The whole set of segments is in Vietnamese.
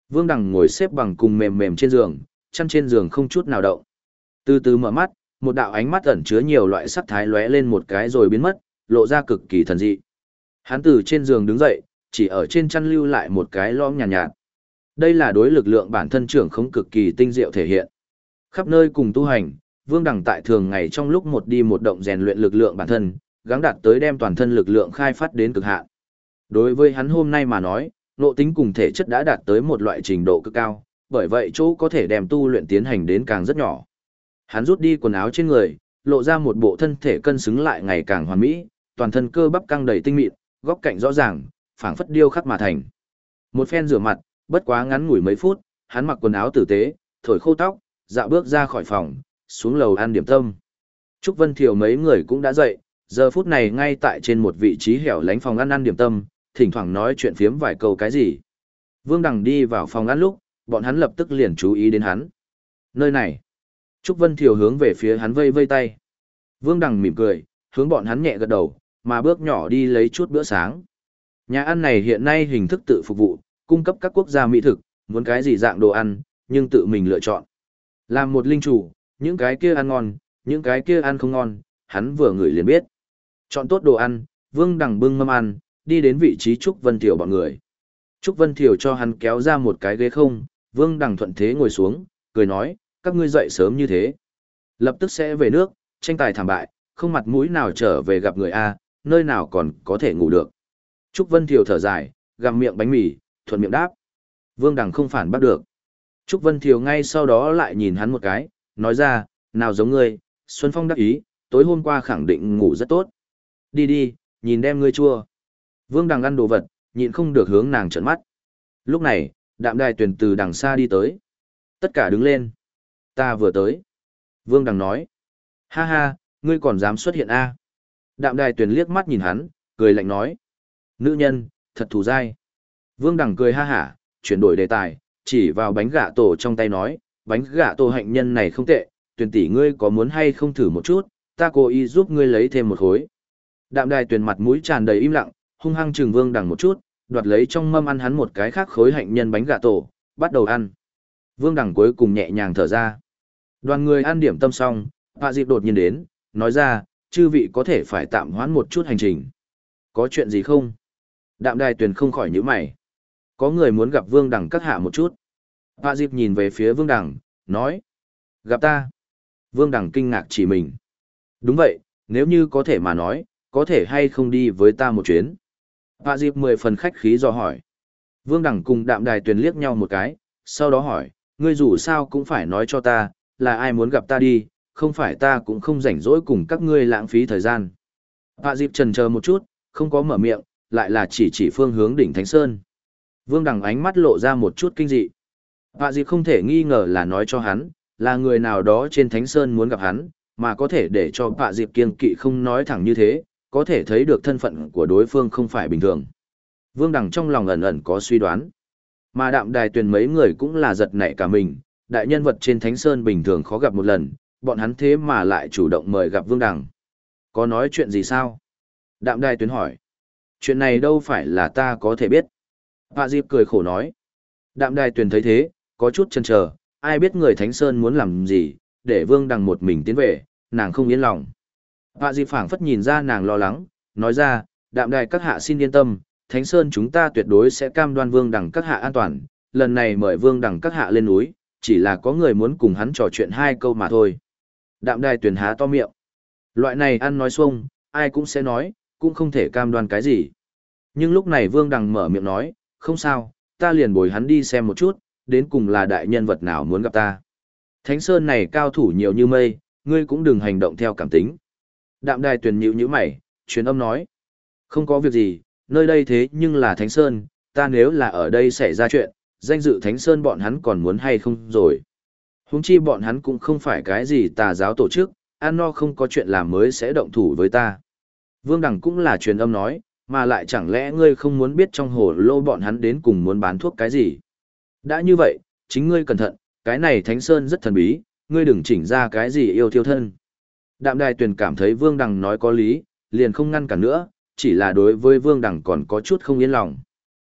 Vương Đằng ngồi xếp bằng cùng mềm mềm trên giường, chăn trên giường không chút nào động. Từ từ mở mắt, một đạo ánh mắt ẩn chứa nhiều loại sắc thái lóe lên một cái rồi biến mất, lộ ra cực kỳ thần dị. Hắn từ trên giường đứng dậy, chỉ ở trên chăn lưu lại một cái lõm nhàn nhạt. Đây là đối lực lượng bản thân trưởng không cực kỳ tinh diệu thể hiện. Khắp nơi cùng tu hành, Vương Đằng tại thường ngày trong lúc một đi một động rèn luyện lực lượng bản thân, gắng đạt tới đem toàn thân lực lượng khai phát đến cực hạn. Đối với hắn hôm nay mà nói, nội tính cùng thể chất đã đạt tới một loại trình độ cực cao, bởi vậy chỗ có thể đem tu luyện tiến hành đến càng rất nhỏ. Hắn rút đi quần áo trên người, lộ ra một bộ thân thể cân xứng lại ngày càng hoàn mỹ, toàn thân cơ bắp căng đầy tinh mịn, góc cạnh rõ ràng, phảng phất điêu khắc mà thành. Một phen rửa mặt, bất quá ngắn ngủi mấy phút, hắn mặc quần áo tử tế, thổi khô tóc, dạo bước ra khỏi phòng, xuống lầu ăn điểm tâm. Trúc Vân Thiều mấy người cũng đã dậy, giờ phút này ngay tại trên một vị trí hẻo lánh phòng ăn điểm tâm, thỉnh thoảng nói chuyện phiếm vài câu cái gì. Vương Đằng đi vào phòng ăn lúc, bọn hắn lập tức liền chú ý đến hắn. Nơi này. Trúc Vân Thiều hướng về phía hắn vây vây tay. Vương Đằng mỉm cười, hướng bọn hắn nhẹ gật đầu, mà bước nhỏ đi lấy chút bữa sáng. Nhà ăn này hiện nay hình thức tự phục vụ, cung cấp các quốc gia mỹ thực, muốn cái gì dạng đồ ăn, nhưng tự mình lựa chọn. Làm một linh chủ, những cái kia ăn ngon, những cái kia ăn không ngon, hắn vừa ngửi liền biết. Chọn tốt đồ ăn, Vương Đằng bưng mâm ăn, đi đến vị trí Trúc Vân Thiều bọn người. Trúc Vân Thiều cho hắn kéo ra một cái ghế không, Vương Đằng thuận thế ngồi xuống, cười nói, các ngươi dậy sớm như thế. Lập tức sẽ về nước, tranh tài thảm bại, không mặt mũi nào trở về gặp người A, nơi nào còn có thể ngủ được. Trúc Vân Thiều thở dài, gặm miệng bánh mì, thuận miệng đáp. Vương Đằng không phản bắt được. Trúc Vân Thiều ngay sau đó lại nhìn hắn một cái, nói ra, nào giống ngươi, Xuân Phong đắc ý, tối hôm qua khẳng định ngủ rất tốt. Đi đi, nhìn đem ngươi chua. Vương Đằng ăn đồ vật, nhịn không được hướng nàng trợn mắt. Lúc này, Đạm Đài Tuyền từ đằng xa đi tới. Tất cả đứng lên. Ta vừa tới. Vương Đằng nói. Ha ha, ngươi còn dám xuất hiện a? Đạm Đài Tuyền liếc mắt nhìn hắn, cười lạnh nói. Nữ nhân, thật thù dai. Vương Đằng cười ha hả, chuyển đổi đề tài, chỉ vào bánh gà tổ trong tay nói, bánh gà tổ hạnh nhân này không tệ, Tuyền tỷ ngươi có muốn hay không thử một chút, ta cố ý giúp ngươi lấy thêm một khối. Đạm Đài Tuyền mặt mũi tràn đầy im lặng, hung hăng trừng Vương Đằng một chút, đoạt lấy trong mâm ăn hắn một cái khác khối hạnh nhân bánh gà tổ, bắt đầu ăn. Vương Đằng cuối cùng nhẹ nhàng thở ra. Đoàn người ăn điểm tâm xong, Hạ Diệp đột nhiên đến, nói ra, chư vị có thể phải tạm hoãn một chút hành trình. Có chuyện gì không? Đạm Đài Tuyền không khỏi nhíu mày. Có người muốn gặp Vương Đằng các hạ một chút. Hạ Diệp nhìn về phía Vương Đằng, nói. Gặp ta. Vương Đằng kinh ngạc chỉ mình. Đúng vậy, nếu như có thể mà nói, có thể hay không đi với ta một chuyến. Hạ Diệp 10 phần khách khí dò hỏi. Vương Đằng cùng Đạm Đài Tuyền liếc nhau một cái, sau đó hỏi, ngươi dù sao cũng phải nói cho ta, là ai muốn gặp ta đi, không phải ta cũng không rảnh rỗi cùng các ngươi lãng phí thời gian. Hạ Diệp chần chờ một chút, không có mở miệng, lại là chỉ phương hướng đỉnh Thánh Sơn. Vương Đằng ánh mắt lộ ra một chút kinh dị. Hạ Diệp không thể nghi ngờ là nói cho hắn, là người nào đó trên Thánh Sơn muốn gặp hắn, mà có thể để cho Hạ Diệp kiêng kỵ không nói thẳng như thế, có thể thấy được thân phận của đối phương không phải bình thường. Vương Đằng trong lòng ẩn ẩn có suy đoán. Mà Đạm Đài Tuyền mấy người cũng là giật nảy cả mình, đại nhân vật trên Thánh Sơn bình thường khó gặp một lần, bọn hắn thế mà lại chủ động mời gặp Vương Đằng. Có nói chuyện gì sao? Đạm Đài Tuyền hỏi. Chuyện này đâu phải là ta có thể biết. Hạ Diệp cười khổ nói. Đạm Đài Tuyền thấy thế, có chút chần chờ, ai biết người Thánh Sơn muốn làm gì, để Vương Đằng một mình tiến về, nàng không yên lòng. Hạ Diệp phảng phất nhìn ra nàng lo lắng, nói ra, Đạm Đài các hạ xin yên tâm, Thánh Sơn chúng ta tuyệt đối sẽ cam đoan Vương Đằng các hạ an toàn, lần này mời Vương Đằng các hạ lên núi, chỉ là có người muốn cùng hắn trò chuyện 2 câu mà thôi. Đạm Đài Tuyền há to miệng. Loại này ăn nói xuông, ai cũng sẽ nói, cũng không thể cam đoan cái gì. Nhưng lúc này Vương Đằng mở miệng nói, không sao, ta liền bồi hắn đi xem một chút, đến cùng là đại nhân vật nào muốn gặp ta. Thánh Sơn này cao thủ nhiều như mây, ngươi cũng đừng hành động theo cảm tính. Đạm Đài Tuyền nhíu nhíu mày, truyền âm nói. Không có việc gì, nơi đây thế nhưng là Thánh Sơn, ta nếu là ở đây xảy ra chuyện, danh dự Thánh Sơn bọn hắn còn muốn hay không rồi. Huống chi bọn hắn cũng không phải cái gì tà giáo tổ chức, ăn no không có chuyện làm mới sẽ động thủ với ta. Vương Đằng cũng là truyền âm nói, mà lại chẳng lẽ ngươi không muốn biết trong hồ lô bọn hắn đến cùng muốn bán thuốc cái gì. Đã như vậy, chính ngươi cẩn thận, cái này Thánh Sơn rất thần bí, ngươi đừng chỉnh ra cái gì yêu thiêu thân. Đạm Đài Tuyền cảm thấy Vương Đằng nói có lý, liền không ngăn cản nữa, chỉ là đối với Vương Đằng còn có chút không yên lòng.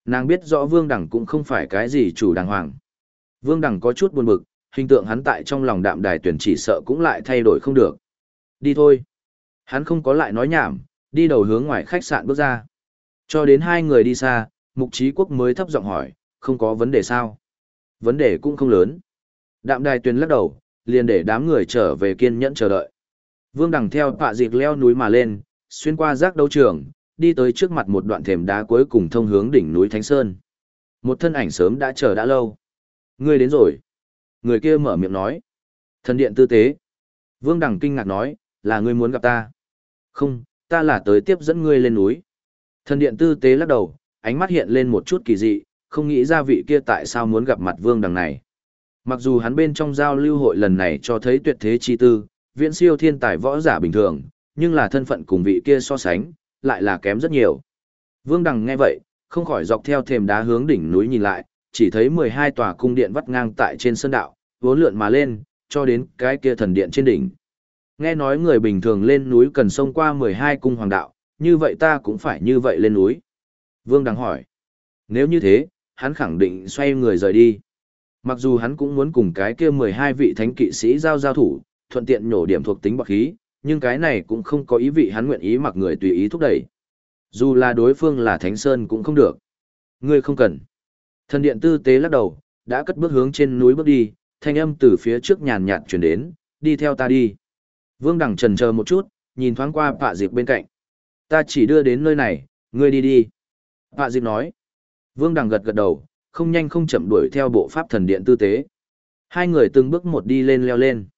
Nàng biết rõ Vương Đằng cũng không phải cái gì chủ đàng hoàng. Vương Đằng có chút buồn bực, hình tượng hắn tại trong lòng Đạm Đài Tuyển chỉ sợ cũng lại thay đổi không được. Đi thôi. Hắn không có lại nói nhảm, đi đầu hướng ngoài khách sạn bước ra. Cho đến hai người đi xa, Mục Chí Quốc mới thấp giọng hỏi, không có vấn đề sao? Vấn đề cũng không lớn. Đạm Đài Tuyền lắc đầu, liền để đám người trở về kiên nhẫn chờ đợi. Vương Đằng theo Pạ Dịch leo núi mà lên, xuyên qua rác đấu trường, đi tới trước mặt một đoạn thềm đá cuối cùng thông hướng đỉnh núi Thánh Sơn. Một thân ảnh sớm đã chờ đã lâu. Ngươi đến rồi. Người kia mở miệng nói. Thần điện tư tế. Vương Đằng kinh ngạc nói, là ngươi muốn gặp ta. Không, ta là tới tiếp dẫn ngươi lên núi. Thần điện tư tế lắc đầu, ánh mắt hiện lên một chút kỳ dị, không nghĩ ra vị kia tại sao muốn gặp mặt Vương Đằng này. Mặc dù hắn bên trong giao lưu hội lần này cho thấy tuyệt thế chi tư, viễn siêu thiên tài võ giả bình thường, nhưng là thân phận cùng vị kia so sánh, lại là kém rất nhiều. Vương Đằng nghe vậy, không khỏi dọc theo thềm đá hướng đỉnh núi nhìn lại, chỉ thấy 12 tòa cung điện vắt ngang tại trên sơn đạo, vốn lượn mà lên, cho đến cái kia thần điện trên đỉnh. Nghe nói người bình thường lên núi cần xông qua 12 cung hoàng đạo, như vậy ta cũng phải như vậy lên núi. Vương Đằng hỏi. Nếu như thế, hắn khẳng định xoay người rời đi. Mặc dù hắn cũng muốn cùng cái kia 12 vị thánh kỵ sĩ giao thủ, thuận tiện nhổ điểm thuộc tính bậc khí, nhưng cái này cũng không có ý vị hắn nguyện ý mặc người tùy ý thúc đẩy. Dù là đối phương là Thánh Sơn cũng không được. Ngươi không cần. Thần điện tư tế lắc đầu, đã cất bước hướng trên núi bước đi, thanh âm từ phía trước nhàn nhạt truyền đến, đi theo ta đi. Vương Đằng chần chờ một chút, nhìn thoáng qua Pạ Dịch bên cạnh. Ta chỉ đưa đến nơi này, ngươi đi đi. Pạ Dịch nói. Vương Đằng gật gật đầu, không nhanh không chậm đuổi theo bộ pháp thần điện tư tế. Hai người từng bước một đi lên leo lên.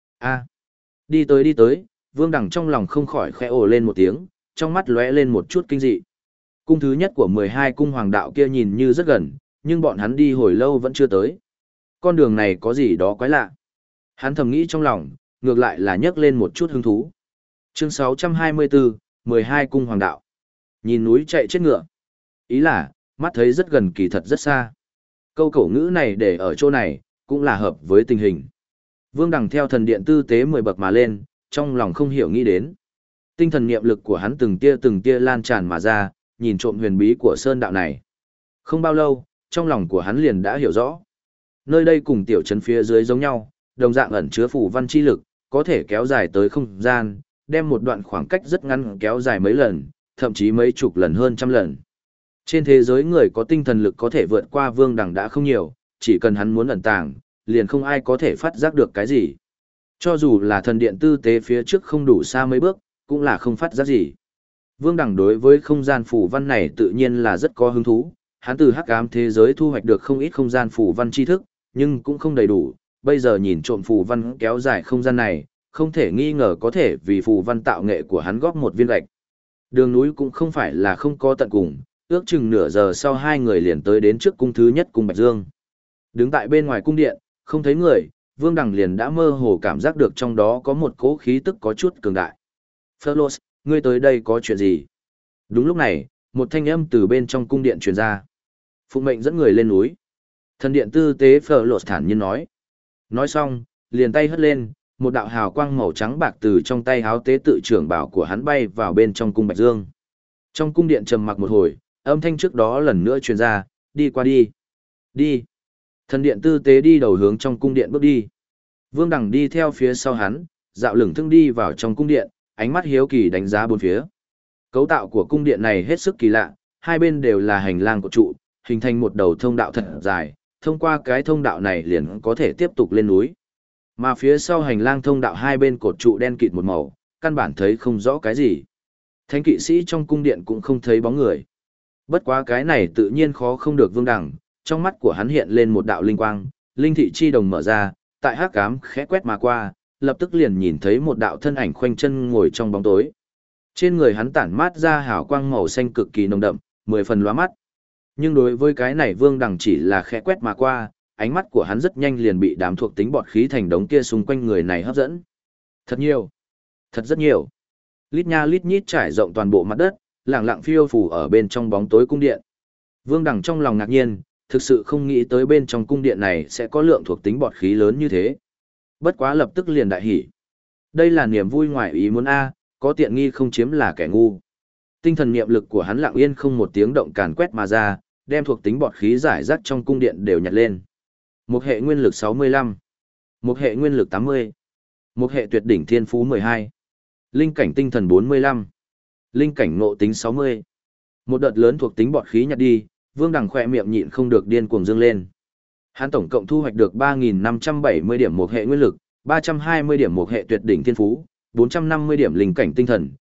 Đi tới, Vương Đằng trong lòng không khỏi khẽ ồ lên một tiếng, trong mắt lóe lên một chút kinh dị. Cung thứ nhất của 12 cung hoàng đạo kia nhìn như rất gần, nhưng bọn hắn đi hồi lâu vẫn chưa tới. Con đường này có gì đó quái lạ. Hắn thầm nghĩ trong lòng, ngược lại là nhấc lên một chút hứng thú. Chương 624, 12 cung hoàng đạo. Nhìn núi chạy chết ngựa. Ý là, mắt thấy rất gần kỳ thật rất xa. Câu cổ ngữ này để ở chỗ này, cũng là hợp với tình hình. Vương Đằng theo thần điện tư tế 10 bậc mà lên, trong lòng không hiểu nghĩ đến. Tinh thần niệm lực của hắn từng tia lan tràn mà ra, nhìn trộm huyền bí của sơn đạo này. Không bao lâu, trong lòng của hắn liền đã hiểu rõ. Nơi đây cùng tiểu trấn phía dưới giống nhau, đồng dạng ẩn chứa phù văn chi lực, có thể kéo dài tới không gian, đem một đoạn khoảng cách rất ngắn kéo dài mấy lần, thậm chí mấy chục lần hơn trăm lần. Trên thế giới người có tinh thần lực có thể vượt qua Vương Đằng đã không nhiều, chỉ cần hắn muốn ẩn tàng, liền không ai có thể phát giác được cái gì. Cho dù là thần điện tư tế phía trước không đủ xa mấy bước, cũng là không phát giác gì. Vương Đằng đối với không gian phù văn này tự nhiên là rất có hứng thú, hắn từ hắc ám thế giới thu hoạch được không ít không gian phù văn tri thức, nhưng cũng không đầy đủ, bây giờ nhìn trộm phù văn kéo dài không gian này, không thể nghi ngờ có thể vì phù văn tạo nghệ của hắn góp một viên gạch. Đường núi cũng không phải là không có tận cùng, ước chừng nửa giờ sau hai người liền tới đến trước cung thứ nhất cung Bạch Dương. Đứng tại bên ngoài cung điện, không thấy người, Vương Đằng liền đã mơ hồ cảm giác được trong đó có một cỗ khí tức có chút cường đại. Pherlos, ngươi tới đây có chuyện gì? Đúng lúc này, một thanh âm từ bên trong cung điện truyền ra. Phụng mệnh dẫn người lên núi. Thần điện tư tế Pherlos thản nhiên nói. Nói xong, liền tay hất lên, một đạo hào quang màu trắng bạc từ trong tay háo tế tự trưởng bảo của hắn bay vào bên trong cung Bạch Dương. Trong cung điện trầm mặc một hồi, âm thanh trước đó lần nữa truyền ra, đi qua đi. Đi. Thần điện tư tế đi đầu hướng trong cung điện bước đi. Vương Đằng đi theo phía sau hắn, dạo lửng thưng đi vào trong cung điện, ánh mắt hiếu kỳ đánh giá bốn phía. Cấu tạo của cung điện này hết sức kỳ lạ, hai bên đều là hành lang cột trụ, hình thành một đầu thông đạo thật dài, thông qua cái thông đạo này liền có thể tiếp tục lên núi. Mà phía sau hành lang thông đạo hai bên cột trụ đen kịt một màu, căn bản thấy không rõ cái gì. Thánh kỵ sĩ trong cung điện cũng không thấy bóng người. Bất quá cái này tự nhiên khó không được Vương Đằng, trong mắt của hắn hiện lên một đạo linh quang, linh thị chi đồng mở ra, tại hắc ám khẽ quét mà qua, lập tức liền nhìn thấy một đạo thân ảnh khoanh chân ngồi trong bóng tối. Trên người hắn tản mát ra hào quang màu xanh cực kỳ nồng đậm, 10 phần lóa mắt. Nhưng đối với cái này Vương Đằng chỉ là khẽ quét mà qua, ánh mắt của hắn rất nhanh liền bị đám thuộc tính bọt khí thành đống kia xung quanh người này hấp dẫn. Thật nhiều, thật rất nhiều. Lít nha lít nhít trải rộng toàn bộ mặt đất, lẳng lặng phiêu phù ở bên trong bóng tối cung điện. Vương Đằng trong lòng ngạc nhiên, thực sự không nghĩ tới bên trong cung điện này sẽ có lượng thuộc tính bọt khí lớn như thế. Bất quá lập tức liền đại hỉ. Đây là niềm vui ngoài ý muốn a, có tiện nghi không chiếm là kẻ ngu. Tinh thần niệm lực của hắn lặng yên không một tiếng động càn quét mà ra, đem thuộc tính bọt khí giải rác trong cung điện đều nhặt lên. Một hệ nguyên lực 65, một hệ nguyên lực 80, một hệ tuyệt đỉnh thiên phú 12, linh cảnh tinh thần 45, linh cảnh ngộ tính 60. Một đợt lớn thuộc tính bọt khí nhặt đi, Vương Đằng khỏe miệng nhịn không được điên cuồng dương lên. Hắn tổng cộng thu hoạch được 3.570 điểm một hệ nguyên lực, 320 điểm một hệ tuyệt đỉnh thiên phú, 450 điểm linh cảnh tinh thần,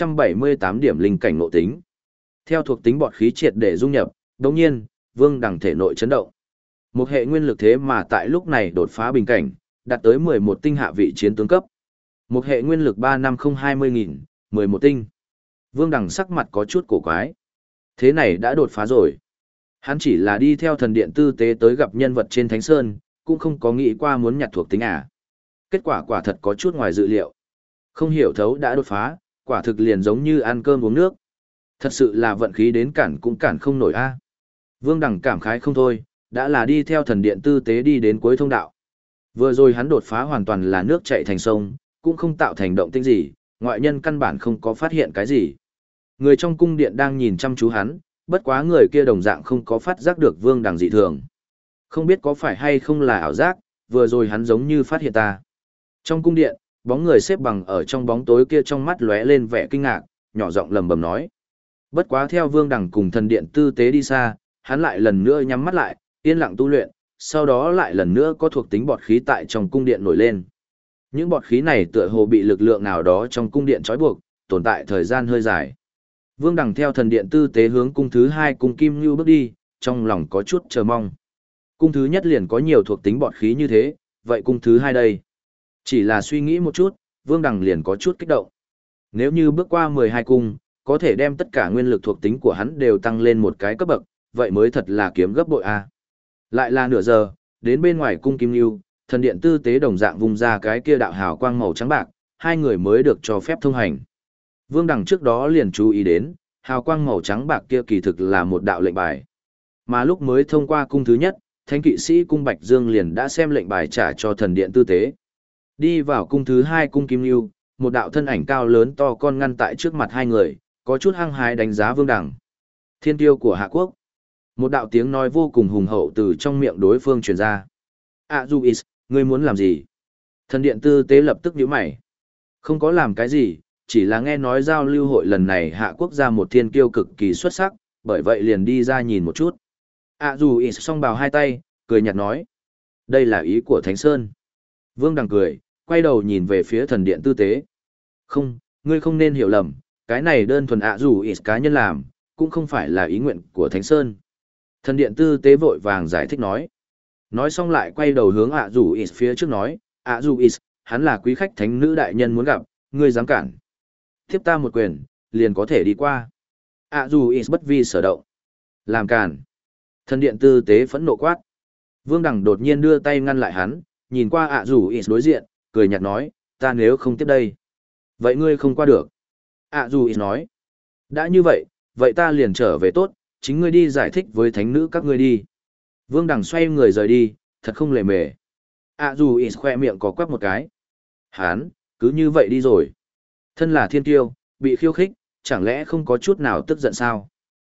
478 điểm linh cảnh ngộ tính. Theo thuộc tính bọt khí triệt để dung nhập, đồng nhiên, Vương Đằng thể nội chấn động. Một hệ nguyên lực thế mà tại lúc này đột phá bình cảnh, đạt tới 11 tinh hạ vị chiến tướng cấp. Một hệ nguyên lực 35020.000, 11 tinh. Vương Đằng sắc mặt có chút cổ quái. Thế này đã đột phá rồi. Hắn chỉ là đi theo thần điện tư tế tới gặp nhân vật trên Thánh Sơn, cũng không có nghĩ qua muốn nhặt thuộc tính à. Kết quả quả thật có chút ngoài dự liệu. Không hiểu thấu đã đột phá, quả thực liền giống như ăn cơm uống nước. Thật sự là vận khí đến cản cũng cản không nổi a. Vương Đằng cảm khái không thôi, đã là đi theo thần điện tư tế đi đến cuối thông đạo. Vừa rồi hắn đột phá hoàn toàn là nước chảy thành sông, cũng không tạo thành động tĩnh gì, ngoại nhân căn bản không có phát hiện cái gì. Người trong cung điện đang nhìn chăm chú hắn, bất quá người kia đồng dạng không có phát giác được Vương Đằng dị thường. Không biết có phải hay không là ảo giác, vừa rồi hắn giống như phát hiện ta. Trong cung điện, bóng người xếp bằng ở trong bóng tối kia trong mắt lóe lên vẻ kinh ngạc, nhỏ giọng lầm bầm nói. Bất quá theo Vương Đằng cùng thần điện tư tế đi xa, hắn lại lần nữa nhắm mắt lại, yên lặng tu luyện, sau đó lại lần nữa có thuộc tính bọt khí tại trong cung điện nổi lên. Những bọt khí này tựa hồ bị lực lượng nào đó trong cung điện trói buộc, tồn tại thời gian hơi dài. Vương Đằng theo thần điện tư tế hướng cung thứ 2 cung Kim Nưu bước đi, trong lòng có chút chờ mong. Cung thứ nhất liền có nhiều thuộc tính bọt khí như thế, vậy cung thứ 2 đây? Chỉ là suy nghĩ một chút, Vương Đằng liền có chút kích động. Nếu như bước qua 12 cung, có thể đem tất cả nguyên lực thuộc tính của hắn đều tăng lên một cái cấp bậc, vậy mới thật là kiếm gấp bội a. Lại là nửa giờ, đến bên ngoài cung Kim Nưu, thần điện tư tế đồng dạng vung ra cái kia đạo hào quang màu trắng bạc, hai người mới được cho phép thông hành. Vương Đằng trước đó liền chú ý đến, hào quang màu trắng bạc kia kỳ thực là một đạo lệnh bài. Mà lúc mới thông qua cung thứ nhất, thánh kỵ sĩ cung Bạch Dương liền đã xem lệnh bài trả cho thần điện tư tế. Đi vào cung thứ 2 cung Kim Nưu, một đạo thân ảnh cao lớn to con ngăn tại trước mặt hai người, có chút hăng hái đánh giá Vương Đằng. Thiên tiêu của Hạ Quốc. Một đạo tiếng nói vô cùng hùng hậu từ trong miệng đối phương truyền ra. Azuis, ngươi muốn làm gì? Thần điện tư tế lập tức nhíu mày. Không có làm cái gì, chỉ là nghe nói giao lưu hội lần này Hạ Quốc ra một thiên kiêu cực kỳ xuất sắc, bởi vậy liền đi ra nhìn một chút. Azuis song bào hai tay, cười nhạt nói. Đây là ý của Thánh Sơn. Vương Đằng cười, quay đầu nhìn về phía thần điện tư tế. Không, ngươi không nên hiểu lầm, cái này đơn thuần Azuis cá nhân làm, cũng không phải là ý nguyện của Thánh Sơn. Thần điện tư tế vội vàng giải thích nói. Nói xong lại quay đầu hướng Azuis phía trước nói, Azuis, hắn là quý khách thánh nữ đại nhân muốn gặp, ngươi dám cản. Tiếp ta một quyền, liền có thể đi qua. Azuis bất vi sở động. Làm cản. Thần điện tư tế phẫn nộ quát. Vương Đằng đột nhiên đưa tay ngăn lại hắn, nhìn qua Azuis đối diện, cười nhạt nói, ta nếu không tiếp đây. Vậy ngươi không qua được. Azuis nói. Đã như vậy, vậy ta liền trở về tốt, chính ngươi đi giải thích với thánh nữ các ngươi đi. Vương Đằng xoay người rời đi, thật không lề mề. Azuis khoe miệng có quắc một cái. Hán, cứ như vậy đi rồi. Thân là thiên tiêu, bị khiêu khích, chẳng lẽ không có chút nào tức giận sao?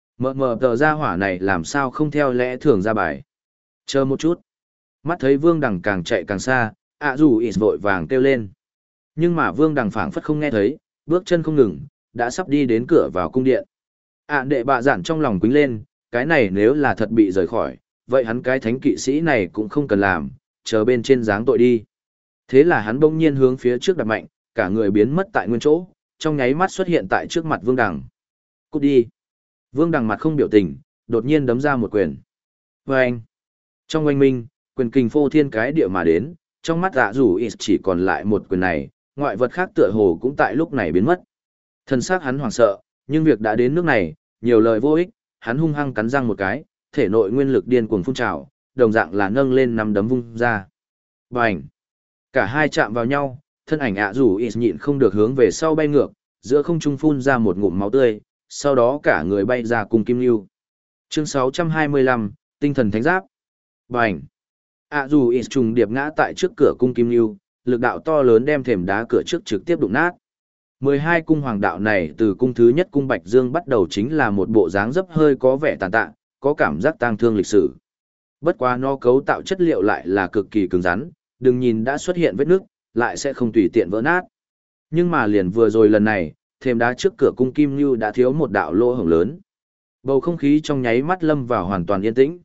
Mờ tờ ra hỏa này làm sao không theo lẽ thường ra bài. Chờ một chút. Mắt thấy Vương Đằng càng chạy càng xa, Azuis vội vàng kêu lên. Nhưng mà Vương Đằng phảng phất không nghe thấy, bước chân không ngừng, đã sắp đi đến cửa vào cung điện. Đệ bạ giản trong lòng quýnh lên, cái này nếu là thật bị rời khỏi, vậy hắn cái thánh kỵ sĩ này cũng không cần làm, chờ bên trên giáng tội đi. Thế là hắn bỗng nhiên hướng phía trước đạp mạnh, cả người biến mất tại nguyên chỗ, trong nháy mắt xuất hiện tại trước mặt Vương Đằng. Cút đi. Vương Đằng mặt không biểu tình, đột nhiên đấm ra một quyền. Vâng! Trong oanh minh, quyền kình phô thiên cái địa mà đến, trong mắt Azuis chỉ còn lại một quyền này, ngoại vật khác tựa hồ cũng tại lúc này biến mất. Thân xác hắn hoảng sợ, nhưng việc đã đến nước này, nhiều lời vô ích, hắn hung hăng cắn răng một cái, thể nội nguyên lực điên cuồng phun trào, đồng dạng là nâng lên nắm đấm vung ra. Bành! Cả hai chạm vào nhau, thân ảnh Azuis nhịn không được hướng về sau bay ngược, giữa không trung phun ra một ngụm máu tươi, sau đó cả người bay ra cung Kim Nưu. Chương 625, Tinh thần thánh giáp. Bành! Azuis trùng điệp ngã tại trước cửa cung Kim Nưu, lực đạo to lớn đem thềm đá cửa trước trực tiếp đụng nát. 12 cung hoàng đạo này từ cung thứ nhất cung Bạch Dương bắt đầu chính là một bộ dáng dấp hơi có vẻ tàn tạ, có cảm giác tang thương lịch sử. Bất quá nó cấu tạo chất liệu lại là cực kỳ cứng rắn, đừng nhìn đã xuất hiện vết nước, lại sẽ không tùy tiện vỡ nát. Nhưng mà liền vừa rồi lần này, thềm đá trước cửa cung Kim Nưu đã thiếu một đạo lỗ hổng lớn. Bầu không khí trong nháy mắt lâm vào hoàn toàn yên tĩnh.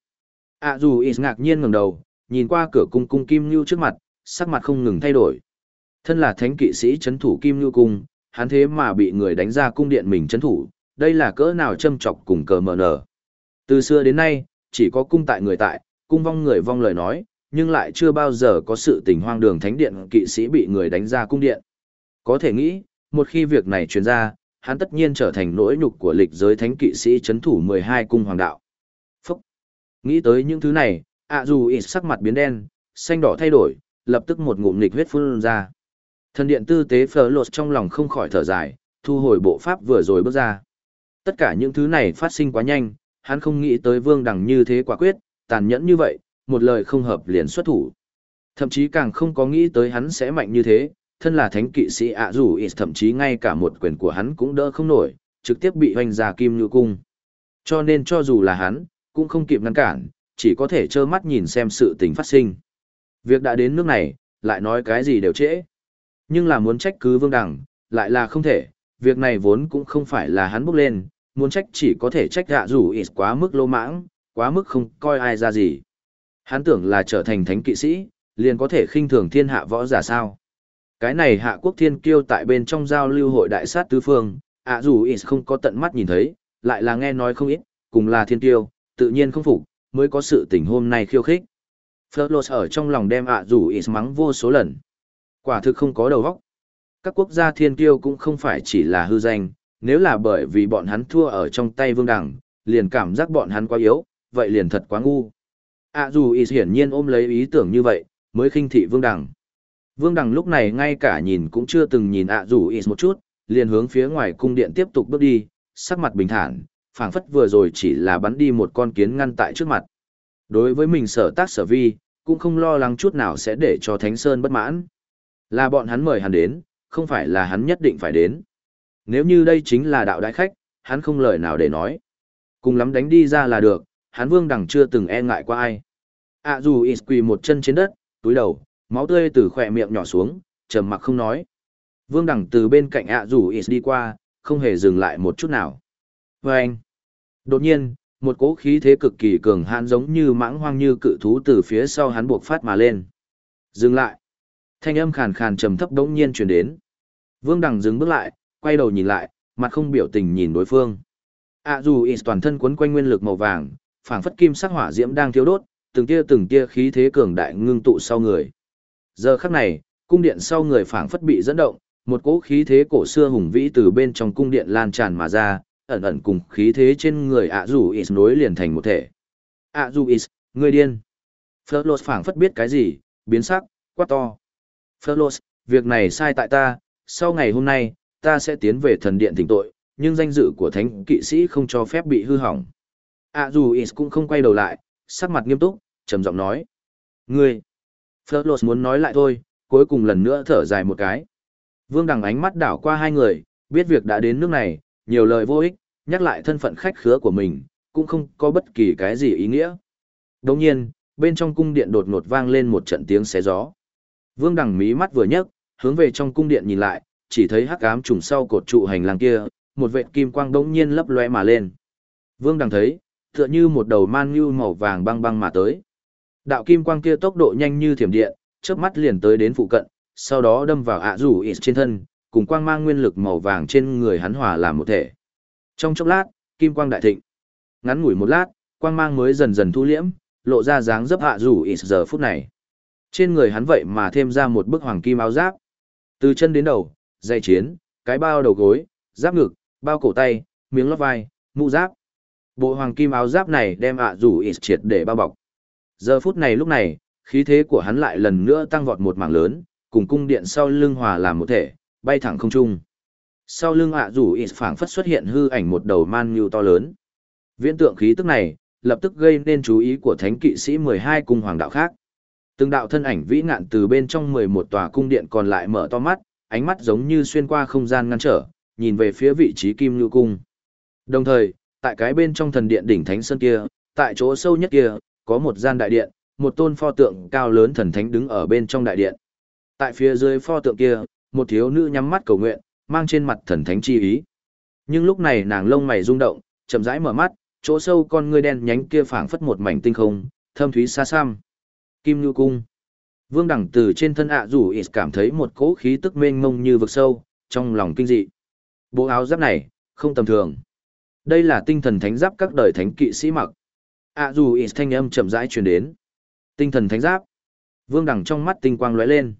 Dù Is ngạc nhiên ngẩng đầu, nhìn qua cửa cung Kim Nưu trước mặt, sắc mặt không ngừng thay đổi. Thân là thánh kỵ sĩ trấn thủ Kim Nưu cung, hắn thế mà bị người đánh ra cung điện mình trấn thủ, đây là cỡ nào châm chọc cùng cờ mờ nở. Từ xưa đến nay, chỉ có cung tại người tại, cung vong người vong lời nói, nhưng lại chưa bao giờ có sự tình hoang đường thánh điện kỵ sĩ bị người đánh ra cung điện. Có thể nghĩ, một khi việc này truyền ra, hắn tất nhiên trở thành nỗi nhục của lịch giới thánh kỵ sĩ trấn thủ 12 cung hoàng đạo. Phúc! Nghĩ tới những thứ này, dù ít sắc mặt biến đen, xanh đỏ thay đổi, lập tức một ngụm nghịch huyết phun ra. Thần điện tư tế phở lột trong lòng không khỏi thở dài, thu hồi bộ pháp vừa rồi bước ra. Tất cả những thứ này phát sinh quá nhanh, hắn không nghĩ tới Vương Đằng như thế quả quyết, tàn nhẫn như vậy, một lời không hợp liền xuất thủ. Thậm chí càng không có nghĩ tới hắn sẽ mạnh như thế, thân là thánh kỵ sĩ dù ít thậm chí ngay cả một quyền của hắn cũng đỡ không nổi, trực tiếp bị hoành ra Kim Nưu cung. Cho nên cho dù là hắn, cũng không kịp ngăn cản, chỉ có thể trơ mắt nhìn xem sự tình phát sinh. Việc đã đến nước này, lại nói cái gì đều trễ. Nhưng là muốn trách cứ Vương Đằng, lại là không thể, việc này vốn cũng không phải là hắn bốc lên, muốn trách chỉ có thể trách dù ít quá mức lô mãng, quá mức không coi ai ra gì. Hắn tưởng là trở thành thánh kỵ sĩ, liền có thể khinh thường thiên hạ võ giả sao. Cái này hạ quốc thiên kiêu tại bên trong giao lưu hội đại sát tứ phương, dù ít không có tận mắt nhìn thấy, lại là nghe nói không ít, cùng là thiên kiêu, tự nhiên không phục, mới có sự tình hôm nay khiêu khích. Flirtless ở trong lòng đem dù ít mắng vô số lần. Quả thực không có đầu óc. Các quốc gia thiên kiêu cũng không phải chỉ là hư danh, nếu là bởi vì bọn hắn thua ở trong tay Vương Đằng, liền cảm giác bọn hắn quá yếu, vậy liền thật quá ngu. Dù ít hiển nhiên ôm lấy ý tưởng như vậy, mới khinh thị Vương Đằng. Vương Đằng lúc này ngay cả nhìn cũng chưa từng nhìn dù ít một chút, liền hướng phía ngoài cung điện tiếp tục bước đi, sắc mặt bình thản, phảng phất vừa rồi chỉ là bắn đi một con kiến ngăn tại trước mặt. Đối với mình sở tác sở vi, cũng không lo lắng chút nào sẽ để cho Thánh Sơn bất mãn. Là bọn hắn mời hắn đến, không phải là hắn nhất định phải đến. Nếu như đây chính là đạo đại khách, hắn không lời nào để nói. Cùng lắm đánh đi ra là được, hắn Vương Đằng chưa từng e ngại qua ai. Dù ít quỳ một chân trên đất, túi đầu, máu tươi từ khỏe miệng nhỏ xuống, trầm mặc không nói. Vương Đằng từ bên cạnh dù ít đi qua, không hề dừng lại một chút nào. Vâng! Đột nhiên, một cỗ khí thế cực kỳ cường hãn giống như mãng hoang như cự thú từ phía sau hắn buộc phát mà lên. Dừng lại! Thanh âm khàn khàn trầm thấp đống nhiên truyền đến. Vương Đằng dừng bước lại, quay đầu nhìn lại, mặt không biểu tình nhìn đối phương. Dù ít toàn thân quấn quanh nguyên lực màu vàng, phảng phất kim sắc hỏa diễm đang thiêu đốt, từng tia khí thế cường đại ngưng tụ sau người. Giờ khắc này, cung điện sau người phảng phất bị dẫn động, một cỗ khí thế cổ xưa hùng vĩ từ bên trong cung điện lan tràn mà ra, ẩn ẩn cùng khí thế trên người dù ít nối liền thành một thể. Dù ít, người điên. Flirtless phảng phất biết cái gì, biến sắc, quát to. Flirtless, việc này sai tại ta, sau ngày hôm nay, ta sẽ tiến về thần điện thỉnh tội, nhưng danh dự của thánh kỵ sĩ không cho phép bị hư hỏng. Dù ít cũng không quay đầu lại, sắc mặt nghiêm túc, trầm giọng nói. Ngươi! Flirtless muốn nói lại thôi, cuối cùng lần nữa thở dài một cái. Vương Đằng ánh mắt đảo qua hai người, biết việc đã đến nước này, nhiều lời vô ích, nhắc lại thân phận khách khứa của mình, cũng không có bất kỳ cái gì ý nghĩa. Đồng nhiên, bên trong cung điện đột ngột vang lên một trận tiếng xé gió. Vương Đằng mí mắt vừa nhấc, hướng về trong cung điện nhìn lại, chỉ thấy hắc ám trùng sau cột trụ hành lang kia, một vệt kim quang đống nhiên lấp lóe mà lên. Vương Đằng thấy, tựa như một đầu man nhưu màu vàng băng băng mà tới. Đạo kim quang kia tốc độ nhanh như thiểm điện, chớp mắt liền tới đến phụ cận, sau đó đâm vào dù ít trên thân, cùng quang mang nguyên lực màu vàng trên người hắn hòa làm một thể. Trong chốc lát, kim quang đại thịnh. Ngắn ngủi một lát, quang mang mới dần dần thu liễm, lộ ra dáng dấp dù ít giờ phút này. Trên người hắn vậy mà thêm ra một bức hoàng kim áo giáp. Từ chân đến đầu, dây chiến, cái bao đầu gối, giáp ngực, bao cổ tay, miếng lót vai, mũ giáp. Bộ hoàng kim áo giáp này đem dù ít triệt để bao bọc. Giờ phút này lúc này, khí thế của hắn lại lần nữa tăng vọt một mảng lớn, cùng cung điện sau lưng hòa làm một thể, bay thẳng không trung. Sau lưng dù ít phảng phất xuất hiện hư ảnh một đầu man nhưu to lớn. Viễn tượng khí tức này, lập tức gây nên chú ý của thánh kỵ sĩ 12 cung hoàng đạo khác. Từng đạo thân ảnh vĩ ngạn từ bên trong 11 tòa cung điện còn lại mở to mắt, ánh mắt giống như xuyên qua không gian ngăn trở, nhìn về phía vị trí Kim Nưu cung. Đồng thời, tại cái bên trong thần điện đỉnh thánh sơn kia, tại chỗ sâu nhất kia, có một gian đại điện, một tôn pho tượng cao lớn thần thánh đứng ở bên trong đại điện. Tại phía dưới pho tượng kia, một thiếu nữ nhắm mắt cầu nguyện, mang trên mặt thần thánh chi ý. Nhưng lúc này nàng lông mày rung động, chậm rãi mở mắt, chỗ sâu con ngươi đen nhánh kia phảng phất một mảnh tinh không, thâm thúy xa xăm. Kim Nhu Cung. Vương Đẳng từ trên thân Dù Ít cảm thấy một cỗ khí tức mênh mông như vực sâu, trong lòng kinh dị. Bộ áo giáp này, không tầm thường. Đây là tinh thần thánh giáp các đời thánh kỵ sĩ mặc. Dù Ít thanh âm chậm rãi truyền đến. Tinh thần thánh giáp. Vương Đẳng trong mắt tinh quang lóe lên.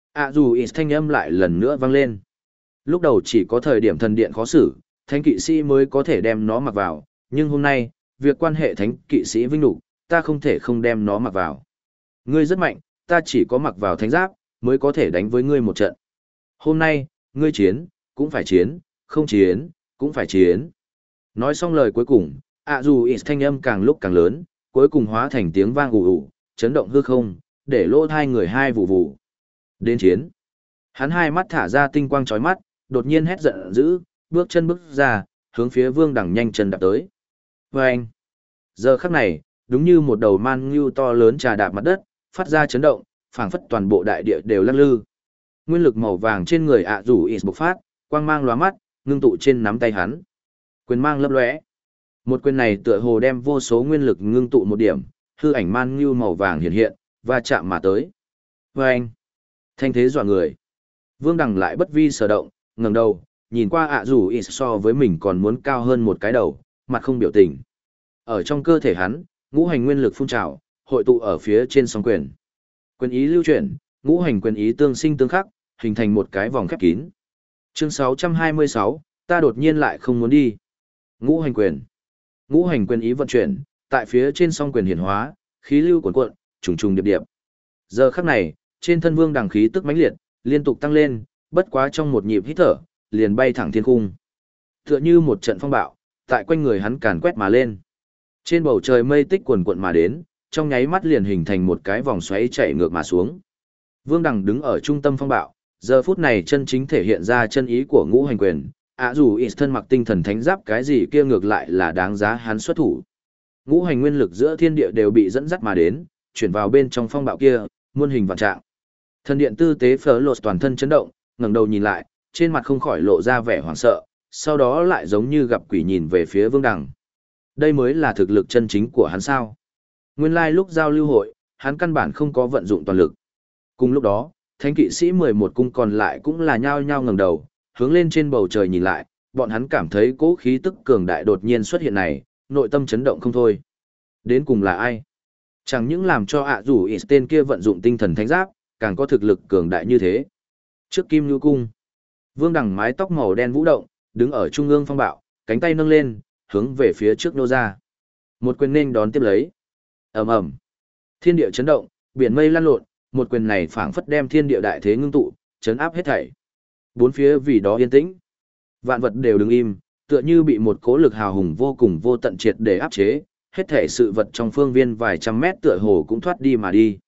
Dù Ít thanh âm lại lần nữa vang lên. Lúc đầu chỉ có thời điểm thần điện khó xử, thánh kỵ sĩ mới có thể đem nó mặc vào, nhưng hôm nay, việc quan hệ thánh kỵ sĩ vinh nhục, ta không thể không đem nó mặc vào. Ngươi rất mạnh, ta chỉ có mặc vào thánh giáp, mới có thể đánh với ngươi một trận. Hôm nay, ngươi chiến, cũng phải chiến, không chiến, cũng phải chiến. Nói xong lời cuối cùng, dù ít thanh âm càng lúc càng lớn, cuối cùng hóa thành tiếng vang ù ù, chấn động hư không, để lỗ hai người hai vụ vụ. Đến chiến. Hắn hai mắt thả ra tinh quang chói mắt, đột nhiên hét giận dữ, bước chân bước ra, hướng phía Vương Đẳng nhanh chân đạp tới. Và anh, giờ khắc này, đúng như một đầu man ngưu to lớn trà đạp mặt đất, phát ra chấn động, phảng phất toàn bộ đại địa đều lắc lư. Nguyên lực màu vàng trên người Dù Ít bộc phát, quang mang lóa mắt, ngưng tụ trên nắm tay hắn. Quyền mang lấp lóe. Một quyền này tựa hồ đem vô số nguyên lực ngưng tụ một điểm, hư ảnh man ngưu màu vàng hiện hiện, và chạm mà tới. Và anh, thanh thế dọa người. Vương Đằng lại bất vi sở động, ngẩng đầu, nhìn qua Dù Ít so với mình còn muốn cao hơn một cái đầu, mặt không biểu tình. Ở trong cơ thể hắn, ngũ hành nguyên lực phun trào, hội tụ ở phía trên song quyền. Quyền ý lưu chuyển, ngũ hành quyền ý tương sinh tương khắc, hình thành một cái vòng khép kín. Chương 626, ta đột nhiên lại không muốn đi. Ngũ hành quyền. Ngũ hành quyền ý vận chuyển, tại phía trên song quyền hiển hóa, khí lưu cuồn cuộn, trùng trùng điệp điệp. Giờ khắc này, trên thân Vương Đằng khí tức mãnh liệt, liên tục tăng lên, bất quá trong một nhịp hít thở, liền bay thẳng thiên cung. Tựa như một trận phong bạo, tại quanh người hắn càn quét mà lên. Trên bầu trời mây tích cuồn cuộn mà đến, trong nháy mắt liền hình thành một cái vòng xoáy chạy ngược mà xuống. Vương Đằng đứng ở trung tâm phong bạo, giờ phút này chân chính thể hiện ra chân ý của ngũ hành quyền. Dù Ít thân mặc tinh thần thánh giáp cái gì kia ngược lại là đáng giá hắn xuất thủ. Ngũ hành nguyên lực giữa thiên địa đều bị dẫn dắt mà đến, chuyển vào bên trong phong bạo kia, muôn hình vạn trạng. Thần điện tư tế phở lột toàn thân chấn động, ngẩng đầu nhìn lại, trên mặt không khỏi lộ ra vẻ hoảng sợ, sau đó lại giống như gặp quỷ nhìn về phía Vương Đằng. Đây mới là thực lực chân chính của hắn sao? Nguyên lai lúc giao lưu hội, hắn căn bản không có vận dụng toàn lực. Cùng lúc đó, thánh kỵ sĩ 11 cung còn lại cũng là nhao nhao ngẩng đầu, hướng lên trên bầu trời nhìn lại, bọn hắn cảm thấy cỗ khí tức cường đại đột nhiên xuất hiện này, nội tâm chấn động không thôi. Đến cùng là ai? Chẳng những làm cho Dù Ít tên kia vận dụng tinh thần thánh giáp, càng có thực lực cường đại như thế. Trước Kim Nhu Cung, Vương Đằng mái tóc màu đen vũ động, đứng ở trung ương phong bạo, cánh tay nâng lên, hướng về phía trước nô ra. Một quyền nên đón tiếp lấy. Ầm ầm. Thiên địa chấn động, biển mây lan lộn, một quyền này phảng phất đem thiên địa đại thế ngưng tụ, chấn áp hết thảy. Bốn phía vì đó yên tĩnh. Vạn vật đều đứng im, tựa như bị một cỗ lực hào hùng vô cùng vô tận triệt để áp chế, hết thảy sự vật trong phương viên vài trăm mét tựa hồ cũng thoát đi mà đi.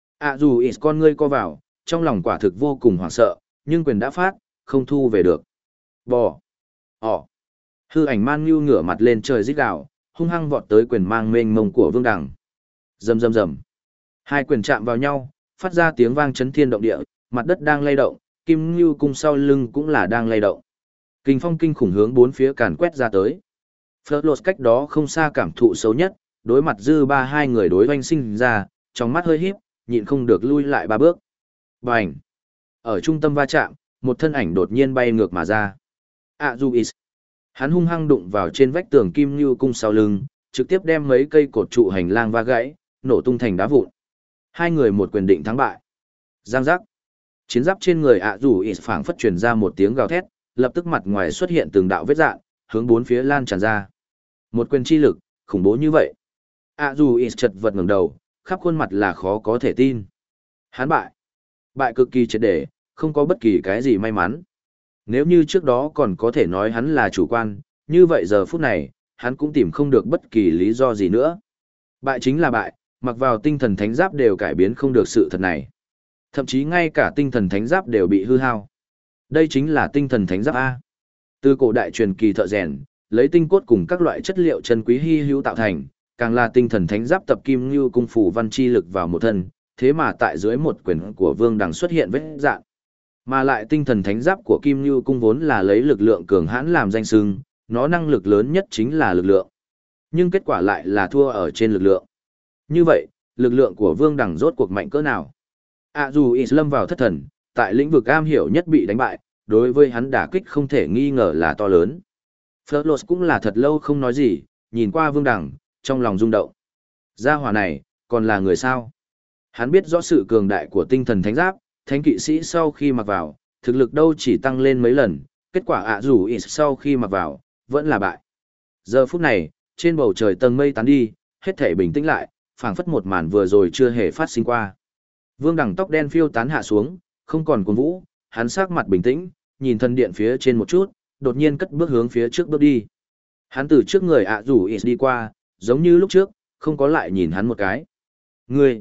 Dù Ít con ngươi co vào, trong lòng quả thực vô cùng hoảng sợ, nhưng quyền đã phát, không thu về được. Bò. Ỏ. Hư ảnh man ngưu ngửa mặt lên trời rít gào, hung hăng vọt tới quyền mang mênh mông của Vương Đằng. Rầm rầm rầm. Hai quyền chạm vào nhau, phát ra tiếng vang chấn thiên động địa, mặt đất đang lay động, Kim Ngưu cung sau lưng cũng là đang lay động. Kình phong kinh khủng hướng bốn phía càn quét ra tới. Fleur cách đó không xa cảm thụ xấu nhất, đối mặt dư ba hai người đối oanh sinh ra, trong mắt hơi híp, nhịn không được lui lại ba bước. Bành! Ở trung tâm va chạm, một thân ảnh đột nhiên bay ngược mà ra. Dù Ít. Hắn hung hăng đụng vào trên vách tường Kim Ngưu cung sau lưng, trực tiếp đem mấy cây cột trụ hành lang va gãy, nổ tung thành đá vụn. Hai người một quyền định thắng bại. Giang giác. Chiến giáp trên người Dù Ít phảng phất truyền ra một tiếng gào thét, lập tức mặt ngoài xuất hiện từng đạo vết rạn, hướng bốn phía lan tràn ra. Một quyền chi lực, khủng bố như vậy. Dù Ít chật vật ngẩng đầu, khắp khuôn mặt là khó có thể tin. Hắn bại. Bại cực kỳ triệt để, không có bất kỳ cái gì may mắn. Nếu như trước đó còn có thể nói hắn là chủ quan, như vậy giờ phút này, hắn cũng tìm không được bất kỳ lý do gì nữa. Bại chính là bại, mặc vào tinh thần thánh giáp đều cải biến không được sự thật này. Thậm chí ngay cả tinh thần thánh giáp đều bị hư hao. Đây chính là tinh thần thánh giáp A. Từ cổ đại truyền kỳ thợ rèn, lấy tinh cốt cùng các loại chất liệu chân quý hy hữu tạo thành, càng là tinh thần thánh giáp tập kim như cung phủ văn chi lực vào một thân, thế mà tại dưới một quyền của Vương Đằng xuất hiện vết dạn. Mà lại tinh thần thánh giáp của Kim Như cung vốn là lấy lực lượng cường hãn làm danh xưng, nó năng lực lớn nhất chính là lực lượng. Nhưng kết quả lại là thua ở trên lực lượng. Như vậy, lực lượng của Vương Đằng rốt cuộc mạnh cỡ nào? Dù Islam vào thất thần, tại lĩnh vực am hiểu nhất bị đánh bại, đối với hắn đả kích không thể nghi ngờ là to lớn. Ferlos cũng là thật lâu không nói gì, nhìn qua Vương Đằng, trong lòng rung động. Gia hỏa này, còn là người sao? Hắn biết rõ sự cường đại của tinh thần thánh giáp, thánh kỵ sĩ sau khi mặc vào, thực lực đâu chỉ tăng lên mấy lần, kết quả dù Is sau khi mặc vào, vẫn là bại. Giờ phút này, trên bầu trời tầng mây tán đi, hết thảy bình tĩnh lại, phảng phất một màn vừa rồi chưa hề phát sinh qua. Vương Đằng tóc đen phiêu tán hạ xuống, không còn cuồng vũ, hắn sắc mặt bình tĩnh, nhìn thân điện phía trên một chút, đột nhiên cất bước hướng phía trước bước đi. Hắn từ trước người dù Is đi qua, giống như lúc trước, không có lại nhìn hắn một cái. Ngươi!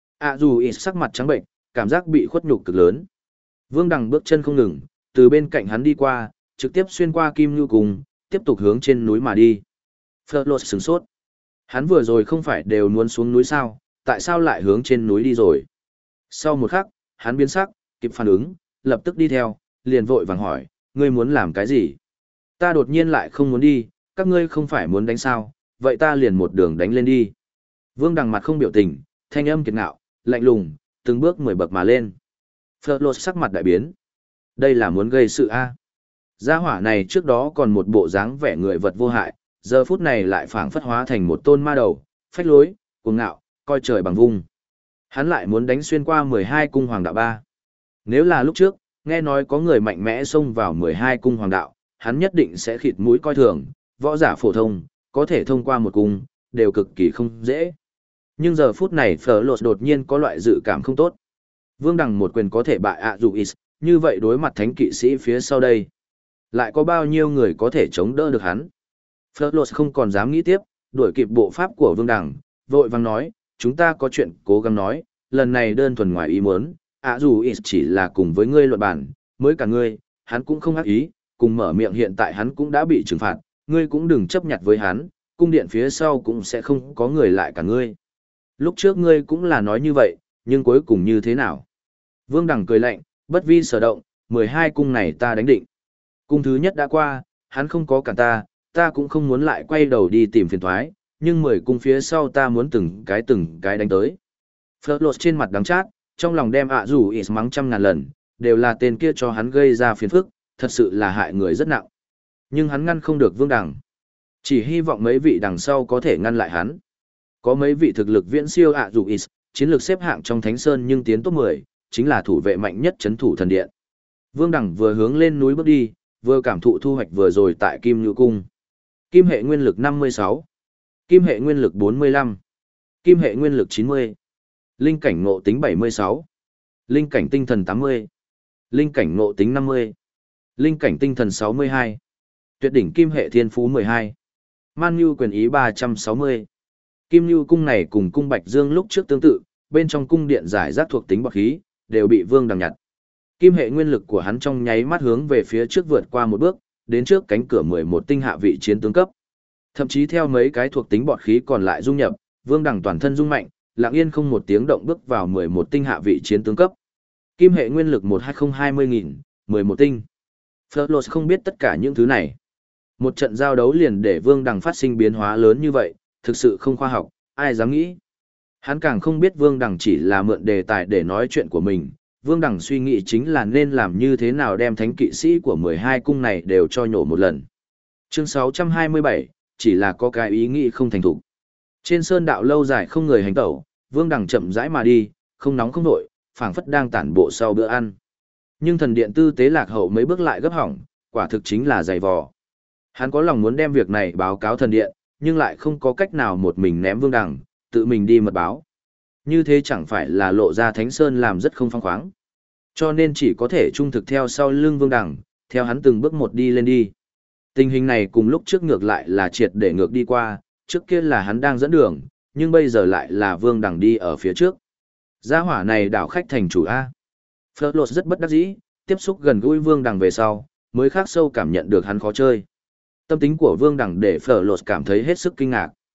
Dù Is sắc mặt trắng bệnh, cảm giác bị khuất nhục cực lớn. Vương Đằng bước chân không ngừng, từ bên cạnh hắn đi qua, trực tiếp xuyên qua Kim Nhu Cung, tiếp tục hướng trên núi mà đi. Ferlos sửng sốt. Hắn vừa rồi không phải đều muốn xuống núi sao, tại sao lại hướng trên núi đi rồi? Sau một khắc, hắn biến sắc, kịp phản ứng, lập tức đi theo, liền vội vàng hỏi, ngươi muốn làm cái gì? Ta đột nhiên lại không muốn đi, các ngươi không phải muốn đánh sao, vậy ta liền một đường đánh lên đi. Vương Đằng mặt không biểu tình, thanh âm kiệt ngạo, lạnh lùng, từng bước 10 bậc mà lên. Ferlos sắc mặt đại biến. Đây là muốn gây sự a? Gia hỏa này trước đó còn một bộ dáng vẻ người vật vô hại, giờ phút này lại phảng phất hóa thành một tôn ma đầu, phách lối, cuồng ngạo, coi trời bằng vung. Hắn lại muốn đánh xuyên qua 12 cung hoàng đạo ba. Nếu là lúc trước, nghe nói có người mạnh mẽ xông vào 12 cung hoàng đạo, hắn nhất định sẽ khịt mũi coi thường, võ giả phổ thông, có thể thông qua một cung, đều cực kỳ không dễ. Nhưng giờ phút này Ferlos đột nhiên có loại dự cảm không tốt. Vương Đằng một quyền có thể bại dù Is, như vậy đối mặt thánh kỵ sĩ phía sau đây. Lại có bao nhiêu người có thể chống đỡ được hắn? Ferlos không còn dám nghĩ tiếp, đuổi kịp bộ pháp của Vương Đằng, vội vàng nói, chúng ta có chuyện cố gắng nói, lần này đơn thuần ngoài ý muốn, dù Is chỉ là cùng với ngươi luận bản, mới cả ngươi, hắn cũng không ác ý, cùng mở miệng hiện tại hắn cũng đã bị trừng phạt, ngươi cũng đừng chấp nhặt với hắn, cung điện phía sau cũng sẽ không có người lại cả ngươi. Lúc trước ngươi cũng là nói như vậy, nhưng cuối cùng như thế nào? Vương Đằng cười lạnh, bất vi sở động, 12 cung này ta đánh định. Cung thứ nhất đã qua, hắn không có cản ta cũng không muốn lại quay đầu đi tìm phiền thoái, nhưng 10 cung phía sau ta muốn từng cái đánh tới. Ferlos trên mặt đắng chát, trong lòng đem dù Is mắng trăm ngàn lần, đều là tên kia cho hắn gây ra phiền phức, thật sự là hại người rất nặng. Nhưng hắn ngăn không được Vương Đằng. Chỉ hy vọng mấy vị đằng sau có thể ngăn lại hắn. Có mấy vị thực lực viễn siêu dù Is, chiến lược xếp hạng trong Thánh Sơn nhưng tiến top 10, chính là thủ vệ mạnh nhất trấn thủ thần điện. Vương Đằng vừa hướng lên núi bước đi, vừa cảm thụ thu hoạch vừa rồi tại Kim Nhu Cung. Kim hệ nguyên lực 56, Kim hệ nguyên lực 45, Kim hệ nguyên lực 90, Linh cảnh ngộ tính 76, Linh cảnh tinh thần 80, Linh cảnh ngộ tính 50, Linh cảnh tinh thần 62, Tuyệt đỉnh Kim hệ thiên phú 12, Man Nhu quyền ý 360. Kim Nhu Cung này cùng cung Bạch Dương lúc trước tương tự, bên trong cung điện giải rác thuộc tính bậc khí, đều bị Vương Đằng nhặt. Kim hệ nguyên lực của hắn trong nháy mắt hướng về phía trước vượt qua một bước, đến trước cánh cửa 11 tinh hạ vị chiến tướng cấp. Thậm chí theo mấy cái thuộc tính bọt khí còn lại dung nhập, Vương Đằng toàn thân rung mạnh, lặng yên không một tiếng động bước vào 11 tinh hạ vị chiến tướng cấp. Kim hệ nguyên lực 12020.000, 11 tinh. Ferlos không biết tất cả những thứ này. Một trận giao đấu liền để Vương Đằng phát sinh biến hóa lớn như vậy, thực sự không khoa học, ai dám nghĩ. Hắn càng không biết Vương Đằng chỉ là mượn đề tài để nói chuyện của mình. Vương Đằng suy nghĩ chính là nên làm như thế nào đem thánh kỵ sĩ của 12 cung này đều cho nhổ một lần. Chương 627, chỉ là có cái ý nghĩ không thành thục. Trên sơn đạo lâu dài không người hành tẩu, Vương Đằng chậm rãi mà đi, không nóng không nổi, phảng phất đang tản bộ sau bữa ăn. Nhưng thần điện tư tế lạc hậu mấy bước lại gấp hỏng, quả thực chính là dày vò. Hắn có lòng muốn đem việc này báo cáo thần điện, nhưng lại không có cách nào một mình ném Vương Đằng, tự mình đi mật báo. Như thế chẳng phải là lộ ra Thánh Sơn làm rất không phóng khoáng. Cho nên chỉ có thể trung thực theo sau lưng Vương Đằng, theo hắn từng bước một đi lên đi. Tình hình này cùng lúc trước ngược lại là triệt để ngược đi qua, trước kia là hắn đang dẫn đường, nhưng bây giờ lại là Vương Đằng đi ở phía trước. Gia hỏa này đảo khách thành chủ A. Ferlos rất bất đắc dĩ, tiếp xúc gần gũi Vương Đằng về sau, mới khắc sâu cảm nhận được hắn khó chơi. Tâm tính của Vương Đằng để Ferlos cảm thấy hết sức kinh ngạc.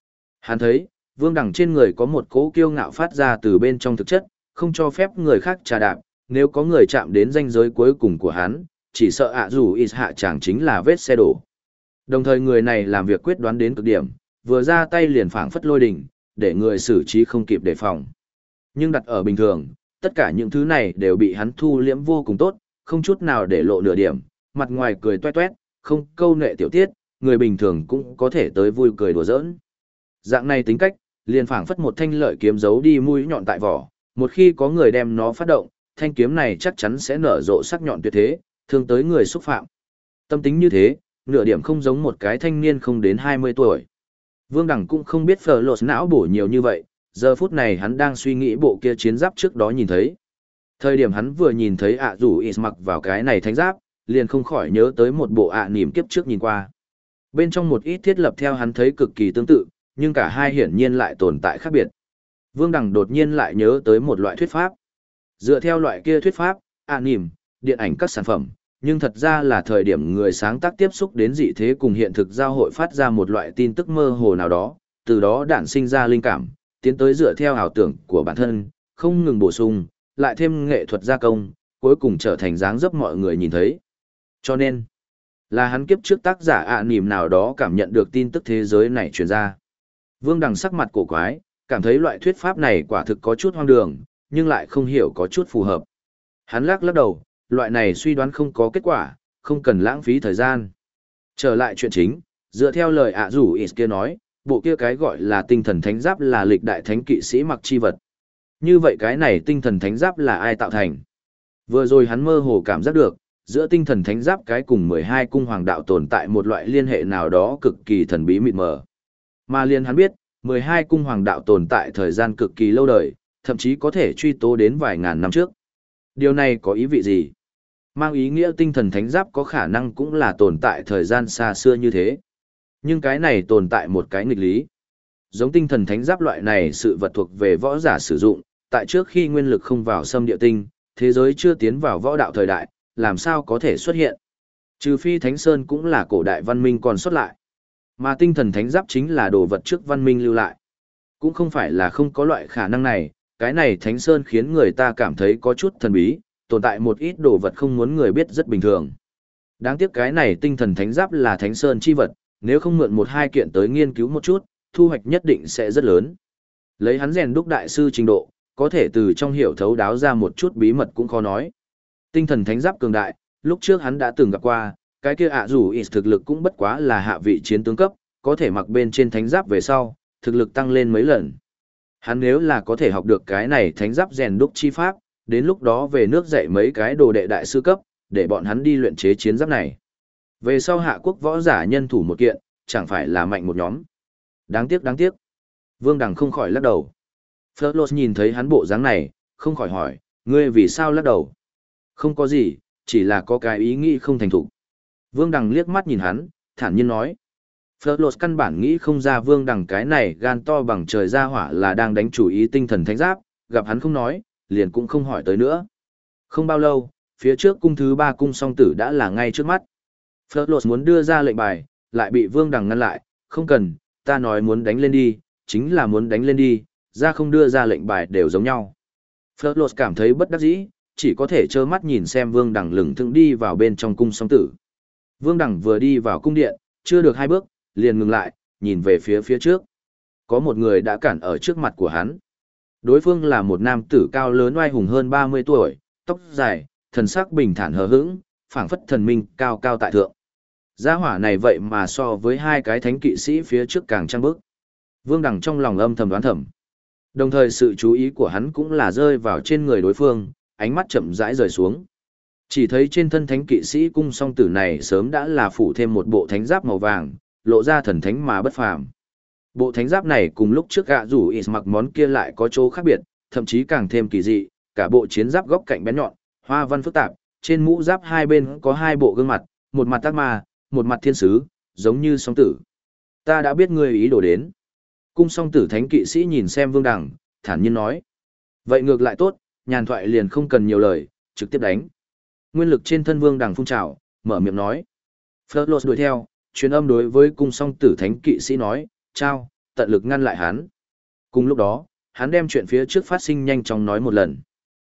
Hắn thấy, Vương Đằng trên người có một cỗ kiêu ngạo phát ra từ bên trong thực chất, không cho phép người khác trà đạp, nếu có người chạm đến ranh giới cuối cùng của hắn, chỉ sợ ạ dù ít hạ chẳng chính là vết xe đổ. Đồng thời người này làm việc quyết đoán đến cực điểm, vừa ra tay liền phảng phất lôi đình, để người xử trí không kịp đề phòng. Nhưng đặt ở bình thường, tất cả những thứ này đều bị hắn thu liễm vô cùng tốt, không chút nào để lộ nửa điểm, mặt ngoài cười toét toét, không câu nệ tiểu tiết, người bình thường cũng có thể tới vui cười đùa giỡn. Dạng này tính cách, liền phảng phất một thanh lợi kiếm giấu đi mũi nhọn tại vỏ, một khi có người đem nó phát động, thanh kiếm này chắc chắn sẽ nở rộ sắc nhọn tuyệt thế, thương tới người xúc phạm. Tâm tính như thế, nửa điểm không giống một cái thanh niên không đến 20 tuổi. Vương Đằng cũng không biết phở lột não bổ nhiều như vậy, giờ phút này hắn đang suy nghĩ bộ kia chiến giáp trước đó nhìn thấy. Thời điểm hắn vừa nhìn thấy ạ rủ ít mặc vào cái này thánh giáp, liền không khỏi nhớ tới một bộ nỉm kiếp trước nhìn qua. Bên trong một ít thiết lập theo hắn thấy cực kỳ tương tự, nhưng cả hai hiển nhiên lại tồn tại khác biệt. Vương Đằng đột nhiên lại nhớ tới một loại thuyết pháp. Dựa theo loại kia thuyết pháp, nỉm, điện ảnh các sản phẩm, nhưng thật ra là thời điểm người sáng tác tiếp xúc đến dị thế cùng hiện thực giao hội phát ra một loại tin tức mơ hồ nào đó, từ đó đản sinh ra linh cảm, tiến tới dựa theo ảo tưởng của bản thân, không ngừng bổ sung, lại thêm nghệ thuật gia công, cuối cùng trở thành dáng dấp mọi người nhìn thấy. Cho nên, là hắn kiếp trước tác giả nỉm nào đó cảm nhận được tin tức thế giới này truyền ra. Vương Đằng sắc mặt cổ quái, cảm thấy loại thuyết pháp này quả thực có chút hoang đường, nhưng lại không hiểu có chút phù hợp. Hắn lắc đầu, loại này suy đoán không có kết quả, không cần lãng phí thời gian. Trở lại chuyện chính, dựa theo lời ạ rủ ít kia nói, bộ kia cái gọi là tinh thần thánh giáp là lịch đại thánh kỵ sĩ mặc chi vật. Như vậy cái này tinh thần thánh giáp là ai tạo thành? Vừa rồi hắn mơ hồ cảm giác được, giữa tinh thần thánh giáp cái cùng 12 cung hoàng đạo tồn tại một loại liên hệ nào đó cực kỳ thần bí mịt mờ. Mà liền hắn biết, 12 cung hoàng đạo tồn tại thời gian cực kỳ lâu đời, thậm chí có thể truy tố đến vài ngàn năm trước. Điều này có ý vị gì? Mang ý nghĩa tinh thần thánh giáp có khả năng cũng là tồn tại thời gian xa xưa như thế. Nhưng cái này tồn tại một cái nghịch lý. Giống tinh thần thánh giáp loại này sự vật thuộc về võ giả sử dụng, tại trước khi nguyên lực không vào xâm địa tinh, thế giới chưa tiến vào võ đạo thời đại, làm sao có thể xuất hiện. Trừ phi Thánh Sơn cũng là cổ đại văn minh còn xuất lại. Mà tinh thần thánh giáp chính là đồ vật trước văn minh lưu lại. Cũng không phải là không có loại khả năng này, cái này Thánh Sơn khiến người ta cảm thấy có chút thần bí, tồn tại một ít đồ vật không muốn người biết rất bình thường. Đáng tiếc cái này tinh thần thánh giáp là Thánh Sơn chi vật, nếu không mượn một hai kiện tới nghiên cứu một chút, thu hoạch nhất định sẽ rất lớn. Lấy hắn rèn đúc đại sư trình độ, có thể từ trong hiểu thấu đáo ra một chút bí mật cũng khó nói. Tinh thần thánh giáp cường đại, lúc trước hắn đã từng gặp qua, cái kia dù ít thực lực cũng bất quá là hạ vị chiến tướng cấp, có thể mặc bên trên thánh giáp về sau, thực lực tăng lên mấy lần. Hắn nếu là có thể học được cái này thánh giáp rèn đúc chi pháp, đến lúc đó về nước dạy mấy cái đồ đệ đại sư cấp, để bọn hắn đi luyện chế chiến giáp này. Về sau hạ quốc võ giả nhân thủ một kiện, chẳng phải là mạnh một nhóm. Đáng tiếc. Vương Đằng không khỏi lắc đầu. Phớt nhìn thấy hắn bộ dáng này, không khỏi hỏi, ngươi vì sao lắc đầu? Không có gì, chỉ là có cái ý nghĩ không thành thục. Vương Đằng liếc mắt nhìn hắn, thản nhiên nói. Phớt căn bản nghĩ không ra Vương Đằng cái này gan to bằng trời ra hỏa là đang đánh chủ ý tinh thần thánh giáp, gặp hắn không nói, liền cũng không hỏi tới nữa. Không bao lâu, phía trước cung thứ 3 cung song tử đã là ngay trước mắt. Phớt muốn đưa ra lệnh bài, lại bị Vương Đằng ngăn lại, không cần, ta nói muốn đánh lên đi, chính là muốn đánh lên đi, ra không đưa ra lệnh bài đều giống nhau. Phớt cảm thấy bất đắc dĩ, chỉ có thể trơ mắt nhìn xem Vương Đằng lững thững đi vào bên trong cung song tử. Vương Đằng vừa đi vào cung điện, chưa được 2 bước, liền ngừng lại, nhìn về phía trước. Có một người đã cản ở trước mặt của hắn. Đối phương là một nam tử cao lớn oai hùng hơn 30 tuổi, tóc dài, thần sắc bình thản hờ hững, phảng phất thần minh cao cao tại thượng. Gia hỏa này vậy mà so với 2 cái thánh kỵ sĩ phía trước càng trăng bước. Vương Đằng trong lòng âm thầm đoán thầm. Đồng thời sự chú ý của hắn cũng là rơi vào trên người đối phương, ánh mắt chậm rãi rời xuống. Chỉ thấy trên thân thánh kỵ sĩ cung song tử này sớm đã là phủ thêm một bộ thánh giáp màu vàng, lộ ra thần thánh mà bất phàm. Bộ thánh giáp này cùng lúc trước gạ rủ ít mặc món kia lại có chỗ khác biệt, thậm chí càng thêm kỳ dị, cả bộ chiến giáp góc cạnh bén nhọn, hoa văn phức tạp, trên mũ giáp hai bên có 2 bộ gương mặt, một mặt ác ma, một mặt thiên sứ, giống như song tử. Ta đã biết ngươi ý đồ đến. Cung song tử thánh kỵ sĩ nhìn xem Vương Đằng, thản nhiên nói. Vậy ngược lại tốt, nhàn thoại liền không cần nhiều lời, trực tiếp đánh. Nguyên lực trên thân Vương Đằng phun trào, mở miệng nói. Phớt đuổi theo, truyền âm đối với cung song tử thánh kỵ sĩ nói, chào, tận lực ngăn lại hắn. Cùng lúc đó, hắn đem chuyện phía trước phát sinh nhanh chóng nói một lần.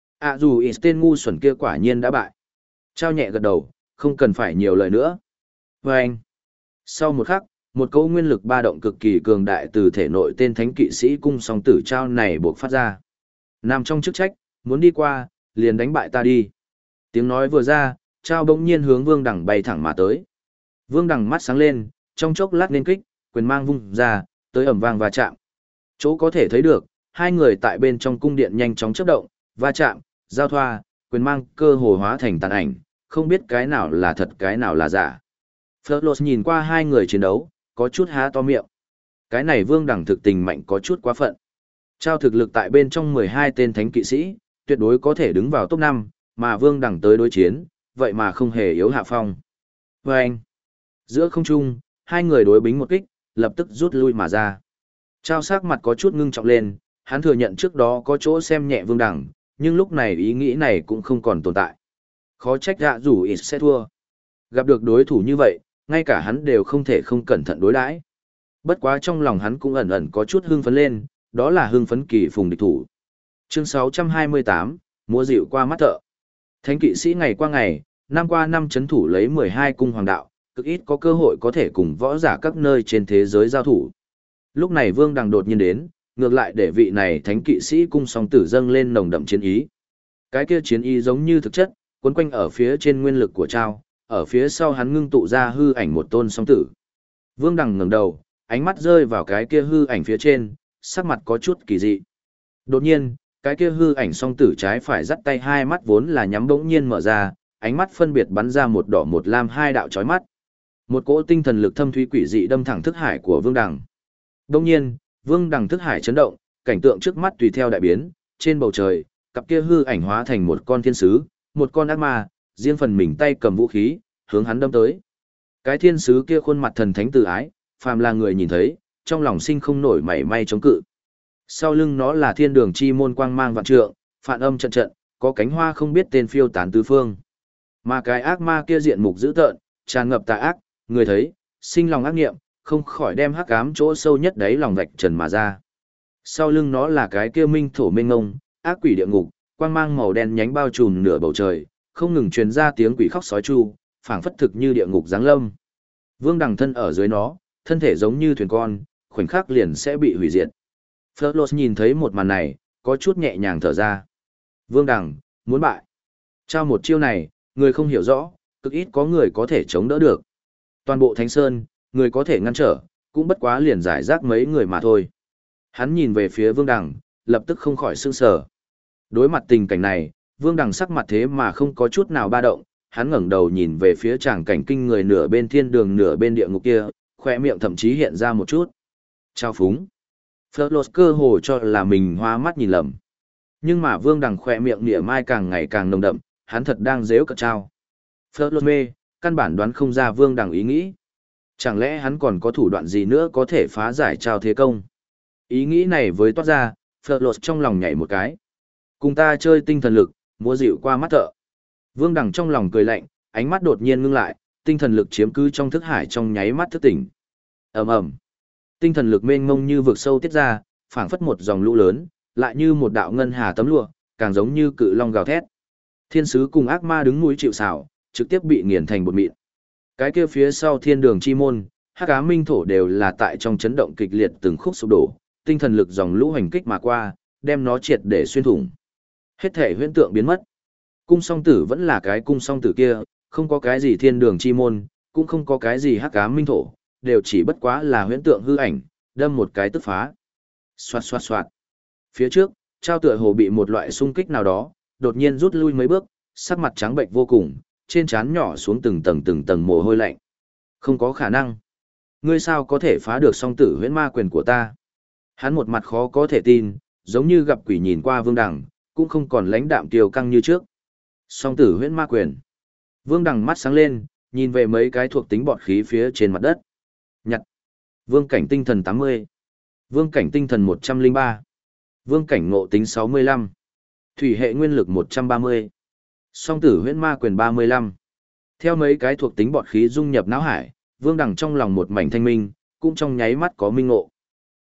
Dù ít tên ngu xuẩn kia quả nhiên đã bại. Trao nhẹ gật đầu, không cần phải nhiều lời nữa. Và anh. Sau một khắc, một cỗ nguyên lực ba động cực kỳ cường đại từ thể nội tên thánh kỵ sĩ cung song tử Trao này buộc phát ra. Nằm trong chức trách, muốn đi qua, liền đánh bại ta đi. Tiếng nói vừa ra, Trao bỗng nhiên hướng Vương Đằng bay thẳng mà tới. Vương Đằng mắt sáng lên, trong chốc lát nên kích, quyền mang vung ra, tới ầm vang va chạm. Chỗ có thể thấy được, hai người tại bên trong cung điện nhanh chóng chớp động, va chạm, giao thoa, quyền mang cơ hồ hóa thành tàn ảnh, không biết cái nào là thật cái nào là giả. Fleur nhìn qua hai người chiến đấu, có chút há to miệng. Cái này Vương Đằng thực tình mạnh có chút quá phận. Trao thực lực tại bên trong 12 tên thánh kỵ sĩ, tuyệt đối có thể đứng vào top 5, mà Vương Đằng tới đối chiến, vậy mà không hề yếu hạ phong. Và anh, giữa không trung, hai người đối bính một kích, lập tức rút lui mà ra. Trao sắc mặt có chút ngưng trọng lên, hắn thừa nhận trước đó có chỗ xem nhẹ Vương Đằng, nhưng lúc này ý nghĩ này cũng không còn tồn tại. Khó trách dù ít sẽ thua. Gặp được đối thủ như vậy, ngay cả hắn đều không thể không cẩn thận đối đãi. Bất quá trong lòng hắn cũng ẩn ẩn có chút hưng phấn lên, đó là hưng phấn kỳ phùng địch thủ. Chương 628, múa dịu qua mắt thợ. Thánh kỵ sĩ ngày qua ngày, năm qua năm chấn thủ lấy 12 cung hoàng đạo, cực ít có cơ hội có thể cùng võ giả các nơi trên thế giới giao thủ. Lúc này Vương Đằng đột nhiên đến, ngược lại để vị này thánh kỵ sĩ cung song tử dâng lên nồng đậm chiến ý. Cái kia chiến ý giống như thực chất, quấn quanh ở phía trên nguyên lực của Trao, ở phía sau hắn ngưng tụ ra hư ảnh một tôn song tử. Vương Đằng ngẩng đầu, ánh mắt rơi vào cái kia hư ảnh phía trên, sắc mặt có chút kỳ dị. Đột nhiên, cái kia hư ảnh song tử trái phải dắt tay hai mắt vốn là nhắm bỗng nhiên mở ra, ánh mắt phân biệt bắn ra một đỏ một lam hai đạo chói mắt. Một cỗ tinh thần lực thâm thúy quỷ dị đâm thẳng thức hải của Vương Đằng. Đột nhiên, Vương Đằng thức hải chấn động, cảnh tượng trước mắt tùy theo đại biến, trên bầu trời, cặp kia hư ảnh hóa thành một con thiên sứ, một con ác ma, riêng phần mình tay cầm vũ khí, hướng hắn đâm tới. Cái thiên sứ kia khuôn mặt thần thánh từ ái, phàm là người nhìn thấy, trong lòng sinh không nổi mảy may chống cự. Sau lưng nó là thiên đường chi môn quang mang vạn trượng, phản âm trận trận, có cánh hoa không biết tên phiêu tán tứ phương. Mà cái ác ma kia diện mục dữ tợn, tràn ngập tà ác, người thấy, sinh lòng ác nghiệm, không khỏi đem hắc ám chỗ sâu nhất đấy lòng vạch trần mà ra. Sau lưng nó là cái kia minh thổ mênh ngông, ác quỷ địa ngục, quang mang màu đen nhánh bao trùm nửa bầu trời, không ngừng truyền ra tiếng quỷ khóc sói chu, phảng phất thực như địa ngục giáng lâm. Vương Đằng thân ở dưới nó, thân thể giống như thuyền con, khoảnh khắc liền sẽ bị hủy diệt. Fleur nhìn thấy một màn này, có chút nhẹ nhàng thở ra. Vương Đằng, muốn bại. Trao một chiêu này, người không hiểu rõ, cực ít có người có thể chống đỡ được. Toàn bộ Thánh Sơn, người có thể ngăn trở, cũng bất quá liền giải rác mấy người mà thôi. Hắn nhìn về phía Vương Đằng, lập tức không khỏi sửng sở. Đối mặt tình cảnh này, Vương Đằng sắc mặt thế mà không có chút nào ba động, hắn ngẩng đầu nhìn về phía tràng cảnh kinh người nửa bên thiên đường nửa bên địa ngục kia, khóe miệng thậm chí hiện ra một chút trao phúng. Fleur cơ hồ cho là mình hoa mắt nhìn lầm. Nhưng mà Vương Đằng khóe miệng nịa mai càng ngày càng nồng đậm, hắn thật đang giễu cợt Trao. Fleur mê, căn bản đoán không ra Vương Đằng ý nghĩ. Chẳng lẽ hắn còn có thủ đoạn gì nữa có thể phá giải Trao thế công? Ý nghĩ này với toát ra, Fleur trong lòng nhảy một cái. Cùng ta chơi tinh thần lực, múa dịu qua mắt thợ. Vương Đằng trong lòng cười lạnh, ánh mắt đột nhiên ngưng lại, tinh thần lực chiếm cứ trong thức hải trong nháy mắt thức tỉnh. Ầm ầm. Tinh thần lực mênh mông như vực sâu tiết ra, phảng phất một dòng lũ lớn, lại như một đạo ngân hà tấm lụa, càng giống như cự long gào thét. Thiên sứ cùng ác ma đứng núi chịu sào, trực tiếp bị nghiền thành bột mịn. Cái kia phía sau thiên đường chi môn, hắc ám minh thổ đều là tại trong chấn động kịch liệt từng khúc sụp đổ, tinh thần lực dòng lũ hành kích mà qua, đem nó triệt để xuyên thủng. Hết thể huyễn tượng biến mất. Cung song tử vẫn là cái cung song tử kia, không có cái gì thiên đường chi môn, cũng không có cái gì hắc ám minh thổ, đều chỉ bất quá là huyễn tượng hư ảnh, đâm một cái tức phá. Xoạt xoạt xoạt. Phía trước, Trao tựa hồ bị một loại xung kích nào đó, đột nhiên rút lui mấy bước, sắc mặt trắng bệnh vô cùng, trên trán nhỏ xuống từng tầng mồ hôi lạnh. Không có khả năng. Ngươi sao có thể phá được song tử huyễn ma quyền của ta? Hắn một mặt khó có thể tin, giống như gặp quỷ nhìn qua Vương Đằng, cũng không còn lãnh đạm kiêu căng như trước. Song tử huyễn ma quyền. Vương Đằng mắt sáng lên, nhìn về mấy cái thuộc tính bọt khí phía trên mặt đất. Nhặt. Vương cảnh tinh thần 80. Vương cảnh tinh thần 103. Vương cảnh ngộ tính 65. Thủy hệ nguyên lực 130. Song tử huyễn ma quyền 35. Theo mấy cái thuộc tính bọt khí dung nhập não hải, Vương Đằng trong lòng một mảnh thanh minh, cũng trong nháy mắt có minh ngộ.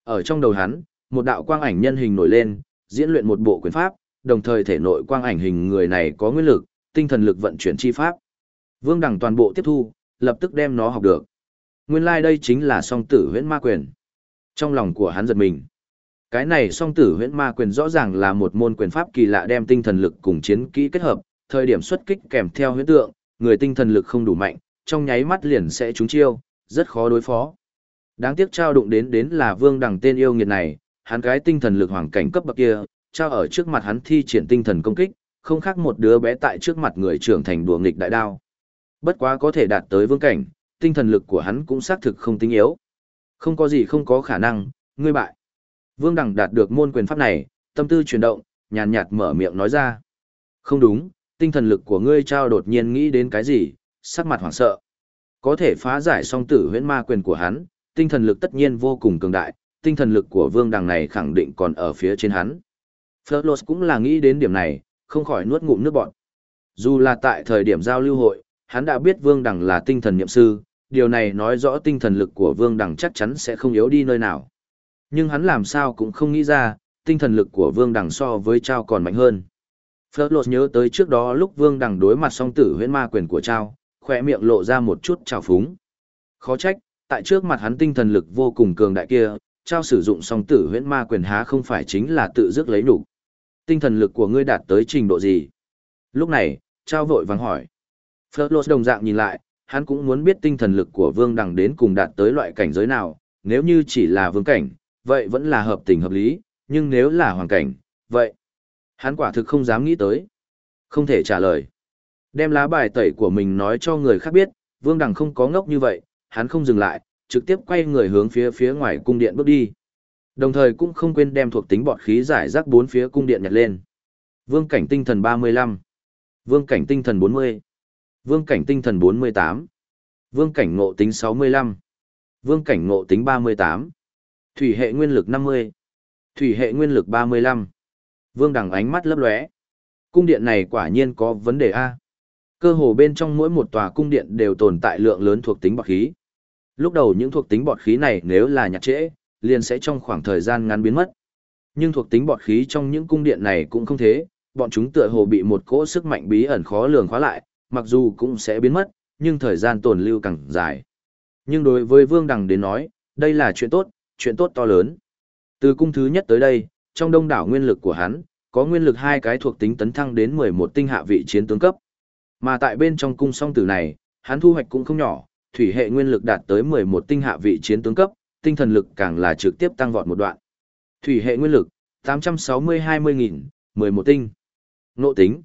Ở trong đầu hắn, một đạo quang ảnh nhân hình nổi lên, diễn luyện một bộ quyền pháp, đồng thời thể nội quang ảnh hình người này có nguyên lực, tinh thần lực vận chuyển chi pháp. Vương Đằng toàn bộ tiếp thu, lập tức đem nó học được. Nguyên lai đây chính là song tử huyễn ma quyền. Trong lòng của hắn giật mình. Cái này song tử huyễn ma quyền rõ ràng là một môn quyền pháp kỳ lạ đem tinh thần lực cùng chiến kỹ kết hợp, thời điểm xuất kích kèm theo huyễn tượng, người tinh thần lực không đủ mạnh, trong nháy mắt liền sẽ trúng chiêu, rất khó đối phó. Đáng tiếc trao đụng đến là Vương Đằng tên yêu nghiệt này, hắn cái tinh thần lực hoàng cảnh cấp bậc kia, trao ở trước mặt hắn thi triển tinh thần công kích, không khác một đứa bé tại trước mặt người trưởng thành đùa nghịch đại đao. Bất quá có thể đạt tới vương cảnh, tinh thần lực của hắn cũng xác thực không tinh yếu. Không có gì không có khả năng, ngươi bại. Vương Đằng đạt được môn quyền pháp này, tâm tư chuyển động, nhàn nhạt mở miệng nói ra. Không đúng, tinh thần lực của ngươi trao đột nhiên nghĩ đến cái gì, sắc mặt hoảng sợ. Có thể phá giải song tử huyễn ma quyền của hắn, tinh thần lực tất nhiên vô cùng cường đại, tinh thần lực của Vương Đằng này khẳng định còn ở phía trên hắn. Fleur cũng là nghĩ đến điểm này, không khỏi nuốt ngụm nước bọt. Dù là tại thời điểm giao lưu hội, hắn đã biết Vương Đằng là tinh thần niệm sư, điều này nói rõ tinh thần lực của Vương Đằng chắc chắn sẽ không yếu đi nơi nào. Nhưng hắn làm sao cũng không nghĩ ra, tinh thần lực của Vương Đằng so với Trao còn mạnh hơn. Fleur nhớ tới trước đó lúc Vương Đằng đối mặt song tử huyễn ma quyền của Trao, khỏe miệng lộ ra một chút trào phúng. Khó trách, tại trước mặt hắn tinh thần lực vô cùng cường đại kia, Trao sử dụng song tử huyễn ma quyền há không phải chính là tự dứt lấy nhục. Tinh thần lực của ngươi đạt tới trình độ gì? Lúc này, Trao vội vàng hỏi. Fleur đồng dạng nhìn lại, hắn cũng muốn biết tinh thần lực của Vương Đằng đến cùng đạt tới loại cảnh giới nào, nếu như chỉ là vương cảnh, vậy vẫn là hợp tình hợp lý, nhưng nếu là hoàng cảnh, vậy hắn quả thực không dám nghĩ tới. Không thể trả lời. Đem lá bài tẩy của mình nói cho người khác biết, Vương Đằng không có ngốc như vậy, hắn không dừng lại, trực tiếp quay người hướng phía ngoài cung điện bước đi. Đồng thời cũng không quên đem thuộc tính bọt khí giải rác bốn phía cung điện nhặt lên. Vương cảnh tinh thần 35, vương cảnh tinh thần 40, vương cảnh tinh thần 48, vương cảnh ngộ tính 65, vương cảnh ngộ tính 38, thủy hệ nguyên lực 50, thủy hệ nguyên lực 35. Vương Đằng ánh mắt lấp lóe. Cung điện này quả nhiên có vấn đề a. Cơ hồ bên trong mỗi một tòa cung điện đều tồn tại lượng lớn thuộc tính bọt khí. Lúc đầu những thuộc tính bọt khí này nếu là nhặt trễ, liền sẽ trong khoảng thời gian ngắn biến mất. Nhưng thuộc tính bọt khí trong những cung điện này cũng không thế, bọn chúng tựa hồ bị một cỗ sức mạnh bí ẩn khó lường khóa lại, mặc dù cũng sẽ biến mất, nhưng thời gian tồn lưu càng dài. Nhưng đối với Vương Đằng đến nói, đây là chuyện tốt to lớn. Từ cung thứ nhất tới đây, trong đông đảo nguyên lực của hắn, có nguyên lực 2 cái thuộc tính tấn thăng đến 11 tinh hạ vị chiến tướng cấp. Mà tại bên trong cung song tử này, hắn thu hoạch cũng không nhỏ, thủy hệ nguyên lực đạt tới 11 tinh hạ vị chiến tướng cấp, tinh thần lực càng là trực tiếp tăng vọt một đoạn. Thủy hệ nguyên lực, 860-20.000, 11 tinh. Ngộ tính,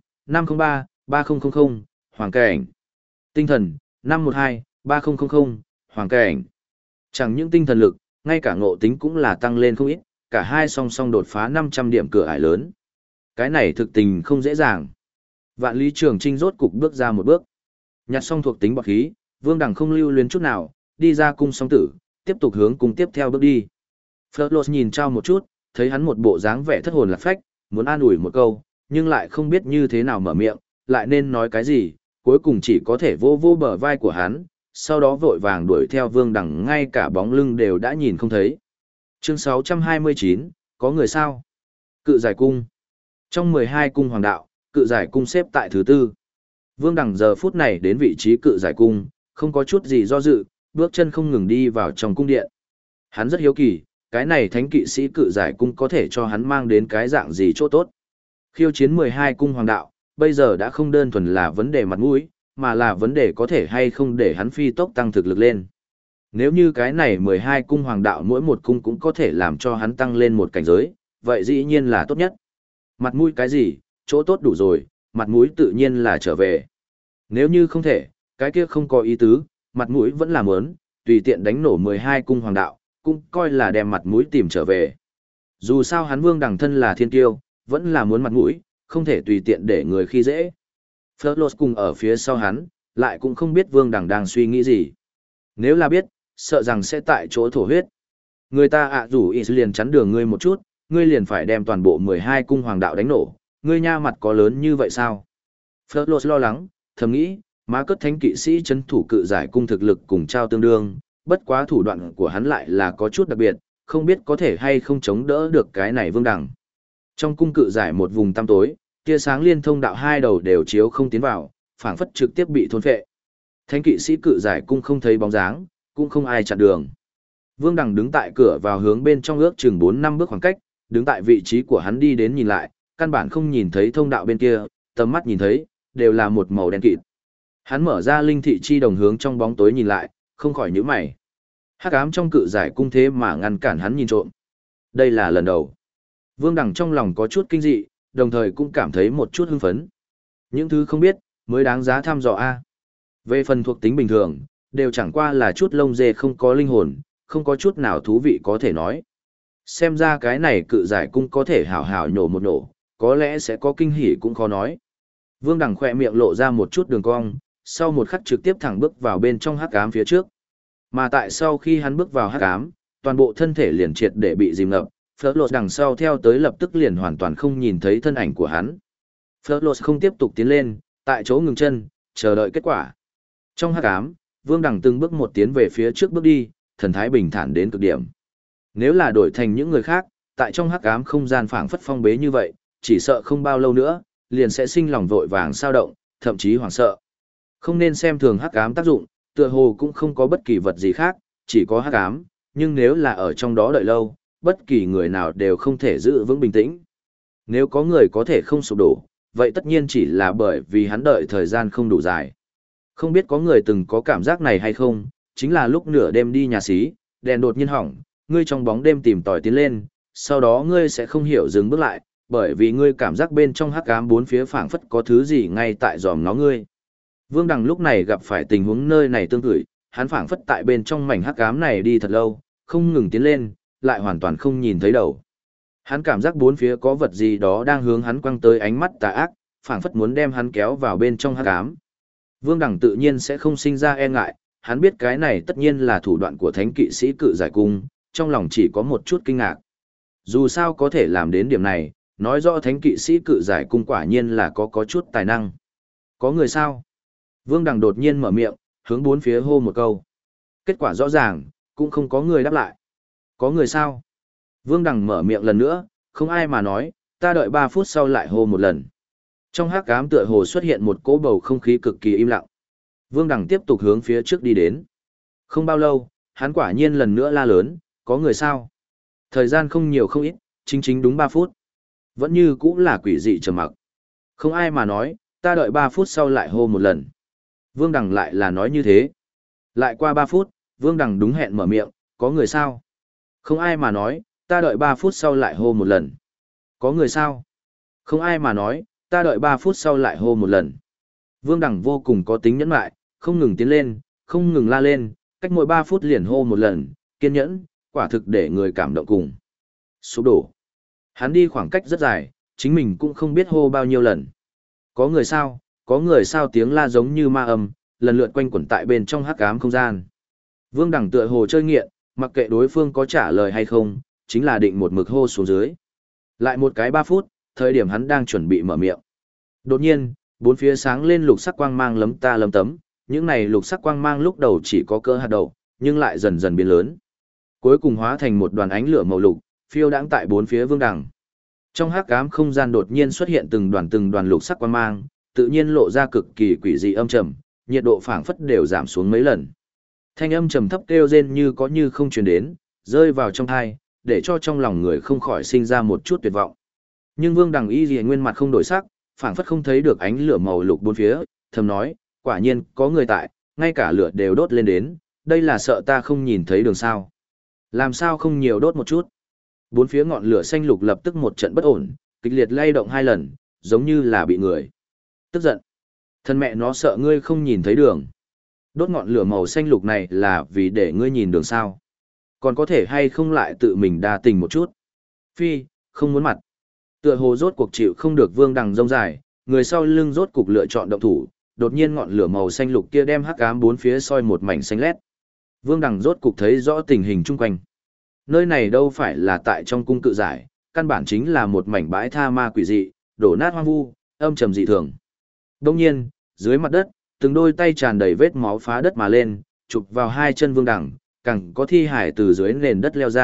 503-3000, hoàng cảnh. Tinh thần, 512-3000, hoàng cảnh. Chẳng những tinh thần lực, ngay cả ngộ tính cũng là tăng lên không ít, cả hai song song đột phá 500 điểm cửa ải lớn. Cái này thực tình không dễ dàng. Vạn Lý Trường Trinh rốt cục bước ra một bước. Nhặt xong thuộc tính bọt khí, Vương Đằng không lưu luyến chút nào, đi ra cung song tử, tiếp tục hướng cung tiếp theo bước đi. Fleur nhìn Trao một chút, thấy hắn một bộ dáng vẻ thất hồn lạc phách, muốn an ủi một câu, nhưng lại không biết như thế nào mở miệng, lại nên nói cái gì, cuối cùng chỉ có thể vô vô bờ vai của hắn, sau đó vội vàng đuổi theo Vương Đằng ngay cả bóng lưng đều đã nhìn không thấy. Chương 629, có người sao? Cự giải cung. Trong 12 cung hoàng đạo, cự giải cung xếp tại thứ 4. Vương Đằng giờ phút này đến vị trí cự giải cung, không có chút gì do dự, bước chân không ngừng đi vào trong cung điện. Hắn rất hiếu kỳ, cái này thánh kỵ sĩ cự giải cung có thể cho hắn mang đến cái dạng gì chỗ tốt. Khiêu chiến 12 cung hoàng đạo, bây giờ đã không đơn thuần là vấn đề mặt mũi, mà là vấn đề có thể hay không để hắn phi tốc tăng thực lực lên. Nếu như cái này 12 cung hoàng đạo mỗi một cung cũng có thể làm cho hắn tăng lên một cảnh giới, vậy dĩ nhiên là tốt nhất. Mặt mũi cái gì, chỗ tốt đủ rồi, mặt mũi tự nhiên là trở về. Nếu như không thể, cái kia không có ý tứ, mặt mũi vẫn là mớn, tùy tiện đánh nổ 12 cung hoàng đạo, cũng coi là đem mặt mũi tìm trở về. Dù sao hắn Vương Đằng thân là thiên kiêu, vẫn là muốn mặt mũi, không thể tùy tiện để người khi dễ. Fleur cùng ở phía sau hắn, lại cũng không biết Vương Đằng đang suy nghĩ gì. Nếu là biết, sợ rằng sẽ tại chỗ thổ huyết. Người ta rủ ý liền chắn đường ngươi một chút, ngươi liền phải đem toàn bộ 12 cung hoàng đạo đánh nổ, ngươi nha mặt có lớn như vậy sao? Fleur lo lắng, thầm nghĩ, má cất thánh kỵ sĩ chấn thủ cự giải cung thực lực cùng Trao tương đương, bất quá thủ đoạn của hắn lại là có chút đặc biệt, không biết có thể hay không chống đỡ được cái này Vương Đằng. Trong cung cự giải một vùng tăm tối, tia sáng liên thông đạo hai đầu đều chiếu không tiến vào, phảng phất trực tiếp bị thôn phệ. Thánh kỵ sĩ cự giải cung không thấy bóng dáng, cũng không ai chặn đường. Vương Đằng đứng tại cửa vào hướng bên trong ước chừng 4-5 bước khoảng cách, đứng tại vị trí của hắn đi đến nhìn lại, căn bản không nhìn thấy thông đạo bên kia, tầm mắt nhìn thấy, đều là một màu đen kịt. Hắn mở ra linh thị chi đồng hướng trong bóng tối nhìn lại, không khỏi nhíu mày. Hắc ám trong cự giải cung thế mà ngăn cản hắn nhìn trộm. Đây là lần đầu. Vương Đằng trong lòng có chút kinh dị, đồng thời cũng cảm thấy một chút hưng phấn. Những thứ không biết, mới đáng giá thăm dò a. Về phần thuộc tính bình thường, đều chẳng qua là chút lông dê không có linh hồn, không có chút nào thú vị có thể nói. Xem ra cái này cự giải cung có thể hảo hảo nhổ một nổ, có lẽ sẽ có kinh hỉ cũng khó nói. Vương Đằng khỏe miệng lộ ra một chút đường cong, sau một khắc trực tiếp thẳng bước vào bên trong hắc ám phía trước. Mà tại sau khi hắn bước vào hắc ám, toàn bộ thân thể liền triệt để bị dìm ngập, Fleur đằng sau theo tới lập tức liền hoàn toàn không nhìn thấy thân ảnh của hắn. Fleur không tiếp tục tiến lên, tại chỗ ngừng chân, chờ đợi kết quả. Trong hắc ám, Vương Đằng từng bước một tiến về phía trước bước đi, thần thái bình thản đến cực điểm. Nếu là đổi thành những người khác, tại trong hắc ám không gian phảng phất phong bế như vậy, chỉ sợ không bao lâu nữa, liền sẽ sinh lòng vội vàng sao động, thậm chí hoảng sợ. Không nên xem thường hắc ám tác dụng, tựa hồ cũng không có bất kỳ vật gì khác, chỉ có hắc ám, nhưng nếu là ở trong đó đợi lâu, bất kỳ người nào đều không thể giữ vững bình tĩnh. Nếu có người có thể không sụp đổ, vậy tất nhiên chỉ là bởi vì hắn đợi thời gian không đủ dài. Không biết có người từng có cảm giác này hay không, chính là lúc nửa đêm đi nhà xí, đèn đột nhiên hỏng, ngươi trong bóng đêm tìm tòi tiến lên, sau đó ngươi sẽ không hiểu dừng bước lại, bởi vì ngươi cảm giác bên trong hắc ám bốn phía phảng phất có thứ gì ngay tại dòm ngó ngươi. Vương Đằng lúc này gặp phải tình huống nơi này tương tự, hắn phảng phất tại bên trong mảnh hắc ám này đi thật lâu, không ngừng tiến lên, lại hoàn toàn không nhìn thấy đầu. Hắn cảm giác bốn phía có vật gì đó đang hướng hắn quăng tới ánh mắt tà ác, phảng phất muốn đem hắn kéo vào bên trong hắc ám. Vương Đằng tự nhiên sẽ không sinh ra e ngại, hắn biết cái này tất nhiên là thủ đoạn của thánh kỵ sĩ cự giải cung, trong lòng chỉ có một chút kinh ngạc. Dù sao có thể làm đến điểm này, nói rõ thánh kỵ sĩ cự giải cung quả nhiên là có chút tài năng. Có người sao? Vương Đằng đột nhiên mở miệng, hướng bốn phía hô một câu. Kết quả rõ ràng, cũng không có người đáp lại. Có người sao? Vương Đằng mở miệng lần nữa, không ai mà nói, ta đợi 3 phút sau lại hô một lần. Trong hắc ám tựa hồ xuất hiện một cỗ bầu không khí cực kỳ im lặng. Vương Đằng tiếp tục hướng phía trước đi đến. Không bao lâu, hắn quả nhiên lần nữa la lớn, có người sao? Thời gian không nhiều không ít, chính đúng 3 phút. Vẫn như cũng là quỷ dị trầm mặc. Không ai mà nói, ta đợi 3 phút sau lại hô một lần. Vương Đằng lại là nói như thế. Lại qua 3 phút, Vương Đằng đúng hẹn mở miệng, có người sao? Không ai mà nói, ta đợi 3 phút sau lại hô một lần. Có người sao? Không ai mà nói, ta đợi 3 phút sau lại hô một lần. Vương Đằng vô cùng có tính nhẫn nại, không ngừng tiến lên, không ngừng la lên, cách mỗi 3 phút liền hô một lần, kiên nhẫn, quả thực để người cảm động cùng. Sụp đổ. Hắn đi khoảng cách rất dài, chính mình cũng không biết hô bao nhiêu lần. Có người sao tiếng la giống như ma âm, lần lượt quanh quẩn tại bên trong hắc ám không gian. Vương Đằng tựa hồ chơi nghiện, mặc kệ đối phương có trả lời hay không, chính là định một mực hô xuống dưới. Lại một cái 3 phút, thời điểm hắn đang chuẩn bị mở miệng. Đột nhiên, bốn phía sáng lên lục sắc quang mang lấm ta lấm tấm, những này lục sắc quang mang lúc đầu chỉ có cỡ hạt đậu, nhưng lại dần dần biến lớn. Cuối cùng hóa thành một đoàn ánh lửa màu lục, phiêu đãng tại bốn phía Vương Đằng. Trong hắc ám không gian đột nhiên xuất hiện từng đoàn lục sắc quang mang, tự nhiên lộ ra cực kỳ quỷ dị âm trầm, nhiệt độ phảng phất đều giảm xuống mấy lần. Thanh âm trầm thấp kêu rên như có như không truyền đến, rơi vào trong tai, để cho trong lòng người không khỏi sinh ra một chút tuyệt vọng. Nhưng Vương Đằng y liễu nguyên mặt không đổi sắc, phảng phất không thấy được ánh lửa màu lục bốn phía, thầm nói, quả nhiên có người tại, ngay cả lửa đều đốt lên đến, đây là sợ ta không nhìn thấy đường sao? Làm sao không nhiều đốt một chút? Bốn phía ngọn lửa xanh lục lập tức một trận bất ổn, kịch liệt lay động 2 lần, giống như là bị người tức giận. Thân mẹ nó sợ ngươi không nhìn thấy đường. Đốt ngọn lửa màu xanh lục này là vì để ngươi nhìn đường sao? Còn có thể hay không lại tự mình đa tình một chút? Phi, không muốn mặt. Tựa hồ rốt cuộc chịu không được Vương Đằng rông dài, người sau lưng rốt cục lựa chọn động thủ, đột nhiên ngọn lửa màu xanh lục kia đem hắc ám bốn phía soi một mảnh xanh lét. Vương Đằng rốt cục thấy rõ tình hình chung quanh. Nơi này đâu phải là tại trong cung cự giải, căn bản chính là một mảnh bãi tha ma quỷ dị, đổ nát hoang vu, âm trầm dị thường. Đông nhiên, dưới mặt đất, từng đôi tay tràn đầy vết máu phá đất mà lên, chụp vào 2 chân Vương Đằng, càng có thi hải từ dưới nền đất leo ra,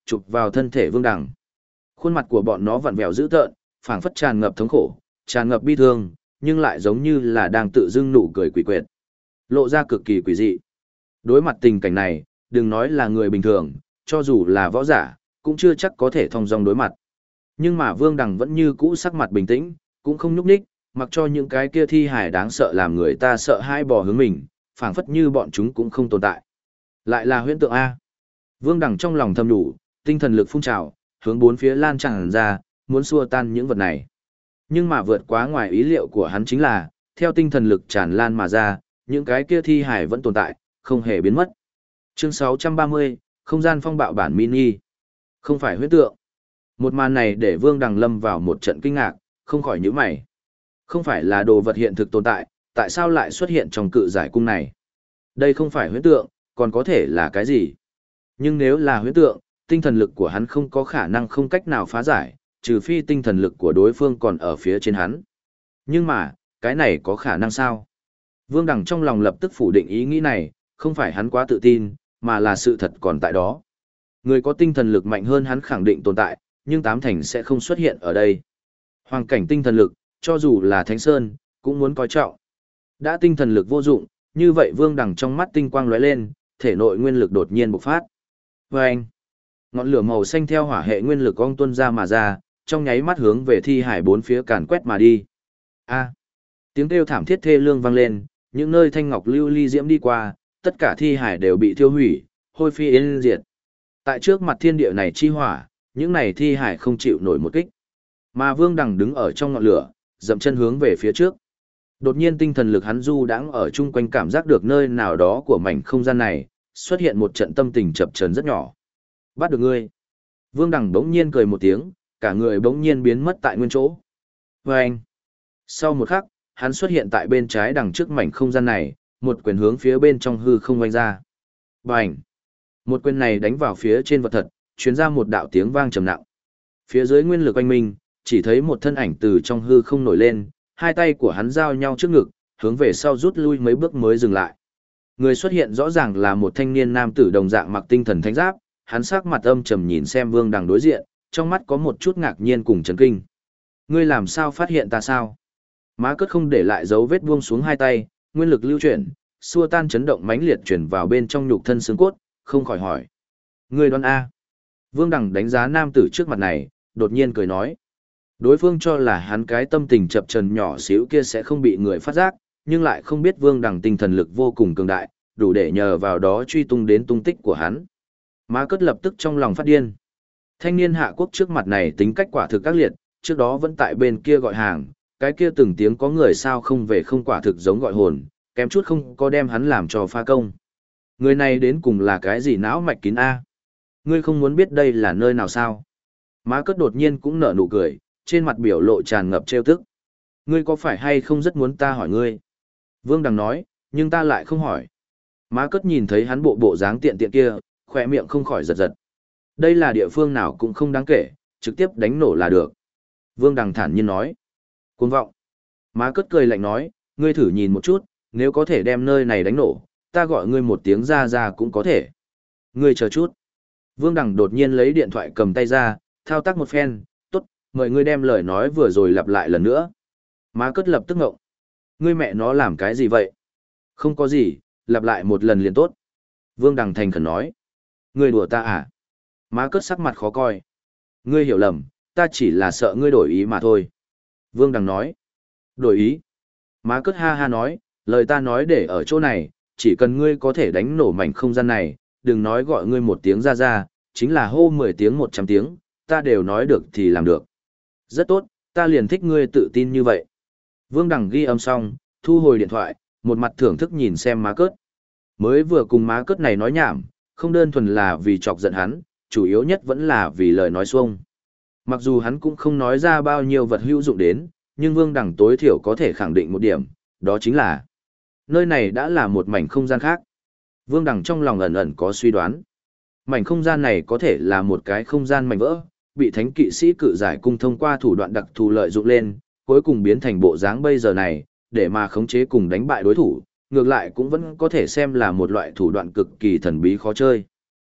chụp vào thân thể Vương Đằng. Khuôn mặt của bọn nó vặn vẹo dữ tợn, phảng phất tràn ngập thống khổ, tràn ngập bi thương, nhưng lại giống như là đang tự dưng nụ cười quỷ quyệt. Lộ ra cực kỳ quỷ dị. Đối mặt tình cảnh này, đừng nói là người bình thường, cho dù là võ giả, cũng chưa chắc có thể thong dong đối mặt. Nhưng mà Vương Đằng vẫn như cũ sắc mặt bình tĩnh, cũng không nhúc nhích, mặc cho những cái kia thi hài đáng sợ làm người ta sợ hãi bò hướng mình, phảng phất như bọn chúng cũng không tồn tại. Lại là huyễn tượng A. Vương Đằng trong lòng thầm đủ, tinh thần lực phun trào, hướng bốn phía lan tràn ra, muốn xua tan những vật này. Nhưng mà vượt quá ngoài ý liệu của hắn chính là, theo tinh thần lực tràn lan mà ra, những cái kia thi hài vẫn tồn tại, không hề biến mất. Chương 630, không gian phong bạo bản mini. Không phải huyễn tượng. Một màn này để Vương Đằng lâm vào một trận kinh ngạc, không khỏi nhíu mày. Không phải là đồ vật hiện thực tồn tại, tại sao lại xuất hiện trong cự giải cung này? Đây không phải huyễn tượng, còn có thể là cái gì? Nhưng nếu là huyễn tượng, tinh thần lực của hắn không có khả năng không cách nào phá giải, trừ phi tinh thần lực của đối phương còn ở phía trên hắn. Nhưng mà, cái này có khả năng sao? Vương Đằng trong lòng lập tức phủ định ý nghĩ này, không phải hắn quá tự tin, mà là sự thật còn tại đó. Người có tinh thần lực mạnh hơn hắn khẳng định tồn tại, nhưng tám thành sẽ không xuất hiện ở đây. Hoàng cảnh tinh thần lực, cho dù là Thánh Sơn, cũng muốn coi trọng. Đã tinh thần lực vô dụng, như vậy Vương Đằng trong mắt tinh quang lóe lên, thể nội nguyên lực đột nhiên bộc phát. Vâng! Ngọn lửa màu xanh theo hỏa hệ nguyên lực ong tuôn ra mà ra, trong nháy mắt hướng về thi hải bốn phía càn quét mà đi. A! Tiếng kêu thảm thiết thê lương vang lên, những nơi thanh ngọc lưu ly diễm đi qua, tất cả thi hải đều bị thiêu hủy, hôi phi yên diệt. Tại trước mặt thiên địa này chi hỏa, những này thi hải không chịu nổi một kích. Mà Vương Đằng đứng ở trong ngọn lửa, dậm chân hướng về phía trước. Đột nhiên tinh thần lực hắn du đãng ở chung quanh cảm giác được nơi nào đó của mảnh không gian này, xuất hiện một trận tâm tình chập chờn rất nhỏ. Bắt được ngươi. Vương Đằng bỗng nhiên cười một tiếng, cả người bỗng nhiên biến mất tại nguyên chỗ. Vâng! Sau một khắc, hắn xuất hiện tại bên trái đằng trước mảnh không gian này, một quyền hướng phía bên trong hư không vung ra. Bành! Một quyền này đánh vào phía trên vật thật, truyền ra một đạo tiếng vang trầm nặng. Phía dưới nguyên lực oanh minh, chỉ thấy một thân ảnh từ trong hư không nổi lên, hai tay của hắn giao nhau trước ngực, hướng về sau rút lui mấy bước mới dừng lại. Người xuất hiện rõ ràng là một thanh niên nam tử đồng dạng mặc tinh thần thánh giáp, hắn sắc mặt âm trầm nhìn xem Vương Đằng đối diện, trong mắt có một chút ngạc nhiên cùng chấn kinh. Ngươi làm sao phát hiện ta sao? Má cất không để lại dấu vết buông xuống hai tay, nguyên lực lưu chuyển, xua tan chấn động mãnh liệt chuyển vào bên trong nhục thân xương cốt, không khỏi hỏi. Ngươi đoán A. Vương Đằng đánh giá nam tử trước mặt này, đột nhiên cười nói. Đối phương cho là hắn cái tâm tình chập chờn nhỏ xíu kia sẽ không bị người phát giác, nhưng lại không biết Vương Đằng tinh thần lực vô cùng cường đại, đủ để nhờ vào đó truy tung đến tung tích của hắn. Má cất lập tức trong lòng phát điên. Thanh niên Hạ Quốc trước mặt này tính cách quả thực các liệt, trước đó vẫn tại bên kia gọi hàng, cái kia từng tiếng có người sao không về không quả thực giống gọi hồn, kém chút không có đem hắn làm cho pha công. Người này đến cùng là cái gì não mạch kín A? Ngươi không muốn biết đây là nơi nào sao? Má cất đột nhiên cũng nở nụ cười, trên mặt biểu lộ tràn ngập trêu tức. Ngươi có phải hay không rất muốn ta hỏi ngươi? Vương Đằng nói, nhưng ta lại không hỏi. Má cất nhìn thấy hắn bộ dáng tiện tiện kia, khỏe miệng không khỏi giật giật. Đây là địa phương nào cũng không đáng kể, trực tiếp đánh nổ là được. Vương Đằng thản nhiên nói. Cuồng vọng. Má cất cười lạnh nói, ngươi thử nhìn một chút, nếu có thể đem nơi này đánh nổ, ta gọi ngươi một tiếng ra ra cũng có thể. Ngươi chờ chút. Vương Đằng đột nhiên lấy điện thoại cầm tay ra, thao tác một phen, tốt, mời ngươi đem lời nói vừa rồi lặp lại lần nữa. Má cất lập tức ngộng. Ngươi mẹ nó làm cái gì vậy? Không có gì, lặp lại một lần liền tốt. Vương Đằng thành khẩn nói. Ngươi đùa ta à? Má cất sắc mặt khó coi. Ngươi hiểu lầm, ta chỉ là sợ ngươi đổi ý mà thôi. Vương Đằng nói. Đổi ý? Má cất ha ha nói, lời ta nói để ở chỗ này, chỉ cần ngươi có thể đánh nổ mảnh không gian này, đừng nói gọi ngươi một tiếng ra ra, chính là hô 10 tiếng 100 tiếng, ta đều nói được thì làm được. Rất tốt, ta liền thích ngươi tự tin như vậy. Vương Đằng ghi âm xong, thu hồi điện thoại, một mặt thưởng thức nhìn xem má cất. Mới vừa cùng má cất này nói nhảm, không đơn thuần là vì chọc giận hắn, chủ yếu nhất vẫn là vì lời nói xuông. Mặc dù hắn cũng không nói ra bao nhiêu vật hữu dụng đến, nhưng Vương Đằng tối thiểu có thể khẳng định một điểm, đó chính là nơi này đã là một mảnh không gian khác. Vương Đằng trong lòng ẩn ẩn có suy đoán. Mảnh không gian này có thể là một cái không gian mảnh vỡ, bị thánh kỵ sĩ cự giải cung thông qua thủ đoạn đặc thù lợi dụng lên, cuối cùng biến thành bộ dáng bây giờ này, để mà khống chế cùng đánh bại đối thủ, ngược lại cũng vẫn có thể xem là một loại thủ đoạn cực kỳ thần bí khó chơi.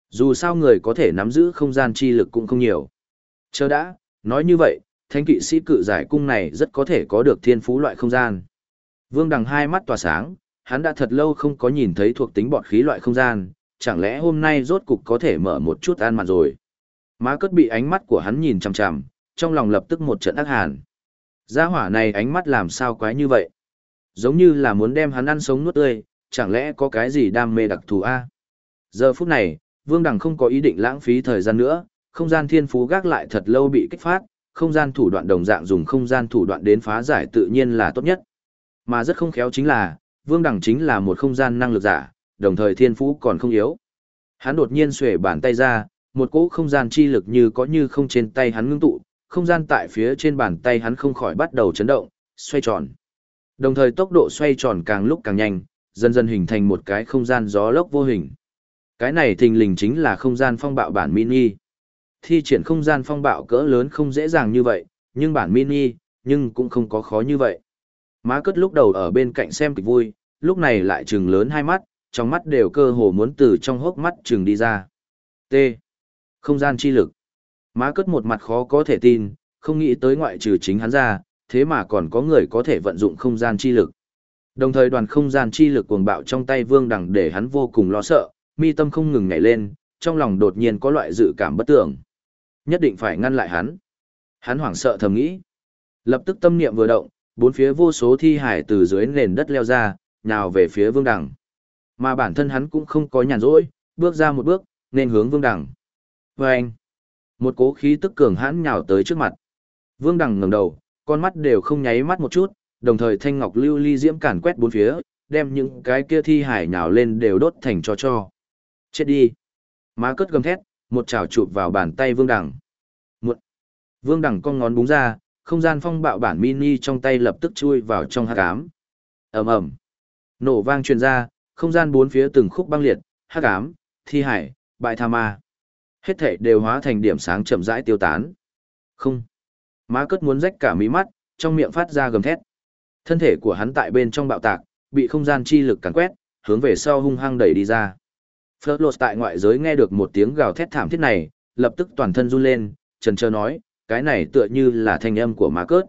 Dù sao người có thể nắm giữ không gian chi lực cũng không nhiều. Chờ đã, nói như vậy, thánh kỵ sĩ cự giải cung này rất có thể có được thiên phú loại không gian. Vương Đằng hai mắt tỏa sáng, hắn đã thật lâu không có nhìn thấy thuộc tính bọt khí loại không gian, chẳng lẽ hôm nay rốt cục có thể mở một chút an mạn rồi. Má Cất bị ánh mắt của hắn nhìn chằm chằm, trong lòng lập tức một trận ác hàn. Gia hỏa này ánh mắt làm sao quái như vậy? Giống như là muốn đem hắn ăn sống nuốt tươi, chẳng lẽ có cái gì đam mê đặc thù a? Giờ phút này, Vương Đằng không có ý định lãng phí thời gian nữa, không gian thiên phú gác lại thật lâu bị kích phát, không gian thủ đoạn đồng dạng dùng không gian thủ đoạn đến phá giải tự nhiên là tốt nhất. Mà rất không khéo chính là, Vương Đằng chính là một không gian năng lực giả, đồng thời thiên phú còn không yếu. Hắn đột nhiên xuề bàn tay ra, một cỗ không gian chi lực như có như không trên tay hắn ngưng tụ, không gian tại phía trên bàn tay hắn không khỏi bắt đầu chấn động, xoay tròn. Đồng thời tốc độ xoay tròn càng lúc càng nhanh, dần dần hình thành một cái không gian gió lốc vô hình. Cái này thình lình chính là không gian phong bạo bản mini. Thi triển không gian phong bạo cỡ lớn không dễ dàng như vậy, nhưng bản mini, nhưng cũng không có khó như vậy. Má Cất lúc đầu ở bên cạnh xem kịch vui, lúc này lại trừng lớn hai mắt, trong mắt đều cơ hồ muốn từ trong hốc mắt trừng đi ra. T. Không gian chi lực. Má Cất một mặt khó có thể tin, không nghĩ tới ngoại trừ chính hắn ra, thế mà còn có người có thể vận dụng không gian chi lực. Đồng thời đoàn không gian chi lực cuồng bạo trong tay Vương Đằng để hắn vô cùng lo sợ, mi tâm không ngừng nhảy lên, trong lòng đột nhiên có loại dự cảm bất tưởng. Nhất định phải ngăn lại hắn. Hắn hoảng sợ thầm nghĩ. Lập tức tâm niệm vừa động, bốn phía vô số thi hải từ dưới nền đất leo ra, nhào về phía Vương Đằng. Mà bản thân hắn cũng không có nhàn rỗi, bước ra một bước, nên hướng Vương Đằng. Vâng! Một cố khí tức cường hãn nhào tới trước mặt. Vương Đằng ngẩng đầu, con mắt đều không nháy mắt một chút, đồng thời thanh ngọc lưu ly diễm càn quét bốn phía, đem những cái kia thi hải nhào lên đều đốt thành cho. Chết đi! Má Cất gầm thét, một chảo chụp vào bàn tay Vương Đằng. Muộn! Vương Đằng cong ngón búng ra, không gian phong bạo bản mini trong tay lập tức chui vào trong hắc ám. Ầm ầm! Nổ vang truyền ra, không gian bốn phía từng khúc băng liệt, hắc ám, thi hải, bại tha ma. Hết thảy đều hóa thành điểm sáng chậm rãi tiêu tán. Không! Má Cất muốn rách cả mí mắt, trong miệng phát ra gầm thét. Thân thể của hắn tại bên trong bạo tạc, bị không gian chi lực càn quét, hướng về sau hung hăng đẩy đi ra. Fleur tại ngoại giới nghe được một tiếng gào thét thảm thiết này, lập tức toàn thân run lên, chần chờ nói, cái này tựa như là thanh âm của Má Cất.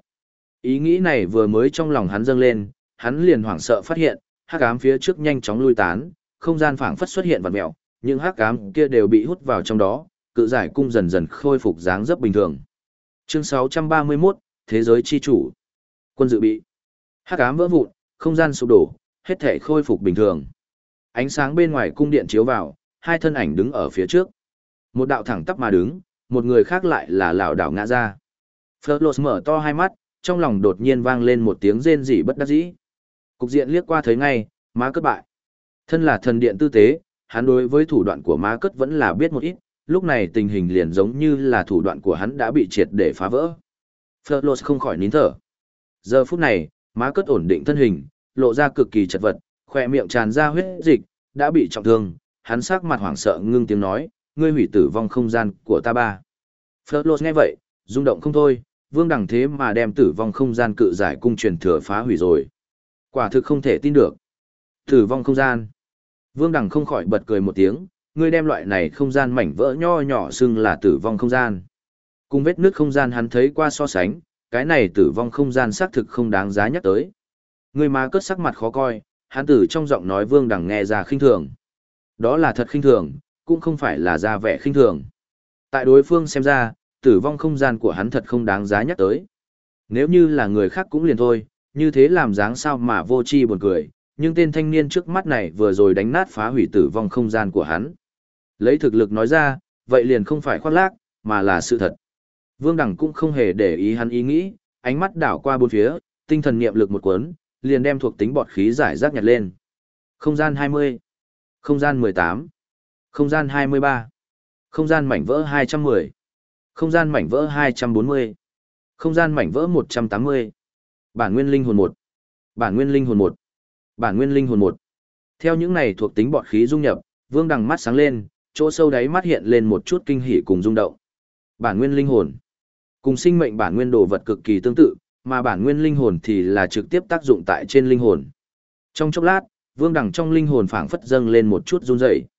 Ý nghĩ này vừa mới trong lòng hắn dâng lên, hắn liền hoảng sợ phát hiện, hắc ám phía trước nhanh chóng lui tán, không gian phảng phất xuất hiện vặn mèo, những hắc ám kia đều bị hút vào trong đó, cự giải cung dần dần khôi phục dáng dấp bình thường. Chương 631, Thế giới chi chủ. Quân dự bị. Hắc ám vỡ vụn, không gian sụp đổ, hết thể khôi phục bình thường. Ánh sáng bên ngoài cung điện chiếu vào, hai thân ảnh đứng ở phía trước. Một đạo thẳng tắp mà đứng, một người khác lại là lảo đảo ngã ra. Fleur mở to hai mắt, trong lòng đột nhiên vang lên một tiếng rên rỉ bất đắc dĩ. Cục diện liếc qua thấy ngay, Má Cất bại. Thân là thần điện tư tế, hắn đối với thủ đoạn của Má Cất vẫn là biết một ít, lúc này tình hình liền giống như là thủ đoạn của hắn đã bị triệt để phá vỡ. Fleur không khỏi nín thở. Giờ phút này, Má Cất ổn định thân hình, lộ ra cực kỳ chật vật, khỏe miệng tràn ra huyết dịch, đã bị trọng thương, hắn sắc mặt hoảng sợ ngưng tiếng nói, ngươi hủy tử vong không gian của ta ba. Fleur nghe vậy, rung động không thôi, Vương Đằng thế mà đem tử vong không gian cự giải cung truyền thừa phá hủy rồi. Quả thực không thể tin được. Tử vong không gian. Vương Đằng không khỏi bật cười một tiếng, ngươi đem loại này không gian mảnh vỡ nho nhỏ xưng là tử vong không gian. Cùng vết nứt không gian hắn thấy qua so sánh, cái này tử vong không gian xác thực không đáng giá nhắc tới. Ngươi Má Cất sắc mặt khó coi, hắn từ trong giọng nói Vương Đằng nghe ra khinh thường. Đó là thật khinh thường, cũng không phải là ra vẻ khinh thường. Tại đối phương xem ra, tử vong không gian của hắn thật không đáng giá nhắc tới. Nếu như là người khác cũng liền thôi, như thế làm dáng sao mà vô tri buồn cười, nhưng tên thanh niên trước mắt này vừa rồi đánh nát phá hủy tử vong không gian của hắn. Lấy thực lực nói ra, vậy liền không phải khoác lác, mà là sự thật. Vương Đằng cũng không hề để ý hắn ý nghĩ, ánh mắt đảo qua bốn phía, tinh thần niệm lực một cuốn, liền đem thuộc tính bọt khí giải rác nhặt lên. Không gian 20, không gian 18, không gian 23, không gian mảnh vỡ 210, không gian mảnh vỡ 240, không gian mảnh vỡ 180. Bản nguyên linh hồn 1, bản nguyên linh hồn 1, bản nguyên linh hồn 1. Theo những này thuộc tính bọt khí dung nhập, Vương Đằng mắt sáng lên, chỗ sâu đáy mắt hiện lên một chút kinh hỉ cùng rung động. Bản nguyên linh hồn, cùng sinh mệnh bản nguyên đồ vật cực kỳ tương tự, mà bản nguyên linh hồn thì là trực tiếp tác dụng tại trên linh hồn. Trong chốc lát, Vương Đằng trong linh hồn phảng phất dâng lên một chút run rẩy.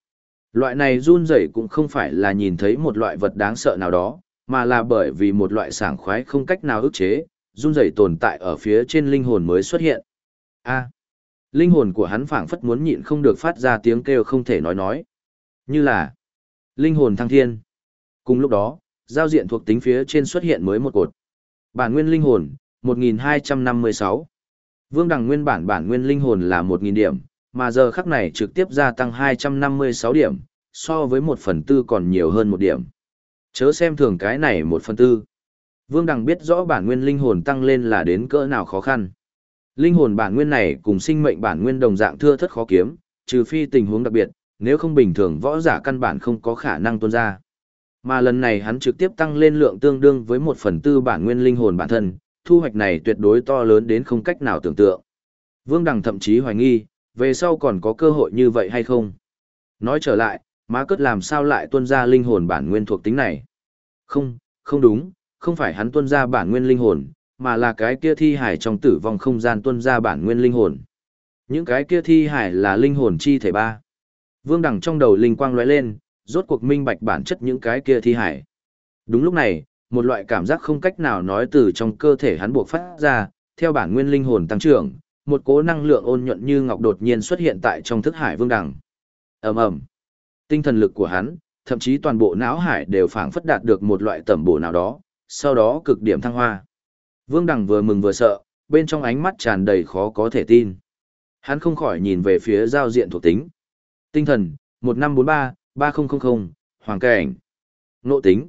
Loại này run rẩy cũng không phải là nhìn thấy một loại vật đáng sợ nào đó, mà là bởi vì một loại sảng khoái không cách nào ức chế, run rẩy tồn tại ở phía trên linh hồn mới xuất hiện. A. Linh hồn của hắn phảng phất muốn nhịn không được phát ra tiếng kêu không thể nói. Như là linh hồn thăng thiên. Cùng lúc đó, giao diện thuộc tính phía trên xuất hiện mới một cột. Bản nguyên linh hồn, 1256. Vương Đằng nguyên bản nguyên linh hồn là 1000 điểm, mà giờ khắc này trực tiếp gia tăng 256 điểm, so với 1/4 còn nhiều hơn 1 điểm. Chớ xem thường cái này 1/4. Vương Đằng biết rõ bản nguyên linh hồn tăng lên là đến cỡ nào khó khăn. Linh hồn bản nguyên này cùng sinh mệnh bản nguyên đồng dạng thưa thất khó kiếm, trừ phi tình huống đặc biệt, nếu không bình thường võ giả căn bản không có khả năng tuôn ra. Mà lần này hắn trực tiếp tăng lên lượng tương đương với 1/4 bản nguyên linh hồn bản thân, thu hoạch này tuyệt đối to lớn đến không cách nào tưởng tượng. Vương Đằng thậm chí hoài nghi, về sau còn có cơ hội như vậy hay không? Nói trở lại, Má Cất làm sao lại tuôn ra linh hồn bản nguyên thuộc tính này? Không đúng, không phải hắn tuôn ra bản nguyên linh hồn, mà là cái kia thi hải trong tử vong không gian tuôn ra bản nguyên linh hồn. Những cái kia thi hải là linh hồn chi thể ba. Vương Đằng trong đầu linh quang lóe lên, rốt cuộc minh bạch bản chất những cái kia thi hải. Đúng lúc này, một loại cảm giác không cách nào nói từ trong cơ thể hắn buộc phát ra, theo bản nguyên linh hồn tăng trưởng, một cỗ năng lượng ôn nhuận như ngọc đột nhiên xuất hiện tại trong thức hải Vương Đằng. Ầm ầm. Tinh thần lực của hắn, thậm chí toàn bộ não hải đều phảng phất đạt được một loại tẩm bổ nào đó, sau đó cực điểm thăng hoa. Vương Đằng vừa mừng vừa sợ, bên trong ánh mắt tràn đầy khó có thể tin. Hắn không khỏi nhìn về phía giao diện thuộc tính. Tinh thần, 1543-3000, Hoàng Cảnh. Nộ tính,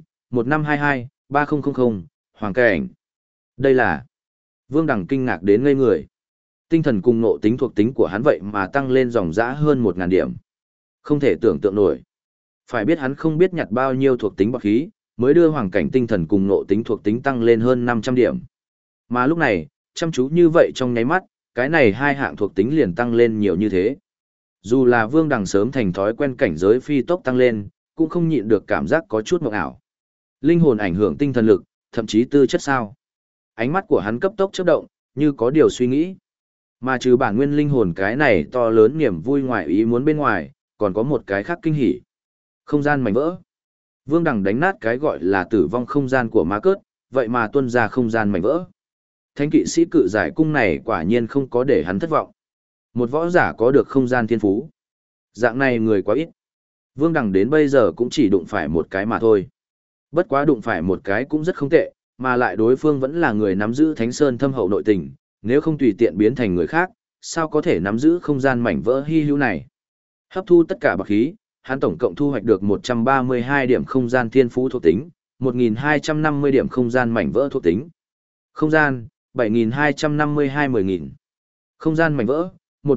1522-3000, Hoàng Cảnh. Đây là... Vương Đằng kinh ngạc đến ngây người. Tinh thần cùng nộ tính thuộc tính của hắn vậy mà tăng lên dòng dã hơn 1000 điểm. Không thể tưởng tượng nổi. Phải biết hắn không biết nhặt bao nhiêu thuộc tính bậc khí, mới đưa Hoàng Cảnh tinh thần cùng nộ tính thuộc tính tăng lên hơn 500 điểm. Mà lúc này, chăm chú như vậy trong nháy mắt, cái này hai hạng thuộc tính liền tăng lên nhiều như thế. Dù là Vương Đằng sớm thành thói quen cảnh giới phi tốc tăng lên, cũng không nhịn được cảm giác có chút mộng ảo. Linh hồn ảnh hưởng tinh thần lực, thậm chí tư chất sao. Ánh mắt của hắn cấp tốc chớp động, như có điều suy nghĩ. Mà trừ bản nguyên linh hồn cái này to lớn niềm vui ngoài ý muốn bên ngoài, còn có một cái khác kinh hỉ. Không gian mảnh vỡ. Vương Đằng đánh nát cái gọi là tử vong không gian của Má Cớt, vậy mà tuôn ra không gian mảnh vỡ. Thánh kỵ sĩ cự giải cung này quả nhiên không có để hắn thất vọng. Một võ giả có được không gian thiên phú. Dạng này người quá ít. Vương Đằng đến bây giờ cũng chỉ đụng phải một cái mà thôi. Bất quá đụng phải một cái cũng rất không tệ, mà lại đối phương vẫn là người nắm giữ Thánh Sơn thâm hậu nội tình, nếu không tùy tiện biến thành người khác, sao có thể nắm giữ không gian mảnh vỡ hy hữu này. Hấp thu tất cả bạc khí, hắn tổng cộng thu hoạch được 132 điểm không gian thiên phú thuộc tính, 1250 điểm không gian mảnh vỡ thuộc tính. Không gian, 7252 10.000. Không gian mảnh vỡ,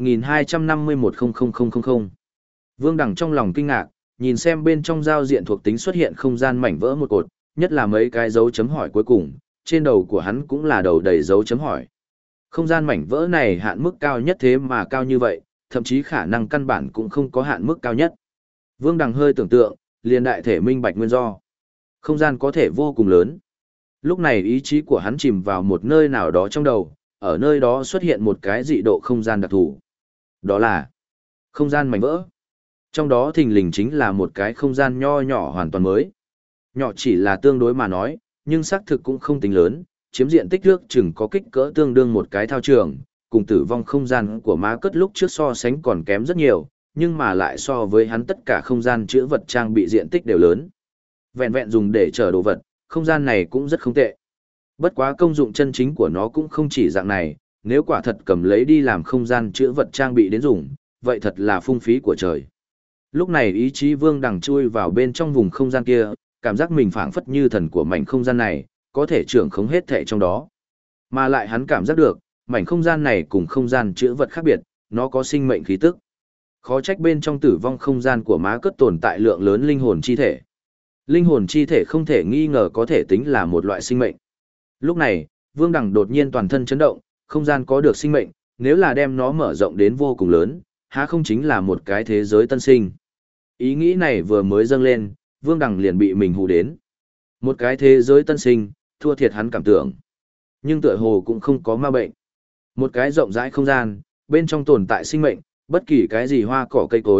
1251 Vương Đằng trong lòng kinh ngạc, nhìn xem bên trong giao diện thuộc tính xuất hiện không gian mảnh vỡ một cột, nhất là mấy cái dấu chấm hỏi cuối cùng, trên đầu của hắn cũng là đầu đầy dấu chấm hỏi. Không gian mảnh vỡ này hạn mức cao nhất thế mà cao như vậy, thậm chí khả năng căn bản cũng không có hạn mức cao nhất. Vương Đằng hơi tưởng tượng, liền đại thể minh bạch nguyên do. Không gian có thể vô cùng lớn. Lúc này ý chí của hắn chìm vào một nơi nào đó trong đầu, ở nơi đó xuất hiện một cái dị độ không gian đặc thù. Đó là không gian mảnh vỡ. Trong đó thình lình chính là một cái không gian nho nhỏ hoàn toàn mới. Nhỏ chỉ là tương đối mà nói, nhưng xác thực cũng không tính lớn, chiếm diện tích nước chừng có kích cỡ tương đương một cái thao trường, cùng tử vong không gian của Má Cất lúc trước so sánh còn kém rất nhiều, nhưng mà lại so với hắn tất cả không gian chứa vật trang bị diện tích đều lớn. Vẹn vẹn dùng để chở đồ vật, không gian này cũng rất không tệ. Bất quá công dụng chân chính của nó cũng không chỉ dạng này, nếu quả thật cầm lấy đi làm không gian chứa vật trang bị đến dùng, vậy thật là phung phí của trời. Lúc này ý chí Vương Đằng chui vào bên trong vùng không gian kia, cảm giác mình phảng phất như thần của mảnh không gian này, có thể trưởng khống hết thảy trong đó. Mà lại hắn cảm giác được, mảnh không gian này cùng không gian chứa vật khác biệt, nó có sinh mệnh khí tức. Khó trách bên trong tử vong không gian của Má Cất tồn tại lượng lớn linh hồn chi thể. Linh hồn chi thể không thể nghi ngờ có thể tính là một loại sinh mệnh. Lúc này, Vương Đằng đột nhiên toàn thân chấn động, không gian có được sinh mệnh, nếu là đem nó mở rộng đến vô cùng lớn, há không chính là một cái thế giới tân sinh. Ý nghĩ này vừa mới dâng lên, Vương Đằng liền bị mình hù đến. Một cái thế giới tân sinh, thua thiệt hắn cảm tưởng. Nhưng tựa hồ cũng không có ma bệnh. Một cái rộng rãi không gian, bên trong tồn tại sinh mệnh, bất kỳ cái gì hoa cỏ cây cối,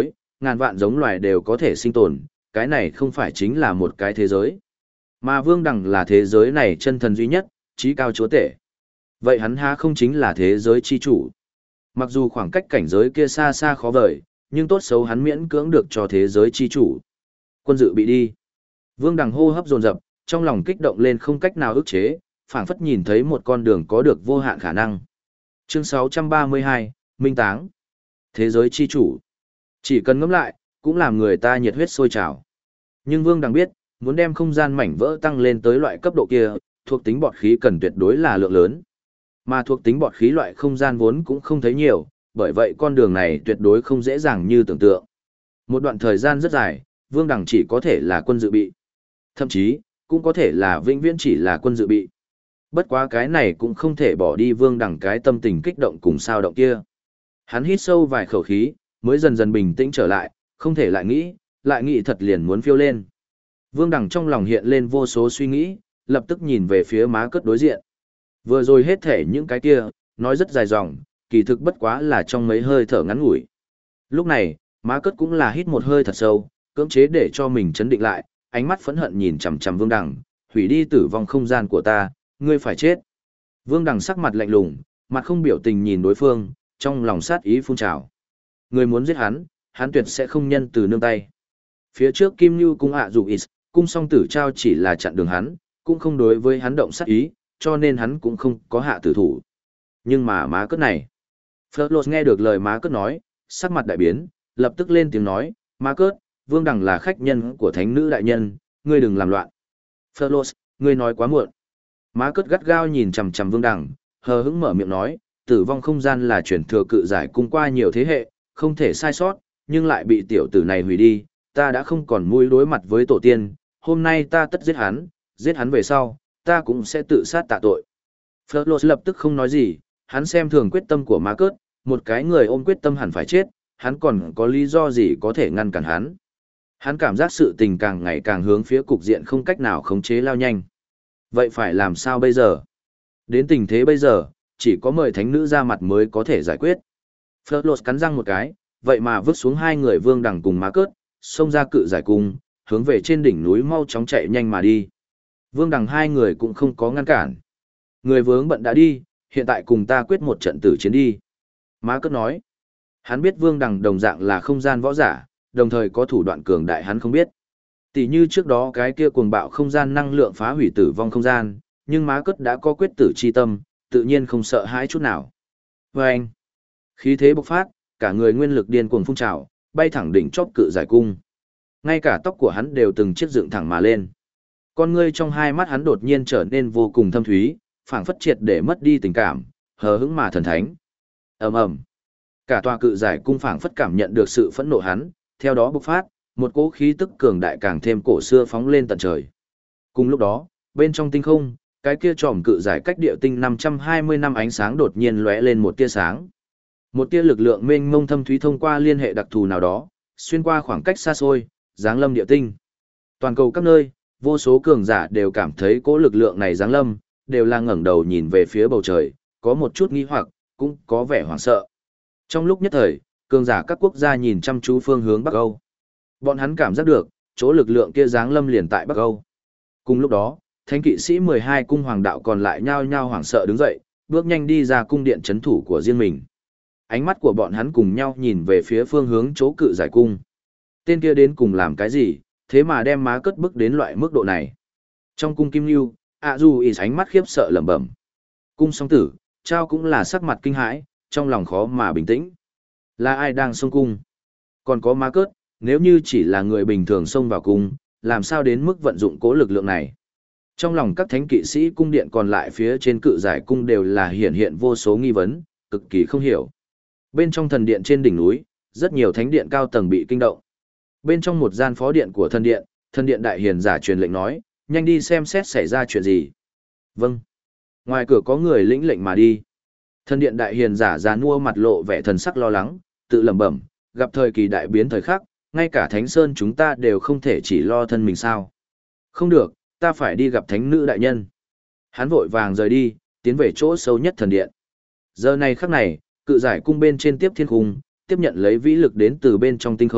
ngàn vạn giống loài đều có thể sinh tồn, cái này không phải chính là một cái thế giới. Mà Vương Đằng là thế giới này chân thần duy nhất, trí cao chúa tể. Vậy hắn há không chính là thế giới chi chủ? Mặc dù khoảng cách cảnh giới kia xa xa khó vời, nhưng tốt xấu hắn miễn cưỡng được cho thế giới chi chủ. Quân dự bị đi. Vương Đằng hô hấp dồn dập, trong lòng kích động lên không cách nào ức chế, phảng phất nhìn thấy một con đường có được vô hạn khả năng. Chương 632, Minh Táng. Thế giới chi chủ. Chỉ cần ngẫm lại, cũng làm người ta nhiệt huyết sôi trào. Nhưng Vương Đằng biết, muốn đem không gian mảnh vỡ tăng lên tới loại cấp độ kia, thuộc tính bọt khí cần tuyệt đối là lượng lớn. Mà thuộc tính bọt khí loại không gian vốn cũng không thấy nhiều, bởi vậy con đường này tuyệt đối không dễ dàng như tưởng tượng. Một đoạn thời gian rất dài, Vương Đằng chỉ có thể là quân dự bị. Thậm chí, cũng có thể là vĩnh viễn chỉ là quân dự bị. Bất quá cái này cũng không thể bỏ đi Vương Đằng cái tâm tình kích động cùng sao động kia. Hắn hít sâu vài khẩu khí, mới dần dần bình tĩnh trở lại, không thể lại nghĩ thật liền muốn phiêu lên. Vương Đằng trong lòng hiện lên vô số suy nghĩ, lập tức nhìn về phía má cất đối diện. Vừa rồi hết thể những cái kia, nói rất dài dòng, kỳ thực bất quá là trong mấy hơi thở ngắn ngủi. Lúc này, má cất cũng là hít một hơi thật sâu, cưỡng chế để cho mình chấn định lại, ánh mắt phẫn hận nhìn chằm chằm Vương Đằng, hủy đi tử vong không gian của ta, ngươi phải chết. Vương Đằng sắc mặt lạnh lùng, mặt không biểu tình nhìn đối phương, trong lòng sát ý phun trào. Người muốn giết hắn tuyệt sẽ không nhân từ nương tay. Phía trước Kim Nhu cung dù is, cung song tử trao chỉ là chặn đường hắn, cũng không đối với hắn động sát ý, cho nên hắn cũng không có hạ tử thủ. Nhưng mà má cất này. Flirtlose nghe được lời má cất nói, sắc mặt đại biến, lập tức lên tiếng nói, má cất, Vương Đằng là khách nhân của thánh nữ đại nhân, ngươi đừng làm loạn. Flirtlose, ngươi nói quá muộn. Má cất gắt gao nhìn chằm chằm Vương Đằng, hờ hững mở miệng nói, tử vong không gian là chuyển thừa cự giải cung qua nhiều thế hệ, không thể sai sót, nhưng lại bị tiểu tử này hủy đi, ta đã không còn mũi đối mặt với tổ tiên, hôm nay ta tất giết hắn về sau, ta cũng sẽ tự sát tạ tội. Flirtlose lập tức không nói gì, hắn xem thường quyết tâm của má cớt, một cái người ôm quyết tâm hẳn phải chết, hắn còn có lý do gì có thể ngăn cản hắn. Hắn cảm giác sự tình càng ngày càng hướng phía cục diện không cách nào khống chế lao nhanh. Vậy phải làm sao bây giờ? Đến tình thế bây giờ, chỉ có mời thánh nữ ra mặt mới có thể giải quyết. Flirtlose cắn răng một cái, vậy mà vứt xuống hai người Vương Đằng cùng má cớt, xông ra cự giải cung, hướng về trên đỉnh núi mau chóng chạy nhanh mà đi. Vương Đằng hai người cũng không có ngăn cản. Người vướng bận đã đi, hiện tại cùng ta quyết một trận tử chiến đi. Má cất nói. Hắn biết Vương Đằng đồng dạng là không gian võ giả, đồng thời có thủ đoạn cường đại hắn không biết. Tỷ như trước đó cái kia cuồng bạo không gian năng lượng phá hủy tử vong không gian, nhưng má cất đã có quyết tử chi tâm, tự nhiên không sợ hãi chút nào. Và anh, khí thế bộc phát, cả người nguyên lực điên cuồng phun trào, bay thẳng đỉnh chóp cự giải cung. Ngay cả tóc của hắn đều từng chiếc dựng thẳng mà lên. Con ngươi trong hai mắt hắn đột nhiên trở nên vô cùng thâm thúy, phảng phất triệt để mất đi tình cảm, hờ hững mà thần thánh. Ầm ầm. Cả tòa cự giải cung phảng phất cảm nhận được sự phẫn nộ hắn, theo đó bộc phát, một cỗ khí tức cường đại càng thêm cổ xưa phóng lên tận trời. Cùng lúc đó, bên trong tinh không, cái kia tròm cự giải cách địa tinh 520 năm ánh sáng đột nhiên lóe lên một tia sáng. Một tia lực lượng mênh mông thâm thúy thông qua liên hệ đặc thù nào đó, xuyên qua khoảng cách xa xôi, giáng lâm địa tinh. Toàn cầu các nơi, vô số cường giả đều cảm thấy cỗ lực lượng này giáng lâm, đều là ngẩng đầu nhìn về phía bầu trời, có một chút nghi hoặc, cũng có vẻ hoảng sợ. Trong lúc nhất thời, cường giả các quốc gia nhìn chăm chú phương hướng Bắc Âu. Bọn hắn cảm giác được, chỗ lực lượng kia giáng lâm liền tại Bắc Âu. Cùng lúc đó, thánh kỵ sĩ 12 cung hoàng đạo còn lại nhao nhao hoảng sợ đứng dậy, bước nhanh đi ra cung điện trấn thủ của riêng mình. Ánh mắt của bọn hắn cùng nhau nhìn về phía phương hướng chỗ cự giải cung. Tên kia đến cùng làm cái gì, thế mà đem má cất bức đến loại mức độ này. Trong cung Kim Nhu, dù ý ánh mắt khiếp sợ lẩm bẩm. Cung song tử, trao cũng là sắc mặt kinh hãi, trong lòng khó mà bình tĩnh. Là ai đang xông cung? Còn có má cất, nếu như chỉ là người bình thường xông vào cung, làm sao đến mức vận dụng cố lực lượng này? Trong lòng các thánh kỵ sĩ cung điện còn lại phía trên cự giải cung đều là hiện vô số nghi vấn, cực kỳ không hiểu. Bên trong thần điện trên đỉnh núi, rất nhiều thánh điện cao tầng bị kinh động. Bên trong một gian phó điện của thần điện đại hiền giả truyền lệnh nói, nhanh đi xem xét xảy ra chuyện gì. Vâng. Ngoài cửa có người lĩnh lệnh mà đi. Thần điện đại hiền giả già nua mặt lộ vẻ thần sắc lo lắng, tự lẩm bẩm, gặp thời kỳ đại biến thời khắc, ngay cả Thánh Sơn chúng ta đều không thể chỉ lo thân mình sao. Không được, ta phải đi gặp thánh nữ đại nhân. Hắn vội vàng rời đi, tiến về chỗ sâu nhất thần điện. Giờ này khắc này, cự giải cung bên trên tiếp thiên cung, tiếp nhận lấy vĩ lực đến từ bên trong tinh không,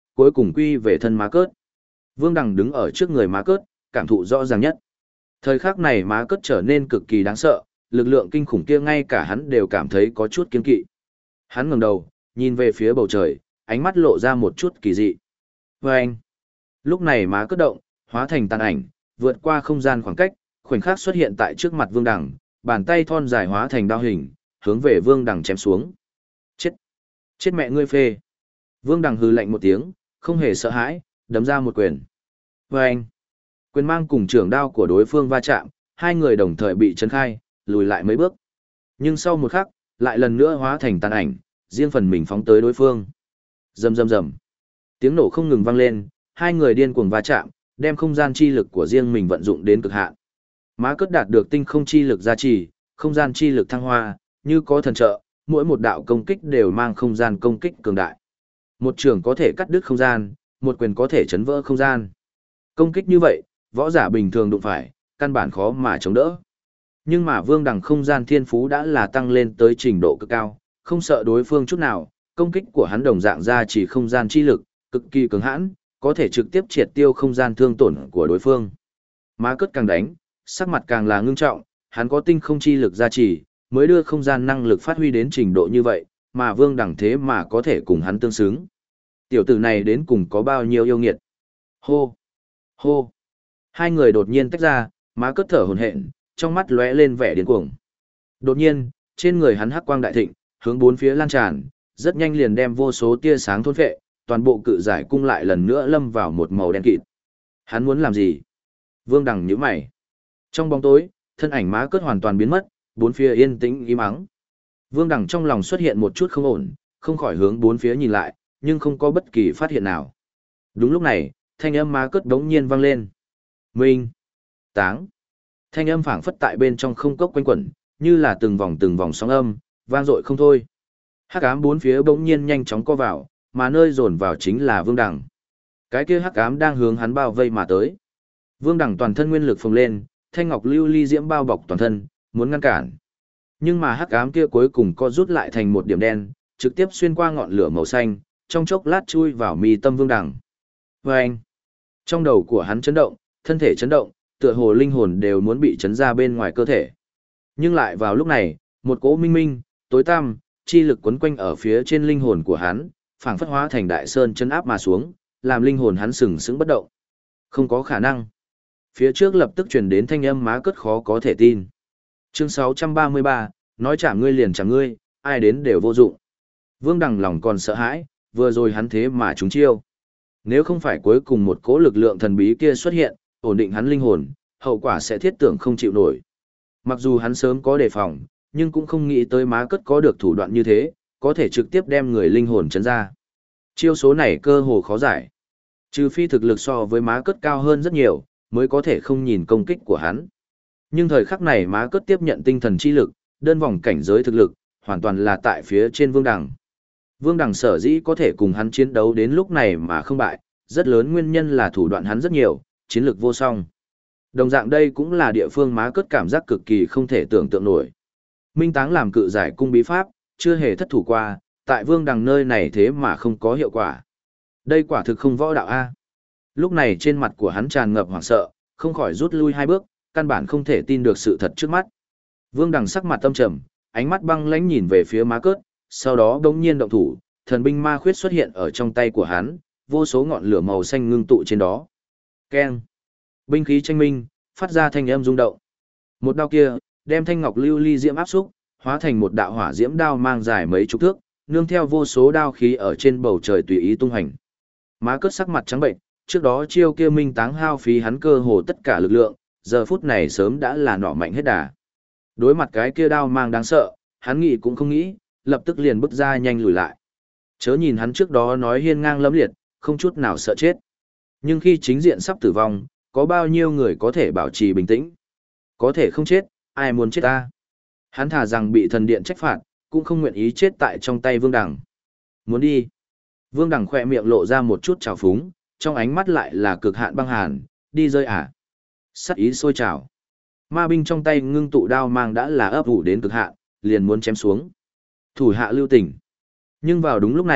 cuối cùng quy về thân Má Cớt. Vương Đằng đứng ở trước người Má Cớt, cảm thụ rõ ràng nhất. Thời khắc này Má Cớt trở nên cực kỳ đáng sợ, lực lượng kinh khủng kia ngay cả hắn đều cảm thấy có chút kiêng kỵ. Hắn ngẩng đầu, nhìn về phía bầu trời, ánh mắt lộ ra một chút kỳ dị. Vâng! Lúc này Má Cớt động, hóa thành tàn ảnh, vượt qua không gian khoảng cách, khoảnh khắc xuất hiện tại trước mặt Vương Đằng, bàn tay thon dài hóa thành đao hình, hướng về Vương Đằng chém xuống. Chết! Chết mẹ ngươi phê! Vương Đằng hừ lạnh một tiếng, không hề sợ hãi, đấm ra một quyền. Vâng! Quyền mang cùng trường đao của đối phương va chạm, hai người đồng thời bị chấn khai, lùi lại mấy bước. Nhưng sau một khắc, lại lần nữa hóa thành tàn ảnh, riêng phần mình phóng tới đối phương. Rầm rầm rầm. Tiếng nổ không ngừng vang lên, hai người điên cuồng va chạm, đem không gian chi lực của riêng mình vận dụng đến cực hạn. Má Cớt đạt được tinh không chi lực gia trì, không gian chi lực thăng hoa, như có thần trợ, mỗi một đạo công kích đều mang không gian công kích cường đại. Một trường có thể cắt đứt không gian, một quyền có thể chấn vỡ không gian. Công kích như vậy, võ giả bình thường đụng phải, căn bản khó mà chống đỡ. Nhưng mà Vương Đằng không gian thiên phú đã là tăng lên tới trình độ cực cao, không sợ đối phương chút nào, công kích của hắn đồng dạng ra chỉ không gian chi lực, cực kỳ cứng hãn, có thể trực tiếp triệt tiêu không gian thương tổn của đối phương. Má Cớt càng đánh, sắc mặt càng là ngưng trọng, hắn có tinh không chi lực gia trì, mới đưa không gian năng lực phát huy đến trình độ như vậy, mà Vương Đằng thế mà có thể cùng hắn tương xứng. Tiểu tử này đến cùng có bao nhiêu yêu nghiệt. Hô! Hô! Hai người đột nhiên tách ra, Má Cớt thở hổn hển, trong mắt lóe lên vẻ điên cuồng. Đột nhiên, trên người hắn hắc quang đại thịnh, hướng bốn phía lan tràn, rất nhanh liền đem vô số tia sáng thôn phệ, toàn bộ cự giải cung lại lần nữa lâm vào một màu đen kịt. Hắn muốn làm gì? Vương Đằng nhíu mày. Trong bóng tối, thân ảnh Má Cớt hoàn toàn biến mất, bốn phía yên tĩnh im ắng. Vương Đằng trong lòng xuất hiện một chút không ổn, không khỏi hướng bốn phía nhìn lại, nhưng không có bất kỳ phát hiện nào. Đúng lúc này, thanh âm Má Cớt đống nhiên vang lên. Minh! Táng! Thanh âm phảng phất tại bên trong không cốc quanh quẩn, như là từng vòng sóng âm, vang dội không thôi. Hắc ám bốn phía bỗng nhiên nhanh chóng co vào, mà nơi dồn vào chính là Vương Đằng. Cái kia hắc ám đang hướng hắn bao vây mà tới. Vương Đằng toàn thân nguyên lực phồng lên, thanh ngọc lưu ly diễm bao bọc toàn thân, muốn ngăn cản. Nhưng mà hắc ám kia cuối cùng co rút lại thành một điểm đen, trực tiếp xuyên qua ngọn lửa màu xanh, trong chốc lát chui vào mi tâm Vương Đằng. Vâng! Trong đầu của hắn chấn động, thân thể chấn động, tựa hồ linh hồn đều muốn bị chấn ra bên ngoài cơ thể. Nhưng lại vào lúc này, một cỗ minh minh, tối tăm, chi lực quấn quanh ở phía trên linh hồn của hắn, phảng phất hóa thành đại sơn chấn áp mà xuống, làm linh hồn hắn sừng sững bất động. Không có khả năng. Phía trước lập tức truyền đến thanh âm Má Cớt khó có thể tin. Chương 633, nói chạm ngươi liền chạm ngươi, ai đến đều vô dụng. Vương Đằng lòng còn sợ hãi, vừa rồi hắn thế mà trúng chiêu. Nếu không phải cuối cùng một cỗ lực lượng thần bí kia xuất hiện, ổn định hắn linh hồn, hậu quả sẽ thiết tưởng không chịu nổi. Mặc dù hắn sớm có đề phòng, nhưng cũng không nghĩ tới Má Cớt có được thủ đoạn như thế, có thể trực tiếp đem người linh hồn chấn ra. Chiêu số này cơ hồ khó giải. Trừ phi thực lực so với Má Cớt cao hơn rất nhiều, mới có thể không nhìn công kích của hắn. Nhưng thời khắc này Má Cớt tiếp nhận tinh thần chi lực, đơn vòng cảnh giới thực lực, hoàn toàn là tại phía trên Vương Đằng. Vương Đằng sở dĩ có thể cùng hắn chiến đấu đến lúc này mà không bại, rất lớn nguyên nhân là thủ đoạn hắn rất nhiều, chiến lược vô song. Đồng dạng đây cũng là địa phương Má Cớt cảm giác cực kỳ không thể tưởng tượng nổi. Minh Táng làm cự giải cung bí pháp, chưa hề thất thủ qua, tại Vương Đằng nơi này thế mà không có hiệu quả. Đây quả thực không võ đạo A. Lúc này trên mặt của hắn tràn ngập hoảng sợ, không khỏi rút lui hai bước, căn bản không thể tin được sự thật trước mắt. Vương Đằng sắc mặt tâm trầm, ánh mắt băng lãnh nhìn về phía Má Cớt, sau đó đống nhiên động thủ, thần binh ma khuyết xuất hiện ở trong tay của hắn, vô số ngọn lửa màu xanh ngưng tụ trên đó. Keng! Binh khí tranh minh, phát ra thanh âm rung động. Một đao kia, đem thanh ngọc lưu ly diễm áp xúc, hóa thành một đạo hỏa diễm đao mang dài mấy chục thước, nương theo vô số đao khí ở trên bầu trời tùy ý tung hành. Má Cớt sắc mặt trắng bệnh, trước đó chiêu kia Minh Táng hao phí hắn cơ hồ tất cả lực lượng, giờ phút này sớm đã là nỏ mạnh hết đà. Đối mặt cái kia đao mang đáng sợ, hắn nghĩ cũng không nghĩ, lập tức liền bước ra nhanh lùi lại. Chớ nhìn hắn trước đó nói hiên ngang lẫm liệt, không chút nào sợ chết. Nhưng khi chính diện sắp tử vong, có bao nhiêu người có thể bảo trì bình tĩnh? Có thể không chết, ai muốn chết ta? Hắn thà rằng bị thần điện trách phạt, cũng không nguyện ý chết tại trong tay Vương Đằng. Muốn đi. Vương Đằng khỏe miệng lộ ra một chút trào phúng, trong ánh mắt lại là cực hạn băng hàn, đi rơi à? Sắc ý sôi trào. Ma binh trong tay ngưng tụ đao mang đã là ấp ủ đến cực hạn, liền muốn chém xuống. Thủ hạ lưu tình. Nhưng vào đúng lúc này,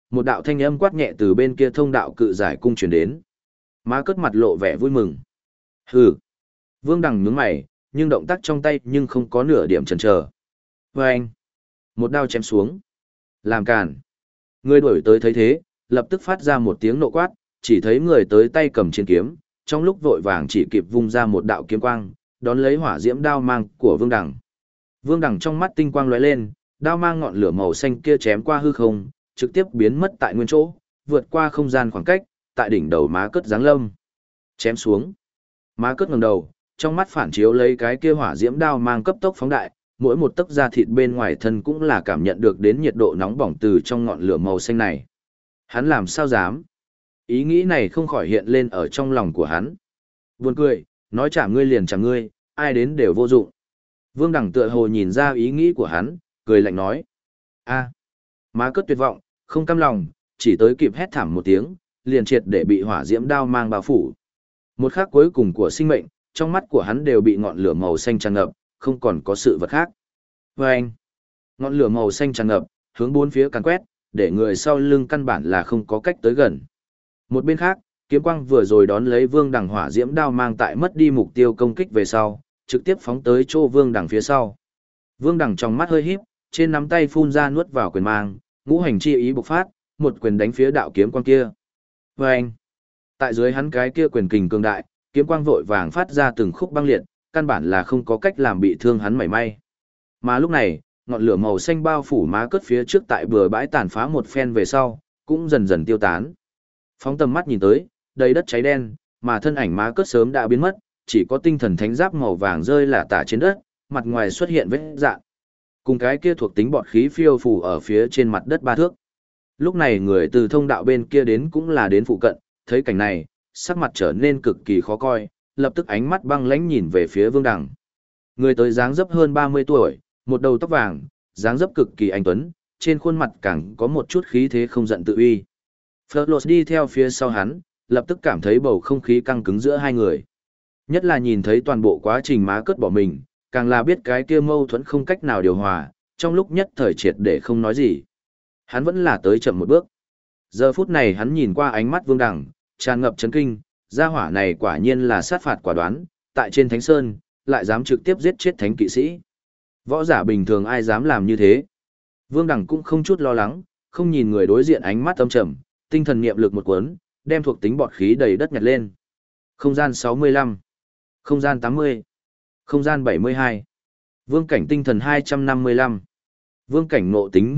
một đạo thanh âm quát nhẹ từ bên kia thông đạo cự giải cung truyền đến. Má Cất mặt lộ vẻ vui mừng. Hừ. Vương Đằng nhướng mày, nhưng động tác trong tay nhưng không có nửa điểm chần chờ. Vâng. Một đao chém xuống. Làm cản. Người đuổi tới thấy thế, lập tức phát ra một tiếng nộ quát, chỉ thấy người tới tay cầm chiến kiếm, trong lúc vội vàng chỉ kịp vung ra một đạo kiếm quang, đón lấy hỏa diễm đao mang của Vương Đằng. Vương Đằng trong mắt tinh quang lóe lên, đao mang ngọn lửa màu xanh kia chém qua hư không, trực tiếp biến mất tại nguyên chỗ, vượt qua không gian khoảng cách, tại đỉnh đầu Má Cất giáng lâm. Chém xuống. Má Cất ngẩng đầu, trong mắt phản chiếu lấy cái kia hỏa diễm đao mang cấp tốc phóng đại, mỗi một tấc da thịt bên ngoài thân cũng là cảm nhận được đến nhiệt độ nóng bỏng từ trong ngọn lửa màu xanh này. Hắn làm sao dám? Ý nghĩ này không khỏi hiện lên ở trong lòng của hắn. Buồn cười, nói chả ngươi liền chả ngươi, ai đến đều vô dụng. Vương Đằng tựa hồ nhìn ra ý nghĩ của hắn, cười lạnh nói. A. Má Cất tuyệt vọng, không cam lòng, chỉ tới kịp hét thảm một tiếng, liền triệt để bị hỏa diễm đao mang bao phủ. Một khắc cuối cùng của sinh mệnh, trong mắt của hắn đều bị ngọn lửa màu xanh tràn ngập, không còn có sự vật khác. Vâng! Ngọn lửa màu xanh tràn ngập, hướng bốn phía càn quét, để người sau lưng căn bản là không có cách tới gần. Một bên khác, kiếm quang vừa rồi đón lấy Vương Đằng hỏa diễm đao mang tại mất đi mục tiêu công kích về sau, trực tiếp phóng tới chỗ Vương Đằng phía sau. Vương Đằng trong mắt hơi híp, trên nắm tay phun ra nuốt vào quyền mang, ngũ hành chi ý bộc phát, một quyền đánh phía đạo kiếm quang kia. Vâng! Tại dưới hắn cái kia quyền kình cường đại, kiếm quang vội vàng phát ra từng khúc băng liệt, căn bản là không có cách làm bị thương hắn mảy may. Mà lúc này, ngọn lửa màu xanh bao phủ Má Cất phía trước tại bừa bãi tàn phá một phen về sau, cũng dần dần tiêu tán. Phóng tầm mắt nhìn tới, đầy đất cháy đen, mà thân ảnh Má Cất sớm đã biến mất, chỉ có tinh thần thánh giáp màu vàng rơi lả tả trên đất, mặt ngoài xuất hiện vết rạn. Cùng cái kia thuộc tính bọt khí phiêu phù ở phía trên mặt đất 3 thước. Lúc này người từ thông đạo bên kia đến cũng là đến phụ cận, thấy cảnh này, sắc mặt trở nên cực kỳ khó coi, lập tức ánh mắt băng lãnh nhìn về phía Vương Đằng. Người tới dáng dấp hơn 30 tuổi, một đầu tóc vàng, dáng dấp cực kỳ anh tuấn, trên khuôn mặt càng có một chút khí thế không giận tự uy. Fleur đi theo phía sau hắn, lập tức cảm thấy bầu không khí căng cứng giữa hai người. Nhất là nhìn thấy toàn bộ quá trình Má Cất bỏ mình, càng là biết cái kia mâu thuẫn không cách nào điều hòa, trong lúc nhất thời triệt để không nói gì. Hắn vẫn là tới chậm một bước. Giờ phút này hắn nhìn qua ánh mắt Vương Đằng, tràn ngập chấn kinh, gia hỏa này quả nhiên là sát phạt quả đoán, tại trên Thánh Sơn, lại dám trực tiếp giết chết thánh kỵ sĩ. Võ giả bình thường ai dám làm như thế. Vương Đằng cũng không chút lo lắng, không nhìn người đối diện ánh mắt âm trầm, tinh thần niệm lực một cuốn, đem thuộc tính bọt khí đầy đất nhặt lên. Không gian 65, không gian 80, không gian 72, vương cảnh tinh thần 255, vương cảnh ngộ tính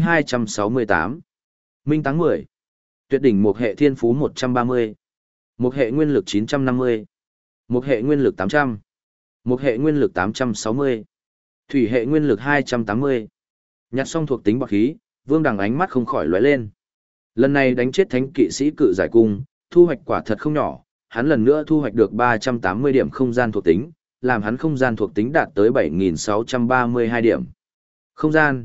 268, minh táng 10, tuyệt đỉnh một hệ thiên phú 130, một hệ nguyên lực 950, một hệ nguyên lực 800, một hệ nguyên lực 860, thủy hệ nguyên lực 280. Nhặt xong thuộc tính bọt khí, Vương Đằng ánh mắt không khỏi lóe lên. Lần này đánh chết thánh kỵ sĩ cự giải cung, thu hoạch quả thật không nhỏ, hắn lần nữa thu hoạch được 380 điểm không gian thuộc tính, làm hắn không gian thuộc tính đạt tới 7.632 điểm. Không gian,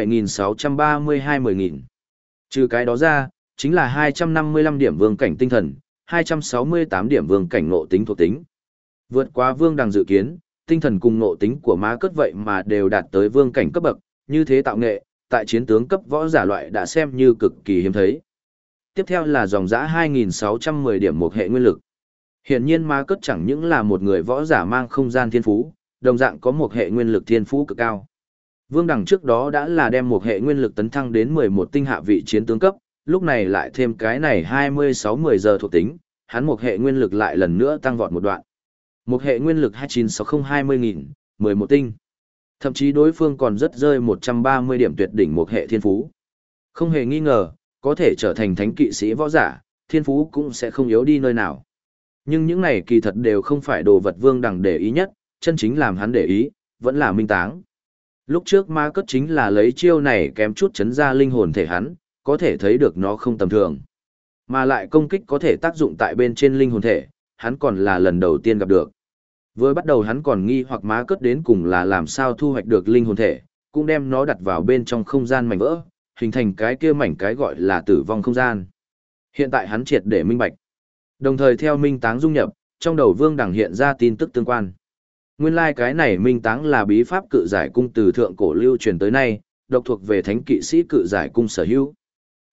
7.632 10.000. Trừ cái đó ra, chính là 255 điểm vương cảnh tinh thần, 268 điểm vương cảnh ngộ tính thuộc tính. Vượt qua Vương Đằng dự kiến, tinh thần cùng ngộ tính của Má Cất vậy mà đều đạt tới vương cảnh cấp bậc, như thế tạo nghệ, tại chiến tướng cấp võ giả loại đã xem như cực kỳ hiếm thấy. Tiếp theo là dòng dã 2.610 điểm một hệ nguyên lực. Hiển nhiên Má Cất chẳng những là một người võ giả mang không gian thiên phú, đồng dạng có một hệ nguyên lực thiên phú cực cao. Vương Đằng trước đó đã là đem một hệ nguyên lực tấn thăng đến 11 tinh hạ vị chiến tướng cấp, lúc này lại thêm cái này 26-10 giờ thuộc tính, hắn một hệ nguyên lực lại lần nữa tăng vọt một đoạn. Một hệ nguyên lực 2960-20.000, 11 tinh. Thậm chí đối phương còn rất rơi 130 điểm tuyệt đỉnh một hệ thiên phú. Không hề nghi ngờ, có thể trở thành thánh kỵ sĩ võ giả, thiên phú cũng sẽ không yếu đi nơi nào. Nhưng những này kỳ thật đều không phải đồ vật Vương Đằng để ý nhất, chân chính làm hắn để ý, vẫn là minh táng. Lúc trước Má Cất chính là lấy chiêu này kém chút chấn ra linh hồn thể hắn, có thể thấy được nó không tầm thường. Mà lại công kích có thể tác dụng tại bên trên linh hồn thể, hắn còn là lần đầu tiên gặp được. Vừa bắt đầu hắn còn nghi hoặc Má Cất đến cùng là làm sao thu hoạch được linh hồn thể, cũng đem nó đặt vào bên trong không gian mảnh vỡ, hình thành cái kia mảnh cái gọi là tử vong không gian. Hiện tại hắn triệt để minh bạch. Đồng thời theo minh táng dung nhập, trong đầu Vương Đằng hiện ra tin tức tương quan. Nguyên lai cái này minh táng là bí pháp cự giải cung từ thượng cổ lưu truyền tới nay, độc thuộc về thánh kỵsĩ cự giải cung sở hữu.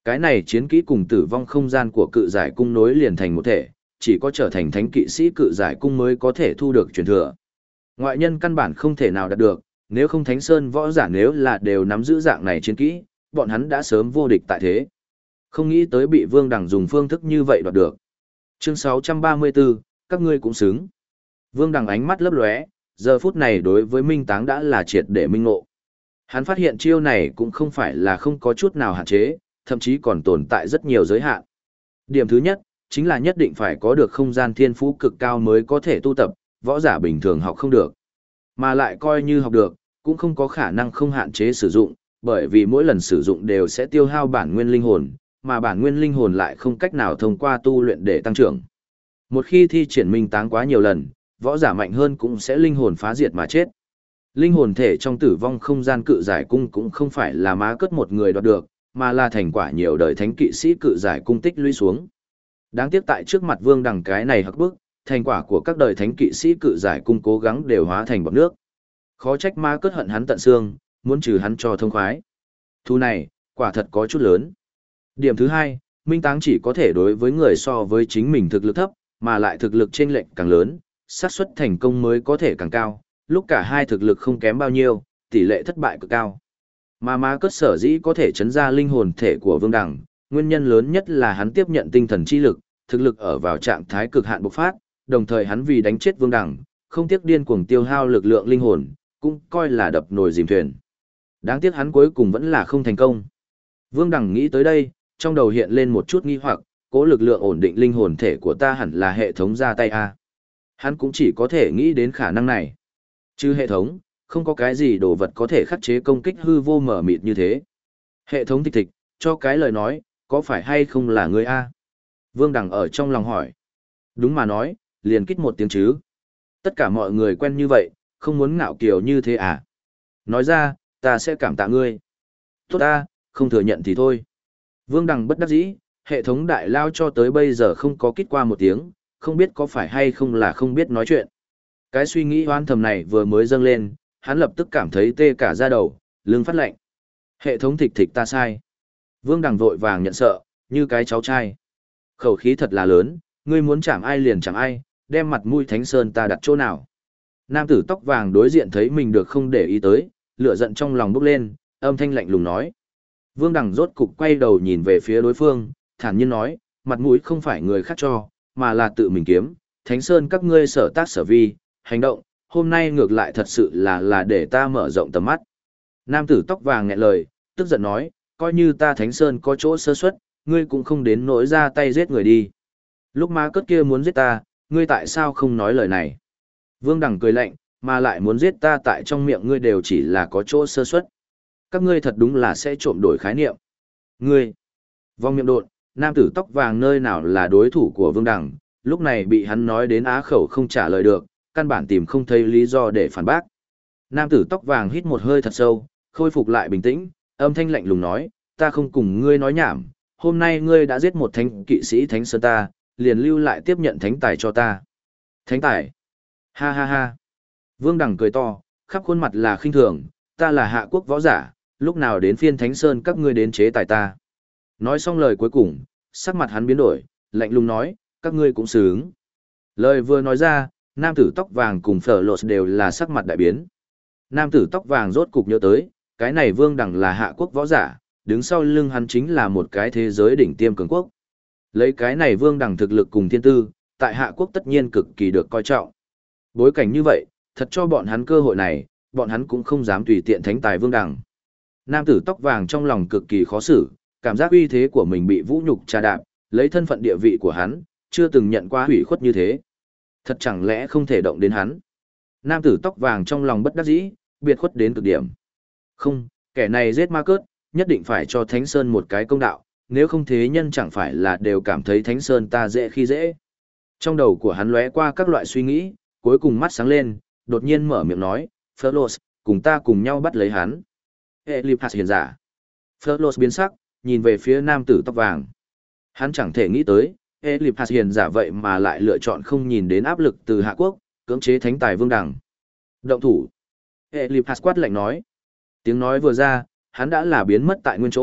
Cái này chiến kỹ cùng tử vong không gian của cự giải cung nối liền thành một thể, chỉ có trở thành thánh kỵ sĩ cự giải cung mới có thể thu được truyền thừa. Ngoại nhân căn bản không thể nào đạt được, nếu không Thánh Sơn võ giả nếu là đều nắm giữ dạng này chiến kỹ, bọn hắn đã sớm vô địch tại thế. Không nghĩ tới bị Vương Đằng dùng phương thức như vậy đoạt được. Chương 634, các ngươi cũng xứng. Vương Đằng ánh mắt lấp lóe, giờ phút này đối với Minh Táng đã là triệt để minh ngộ. Hắn phát hiện chiêu này cũng không phải là không có chút nào hạn chế, thậm chí còn tồn tại rất nhiều giới hạn. Điểm thứ nhất, chính là nhất định phải có được không gian thiên phú cực cao mới có thể tu tập, võ giả bình thường học không được. Mà lại coi như học được, cũng không có khả năng không hạn chế sử dụng, bởi vì mỗi lần sử dụng đều sẽ tiêu hao bản nguyên linh hồn, mà bản nguyên linh hồn lại không cách nào thông qua tu luyện để tăng trưởng. Một khi thi triển minh táng quá nhiều lần, võ giả mạnh hơn cũng sẽ linh hồn phá diệt mà chết. Linh hồn thể trong tử vong không gian cự giải cung cũng không phải là má cất một người đoạt được, mà là thành quả nhiều đời thánh kỵ sĩ cự giải cung tích lũy xuống. Đáng tiếc tại trước mặt Vương Đằng cái này hắc bức, thành quả của các đời thánh kỵ sĩ cự giải cung cố gắng đều hóa thành bọt nước. Khó trách ma cất hận hắn tận xương, muốn trừ hắn cho thông khoái. Thu này, quả thật có chút lớn. Điểm thứ hai, minh táng chỉ có thể đối với người so với chính mình thực lực thấp, mà lại thực lực chênh lệch càng lớn, xác suất thành công mới có thể càng cao, lúc cả hai thực lực không kém bao nhiêu, tỷ lệ thất bại cực cao. Mà ma cất sở dĩ có thể chấn ra linh hồn thể của Vương Đằng, nguyên nhân lớn nhất là hắn tiếp nhận tinh thần chi lực, thực lực ở vào trạng thái cực hạn bộc phát, đồng thời hắn vì đánh chết Vương Đằng, không tiếc điên cuồng tiêu hao lực lượng linh hồn, cũng coi là đập nồi dìm thuyền. Đáng tiếc hắn cuối cùng vẫn là không thành công. Vương Đằng nghĩ tới đây, trong đầu hiện lên một chút nghi hoặc, cố lực lượng ổn định linh hồn thể của ta hẳn là hệ thống ra tay a. Hắn cũng chỉ có thể nghĩ đến khả năng này. Chứ hệ thống, không có cái gì đồ vật có thể khắc chế công kích hư vô mở mịt như thế. Hệ thống thịch thịch, cho cái lời nói, có phải hay không là ngươi a? Vương Đằng ở trong lòng hỏi. Đúng mà nói, liền kích một tiếng chứ. Tất cả mọi người quen như vậy, không muốn ngạo kiều như thế à? Nói ra, ta sẽ cảm tạ ngươi. Tốt ta, không thừa nhận thì thôi. Vương Đằng bất đắc dĩ, hệ thống đại lao cho tới bây giờ không có kích qua một tiếng, không biết có phải hay không là không biết nói chuyện. Cái suy nghĩ hoan thầm này vừa mới dâng lên, hắn lập tức cảm thấy tê cả da đầu, lưng phát lạnh. Hệ thống thịch thịch ta sai. Vương Đằng vội vàng nhận sợ, như cái cháu trai. Khẩu khí thật là lớn, ngươi muốn chạm ai liền chạm ai, đem mặt mũi Thánh Sơn ta đặt chỗ nào. Nam tử tóc vàng đối diện thấy mình được không để ý tới, lửa giận trong lòng bốc lên, âm thanh lạnh lùng nói. Vương Đằng rốt cục quay đầu nhìn về phía đối phương, thản nhiên nói, mặt mũi không phải người khác cho, mà là tự mình kiếm, Thánh Sơn các ngươi sở tác sở vi, hành động, hôm nay ngược lại thật sự là để ta mở rộng tầm mắt. Nam tử tóc vàng nghẹn lời, tức giận nói, coi như ta Thánh Sơn có chỗ sơ suất, ngươi cũng không đến nỗi ra tay giết người đi. Lúc ma cất kia muốn giết ta, ngươi tại sao không nói lời này? Vương Đằng cười lạnh, mà lại muốn giết ta tại trong miệng ngươi đều chỉ là có chỗ sơ suất. Các ngươi thật đúng là sẽ trộm đổi khái niệm. Ngươi, vong miệng đột, nam tử tóc vàng nơi nào là đối thủ của Vương Đằng, lúc này bị hắn nói đến á khẩu không trả lời được, căn bản tìm không thấy lý do để phản bác. Nam tử tóc vàng hít một hơi thật sâu, khôi phục lại bình tĩnh, âm thanh lạnh lùng nói, ta không cùng ngươi nói nhảm, hôm nay ngươi đã giết một thánh kỵ sĩ Thánh Sơn ta, liền lưu lại tiếp nhận thánh tài cho ta. Thánh tài? Ha ha ha. Vương Đằng cười to, khắp khuôn mặt là khinh thường, ta là hạ quốc võ giả, lúc nào đến phiên Thánh Sơn các ngươi đến chế tài ta. Nói xong lời cuối cùng, sắc mặt hắn biến đổi, lạnh lùng nói, các ngươi cũng xứng. Lời vừa nói ra, nam tử tóc vàng cùng Phở Lột đều là sắc mặt đại biến. Nam tử tóc vàng rốt cục nhớ tới, cái này Vương Đằng là hạ quốc võ giả, đứng sau lưng hắn chính là một cái thế giới đỉnh tiêm cường quốc. Lấy cái này Vương Đằng thực lực cùng thiên tư, tại hạ quốc tất nhiên cực kỳ được coi trọng. Bối cảnh như vậy, thật cho bọn hắn cơ hội này, bọn hắn cũng không dám tùy tiện thánh tài Vương Đằng. Nam tử tóc vàng trong lòng cực kỳ khó xử, cảm giác uy thế của mình bị vũ nhục trà đạp, lấy thân phận địa vị của hắn, chưa từng nhận qua hủy khuất như thế. Thật chẳng lẽ không thể động đến hắn. Nam tử tóc vàng trong lòng bất đắc dĩ, biệt khuất đến cực điểm. Không, kẻ này giết ma cớt, nhất định phải cho Thánh Sơn một cái công đạo, nếu không thế nhân chẳng phải là đều cảm thấy Thánh Sơn ta dễ khi dễ. Trong đầu của hắn lóe qua các loại suy nghĩ, cuối cùng mắt sáng lên, đột nhiên mở miệng nói, Phlos, cùng ta cùng nhau bắt lấy hắn. Eliphas hiền giả. Phlos biến sắc, nhìn về phía nam tử tóc vàng. Hắn chẳng thể nghĩ tới, Eliphas hiền giả vậy mà lại lựa chọn không nhìn đến áp lực từ Hạ Quốc, cưỡng chế thánh tài Vương Đằng. Động thủ. Eliphas quát lạnh nói. Tiếng nói vừa ra, hắn đã là biến mất tại nguyên chỗ,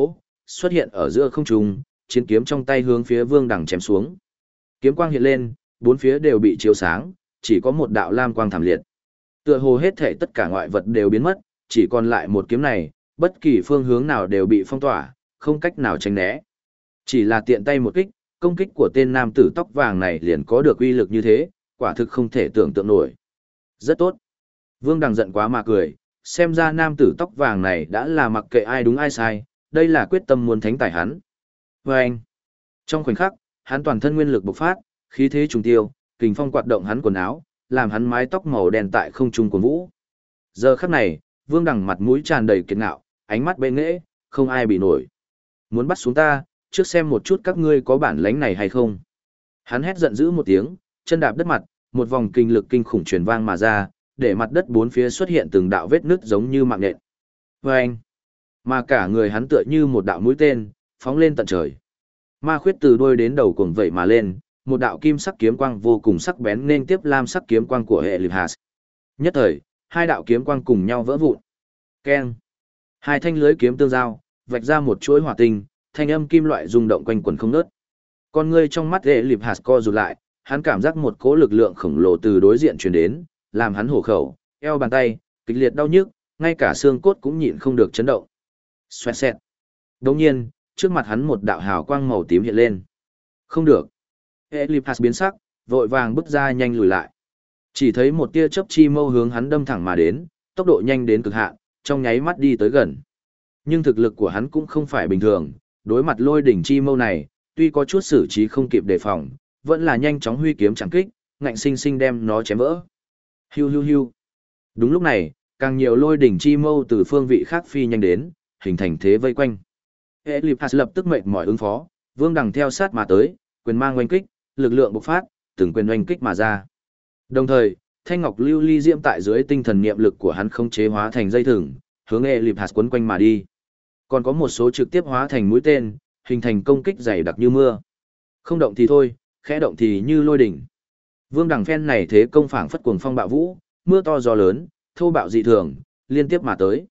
xuất hiện ở giữa không trung, chiến kiếm trong tay hướng phía Vương Đằng chém xuống. Kiếm quang hiện lên, bốn phía đều bị chiếu sáng, chỉ có một đạo lam quang thảm liệt. Tựa hồ hết thể tất cả ngoại vật đều biến mất, chỉ còn lại một kiếm này, bất kỳ phương hướng nào đều bị phong tỏa, không cách nào tránh né. Chỉ là tiện tay một kích, công kích của tên nam tử tóc vàng này liền có được uy lực như thế, quả thực không thể tưởng tượng nổi. Rất tốt. Vương Đằng giận quá mà cười, xem ra nam tử tóc vàng này đã là mặc kệ ai đúng ai sai, đây là quyết tâm muốn thánh tài hắn. Và anh, trong khoảnh khắc, hắn toàn thân nguyên lực bộc phát, khí thế trùng tiêu, kình phong quạt động hắn quần áo, làm hắn mái tóc màu đen tại không trung cuốn vũ. Giờ khắc này, Vương Đằng mặt mũi tràn đầy kiệt ngạo, ánh mắt bệ nghễ, không ai bị nổi. Muốn bắt xuống ta, trước xem một chút các ngươi có bản lĩnh này hay không. Hắn hét giận dữ một tiếng, chân đạp đất mặt, một vòng kinh lực kinh khủng truyền vang mà ra, để mặt đất bốn phía xuất hiện từng đạo vết nứt giống như mạng nhện. Và anh, mà cả người hắn tựa như một đạo mũi tên, phóng lên tận trời. Ma khuyết từ đuôi đến đầu cuồng vậy mà lên, một đạo kim sắc kiếm quang vô cùng sắc bén nên tiếp lam sắc kiếm quang của hệ liệp hạt. Nhất thời, hai đạo kiếm quang cùng nhau vỡ vụn. Keng. Hai thanh lưới kiếm tương giao, vạch ra một chuỗi hỏa tinh, thanh âm kim loại rung động quanh quẩn không ngớt. Con ngươi trong mắt hệ liệp hạt co rụt lại, hắn cảm giác một cỗ lực lượng khổng lồ từ đối diện truyền đến, làm hắn hổ khẩu, eo bàn tay, kịch liệt đau nhức, ngay cả xương cốt cũng nhịn không được chấn động. Xoẹt xẹt. Đồng nhiên, trước mặt hắn một đạo hào quang màu tím hiện lên. Không được. Eliphas biến sắc, vội vàng bước ra nhanh lùi lại. Chỉ thấy một tia chớp chi mâu hướng hắn đâm thẳng mà đến, tốc độ nhanh đến cực hạn, trong nháy mắt đi tới gần. Nhưng thực lực của hắn cũng không phải bình thường, đối mặt lôi đỉnh chi mâu này, tuy có chút xử trí không kịp đề phòng, vẫn là nhanh chóng huy kiếm chẳng kích, ngạnh sinh sinh đem nó chém vỡ. Hiu hiu hiu. Đúng lúc này, càng nhiều lôi đỉnh chi mâu từ phương vị khác phi nhanh đến, hình thành thế vây quanh. Eliphas lập tức mệt mỏi ứng phó, Vương Đằng theo sát mà tới, quyền mang oanh kích, lực lượng bộc phát, từng quyền oanh kích mà ra. Đồng thời, thanh ngọc lưu ly diễm tại dưới tinh thần niệm lực của hắn không chế hóa thành dây thừng, hướng Eliphas quấn quanh mà đi. Còn có một số trực tiếp hóa thành mũi tên, hình thành công kích dày đặc như mưa. Không động thì thôi, khẽ động thì như lôi đỉnh. Vương Đằng phen này thế công phảng phất cuồng phong bạo vũ, mưa to gió lớn, thô bạo dị thường, liên tiếp mà tới.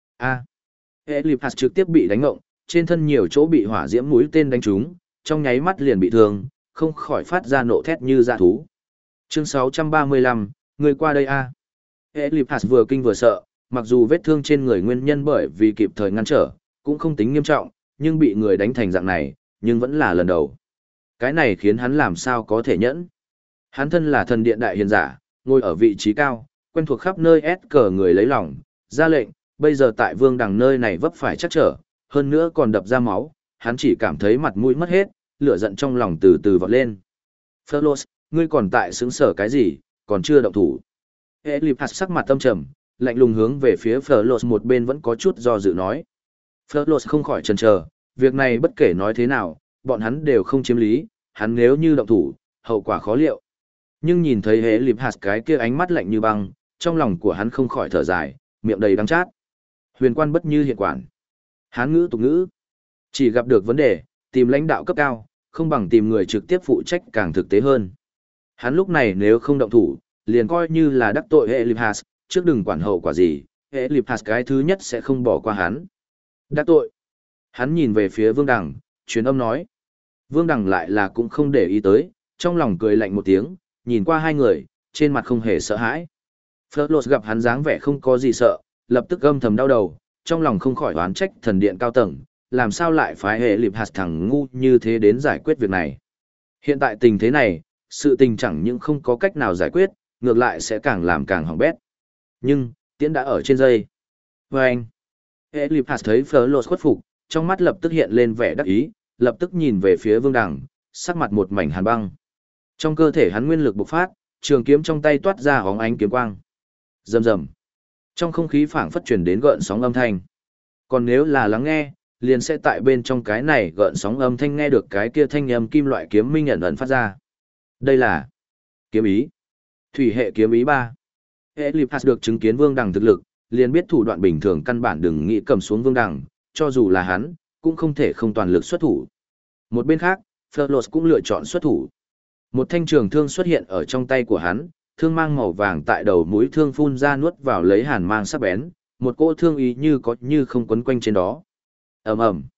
Eliphas trực tiếp bị đánh ngộng, trên thân nhiều chỗ bị hỏa diễm mũi tên đánh trúng, trong nháy mắt liền bị thương, không khỏi phát ra nộ thét như dã thú. Chương 635, người qua đây a. Eliphas vừa kinh vừa sợ, mặc dù vết thương trên người nguyên nhân bởi vì kịp thời ngăn trở, cũng không tính nghiêm trọng, nhưng bị người đánh thành dạng này, nhưng vẫn là lần đầu. Cái này khiến hắn làm sao có thể nhẫn. Hắn thân là thần điện đại hiền giả, ngồi ở vị trí cao, quen thuộc khắp nơi ép cờ người lấy lòng, ra lệnh, bây giờ tại Vương Đằng nơi này vấp phải chắc trở, hơn nữa còn đập ra máu, hắn chỉ cảm thấy mặt mũi mất hết, lửa giận trong lòng từ từ vọt lên. Phlos, ngươi còn tại xứng sở cái gì, còn chưa động thủ. Eliphas sắc mặt tâm trầm, lạnh lùng hướng về phía Phlos một bên vẫn có chút do dự nói. Phlos không khỏi chần chờ, việc này bất kể nói thế nào, bọn hắn đều không chiếm lý, hắn nếu như động thủ, hậu quả khó liệu. Nhưng nhìn thấy Eliphas cái kia ánh mắt lạnh như băng, trong lòng của hắn không khỏi thở dài, miệng đầy đắng chát. Huyền quan bất như hiện quản. Hán ngữ tục ngữ. Chỉ gặp được vấn đề, tìm lãnh đạo cấp cao, không bằng tìm người trực tiếp phụ trách càng thực tế hơn. Hắn lúc này nếu không động thủ, liền coi như là đắc tội Eliphas, trước đừng quản hậu quả gì, Eliphas cái thứ nhất sẽ không bỏ qua hắn. Đắc tội. Hắn nhìn về phía Vương Đằng, truyền âm nói. Vương Đằng lại là cũng không để ý tới, trong lòng cười lạnh một tiếng, nhìn qua hai người, trên mặt không hề sợ hãi. Phlos gặp hắn dáng vẻ không có gì sợ, lập tức âm thầm đau đầu, trong lòng không khỏi oán trách thần điện cao tầng, làm sao lại phái hệ liệp hạt thằng ngu như thế đến giải quyết việc này. Hiện tại tình thế này, sự tình chẳng những không có cách nào giải quyết, ngược lại sẽ càng làm càng hỏng bét. Nhưng, tiễn đã ở trên dây. Và anh, hệ liệp hạt thấy Phlos khuất phục, trong mắt lập tức hiện lên vẻ đắc ý, lập tức nhìn về phía Vương Đằng, sắc mặt một mảnh hàn băng. Trong cơ thể hắn nguyên lực bộc phát, trường kiếm trong tay toát ra hóng ánh kiếm quang. Rầm rầm. Trong không khí phảng phất truyền đến gợn sóng âm thanh. Còn nếu là lắng nghe, liền sẽ tại bên trong cái này gợn sóng âm thanh nghe được cái kia thanh âm kim loại kiếm minh ẩn ẩn phát ra. Đây là kiếm ý. Thủy hệ kiếm ý 3. Eliphas được chứng kiến Vương Đằng thực lực, liền biết thủ đoạn bình thường căn bản đừng nghĩ cầm xuống Vương Đằng, cho dù là hắn, cũng không thể không toàn lực xuất thủ. Một bên khác, Phlos cũng lựa chọn xuất thủ. Một thanh trường thương xuất hiện ở trong tay của hắn, thương mang màu vàng tại đầu mũi thương phun ra nuốt vào lấy hàn mang sắc bén, một cỗ thương ý như có như không quấn quanh trên đó. Ầm ầm.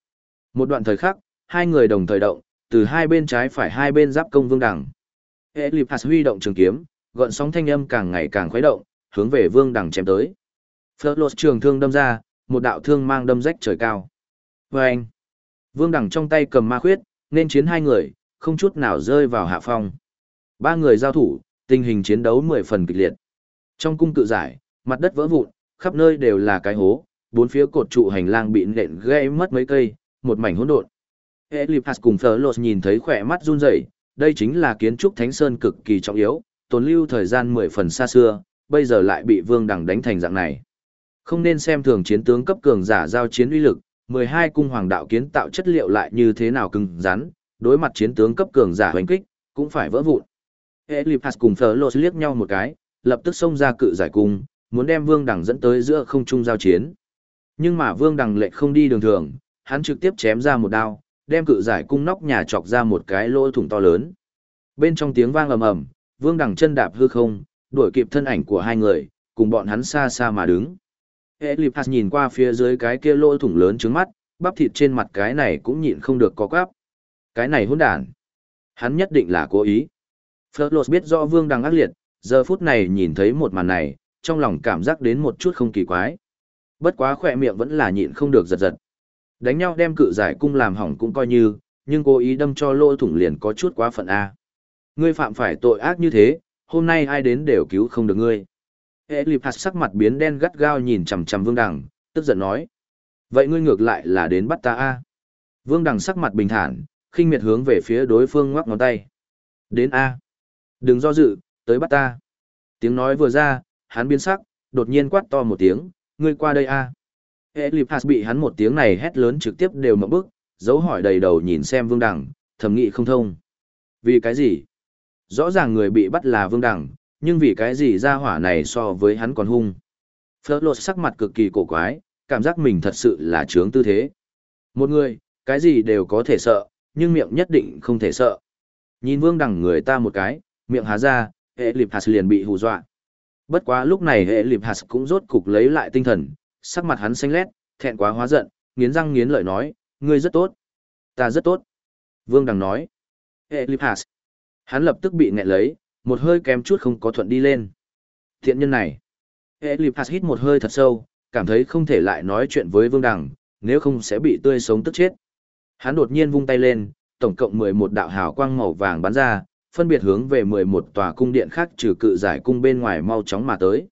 Một đoạn thời khắc, hai người đồng thời động, từ hai bên trái phải hai bên giáp công Vương Đằng. Eliphas huy động trường kiếm, gợn sóng thanh âm càng ngày càng khuấy động, hướng về Vương Đằng chém tới. Fleur trường thương đâm ra, một đạo thương mang đâm rách trời cao. Vâng! Vương Đằng trong tay cầm ma khuyết, nên chiến hai người, không chút nào rơi vào hạ phong. Ba người giao thủ, tình hình chiến đấu 10 phần kịch liệt. Trong cung cự giải, mặt đất vỡ vụn, khắp nơi đều là cái hố, bốn phía cột trụ hành lang bị nện gãy mất mấy cây, một mảnh hỗn độn. Eliphas cùng Fleur nhìn thấy khỏe mắt run rẩy, đây chính là kiến trúc Thánh Sơn cực kỳ trọng yếu, tồn lưu thời gian 10 phần xa xưa, bây giờ lại bị Vương Đằng đánh thành dạng này. Không nên xem thường chiến tướng cấp cường giả giao chiến uy lực, 12 cung hoàng đạo kiến tạo chất liệu lại như thế nào cứng rắn, đối mặt chiến tướng cấp cường giả hoành kích, cũng phải vỡ vụn. Eliphas cùng Fleur liếc nhau một cái, lập tức xông ra cự giải cung, muốn đem Vương Đằng dẫn tới giữa không trung giao chiến. Nhưng mà Vương Đằng lệch không đi đường thường, hắn trực tiếp chém ra một đao, đem cự giải cung nóc nhà chọc ra một cái lỗ thủng to lớn. Bên trong tiếng vang ầm ầm, Vương Đằng chân đạp hư không, đuổi kịp thân ảnh của hai người, cùng bọn hắn xa xa mà đứng. Eliphas nhìn qua phía dưới cái kia lỗ thủng lớn trướng mắt, bắp thịt trên mặt cái này cũng nhịn không được có quắp. Cái này hỗn đản, hắn nhất định là cố ý. Fleur biết rõ Vương Đằng ác liệt, giờ phút này nhìn thấy một màn này, trong lòng cảm giác đến một chút không kỳ quái. Bất quá khỏe miệng vẫn là nhịn không được giật giật. Đánh nhau đem cự giải cung làm hỏng cũng coi như, nhưng cố ý đâm cho lỗ thủng liền có chút quá phận a. Ngươi phạm phải tội ác như thế, hôm nay ai đến đều cứu không được ngươi. Eliphas sắc mặt biến đen gắt gao nhìn chằm chằm Vương Đằng, tức giận nói. Vậy ngươi ngược lại là đến bắt ta a? Vương Đằng sắc mặt bình thản, khinh miệt hướng về phía đối phương ngoắc ngón tay. Đến a. Đừng do dự, tới bắt ta. Tiếng nói vừa ra, hắn biến sắc, đột nhiên quát to một tiếng, ngươi qua đây a. Eliphas bị hắn một tiếng này hét lớn trực tiếp đều ngậm bức, dấu hỏi đầy đầu nhìn xem Vương Đằng, thầm nghĩ không thông. Vì cái gì? Rõ ràng người bị bắt là Vương Đằng, nhưng vì cái gì ra hỏa này so với hắn còn hung. Fleur sắc mặt cực kỳ cổ quái, cảm giác mình thật sự là trướng tư thế. Một người, cái gì đều có thể sợ, nhưng miệng nhất định không thể sợ. Nhìn Vương Đằng người ta một cái, miệng há ra, Eliphas liền bị hù dọa. Bất quá lúc này Eliphas cũng rốt cục lấy lại tinh thần, sắc mặt hắn xanh lét, thẹn quá hóa giận, nghiến răng nghiến lợi nói, ngươi rất tốt. Ta rất tốt. Vương Đằng nói. Eliphas. Hắn lập tức bị nghẹn lấy, một hơi kém chút không có thuận đi lên. Thiện nhân này. Eliphas hít một hơi thật sâu, cảm thấy không thể lại nói chuyện với Vương Đằng, nếu không sẽ bị tươi sống tức chết. Hắn đột nhiên vung tay lên, tổng cộng 11 đạo hào quang màu vàng bắn ra, phân biệt hướng về 11 tòa cung điện khác trừ cự giải cung bên ngoài mau chóng mà tới.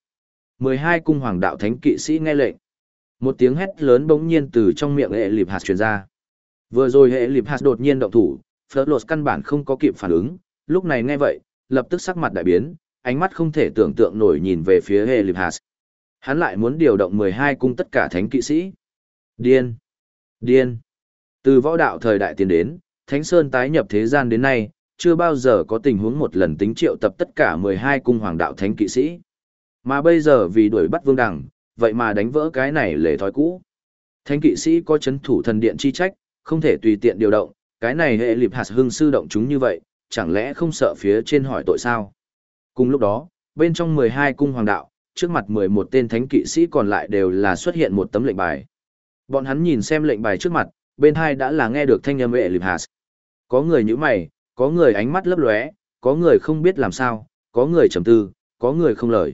12 cung hoàng đạo thánh kỵ sĩ nghe lệnh. Một tiếng hét lớn bỗng nhiên từ trong miệng Eliphas truyền ra. Vừa rồi Eliphas đột nhiên động thủ, Fleur căn bản không có kịp phản ứng, lúc này nghe vậy, lập tức sắc mặt đại biến, ánh mắt không thể tưởng tượng nổi nhìn về phía Eliphas. Hắn lại muốn điều động 12 cung tất cả thánh kỵ sĩ. Điên! Điên! Từ võ đạo thời đại tiến đến, Thánh Sơn tái nhập thế gian đến nay, chưa bao giờ có tình huống một lần tính triệu tập tất cả 12 cung hoàng đạo thánh kỵ sĩ. Mà bây giờ vì đuổi bắt Vương Đằng, vậy mà đánh vỡ cái này lề thói cũ. Thánh kỵ sĩ có chấn thủ thần điện chi trách, không thể tùy tiện điều động, cái này Eliphas hưng sư động chúng như vậy, chẳng lẽ không sợ phía trên hỏi tội sao? Cùng lúc đó, bên trong 12 cung hoàng đạo, trước mặt 11 tên thánh kỵ sĩ còn lại đều là xuất hiện một tấm lệnh bài. Bọn hắn nhìn xem lệnh bài trước mặt, bên hai đã là nghe được thanh âm Eliphas. Có người nhíu mày, có người ánh mắt lấp lóe, có người không biết làm sao, có người trầm tư, có người không lời.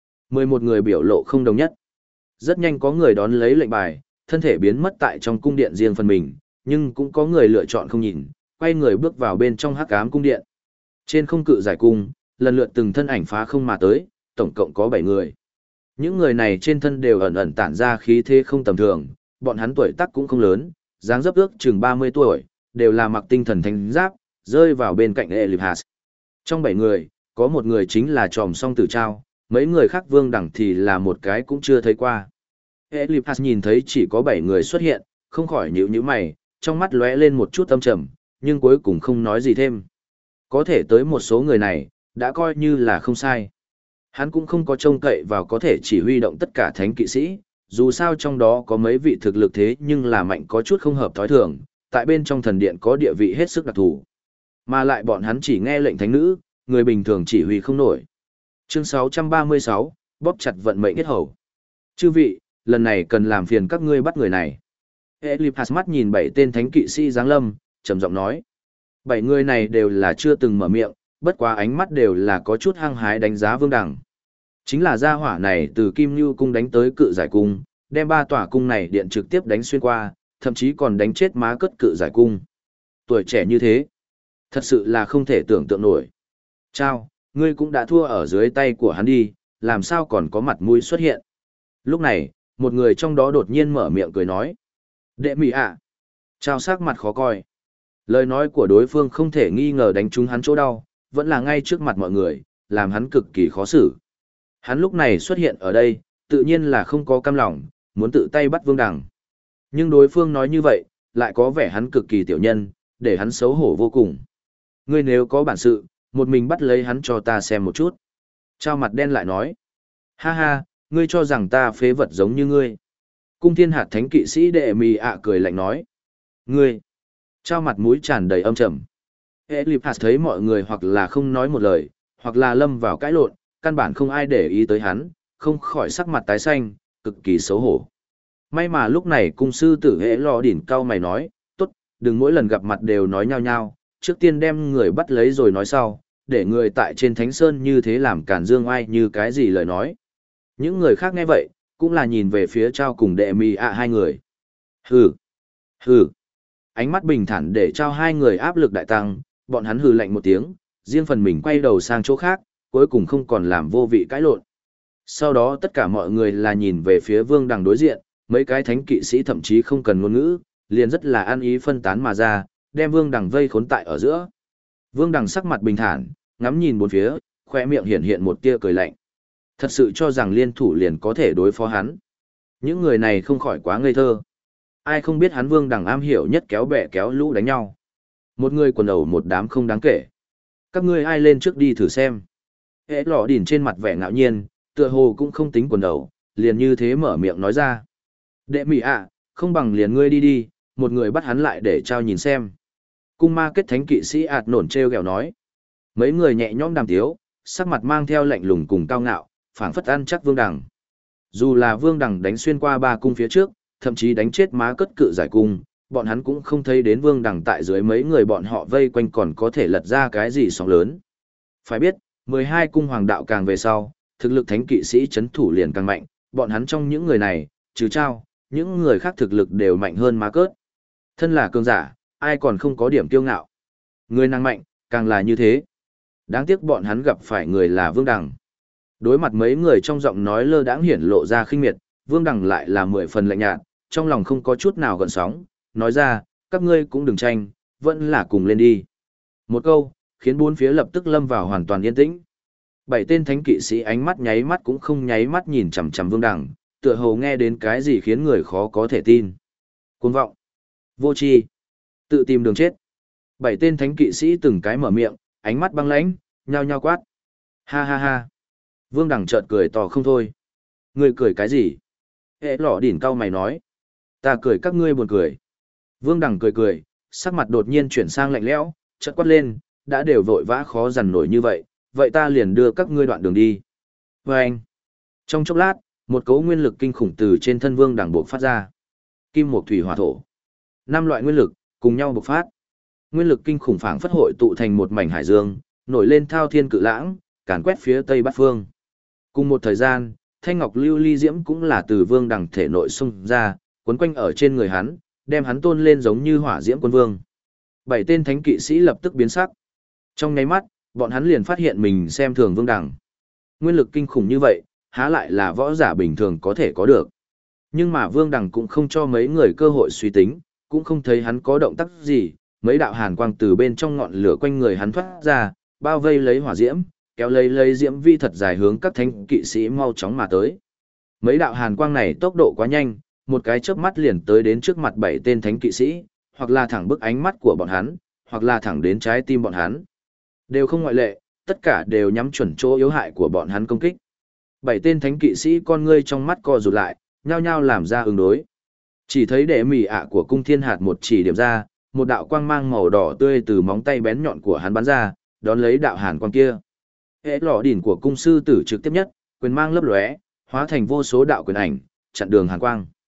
11 người biểu lộ không đồng nhất. Rất nhanh có người đón lấy lệnh bài, thân thể biến mất tại trong cung điện riêng phần mình, nhưng cũng có người lựa chọn không nhìn, quay người bước vào bên trong hắc ám cung điện. Trên không cự giải cung, lần lượt từng thân ảnh phá không mà tới, tổng cộng có 7 người. Những người này trên thân đều ẩn ẩn tản ra khí thế không tầm thường, bọn hắn tuổi tác cũng không lớn, dáng dấp ước chừng 30 tuổi, đều là mặc tinh thần thánh giáp, rơi vào bên cạnh Eliphas. Trong 7 người, có một người chính là Tròm Song Tử Trao, mấy người khác Vương Đằng thì là một cái cũng chưa thấy qua. Eliphas nhìn thấy chỉ có 7 người xuất hiện, không khỏi nhíu nhíu mày, trong mắt lóe lên một chút âm trầm, nhưng cuối cùng không nói gì thêm. Có thể tới một số người này, đã coi như là không sai. Hắn cũng không có trông cậy vào có thể chỉ huy động tất cả thánh kỵ sĩ, dù sao trong đó có mấy vị thực lực thế nhưng là mạnh có chút không hợp thói thường, tại bên trong thần điện có địa vị hết sức đặc thù. Mà lại bọn hắn chỉ nghe lệnh thánh nữ, người bình thường chỉ huy không nổi. Chương 636, bóp chặt vận mệnh kết hầu. Chư vị, lần này cần làm phiền các ngươi bắt người này. Eliphas mắt nhìn 7 tên thánh kỵ sĩ giáng lâm, trầm giọng nói. 7 người này đều là chưa từng mở miệng, bất quá ánh mắt đều là có chút hăng hái đánh giá Vương Đằng. Chính là gia hỏa này từ Kim Nhu cung đánh tới Cự Giải cung, đem 3 tòa cung này điện trực tiếp đánh xuyên qua, thậm chí còn đánh chết má cất Cự Giải cung. Tuổi trẻ như thế, thật sự là không thể tưởng tượng nổi. Chao, ngươi cũng đã thua ở dưới tay của hắn đi, làm sao còn có mặt mũi xuất hiện. Lúc này, một người trong đó đột nhiên mở miệng cười nói. Đệ mị ạ. Chao sắc mặt khó coi. Lời nói của đối phương không thể nghi ngờ đánh trúng hắn chỗ đau, vẫn là ngay trước mặt mọi người, làm hắn cực kỳ khó xử. Hắn lúc này xuất hiện ở đây, tự nhiên là không có cam lòng, muốn tự tay bắt Vương Đằng. Nhưng đối phương nói như vậy, lại có vẻ hắn cực kỳ tiểu nhân, để hắn xấu hổ vô cùng. Ngươi nếu có bản sự, một mình bắt lấy hắn cho ta xem một chút. Chao mặt đen lại nói. Ha ha, ngươi cho rằng ta phế vật giống như ngươi. Cung thiên hạt thánh kỵ sĩ đệ mì ạ cười lạnh nói. Ngươi. Chao mặt mũi tràn đầy âm trầm. Eliphas thấy mọi người hoặc là không nói một lời, hoặc là lâm vào cãi lộn, căn bản không ai để ý tới hắn, không khỏi sắc mặt tái xanh, cực kỳ xấu hổ. May mà lúc này cung sư tử hễ lò đỉnh cao mày nói, tốt, đừng mỗi lần gặp mặt đều nói nhau nhau, trước tiên đem người bắt lấy rồi nói sau, để người tại trên Thánh Sơn như thế làm cản dương oai như cái gì lời nói. Những người khác nghe vậy, cũng là nhìn về phía Chao cùng đệ mì ạ hai người. Hừ, hừ. Ánh mắt bình thản để Chao hai người áp lực đại tăng, bọn hắn hừ lạnh một tiếng, riêng phần mình quay đầu sang chỗ khác, cuối cùng không còn làm vô vị cãi lộn. Sau đó tất cả mọi người là nhìn về phía Vương Đằng đối diện, mấy cái thánh kỵ sĩ thậm chí không cần ngôn ngữ, liền rất là ăn ý phân tán mà ra, đem Vương Đằng vây khốn tại ở giữa. Vương Đằng sắc mặt bình thản, ngắm nhìn bốn phía, khoe miệng hiện hiện một tia cười lạnh. Thật sự cho rằng liên thủ liền có thể đối phó hắn. Những người này không khỏi quá ngây thơ. Ai không biết hắn Vương Đằng am hiểu nhất kéo bè kéo lũ đánh nhau. Một người quần đầu một đám không đáng kể. Các ngươi ai lên trước đi thử xem. Hễ lọ đỉn trên mặt vẻ ngạo nhiên, tựa hồ cũng không tính quần đầu, liền như thế mở miệng nói ra. Đệ mị ạ, không bằng liền ngươi đi đi, một người bắt hắn lại để Chao nhìn xem. Cung ma kết thánh kỵ sĩ ạt nổn treo gẹo nói. Mấy người nhẹ nhõm đàm tiếu, sắc mặt mang theo lạnh lùng cùng cao ngạo, phảng phất ăn chắc Vương Đằng. Dù là Vương Đằng đánh xuyên qua 3 cung phía trước, thậm chí đánh chết má cất Cự Giải cung, bọn hắn cũng không thấy đến Vương Đằng tại dưới mấy người bọn họ vây quanh còn có thể lật ra cái gì sóng lớn. Phải biết, 12 cung hoàng đạo càng về sau, thực lực thánh kỵ sĩ chấn thủ liền càng mạnh, bọn hắn trong những người này, trừ Chao, những người khác thực lực đều mạnh hơn má cất. Thân là cường giả, ai còn không có điểm kiêu ngạo. Người năng mạnh, càng là như thế. Đáng tiếc bọn hắn gặp phải người là Vương Đằng. Đối mặt mấy người trong giọng nói lơ đãng hiển lộ ra khinh miệt, Vương Đằng lại là 10 phần lạnh nhạt, trong lòng không có chút nào gợn sóng, nói ra, các ngươi cũng đừng tranh, vẫn là cùng lên đi. Một câu, khiến bốn phía lập tức lâm vào hoàn toàn yên tĩnh. 7 tên thánh kỵ sĩ ánh mắt nháy mắt cũng không nháy mắt nhìn chằm chằm Vương Đằng, tựa hồ nghe đến cái gì khiến người khó có thể tin. Cuồng vọng, vô tri, tự tìm đường chết. 7 tên thánh kỵ sĩ từng cái mở miệng, ánh mắt băng lãnh, nhao nhao quát. Ha ha ha. Vương Đằng chợt cười to không thôi. Ngươi cười cái gì? Hệ lọ đỉn cau mày nói. Ta cười các ngươi buồn cười. Vương Đằng cười cười, sắc mặt đột nhiên chuyển sang lạnh lẽo, chợt quát lên, đã đều vội vã khó dằn nổi như vậy, vậy ta liền đưa các ngươi đoạn đường đi. Và anh. Trong chốc lát, một cấu nguyên lực kinh khủng từ trên thân Vương Đằng bộc phát ra. Kim mộc thủy hỏa thổ. 5 loại nguyên lực cùng nhau bộc phát. Nguyên lực kinh khủng phảng phất hội tụ thành một mảnh hải dương, nổi lên thao thiên cự lãng, càn quét phía tây bát phương. Cùng một thời gian, thanh ngọc lưu ly diễm cũng là từ Vương Đằng thể nội xung ra, quấn quanh ở trên người hắn, đem hắn tôn lên giống như hỏa diễm quân vương. 7 tên thánh kỵ sĩ lập tức biến sắc. Trong nháy mắt, bọn hắn liền phát hiện mình xem thường Vương Đằng. Nguyên lực kinh khủng như vậy, há lại là võ giả bình thường có thể có được. Nhưng mà Vương Đằng cũng không cho mấy người cơ hội suy tính, cũng không thấy hắn có động tác gì, mấy đạo hàn quang từ bên trong ngọn lửa quanh người hắn thoát ra, bao vây lấy hỏa diễm, kéo lấy diễm vi thật dài hướng các thánh kỵ sĩ mau chóng mà tới. Mấy đạo hàn quang này tốc độ quá nhanh, một cái chớp mắt liền tới đến trước mặt 7 tên thánh kỵ sĩ, hoặc là thẳng bức ánh mắt của bọn hắn, hoặc là thẳng đến trái tim bọn hắn. Đều không ngoại lệ, tất cả đều nhắm chuẩn chỗ yếu hại của bọn hắn công kích. 7 tên thánh kỵ sĩ con ngươi trong mắt co rụt lại, nhao nhao làm ra ứng đối. Chỉ thấy đệ mỉ ạ của cung thiên hạt một chỉ điểm ra, một đạo quang mang màu đỏ tươi từ móng tay bén nhọn của hắn bắn ra, đón lấy đạo hàn quang kia. Hệ lọ đỉnh của cung sư tử trực tiếp nhất, quyền mang lấp lóe, hóa thành vô số đạo quyền ảnh, chặn đường hàn quang.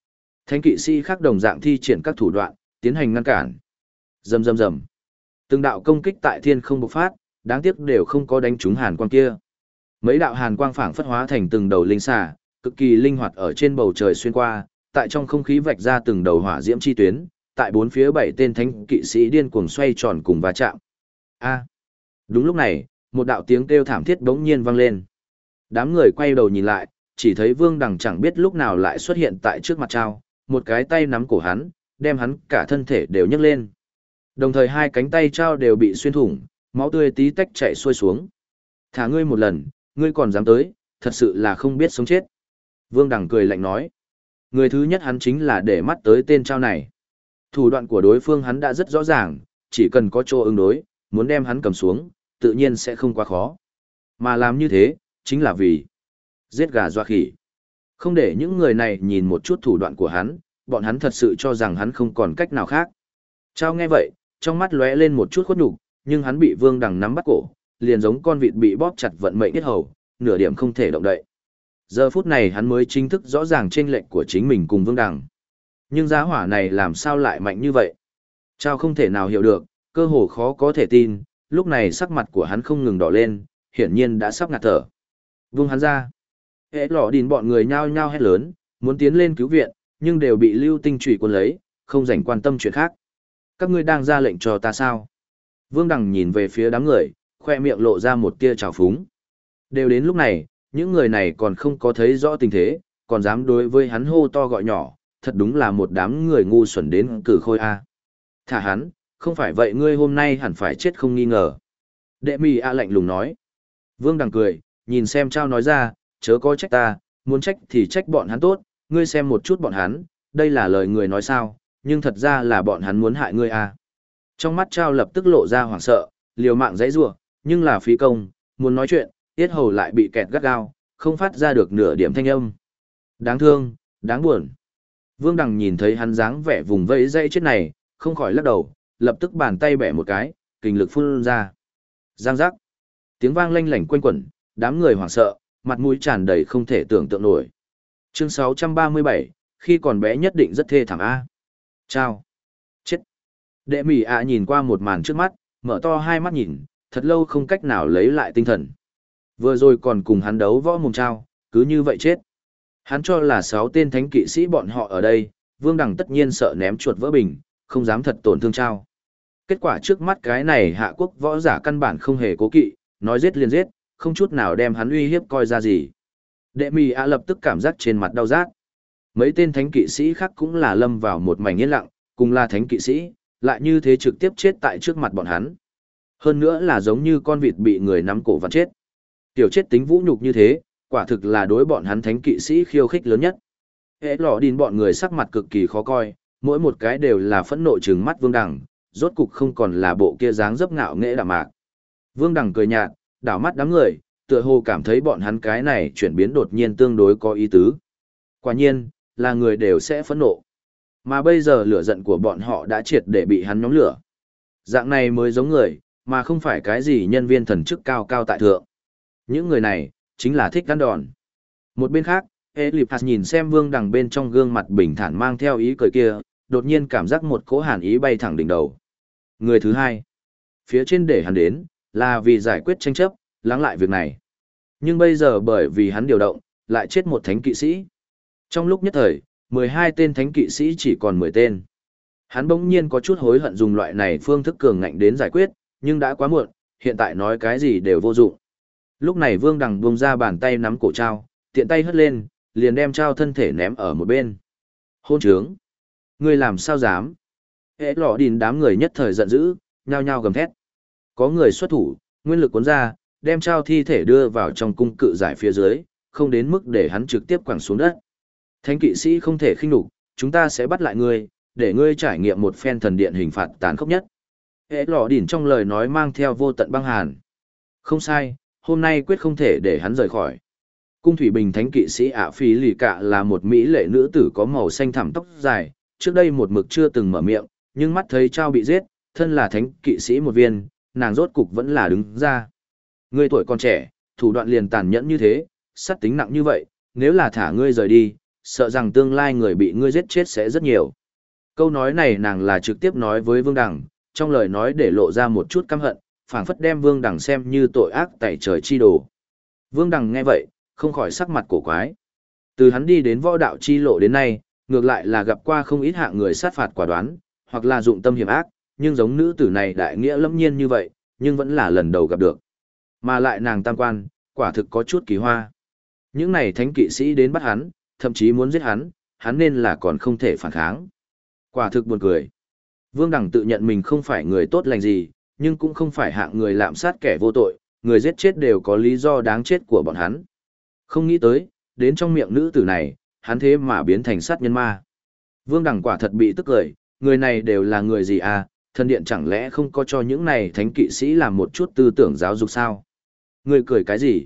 Thánh kỵ sĩ khác đồng dạng thi triển các thủ đoạn, tiến hành ngăn cản. Rầm rầm rầm. Từng đạo công kích tại thiên không bộc phát, đáng tiếc đều không có đánh trúng hàn quang kia. Mấy đạo hàn quang phảng phất hóa thành từng đầu linh xà, cực kỳ linh hoạt ở trên bầu trời xuyên qua, tại trong không khí vạch ra từng đầu hỏa diễm chi tuyến, tại bốn phía 7 tên thánh kỵ sĩ điên cuồng xoay tròn cùng va chạm. A. Đúng lúc này, một đạo tiếng kêu thảm thiết bỗng nhiên vang lên. Đám người quay đầu nhìn lại, chỉ thấy Vương Đằng chẳng biết lúc nào lại xuất hiện tại trước mặt Trao, một cái tay nắm cổ hắn, đem hắn cả thân thể đều nhấc lên. Đồng thời hai cánh tay Trao đều bị xuyên thủng, máu tươi tí tách chảy xuôi xuống. Thả ngươi một lần, ngươi còn dám tới, thật sự là không biết sống chết. Vương Đằng cười lạnh nói. Người thứ nhất hắn chính là để mắt tới tên Trao này. Thủ đoạn của đối phương hắn đã rất rõ ràng, chỉ cần có chỗ ứng đối, muốn đem hắn cầm xuống, tự nhiên sẽ không quá khó. Mà làm như thế, chính là vì giết gà dọa khỉ. Không để những người này nhìn một chút thủ đoạn của hắn, bọn hắn thật sự cho rằng hắn không còn cách nào khác. Trao nghe vậy, trong mắt lóe lên một chút khuất nhục, nhưng hắn bị Vương Đằng nắm bắt cổ, liền giống con vịt bị bóp chặt vận mệnh yết hầu, nửa điểm không thể động đậy. Giờ phút này hắn mới chính thức rõ ràng chênh lệch của chính mình cùng Vương Đằng. Nhưng giá hỏa này làm sao lại mạnh như vậy? Trao không thể nào hiểu được, cơ hồ khó có thể tin, lúc này sắc mặt của hắn không ngừng đỏ lên, hiển nhiên đã sắp ngạt thở. Vung hắn ra. Hệ lọ đìn bọn người nhao nhao hét lớn, muốn tiến lên cứu viện, nhưng đều bị lưu tinh trùy quân lấy, không rảnh quan tâm chuyện khác. Các ngươi đang ra lệnh cho ta sao? Vương Đằng nhìn về phía đám người, khoe miệng lộ ra một tia trào phúng. Đều đến lúc này, những người này còn không có thấy rõ tình thế, còn dám đối với hắn hô to gọi nhỏ, thật đúng là một đám người ngu xuẩn đến cử khôi A. Thả hắn, không phải vậy ngươi hôm nay hẳn phải chết không nghi ngờ. Đệ mì A lạnh lùng nói. Vương Đằng cười, nhìn xem Trao nói ra, chớ có trách ta, muốn trách thì trách bọn hắn tốt, ngươi xem một chút bọn hắn, đây là lời người nói sao, nhưng thật ra là bọn hắn muốn hại ngươi A. Trong mắt Trao lập tức lộ ra hoảng sợ, liều mạng giãy giụa, nhưng là phí công, muốn nói chuyện, yết hầu lại bị kẹt gắt gao, không phát ra được nửa điểm thanh âm. Đáng thương, đáng buồn. Vương Đằng nhìn thấy hắn dáng vẻ vùng vẫy dây chết này, không khỏi lắc đầu, lập tức bàn tay bẻ một cái, kình lực phun ra. Giang giác. Tiếng vang lanh lảnh quanh quẩn, đám người hoảng sợ, mặt mũi tràn đầy không thể tưởng tượng nổi. Chương 637, khi còn bé nhất định rất thê thảm A. Chao. Chết. Đệ mỉ ạ nhìn qua một màn trước mắt, mở to hai mắt nhìn, thật lâu không cách nào lấy lại tinh thần. Vừa rồi còn cùng hắn đấu võ mồm Trao, cứ như vậy chết. Hắn cho là 6 tên thánh kỵ sĩ bọn họ ở đây, Vương Đằng tất nhiên sợ ném chuột vỡ bình, không dám thật tổn thương Trao. Kết quả trước mắt cái này hạ quốc võ giả căn bản không hề cố kỵ, nói giết liền giết, không chút nào đem hắn uy hiếp coi ra gì. Đệ mì ạ lập tức cảm giác trên mặt đau rát. Mấy tên thánh kỵ sĩ khác cũng là lâm vào một mảnh yên lặng, cùng là thánh kỵ sĩ, lại như thế trực tiếp chết tại trước mặt bọn hắn. Hơn nữa là giống như con vịt bị người nắm cổ vặn chết. Tiểu chết tính vũ nhục như thế, quả thực là đối bọn hắn thánh kỵ sĩ khiêu khích lớn nhất. Hệ lọ đìn bọn người sắc mặt cực kỳ khó coi, mỗi một cái đều là phẫn nộ trừng mắt Vương Đằng, rốt cục không còn là bộ kia dáng dấp ngạo nghễ đạm mạc. Vương Đằng cười nhạt, đảo mắt đám người, tựa hồ cảm thấy bọn hắn cái này chuyển biến đột nhiên tương đối có ý tứ. Quả nhiên, là người đều sẽ phẫn nộ. Mà bây giờ lửa giận của bọn họ đã triệt để bị hắn nhóm lửa. Dạng này mới giống người, mà không phải cái gì nhân viên thần chức cao cao tại thượng. Những người này, chính là thích ăn đòn. Một bên khác, Eliphas nhìn xem Vương Đằng bên trong gương mặt bình thản mang theo ý cười kia, đột nhiên cảm giác một cỗ hàn ý bay thẳng đỉnh đầu. Người thứ hai, phía trên để hắn đến, là vì giải quyết tranh chấp, lắng lại việc này. Nhưng bây giờ bởi vì hắn điều động, lại chết một thánh kỵ sĩ. Trong lúc nhất thời, 12 tên thánh kỵ sĩ chỉ còn 10 tên. Hắn bỗng nhiên có chút hối hận dùng loại này phương thức cường ngạnh đến giải quyết, nhưng đã quá muộn, hiện tại nói cái gì đều vô dụng. Lúc này Vương Đằng buông ra bàn tay nắm cổ Trao, tiện tay hất lên, liền đem Trao thân thể ném ở một bên. Hôn trướng! Ngươi làm sao dám? Hệ lọ đìn đám người nhất thời giận dữ, nhao nhao gầm thét. Có người xuất thủ, nguyên lực cuốn ra, đem Trao thi thể đưa vào trong cung cự giải phía dưới, không đến mức để hắn trực tiếp quẳng xuống đất. Thánh kỵ sĩ không thể khinh nhục, chúng ta sẽ bắt lại ngươi, để ngươi trải nghiệm một phen thần điện hình phạt tàn khốc nhất. Hệ lọ đìn trong lời nói mang theo vô tận băng hàn. Không sai, hôm nay quyết không thể để hắn rời khỏi. Cung thủy bình thánh kỵ sĩ ạ phí lì cạ là một mỹ lệ nữ tử có màu xanh thẳm tóc dài, trước đây một mực chưa từng mở miệng, nhưng mắt thấy Trao bị giết, thân là thánh kỵ sĩ một viên, nàng rốt cục vẫn là đứng ra. Ngươi tuổi còn trẻ, thủ đoạn liền tàn nhẫn như thế, sát tính nặng như vậy, nếu là thả ngươi rời đi, sợ rằng tương lai người bị ngươi giết chết sẽ rất nhiều. Câu nói này nàng là trực tiếp nói với Vương Đằng, trong lời nói để lộ ra một chút căm hận, phảng phất đem Vương Đằng xem như tội ác tẩy trời chi đồ. Vương Đằng nghe vậy, không khỏi sắc mặt cổ quái. Từ hắn đi đến võ đạo chi lộ đến nay, ngược lại là gặp qua không ít hạng người sát phạt quả đoán, hoặc là dụng tâm hiểm ác, nhưng giống nữ tử này đại nghĩa lâm nhiên như vậy, nhưng vẫn là lần đầu gặp được. Mà lại nàng tam quan, quả thực có chút kỳ hoa. Những này thánh kỵ sĩ đến bắt hắn, thậm chí muốn giết hắn nên là còn không thể phản kháng. Quả thực buồn cười. Vương Đằng tự nhận mình không phải người tốt lành gì, nhưng cũng không phải hạng người lạm sát kẻ vô tội, người giết chết đều có lý do đáng chết của bọn hắn. Không nghĩ tới, đến trong miệng nữ tử này, hắn thế mà biến thành sát nhân ma. Vương Đằng quả thật bị tức cười, người này đều là người gì à, thần điện chẳng lẽ không có cho những này thánh kỵ sĩ làm một chút tư tưởng giáo dục sao? Người cười cái gì?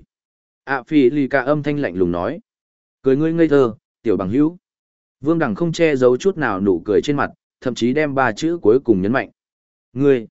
Phi Ly Ca âm thanh lạnh lùng nói. Cười ngươi ngây thơ, tiểu bằng hữu. Vương Đằng không che giấu chút nào nụ cười trên mặt, thậm chí đem 3 chữ cuối cùng nhấn mạnh. Ngươi!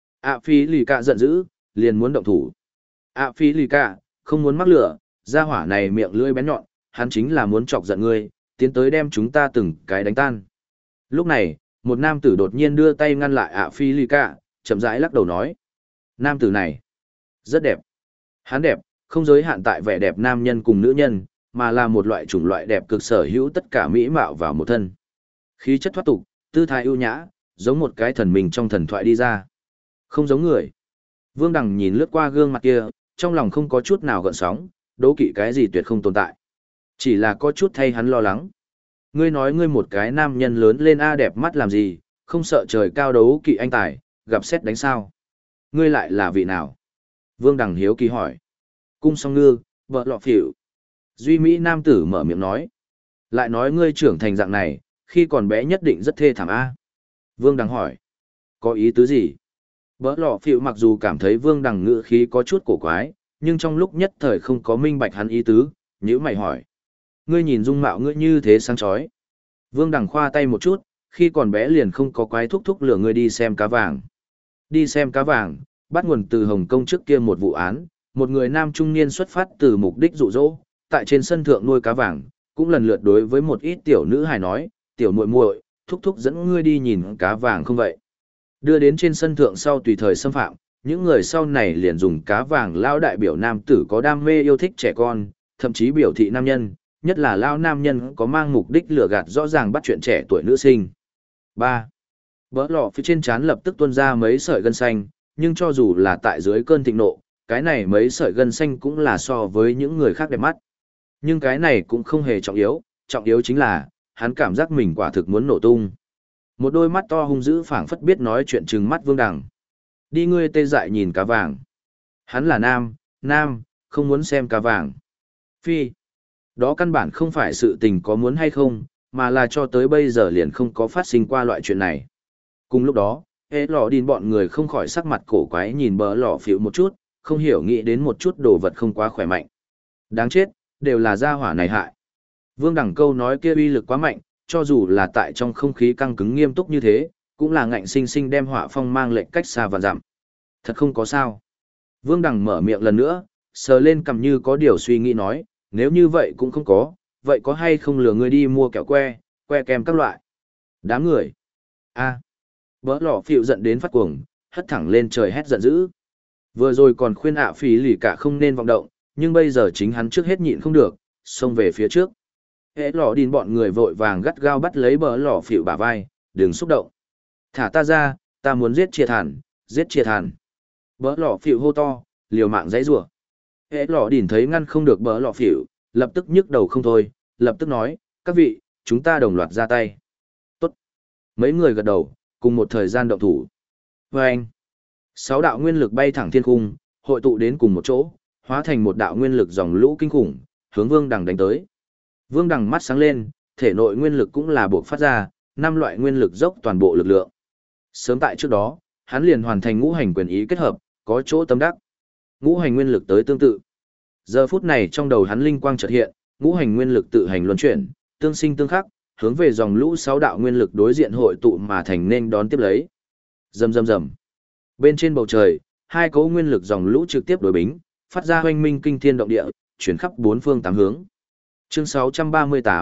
Phi Ly Ca giận dữ, liền muốn động thủ. Phi Ly Ca, không muốn mắc lửa, gia hỏa này miệng lưỡi bén nhọn, hắn chính là muốn chọc giận ngươi, tiến tới đem chúng ta từng cái đánh tan. Lúc này, một nam tử đột nhiên đưa tay ngăn lại Phi Ly Ca, chậm rãi lắc đầu nói. Nam tử này, rất đẹp. Hắn đẹp, không giới hạn tại vẻ đẹp nam nhân cùng nữ nhân, mà là một loại chủng loại đẹp cực sở hữu tất cả mỹ mạo vào một thân. Khí chất thoát tục, tư thái ưu nhã, giống một cái thần mình trong thần thoại đi ra. Không giống người. Vương Đằng nhìn lướt qua gương mặt kia, trong lòng không có chút nào gợn sóng, đố kỵ cái gì tuyệt không tồn tại. Chỉ là có chút thay hắn lo lắng. Ngươi nói ngươi một cái nam nhân lớn lên đẹp mắt làm gì, không sợ trời cao đấu kỵ anh tài, gặp xét đánh sao. Ngươi lại là vị nào? Vương Đằng hiếu kỳ hỏi. Cung song ngư, vợ lọ phỉu. Duy Mỹ nam tử mở miệng nói. Lại nói ngươi trưởng thành dạng này, khi còn bé nhất định rất thê thảm a. Vương Đằng hỏi. Có ý tứ gì? Vợ lọ phỉu mặc dù cảm thấy Vương Đằng ngữ khí có chút cổ quái, nhưng trong lúc nhất thời không có minh bạch hắn ý tứ, nhữ mày hỏi. Ngươi nhìn dung mạo ngươi như thế sáng chói. Vương Đằng khoa tay một chút, khi còn bé liền không có quái thúc thúc lừa ngươi đi xem cá vàng. Đi xem cá vàng, bắt nguồn từ Hồng Kông trước kia một vụ án, một người nam trung niên xuất phát từ mục đích dụ dỗ, tại trên sân thượng nuôi cá vàng, cũng lần lượt đối với một ít tiểu nữ hài nói, tiểu muội muội, thúc thúc dẫn ngươi đi nhìn cá vàng không vậy. Đưa đến trên sân thượng sau tùy thời xâm phạm, những người sau này liền dùng cá vàng lao đại biểu nam tử có đam mê yêu thích trẻ con, thậm chí biểu thị nam nhân, nhất là lao nam nhân có mang mục đích lừa gạt rõ ràng bắt chuyện trẻ tuổi nữ sinh. 3. Bỡ lọ phía trên trán lập tức tuôn ra mấy sợi gân xanh, nhưng cho dù là tại dưới cơn thịnh nộ, cái này mấy sợi gân xanh cũng là so với những người khác đẹp mắt. Nhưng cái này cũng không hề trọng yếu chính là, hắn cảm giác mình quả thực muốn nổ tung. Một đôi mắt to hung dữ phảng phất biết nói chuyện trừng mắt Vương Đằng. Đi ngươi tê dại nhìn cá vàng. Hắn là nam, không muốn xem cá vàng. Phi. Đó căn bản không phải sự tình có muốn hay không, mà là cho tới bây giờ liền không có phát sinh qua loại chuyện này. Cùng lúc đó, hễ lò đìn bọn người không khỏi sắc mặt cổ quái nhìn bờ lò phịu một chút, không hiểu nghĩ đến một chút đồ vật không quá khỏe mạnh. Đáng chết, đều là gia hỏa này hại. Vương Đằng câu nói kia uy lực quá mạnh, cho dù là tại trong không khí căng cứng nghiêm túc như thế, cũng là ngạnh sinh sinh đem hỏa phong mang lệnh cách xa và giảm. Thật không có sao. Vương Đằng mở miệng lần nữa, sờ lên cằm như có điều suy nghĩ nói, nếu như vậy cũng không có, vậy có hay không lừa ngươi đi mua kẹo que kem các loại. Đám người. Bỡ lò phịu giận đến phát cuồng, hất thẳng lên trời hét giận dữ. Vừa rồi còn khuyên Phí Lì Cả không nên vọng động, nhưng bây giờ chính hắn trước hết nhịn không được, xông về phía trước. Hễ lò đìn bọn người vội vàng gắt gao bắt lấy bỡ lò phịu bả vai, đừng xúc động. Thả ta ra, ta muốn giết chia thàn. Bỡ lò phịu hô to, liều mạng giãy giụa. Hễ lò đìn thấy ngăn không được bỡ lò phịu, lập tức nhức đầu không thôi, lập tức nói, các vị, chúng ta đồng loạt ra tay. Tốt. Mấy người gật đầu, cùng một thời gian động thủ. Vâng! 6 đạo nguyên lực bay thẳng thiên cung, hội tụ đến cùng một chỗ, hóa thành một đạo nguyên lực dòng lũ kinh khủng, hướng Vương Đằng đánh tới. Vương Đằng mắt sáng lên, thể nội nguyên lực cũng là buộc phát ra, 5 loại nguyên lực dốc toàn bộ lực lượng. Sớm tại trước đó, hắn liền hoàn thành ngũ hành quyền ý kết hợp, có chỗ tâm đắc. Ngũ hành nguyên lực tới tương tự. Giờ phút này trong đầu hắn linh quang chợt hiện, ngũ hành nguyên lực tự hành luân chuyển, tương sinh tương khắc, hướng về dòng lũ 6 đạo nguyên lực đối diện hội tụ mà thành nên đón tiếp lấy. Rầm rầm rầm. Bên trên bầu trời, 2 cỗ nguyên lực dòng lũ trực tiếp đối bính, phát ra hoanh minh kinh thiên động địa, chuyển khắp 4 phương 8 hướng. Chương 638,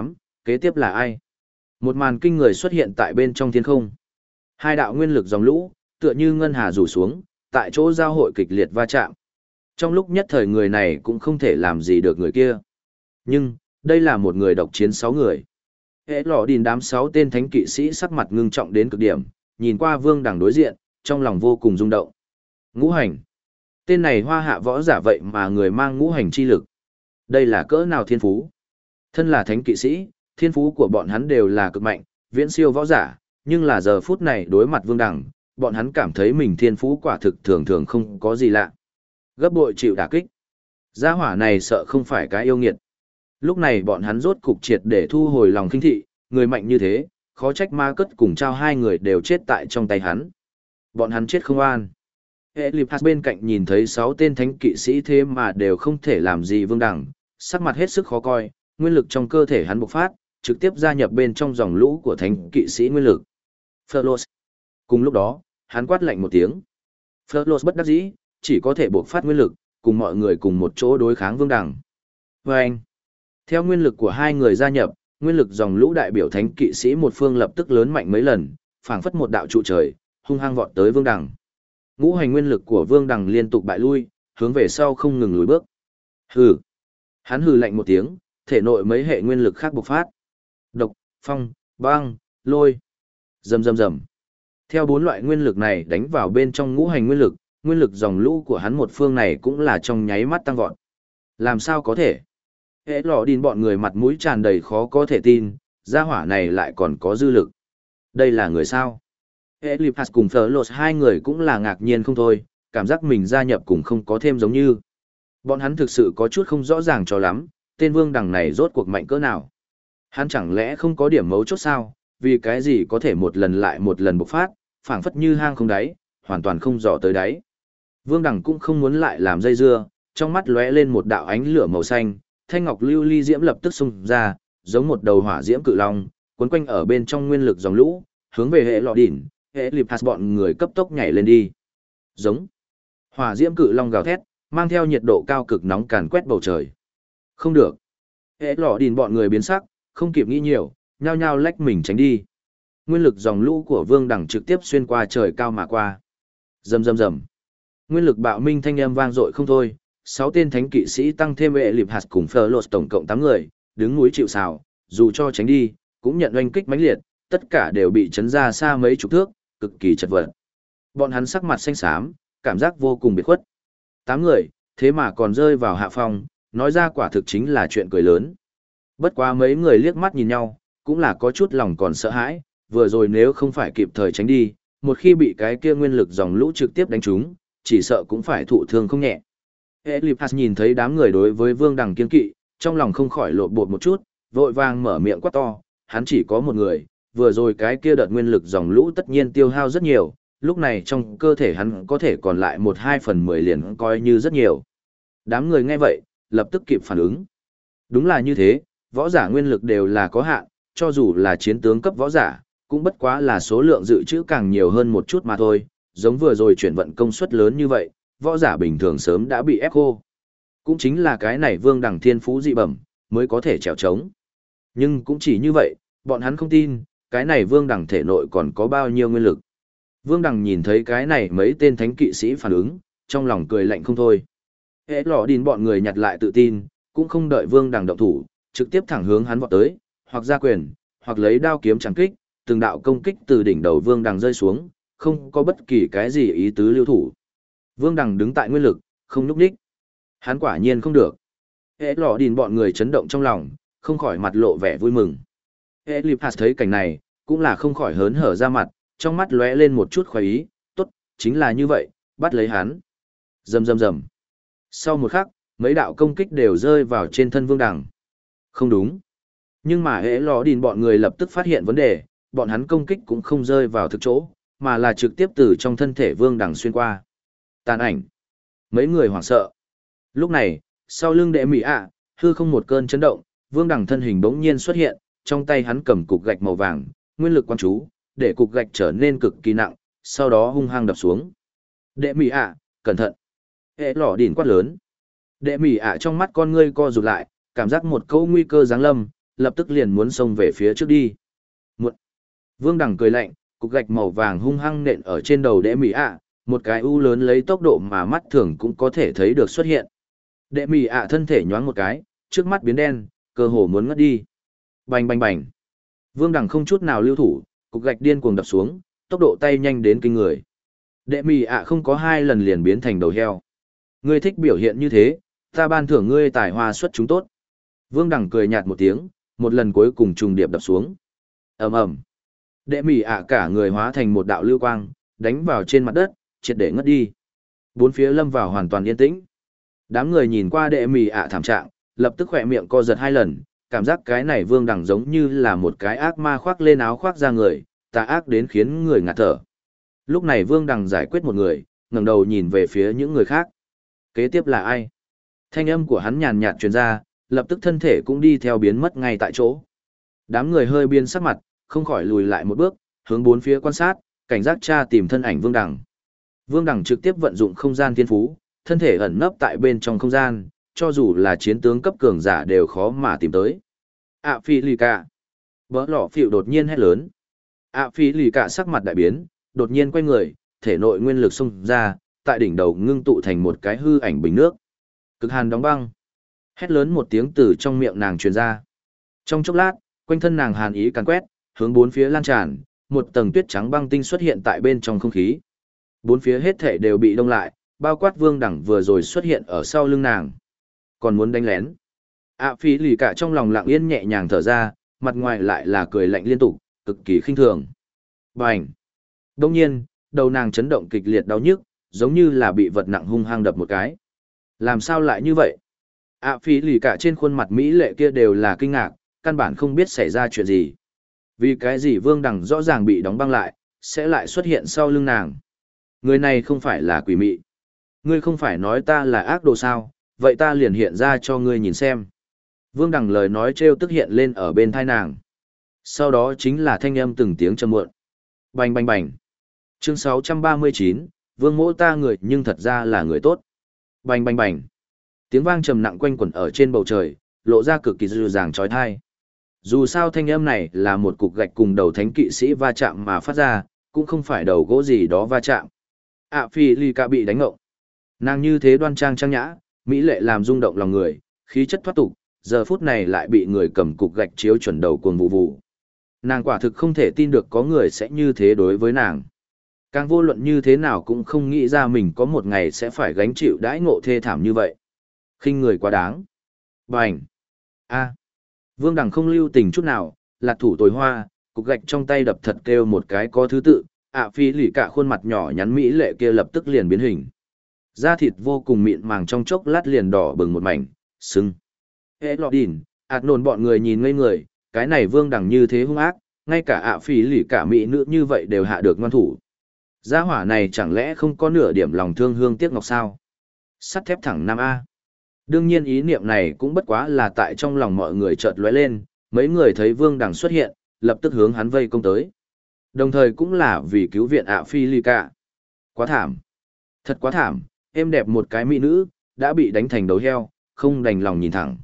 kế tiếp là ai? Một màn kinh người xuất hiện tại bên trong thiên không. Hai đạo nguyên lực dòng lũ, tựa như ngân hà rủ xuống, tại chỗ giao hội kịch liệt va chạm. Trong lúc nhất thời người này cũng không thể làm gì được người kia. Nhưng, đây là một người độc chiến 6 người. Hệ lọ đìn đám 6 tên thánh kỵ sĩ sắc mặt ngưng trọng đến cực điểm, nhìn qua Vương Đằng đối diện, trong lòng vô cùng rung động. Ngũ hành. Tên này hoa hạ võ giả vậy mà người mang ngũ hành chi lực. Đây là cỡ nào thiên phú? Thân là thánh kỵ sĩ, thiên phú của bọn hắn đều là cực mạnh, viễn siêu võ giả, nhưng là giờ phút này đối mặt Vương Đằng, bọn hắn cảm thấy mình thiên phú quả thực thường thường không có gì lạ. Gấp bội chịu đả kích. Gia hỏa này sợ không phải cái yêu nghiệt. Lúc này bọn hắn rốt cục triệt để thu hồi lòng khinh thị, người mạnh như thế, khó trách ma cất cùng trao hai người đều chết tại trong tay hắn. Bọn hắn chết không an. Eliphas bên cạnh nhìn thấy 6 tên thánh kỵ sĩ thế mà đều không thể làm gì Vương Đằng, sắc mặt hết sức khó coi, nguyên lực trong cơ thể hắn bộc phát, trực tiếp gia nhập bên trong dòng lũ của thánh kỵ sĩ nguyên lực. Phlos. Cùng lúc đó, hắn quát lạnh một tiếng. Phlos bất đắc dĩ, chỉ có thể bộc phát nguyên lực, cùng mọi người cùng một chỗ đối kháng Vương Đằng. Vâng! Theo nguyên lực của hai người gia nhập, nguyên lực dòng lũ đại biểu thánh kỵ sĩ một phương lập tức lớn mạnh mấy lần, phảng phất một đạo trụ trời, hung hăng vọt tới Vương Đằng. Ngũ hành nguyên lực của Vương Đằng liên tục bại lui, hướng về sau không ngừng lùi bước. Hừ. Hắn hừ lạnh một tiếng, thể nội mấy hệ nguyên lực khác bộc phát. Độc, phong, băng, lôi. Rầm rầm rầm. Theo 4 loại nguyên lực này đánh vào bên trong ngũ hành nguyên lực dòng lũ của hắn một phương này cũng là trong nháy mắt tăng vọt. Làm sao có thể? Hệ lọ đìn bọn người mặt mũi tràn đầy khó có thể tin, gia hỏa này lại còn có dư lực. Đây là người sao? Eliphas cùng Phlos hai người cũng là ngạc nhiên không thôi, cảm giác mình gia nhập cùng không có thêm giống như. Bọn hắn thực sự có chút không rõ ràng cho lắm, tên Vương Đằng này rốt cuộc mạnh cỡ nào. Hắn chẳng lẽ không có điểm mấu chốt sao, vì cái gì có thể một lần lại một lần bộc phát, phảng phất như hang không đáy, hoàn toàn không dò tới đáy. Vương Đằng cũng không muốn lại làm dây dưa, trong mắt lóe lên một đạo ánh lửa màu xanh, thanh ngọc lưu ly diễm lập tức xung ra, giống một đầu hỏa diễm cự long, cuốn quanh ở bên trong nguyên lực dòng lũ, hướng về hệ lọ đỉnh, hệ Liphas bọn người cấp tốc nhảy lên đi. Giống. Hỏa diễm cự long gào thét, mang theo nhiệt độ cao cực nóng càn quét bầu trời. Không được. Hệ lọ đỉnh bọn người biến sắc, không kịp nghĩ nhiều, nhao nhao lách mình tránh đi. Nguyên lực dòng lũ của Vương Đằng trực tiếp xuyên qua trời cao mà qua. Rầm rầm rầm. Nguyên lực bạo minh thanh âm vang dội không thôi, 6 tên thánh kỵ sĩ tăng thêm Eliphas cùng Phlos tổng cộng 8 người, đứng núi chịu sào, dù cho tránh đi, cũng nhận oanh kích mãnh liệt, tất cả đều bị chấn ra xa mấy chục thước, cực kỳ chật vật. Bọn hắn sắc mặt xanh xám, cảm giác vô cùng biệt khuất. 8 người, thế mà còn rơi vào hạ phong, nói ra quả thực chính là chuyện cười lớn. Bất quá mấy người liếc mắt nhìn nhau, cũng là có chút lòng còn sợ hãi, vừa rồi nếu không phải kịp thời tránh đi, một khi bị cái kia nguyên lực dòng lũ trực tiếp đánh trúng, chỉ sợ cũng phải thụ thương không nhẹ. Eliphas nhìn thấy đám người đối với Vương Đằng kiên kỵ, trong lòng không khỏi lộn bột một chút, vội vàng mở miệng quát to, hắn chỉ có một người, vừa rồi cái kia đợt nguyên lực dòng lũ tất nhiên tiêu hao rất nhiều, lúc này trong cơ thể hắn có thể còn lại 1/2/10 liền coi như rất nhiều. Đám người nghe vậy, lập tức kịp phản ứng. Đúng là như thế, võ giả nguyên lực đều là có hạn, cho dù là chiến tướng cấp võ giả, cũng bất quá là số lượng dự trữ càng nhiều hơn một chút mà thôi, giống vừa rồi chuyển vận công suất lớn như vậy, võ giả bình thường sớm đã bị ép khô. Cũng chính là cái này Vương Đằng thiên phú dị bẩm, mới có thể trèo trống. Nhưng cũng chỉ như vậy, bọn hắn không tin, cái này Vương Đằng thể nội còn có bao nhiêu nguyên lực. Vương Đằng nhìn thấy cái này mấy tên thánh kỵ sĩ phản ứng, trong lòng cười lạnh không thôi. Hệ lọ đìn bọn người nhặt lại tự tin, cũng không đợi Vương Đằng động thủ, trực tiếp thẳng hướng hắn vọt tới, hoặc ra quyền, hoặc lấy đao kiếm chẳng kích, từng đạo công kích từ đỉnh đầu Vương Đằng rơi xuống, không có bất kỳ cái gì ý tứ lưu thủ. Vương Đằng đứng tại nguyên lực, không nhúc nhích. Hắn quả nhiên không được. Hệ lọ đìn bọn người chấn động trong lòng, không khỏi mặt lộ vẻ vui mừng. Eliphas thấy cảnh này, cũng là không khỏi hớn hở ra mặt, trong mắt lóe lên một chút khoái ý, tốt, chính là như vậy, bắt lấy hắn. Rầm rầm rầm. Sau một khắc, mấy đạo công kích đều rơi vào trên thân Vương Đằng. Không đúng. Nhưng mà hệ lọ đìn bọn người lập tức phát hiện vấn đề, bọn hắn công kích cũng không rơi vào thực chỗ, mà là trực tiếp từ trong thân thể Vương Đằng xuyên qua. Tàn ảnh. Mấy người hoảng sợ. Lúc này, sau lưng đệ mỹ ạ, hư không một cơn chấn động, Vương Đằng thân hình bỗng nhiên xuất hiện, trong tay hắn cầm cục gạch màu vàng, nguyên lực quan chú, để cục gạch trở nên cực kỳ nặng, sau đó hung hăng đập xuống. Đệ mỹ ạ, cẩn thận. Hệ lọ đỉnh quát lớn. Đệ mỹ ạ trong mắt con ngươi co rụt lại, cảm giác một câu nguy cơ giáng lâm, lập tức liền muốn xông về phía trước đi. Muộn. Vương Đằng cười lạnh, cục gạch màu vàng hung hăng nện ở trên đầu đệ mỹ ạ, một cái u lớn lấy tốc độ mà mắt thường cũng có thể thấy được xuất hiện. Đệ mỹ ạ thân thể nhoáng một cái, trước mắt biến đen, cơ hồ muốn ngất đi. Bành bành bành. Vương Đằng không chút nào lưu thủ, cục gạch điên cuồng đập xuống, tốc độ tay nhanh đến kinh người. Đệ mỹ ạ không có 2 lần liền biến thành đầu heo. Ngươi thích biểu hiện như thế, ta ban thưởng ngươi tài hoa xuất chúng tốt. Vương Đằng cười nhạt một tiếng, một lần cuối cùng trùng điệp đập xuống. Ầm ầm. Đệ mỹ ạ cả người hóa thành một đạo lưu quang, đánh vào trên mặt đất, triệt để ngất đi. Bốn phía lâm vào hoàn toàn yên tĩnh. Đám người nhìn qua đệ mỹ ạ thảm trạng, lập tức khỏe miệng co giật 2 lần, cảm giác cái này Vương Đằng giống như là một cái ác ma khoác lên áo khoác ra người, tà ác đến khiến người ngạt thở. Lúc này Vương Đằng giải quyết một người, ngẩng đầu nhìn về phía những người khác. Kế tiếp là ai? Thanh âm của hắn nhàn nhạt truyền ra, lập tức thân thể cũng đi theo biến mất ngay tại chỗ. Đám người hơi biến sắc mặt, không khỏi lùi lại một bước, hướng bốn phía quan sát, cảnh giác tra tìm thân ảnh Vương Đằng. Vương Đằng trực tiếp vận dụng không gian thiên phú, thân thể ẩn nấp tại bên trong không gian, cho dù là chiến tướng cấp cường giả đều khó mà tìm tới. Phi lì cả. Bỡ lỏ phịu đột nhiên hét lớn. Phi lì cả sắc mặt đại biến, đột nhiên quay người, thể nội nguyên lực xông ra, tại đỉnh đầu ngưng tụ thành một cái hư ảnh bình nước. Cực hàn đóng băng. Hét lớn một tiếng từ trong miệng nàng truyền ra. Trong chốc lát, quanh thân nàng hàn ý càn quét, hướng bốn phía lan tràn, một tầng tuyết trắng băng tinh xuất hiện tại bên trong không khí. Bốn phía hết thể đều bị đông lại, bao quát Vương Đằng vừa rồi xuất hiện ở sau lưng nàng. Còn muốn đánh lén. Phi lì cả trong lòng lặng yên nhẹ nhàng thở ra, mặt ngoài lại là cười lạnh liên tục, cực kỳ khinh thường. Bành! Đông nhiên, đầu nàng chấn động kịch liệt đau nhức, giống như là bị vật nặng hung hăng đập một cái. Làm sao lại như vậy? Phi lì cả trên khuôn mặt mỹ lệ kia đều là kinh ngạc, căn bản không biết xảy ra chuyện gì. Vì cái gì Vương Đằng rõ ràng bị đóng băng lại, sẽ lại xuất hiện sau lưng nàng. Người này không phải là quỷ mị. Ngươi không phải nói ta là ác đồ sao, vậy ta liền hiện ra cho ngươi nhìn xem. Vương Đằng lời nói trêu tức hiện lên ở bên thai nàng. Sau đó chính là thanh âm từng tiếng trầm muộn. Bành bành bành. Chương 639, Vương mỗ ta người nhưng thật ra là người tốt. Bành bành bành. Tiếng vang trầm nặng quanh quẩn ở trên bầu trời, lộ ra cực kỳ dịu dàng chói tai. Dù sao thanh âm này là một cục gạch cùng đầu thánh kỵ sĩ va chạm mà phát ra, cũng không phải đầu gỗ gì đó va chạm. Phi lì cả bị đánh ngộng. Nàng như thế đoan trang trang nhã, mỹ lệ làm rung động lòng người, khí chất thoát tục, giờ phút này lại bị người cầm cục gạch chiếu chuẩn đầu cuồng vụ vụ. Nàng quả thực không thể tin được có người sẽ như thế đối với nàng. Càng vô luận như thế nào cũng không nghĩ ra mình có một ngày sẽ phải gánh chịu đãi ngộ thê thảm như vậy. Khinh người quá đáng. Bành! Vương Đằng không lưu tình chút nào, lạc thủ tối hoa, cục gạch trong tay đập thật kêu một cái có thứ tự, Phi lì cả khuôn mặt nhỏ nhắn mỹ lệ kia lập tức liền biến hình. Da thịt vô cùng mịn màng trong chốc lát liền đỏ bừng một mảnh, sưng. Lọ đỉn, nồn bọn người nhìn ngây người, cái này Vương Đằng như thế hung ác, ngay cả Phi lì cả mỹ nữ như vậy đều hạ được ngoan thủ. Gia hỏa này chẳng lẽ không có nửa điểm lòng thương hương tiếc ngọc sao? Sắt thép thẳng Nam A. Đương nhiên ý niệm này cũng bất quá là tại trong lòng mọi người chợt lóe lên, mấy người thấy Vương Đằng xuất hiện, lập tức hướng hắn vây công tới. Đồng thời cũng là vì cứu viện Phi lì cả. Quá thảm. Thật quá thảm, êm đẹp một cái mỹ nữ, đã bị đánh thành đầu heo, không đành lòng nhìn thẳng.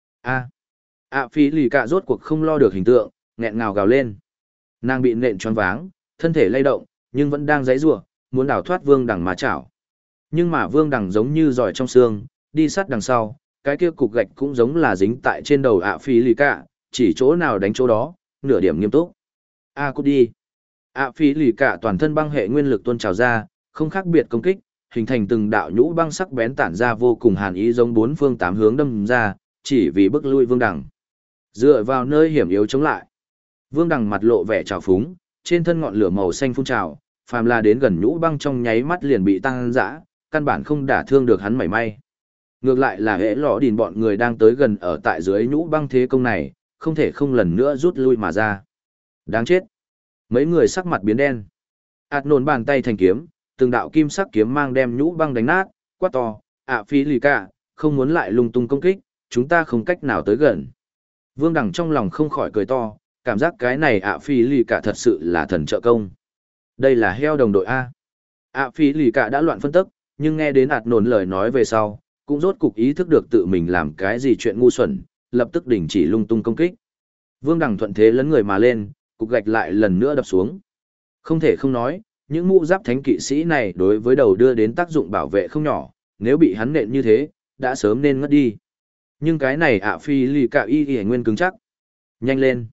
Phi lì cả rốt cuộc không lo được hình tượng, nghẹn ngào gào lên. Nàng bị nện choáng váng, thân thể lay động, nhưng vẫn đang giãy giụa, muốn đào thoát Vương Đằng mà chảo. Nhưng mà Vương Đằng giống như giỏi trong xương, đi sát đằng sau, cái kia cục gạch cũng giống là dính tại trên đầu Phi lì cả, chỉ chỗ nào đánh chỗ đó, nửa điểm nghiêm túc. Cút đi. Phi lì cả toàn thân băng hệ nguyên lực tuôn trào ra, không khác biệt công kích, hình thành từng đạo nhũ băng sắc bén tản ra vô cùng hàn ý giống bốn phương tám hướng đâm ra, chỉ vì bức lui Vương Đằng. Dựa vào nơi hiểm yếu chống lại. Vương Đằng mặt lộ vẻ trào phúng, trên thân ngọn lửa màu xanh phun trào, phàm là đến gần nhũ băng trong nháy mắt liền bị tăng dã, căn bản không đả thương được hắn mảy may. Ngược lại là hễ lọ đìn bọn người đang tới gần ở tại dưới nhũ băng thế công này, không thể không lần nữa rút lui mà ra. Đáng chết. Mấy người sắc mặt biến đen. Nôn bàn tay thành kiếm, từng đạo kim sắc kiếm mang đem nhũ băng đánh nát, quát to, Phi lì cả, không muốn lại lung tung công kích, chúng ta không cách nào tới gần. Vương Đằng trong lòng không khỏi cười to, cảm giác cái này Phi lì cả thật sự là thần trợ công. Đây là heo đồng đội A. Phi lì cả đã loạn phân tức, nhưng nghe đến Nôn lời nói về sau, cũng rốt cục ý thức được tự mình làm cái gì chuyện ngu xuẩn, lập tức đình chỉ lung tung công kích. Vương Đằng thuận thế lấn người mà lên, cục gạch lại lần nữa đập xuống. Không thể không nói, những mũ giáp thánh kỵ sĩ này đối với đầu đưa đến tác dụng bảo vệ không nhỏ, nếu bị hắn nện như thế, đã sớm nên ngất đi. Nhưng cái này phi lì cả y nguyên cứng chắc. Nhanh lên.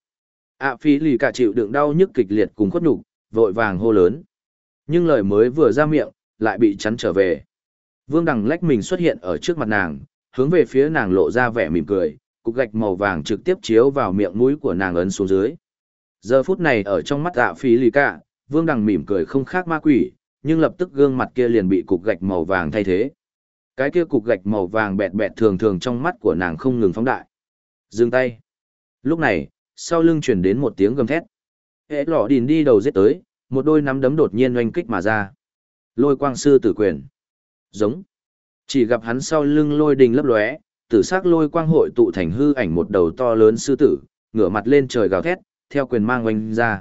Phi lì cả chịu đựng đau nhức kịch liệt cùng khuất nhục, vội vàng hô lớn. Nhưng lời mới vừa ra miệng, lại bị chắn trở về. Vương Đằng lách mình xuất hiện ở trước mặt nàng, hướng về phía nàng lộ ra vẻ mỉm cười, cục gạch màu vàng trực tiếp chiếu vào miệng mũi của nàng ấn xuống dưới. Giờ phút này ở trong mắt Phi lì cả, Vương Đằng mỉm cười không khác ma quỷ, nhưng lập tức gương mặt kia liền bị cục gạch màu vàng thay thế. Cái kia cục gạch màu vàng bẹt bẹt thường thường trong mắt của nàng không ngừng phóng đại. Dừng tay. Lúc này, sau lưng chuyển đến một tiếng gầm thét. Hệ lọ đìn đi đầu giết tới, một đôi nắm đấm đột nhiên oanh kích mà ra. Lôi quang sư tử quyền. Giống. Chỉ gặp hắn sau lưng lôi đình lấp lóe, tử sắc lôi quang hội tụ thành hư ảnh một đầu to lớn sư tử, ngửa mặt lên trời gào thét, theo quyền mang oanh ra.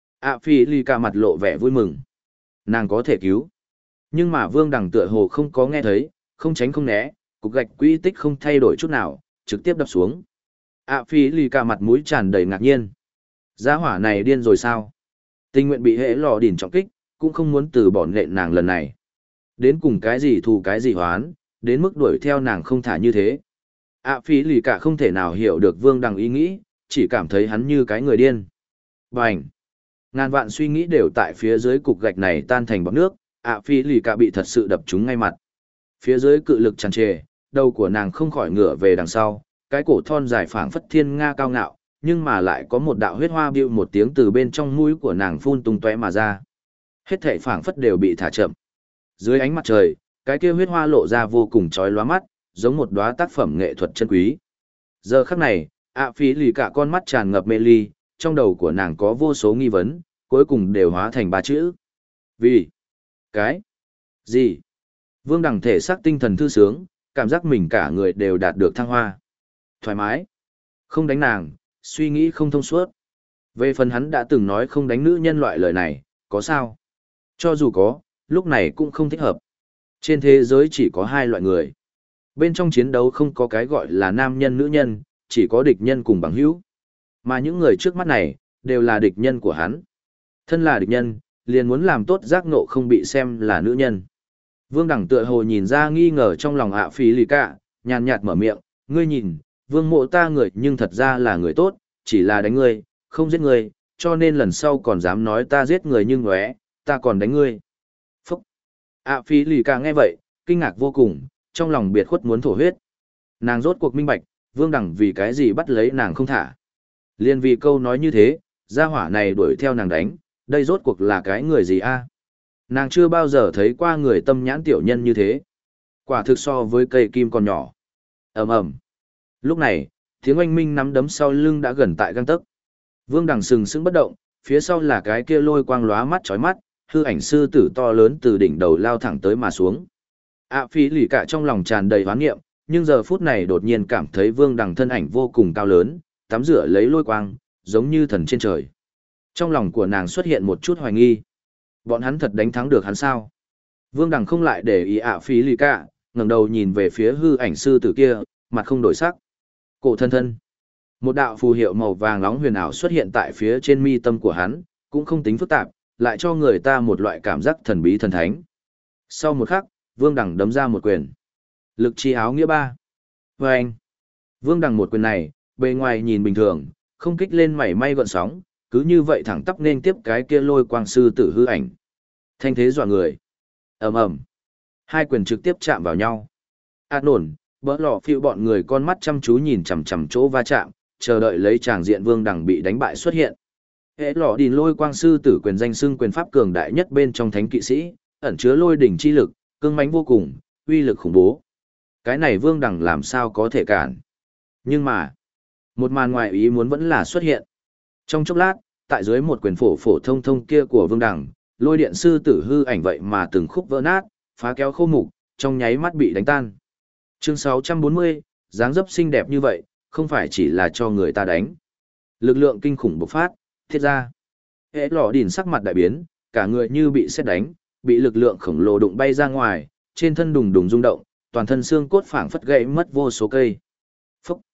Phi lì cả mặt lộ vẻ vui mừng. Nàng có thể cứu. Nhưng mà Vương Đằng tựa hồ không có nghe thấy, không tránh không né, cục gạch quỹ tích không thay đổi chút nào, trực tiếp đập xuống. Phi lì cả mặt mũi tràn đầy ngạc nhiên. Gia hỏa này điên rồi sao? Tình nguyện bị hệ lò đỉnh trọng kích, cũng không muốn từ bỏ nện nàng lần này. Đến cùng cái gì thù cái gì hoán, đến mức đuổi theo nàng không thả như thế. Phi lì cả không thể nào hiểu được Vương Đằng ý nghĩ, chỉ cảm thấy hắn như cái người điên. Bành! Ngàn vạn suy nghĩ đều tại phía dưới cục gạch này tan thành bọt nước, Phi lì cả bị thật sự đập trúng ngay mặt. Phía dưới cự lực tràn trề, đầu của nàng không khỏi ngửa về đằng sau, cái cổ thon dài phảng phất thiên nga cao ngạo, nhưng mà lại có một đạo huyết hoa bưu một tiếng từ bên trong mũi của nàng phun tung tóe mà ra. Hết thảy phảng phất đều bị thả chậm. Dưới ánh mặt trời, cái kia huyết hoa lộ ra vô cùng chói lóa mắt, giống một đóa tác phẩm nghệ thuật chân quý. Giờ khắc này, Phi lì cả con mắt tràn ngập mê ly, trong đầu của nàng có vô số nghi vấn, cuối cùng đều hóa thành ba chữ. Vì? Cái? Gì? Vương Đằng thể xác tinh thần thư sướng, cảm giác mình cả người đều đạt được thăng hoa. Thoải mái. Không đánh nàng, suy nghĩ không thông suốt. Về phần hắn đã từng nói không đánh nữ nhân loại lời này, có sao? Cho dù có, lúc này cũng không thích hợp. Trên thế giới chỉ có hai loại người. Bên trong chiến đấu không có cái gọi là nam nhân nữ nhân, chỉ có địch nhân cùng bằng hữu. Mà những người trước mắt này, đều là địch nhân của hắn. Thân là địch nhân, liền muốn làm tốt giác ngộ không bị xem là nữ nhân. Vương Đằng tựa hồ nhìn ra nghi ngờ trong lòng Phi lì cả, nhàn nhạt mở miệng, ngươi nhìn, Vương mộ ta người nhưng thật ra là người tốt, chỉ là đánh ngươi, không giết ngươi, cho nên lần sau còn dám nói ta giết người nhưng ngóe, ta còn đánh ngươi. Phúc! Phi lì cả nghe vậy, kinh ngạc vô cùng, trong lòng biệt khuất muốn thổ huyết. Nàng rốt cuộc minh bạch, Vương Đằng vì cái gì bắt lấy nàng không thả. Liên vì câu nói như thế, gia hỏa này đuổi theo nàng đánh, đây rốt cuộc là cái người gì a? Nàng chưa bao giờ thấy qua người tâm nhãn tiểu nhân như thế. Quả thực so với cây kim còn nhỏ. Ầm ầm. Lúc này, tiếng oanh minh nắm đấm sau lưng đã gần tại gang tấc. Vương Đằng sừng sững bất động, phía sau là cái kia lôi quang lóa mắt chói mắt, hư ảnh sư tử to lớn từ đỉnh đầu lao thẳng tới mà xuống. Phi lì cả trong lòng tràn đầy hoán nghiệm, nhưng giờ phút này đột nhiên cảm thấy Vương Đằng thân ảnh vô cùng cao lớn, tắm rửa lấy lôi quang, giống như thần trên trời. Trong lòng của nàng xuất hiện một chút hoài nghi. Bọn hắn thật đánh thắng được hắn sao? Vương Đằng không lại để ý Phi lì cả, ngẩng đầu nhìn về phía hư ảnh sư tử kia, mặt không đổi sắc. Cổ thân thân. Một đạo phù hiệu màu vàng nóng huyền ảo xuất hiện tại phía trên mi tâm của hắn, cũng không tính phức tạp, lại cho người ta một loại cảm giác thần bí thần thánh. Sau một khắc, Vương Đằng đấm ra một quyền. Lực chi áo nghĩa ba. Và anh. Vương Đằng một quyền này, bề ngoài nhìn bình thường, không kích lên mảy may gợn sóng, cứ như vậy thẳng tắp nên tiếp cái kia lôi quang sư tử hư ảnh. Thanh thế dọa người. Ầm ầm. Hai quyền trực tiếp chạm vào nhau. Nổn, bỡ lọ phiêu bọn người con mắt chăm chú nhìn chằm chằm chỗ va chạm, chờ đợi lấy tràng diện Vương Đằng bị đánh bại xuất hiện. Hệ lọ đìn lôi quang sư tử quyền danh xưng quyền pháp cường đại nhất bên trong thánh kỵ sĩ, ẩn chứa lôi đỉnh chi lực, cương mãnh vô cùng, uy lực khủng bố. Cái này Vương Đằng làm sao có thể cản. Nhưng mà, một màn ngoại ý muốn vẫn là xuất hiện. Trong chốc lát, tại dưới một quyền phổ phổ thông thông kia của Vương Đằng, lôi điện sư tử hư ảnh vậy mà từng khúc vỡ nát, phá kéo khô mục, trong nháy mắt bị đánh tan. Chương 640, dáng dấp xinh đẹp như vậy, không phải chỉ là cho người ta đánh. Lực lượng kinh khủng bộc phát, thiết ra. Hệ lọ đỉnh sắc mặt đại biến, cả người như bị sét đánh, bị lực lượng khổng lồ đụng bay ra ngoài, trên thân đùng đùng rung động, toàn thân xương cốt phảng phất gãy mất vô số cây. Phúc!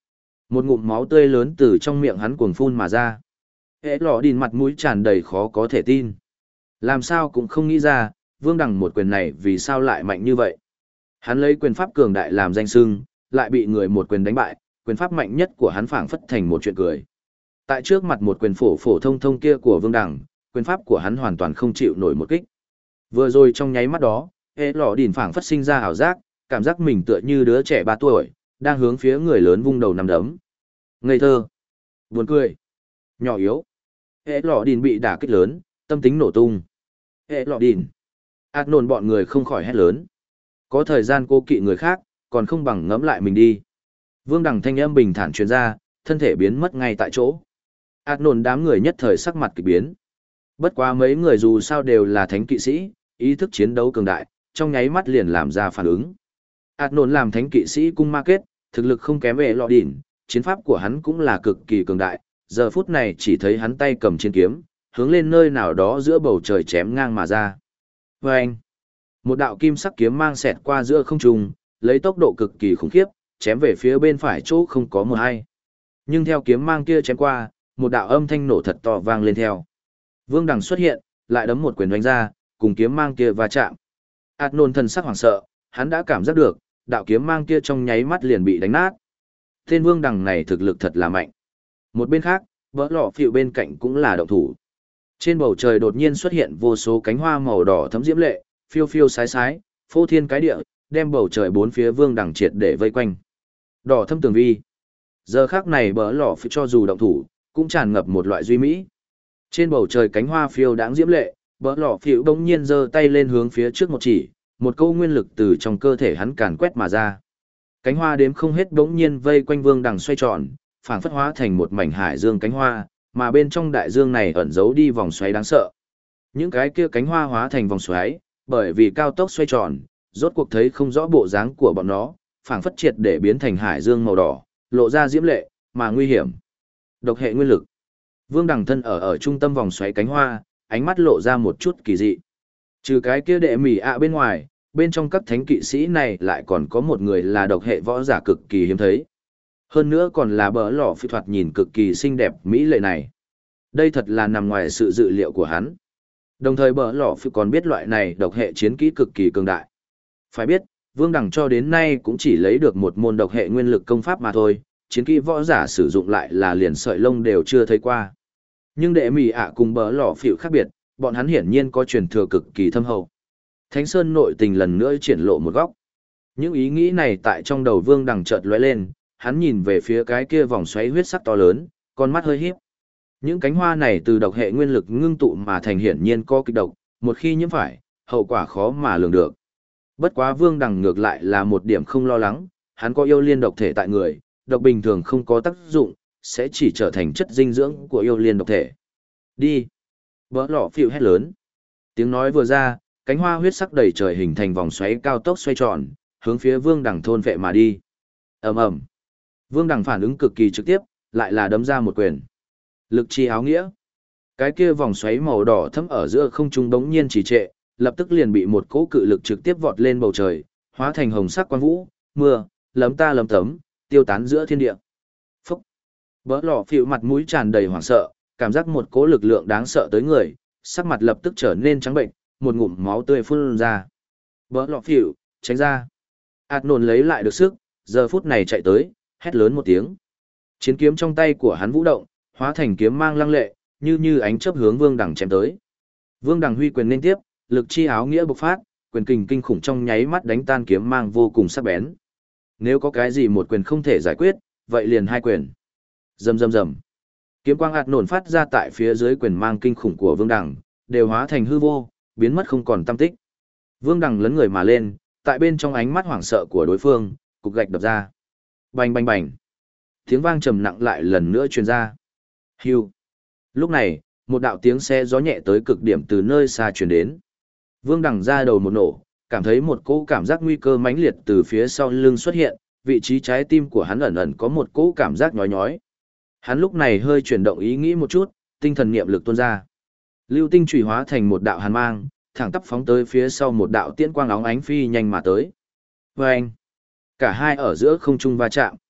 Một ngụm máu tươi lớn từ trong miệng hắn cuồng phun mà ra. Hệ lọ đìn mặt mũi tràn đầy khó có thể tin. Làm sao cũng không nghĩ ra, Vương Đằng một quyền này vì sao lại mạnh như vậy. Hắn lấy quyền pháp cường đại làm danh xưng, lại bị người một quyền đánh bại, quyền pháp mạnh nhất của hắn phảng phất thành một chuyện cười. Tại trước mặt một quyền phổ phổ thông thông kia của Vương Đằng, quyền pháp của hắn hoàn toàn không chịu nổi một kích. Vừa rồi trong nháy mắt đó, hệ lọ đìn phảng phất sinh ra ảo giác, cảm giác mình tựa như đứa trẻ 3 tuổi, đang hướng phía người lớn vung đầu nắm đấm. Ngây thơ, buồn cười, nhỏ yếu. Hệ lọ đìn bị đả kích lớn, tâm tính nổ tung. Hệ lọ đìn. Át nồn bọn người không khỏi hét lớn. Có thời gian cô kỵ người khác, còn không bằng ngẫm lại mình đi. Vương Đằng thanh âm bình thản truyền ra, thân thể biến mất ngay tại chỗ. Át nồn đám người nhất thời sắc mặt kỳ biến. Bất quá mấy người dù sao đều là thánh kỵ sĩ, ý thức chiến đấu cường đại, trong nháy mắt liền làm ra phản ứng. Át nồn làm thánh kỵ sĩ cung ma kết, thực lực không kém hệ lọ đìn, chiến pháp của hắn cũng là cực kỳ cường đại. Giờ phút này chỉ thấy hắn tay cầm chiến kiếm, hướng lên nơi nào đó giữa bầu trời chém ngang mà ra. Và anh, một đạo kim sắc kiếm mang xẹt qua giữa không trung, lấy tốc độ cực kỳ khủng khiếp, chém về phía bên phải chỗ không có mờ hay. Nhưng theo kiếm mang kia chém qua, một đạo âm thanh nổ thật to vang lên theo. Vương Đằng xuất hiện, lại đấm một quyền đánh ra, cùng kiếm mang kia va chạm. Át nôn thần sắc hoảng sợ, hắn đã cảm giác được, đạo kiếm mang kia trong nháy mắt liền bị đánh nát. Tên Vương Đằng này thực lực thật là mạnh. Một bên khác, vỡ lọ phịu bên cạnh cũng là động thủ. Trên bầu trời đột nhiên xuất hiện vô số cánh hoa màu đỏ thấm diễm lệ, phiêu phiêu sái sái, phô thiên cái địa, đem bầu trời bốn phía Vương Đằng triệt để vây quanh. Đỏ thâm tường vi. Giờ khắc này bỡ lọ phịu cho dù động thủ, cũng tràn ngập một loại duy mỹ. Trên bầu trời cánh hoa phiêu đáng diễm lệ, bỡ lọ phịu bỗng nhiên giơ tay lên hướng phía trước một chỉ, một câu nguyên lực từ trong cơ thể hắn càn quét mà ra. Cánh hoa đếm không hết bỗng nhiên vây quanh Vương Đằng xoay tròn, phảng phất hóa thành một mảnh hải dương cánh hoa, mà bên trong đại dương này ẩn giấu đi vòng xoáy đáng sợ. Những cái kia cánh hoa hóa thành vòng xoáy, bởi vì cao tốc xoay tròn, rốt cuộc thấy không rõ bộ dáng của bọn nó, phảng phất triệt để biến thành hải dương màu đỏ, lộ ra diễm lệ, mà nguy hiểm. Độc hệ nguyên lực. Vương Đằng thân ở trung tâm vòng xoáy cánh hoa, ánh mắt lộ ra một chút kỳ dị. Trừ cái kia đệ mỉ ạ bên ngoài, bên trong các thánh kỵ sĩ này lại còn có một người là độc hệ võ giả cực kỳ hiếm thấy. Hơn nữa còn là bỡ lọ phi thoạt nhìn cực kỳ xinh đẹp mỹ lệ này. Đây thật là nằm ngoài sự dự liệu của hắn. Đồng thời bỡ lọ phi còn biết loại này độc hệ chiến kỹ cực kỳ cường đại. Phải biết, Vương Đằng cho đến nay cũng chỉ lấy được một môn độc hệ nguyên lực công pháp mà thôi, chiến kỹ võ giả sử dụng lại là liền sợi lông đều chưa thấy qua. Nhưng đệ mỉ ạ cùng bỡ lọ phi khác biệt, bọn hắn hiển nhiên có truyền thừa cực kỳ thâm hậu. Thánh Sơn nội tình lần nữa triển lộ một góc. Những ý nghĩ này tại trong đầu Vương Đằng chợt lóe lên, hắn nhìn về phía cái kia vòng xoáy huyết sắc to lớn, con mắt hơi híp. Những cánh hoa này từ độc hệ nguyên lực ngưng tụ mà thành hiển nhiên có kịch độc, một khi nhiễm phải, hậu quả khó mà lường được. Bất quá Vương Đằng ngược lại là một điểm không lo lắng, hắn có yêu liên độc thể tại người, độc bình thường không có tác dụng, sẽ chỉ trở thành chất dinh dưỡng của yêu liên độc thể. Đi! Bỡ lọ phịu hét lớn. Tiếng nói vừa ra, cánh hoa huyết sắc đầy trời hình thành vòng xoáy cao tốc xoay tròn, hướng phía Vương Đằng thôn vệ mà đi. Ầm ầm. Vương Đằng phản ứng cực kỳ trực tiếp, lại là đấm ra một quyền. Lực chi áo nghĩa. Cái kia vòng xoáy màu đỏ thấm ở giữa không trung bỗng nhiên trì trệ, lập tức liền bị một cỗ cự lực trực tiếp vọt lên bầu trời, hóa thành hồng sắc quang vũ, mưa, lấm ta lấm tấm, tiêu tán giữa thiên địa. Phúc. Bỡ lọ phịu mặt mũi tràn đầy hoảng sợ, cảm giác một cỗ lực lượng đáng sợ tới người, sắc mặt lập tức trở nên trắng bệnh, một ngụm máu tươi phun ra. Bỡ lọ phịu, tránh ra. Át nồn lấy lại được sức, giờ phút này chạy tới, hét lớn một tiếng. Chiến kiếm trong tay của hắn vũ động, hóa thành kiếm mang lăng lệ, như ánh chớp hướng Vương Đằng chém tới. Vương Đằng huy quyền liên tiếp, lực chi áo nghĩa bộc phát, quyền kình kinh khủng trong nháy mắt đánh tan kiếm mang vô cùng sắc bén. Nếu có cái gì một quyền không thể giải quyết, vậy liền hai quyền. Rầm rầm rầm. Kiếm quang ạt nổn phát ra tại phía dưới quyền mang kinh khủng của Vương Đằng, đều hóa thành hư vô, biến mất không còn tăm tích. Vương Đằng lấn người mà lên, tại bên trong ánh mắt hoảng sợ của đối phương, cục gạch đập ra. Bành bành bành. Tiếng vang trầm nặng lại lần nữa truyền ra. Hưu. Lúc này, một đạo tiếng xe gió nhẹ tới cực điểm từ nơi xa truyền đến. Vương Đằng ra đầu một nổ, cảm thấy một cỗ cảm giác nguy cơ mãnh liệt từ phía sau lưng xuất hiện, vị trí trái tim của hắn ẩn ẩn có một cỗ cảm giác nhói nhói. Hắn lúc này hơi chuyển động ý nghĩ một chút, tinh thần niệm lực tuôn ra. Lưu tinh chủy hóa thành một đạo hàn mang, thẳng tắp phóng tới phía sau một đạo tiễn quang óng ánh phi nhanh mà tới. Vâng! Cả hai ở giữa không trung va chạm.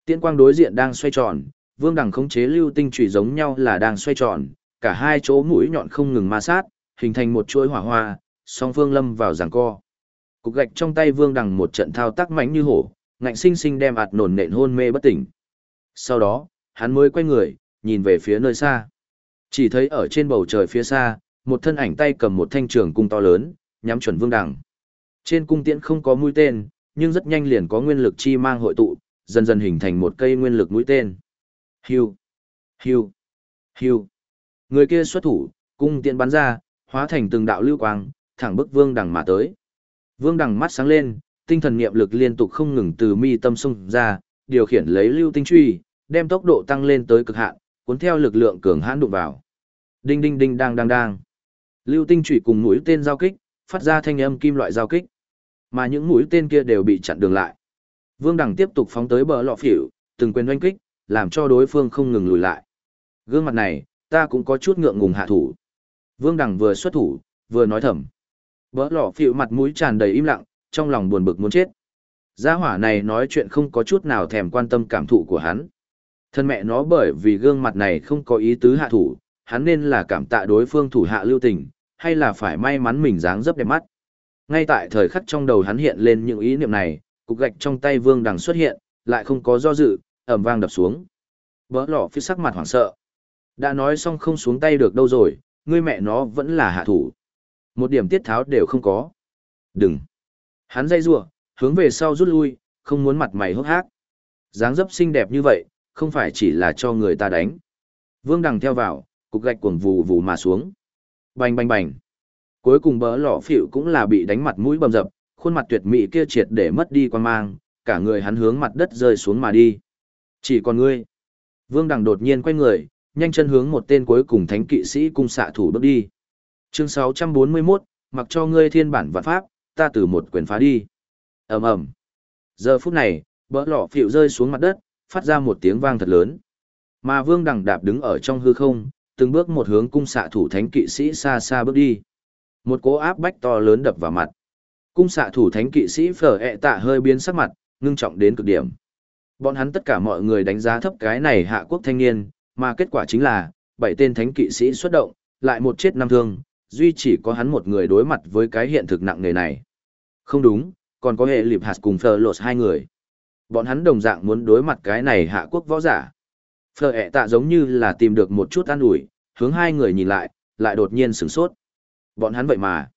Tiễn quang đối diện đang xoay tròn, Vương Đằng khống chế lưu tinh chủy giống nhau là đang xoay tròn, cả hai chỗ mũi nhọn không ngừng ma sát, hình thành một chuỗi hỏa hoa, song phương lâm vào giằng co. Cục gạch trong tay Vương Đằng một trận thao tác mãnh như hổ, ngạnh sinh sinh đem ạt nổn nện hôn mê bất tỉnh. Sau đó, hắn mới quay người, nhìn về phía nơi xa. Chỉ thấy ở trên bầu trời phía xa, một thân ảnh tay cầm một thanh trường cung to lớn, nhắm chuẩn Vương Đằng. Trên cung tiễn không có mũi tên, nhưng rất nhanh liền có nguyên lực chi mang hội tụ, dần dần hình thành một cây nguyên lực mũi tên. Hiu, hiu, hiu. Người kia xuất thủ, cung tiễn bắn ra, hóa thành từng đạo lưu quang, thẳng bức Vương Đằng mà tới. Vương Đằng mắt sáng lên, tinh thần niệm lực liên tục không ngừng từ mi tâm xung ra, điều khiển lấy lưu tinh truy, đem tốc độ tăng lên tới cực hạn, cuốn theo lực lượng cường hãn đụng vào. Đinh đinh đinh đang đang đang. Lưu tinh chủy cùng mũi tên giao kích, phát ra thanh âm kim loại giao kích. Mà những mũi tên kia đều bị chặn đường lại. Vương Đằng tiếp tục phóng tới bờ lọ phỉu, từng quyền oanh kích, làm cho đối phương không ngừng lùi lại. Gương mặt này, ta cũng có chút ngượng ngùng hạ thủ. Vương Đằng vừa xuất thủ, vừa nói thầm. Bờ lọ phỉu mặt mũi tràn đầy im lặng, trong lòng buồn bực muốn chết. Gia hỏa này nói chuyện không có chút nào thèm quan tâm cảm thụ của hắn. Thân mẹ nó bởi vì gương mặt này không có ý tứ hạ thủ, hắn nên là cảm tạ đối phương thủ hạ lưu tình, hay là phải may mắn mình dáng dấp đẹp mắt. Ngay tại thời khắc trong đầu hắn hiện lên những ý niệm này, cục gạch trong tay Vương Đằng xuất hiện, lại không có do dự, ầm vang đập xuống. Bỡ lọ phía sắc mặt hoảng sợ. Đã nói xong không xuống tay được đâu rồi, ngươi mẹ nó vẫn là hạ thủ. Một điểm tiết tháo đều không có. Đừng. Hắn dây rủa, hướng về sau rút lui, không muốn mặt mày hốc hác. Dáng dấp xinh đẹp như vậy, không phải chỉ là cho người ta đánh. Vương Đằng theo vào, cục gạch cuồng vù vù mà xuống. Bành bành bành. Cuối cùng bỡ lọ phỉu cũng là bị đánh mặt mũi bầm dập, khuôn mặt tuyệt mỹ kia triệt để mất đi quan mang, cả người hắn hướng mặt đất rơi xuống mà đi. Chỉ còn ngươi. Vương Đằng đột nhiên quay người, nhanh chân hướng một tên cuối cùng thánh kỵ sĩ cung xạ thủ bước đi. Chương 641, mặc cho ngươi thiên bản vạn pháp, ta từ một quyền phá đi. Ầm ầm. Giờ phút này, bỡ lọ phỉu rơi xuống mặt đất, phát ra một tiếng vang thật lớn. Mà Vương Đằng đạp đứng ở trong hư không, từng bước một hướng cung xạ thủ thánh kỵ sĩ xa xa bước đi. Một cỗ áp bách to lớn đập vào mặt. Cung xạ thủ thánh kỵ sĩ Phở ẹ tạ hơi biến sắc mặt, ngưng trọng đến cực điểm. Bọn hắn tất cả mọi người đánh giá thấp cái này hạ quốc thanh niên, mà kết quả chính là, 7 tên thánh kỵ sĩ xuất động, lại một chết năm thương, duy chỉ có hắn một người đối mặt với cái hiện thực nặng nề này. Không đúng, còn có hệ lịp hạt cùng Phở lột hai người. Bọn hắn đồng dạng muốn đối mặt cái này hạ quốc võ giả. Phở ẹ tạ giống như là tìm được một chút an ủi, hướng hai người nhìn lại đột nhiên sửng sốt. Bọn hắn vậy mà.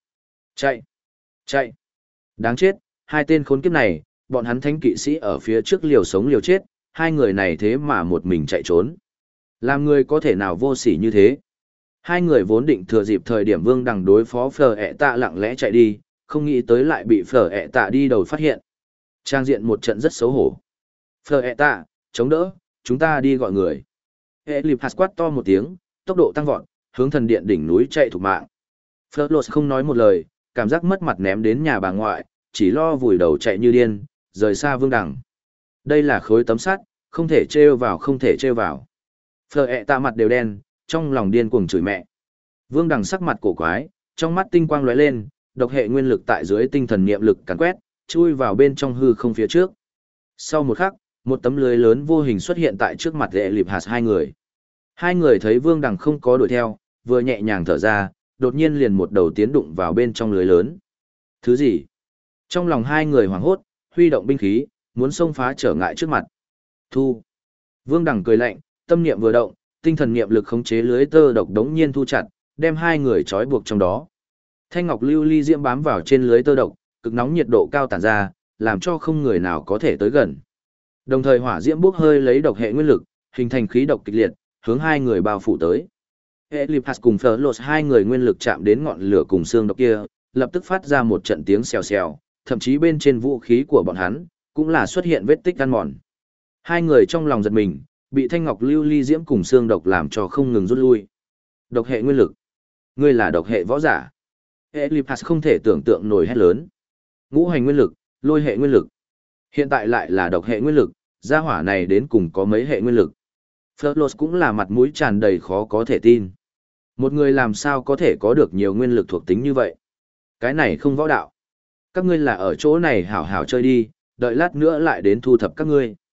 Chạy. Đáng chết, hai tên khốn kiếp này, bọn hắn thánh kỵ sĩ ở phía trước liều sống liều chết, hai người này thế mà một mình chạy trốn. Làm người có thể nào vô sỉ như thế? Hai người vốn định thừa dịp thời điểm Vương Đằng đối phó Phở ẹ tạ lặng lẽ chạy đi, không nghĩ tới lại bị Phở ẹ tạ đi đầu phát hiện. Trang diện một trận rất xấu hổ. Phở ẹ tạ, chống đỡ, chúng ta đi gọi người. Hệ lịp hạt quát to một tiếng, tốc độ tăng vọt, hướng thần điện đỉnh núi chạy thục mạng. Phở lột không nói một lời, cảm giác mất mặt ném đến nhà bà ngoại, chỉ lo vùi đầu chạy như điên, rời xa Vương Đằng. Đây là khối tấm sắt, không thể trêu vào không thể trêu vào. Phở ẹ tạ mặt đều đen, trong lòng điên cuồng chửi mẹ. Vương Đằng sắc mặt cổ quái, trong mắt tinh quang lóe lên, độc hệ nguyên lực tại dưới tinh thần niệm lực càn quét, chui vào bên trong hư không phía trước. Sau một khắc, một tấm lưới lớn vô hình xuất hiện tại trước mặt hệ lịp hạt hai người. Hai người thấy Vương Đằng không có đuổi theo, vừa nhẹ nhàng thở ra, đột nhiên liền một đầu tiến đụng vào bên trong lưới lớn. Thứ gì? Trong lòng hai người hoảng hốt, huy động binh khí, muốn xông phá trở ngại trước mặt. Thu. Vương Đằng cười lạnh, tâm niệm vừa động, tinh thần niệm lực khống chế lưới tơ độc đống nhiên thu chặt, đem hai người trói buộc trong đó. Thanh ngọc lưu ly diễm bám vào trên lưới tơ độc, cực nóng nhiệt độ cao tản ra, làm cho không người nào có thể tới gần. Đồng thời hỏa diễm bốc hơi lấy độc hệ nguyên lực, hình thành khí độc kịch liệt, hướng hai người bao phủ tới. Eliphas cùng Phở lột hai người nguyên lực chạm đến ngọn lửa cùng xương độc kia, lập tức phát ra một trận tiếng xèo xèo, thậm chí bên trên vũ khí của bọn hắn cũng là xuất hiện vết tích ăn mòn. Hai người trong lòng giật mình, bị thanh ngọc lưu ly diễm cùng xương độc làm cho không ngừng rút lui. Độc hệ nguyên lực. Ngươi là độc hệ võ giả. Eliphas không thể tưởng tượng nổi hét lớn. Ngũ hành nguyên lực, lôi hệ nguyên lực. Hiện tại lại là độc hệ nguyên lực, gia hỏa này đến cùng có mấy hệ nguyên lực. Phớt cũng là mặt mũi tràn đầy khó có thể tin. Một người làm sao có thể có được nhiều nguyên lực thuộc tính như vậy? Cái này không võ đạo. Các ngươi là ở chỗ này hảo hảo chơi đi, đợi lát nữa lại đến thu thập các ngươi.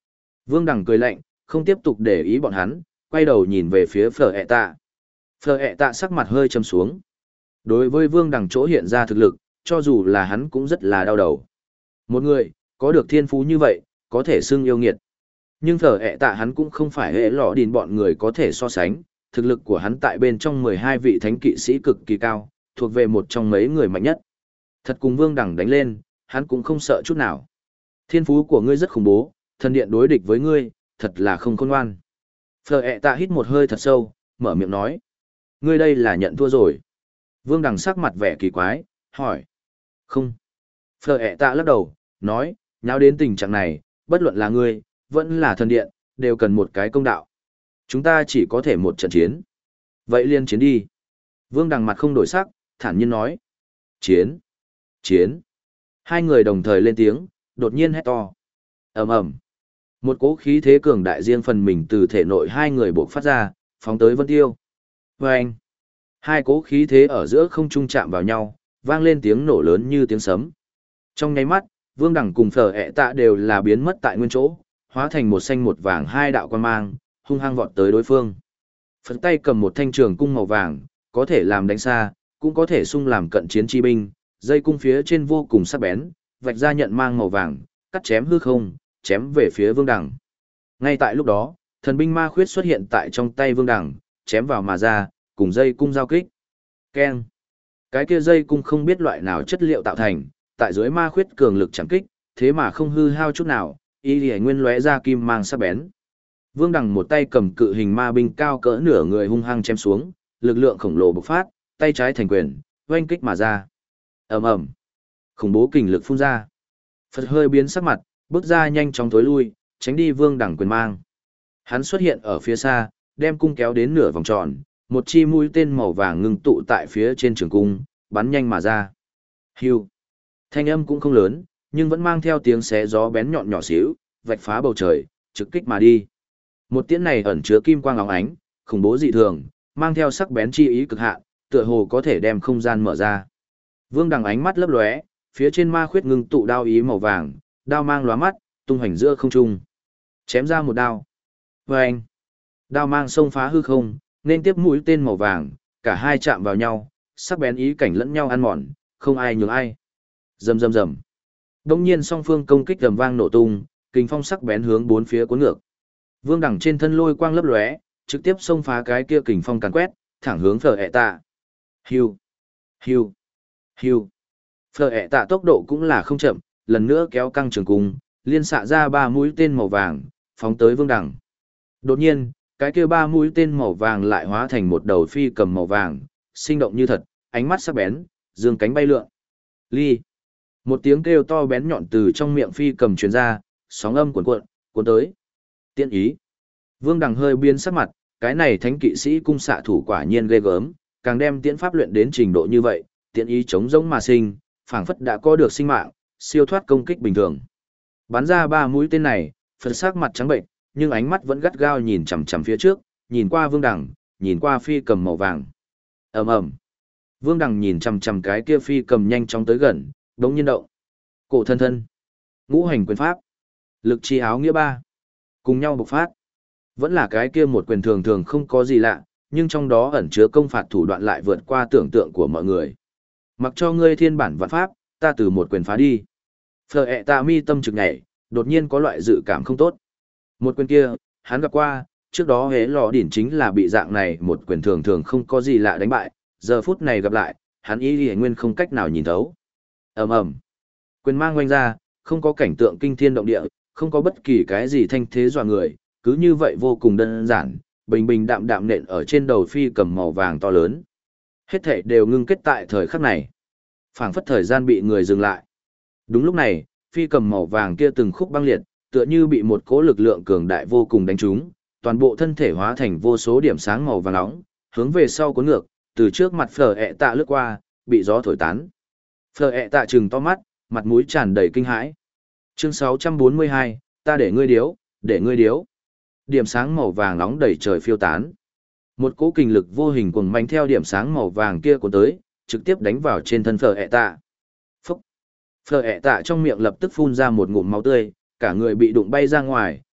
Vương Đằng cười lạnh, không tiếp tục để ý bọn hắn, quay đầu nhìn về phía Phở ẹ tạ. Phở ẹ tạ sắc mặt hơi trầm xuống. Đối với Vương Đằng chỗ hiện ra thực lực, cho dù là hắn cũng rất là đau đầu. Một người, có được thiên phú như vậy, có thể xưng yêu nghiệt. Nhưng Phở ẹ tạ hắn cũng không phải hệ lọ đìn bọn người có thể so sánh, thực lực của hắn tại bên trong 12 vị thánh kỵ sĩ cực kỳ cao, thuộc về một trong mấy người mạnh nhất. Thật cùng Vương Đằng đánh lên, hắn cũng không sợ chút nào. Thiên phú của ngươi rất khủng bố, thần điện đối địch với ngươi, thật là không khôn ngoan. Phở ẹ tạ hít một hơi thật sâu, mở miệng nói. Ngươi đây là nhận thua rồi. Vương Đằng sắc mặt vẻ kỳ quái, hỏi. Không. Phở ẹ tạ lắc đầu, nói, nháo đến tình trạng này, bất luận là ngươi, vẫn là thần điện, đều cần một cái công đạo. Chúng ta chỉ có thể một trận chiến. Vậy liên chiến đi. Vương Đằng mặt không đổi sắc, thản nhiên nói. Chiến. Chiến. Hai người đồng thời lên tiếng, đột nhiên hét to. Ầm ầm. Một cỗ khí thế cường đại riêng phần mình từ thể nội hai người bộc phát ra, phóng tới Vân Tiêu. Vâng. Hai cỗ khí thế ở giữa không trung chạm vào nhau, vang lên tiếng nổ lớn như tiếng sấm. Trong nháy mắt, Vương Đằng cùng Phở ẹ tạ đều là biến mất tại nguyên chỗ, hóa thành một xanh một vàng hai đạo quan mang, hung hăng vọt tới đối phương. Phật tay cầm một thanh trường cung màu vàng, có thể làm đánh xa, cũng có thể xung làm cận chiến chi binh, dây cung phía trên vô cùng sắc bén, vạch ra nhận mang màu vàng, cắt chém hư không, chém về phía Vương Đằng. Ngay tại lúc đó, thần binh ma khuyết xuất hiện tại trong tay Vương Đằng, chém vào mà ra, cùng dây cung giao kích. Keng. Cái kia dây cung không biết loại nào chất liệu tạo thành, tại dưới ma khuyết cường lực chẳng kích, thế mà không hư hao chút nào, y lìa nguyên lóe ra kim mang sắc bén. Vương Đằng một tay cầm cự hình ma binh cao cỡ nửa người hung hăng chém xuống, lực lượng khổng lồ bộc phát, tay trái thành quyền, oanh kích mà ra. Ầm ầm. Khủng bố kình lực phun ra. Phật hơi biến sắc mặt, bước ra nhanh chóng tối lui, tránh đi Vương Đằng quyền mang. Hắn xuất hiện ở phía xa, đem cung kéo đến nửa vòng tròn, một chi mũi tên màu vàng ngưng tụ tại phía trên trường cung, bắn nhanh mà ra. Hưu. Thanh âm cũng không lớn, nhưng vẫn mang theo tiếng xé gió bén nhọn nhỏ xíu, vạch phá bầu trời, trực kích mà đi. Một tiễn này ẩn chứa kim quang óng ánh, khủng bố dị thường, mang theo sắc bén chi ý cực hạn, tựa hồ có thể đem không gian mở ra. Vương Đằng ánh mắt lấp lóe, phía trên ma khuyết ngưng tụ đao ý màu vàng, đao mang lóa mắt, tung hành giữa không trung. Chém ra một đao. Vâng! Đao mang xông phá hư không, nên tiếp mũi tên màu vàng, cả hai chạm vào nhau, sắc bén ý cảnh lẫn nhau ăn mòn, không ai nhường ai. Rầm rầm rầm. Đông nhiên song phương công kích rầm vang nổ tung, kình phong sắc bén hướng bốn phía cuốn ngược. Vương Đằng trên thân lôi quang lấp lóe, trực tiếp xông phá cái kia kình phong càn quét, thẳng hướng Phở ẹ tạ. Hiu, hiu, hiu. Phở ẹ tạ tốc độ cũng là không chậm, lần nữa kéo căng trường cung, liên xạ ra ba mũi tên màu vàng, phóng tới Vương Đằng. Đột nhiên, cái kia ba mũi tên màu vàng lại hóa thành một đầu phi cầm màu vàng, sinh động như thật, ánh mắt sắc bén, dương cánh bay lượn. Ly. Một tiếng kêu to bén nhọn từ trong miệng phi cầm truyền ra, sóng âm cuộn cuộn, cuốn tới. Tiễn ý. Vương Đằng hơi biến sắc mặt, cái này thánh kỵ sĩ cung xạ thủ quả nhiên ghê gớm, càng đem tiễn pháp luyện đến trình độ như vậy, tiễn ý chống giống mà sinh, phảng phất đã có được sinh mạng, siêu thoát công kích bình thường. Bắn ra ba mũi tên này, Phật sắc mặt trắng bệnh, nhưng ánh mắt vẫn gắt gao nhìn chằm chằm phía trước, nhìn qua Vương Đằng, nhìn qua phi cầm màu vàng. Ầm ầm. Vương Đằng nhìn chằm chằm cái kia phi cầm nhanh chóng tới gần, đống nhiên động. Cổ thân thân. Ngũ hành quyền pháp. Lực chi áo nghĩa ba. Cùng nhau bộc phát. Vẫn là cái kia một quyền thường thường không có gì lạ, nhưng trong đó ẩn chứa công phạt thủ đoạn lại vượt qua tưởng tượng của mọi người. Mặc cho ngươi thiên bản vạn pháp, ta từ một quyền phá đi. Phở ẹ tạ mi tâm trực nhảy, đột nhiên có loại dự cảm không tốt. Một quyền kia, hắn gặp qua, trước đó hế lò đỉnh chính là bị dạng này một quyền thường thường không có gì lạ đánh bại, giờ phút này gặp lại, hắn ý thì nguyên không cách nào nhìn thấu. Ầm ầm. Quyền mang oanh ra, không có cảnh tượng kinh thiên động địa, không có bất kỳ cái gì thanh thế dọa người, cứ như vậy vô cùng đơn giản, bình bình đạm đạm nện ở trên đầu phi cầm màu vàng to lớn. Hết thảy đều ngưng kết tại thời khắc này. Phảng phất thời gian bị người dừng lại. Đúng lúc này, phi cầm màu vàng kia từng khúc băng liệt, tựa như bị một cỗ lực lượng cường đại vô cùng đánh trúng, toàn bộ thân thể hóa thành vô số điểm sáng màu vàng nóng, hướng về sau cuốn ngược, từ trước mặt Phở ẹ tạ lướt qua, bị gió thổi tán. Phở ẹ tạ trừng to mắt, mặt mũi tràn đầy kinh hãi. Chương 642, ta để ngươi điếu, để ngươi điếu. Điểm sáng màu vàng nóng đầy trời phiêu tán. Một cỗ kình lực vô hình cuồng mạnh theo điểm sáng màu vàng kia cuốn tới, trực tiếp đánh vào trên thân Phở ẹ tạ. Phốc. Phở ẹ tạ trong miệng lập tức phun ra một ngụm máu tươi, cả người bị đụng bay ra ngoài,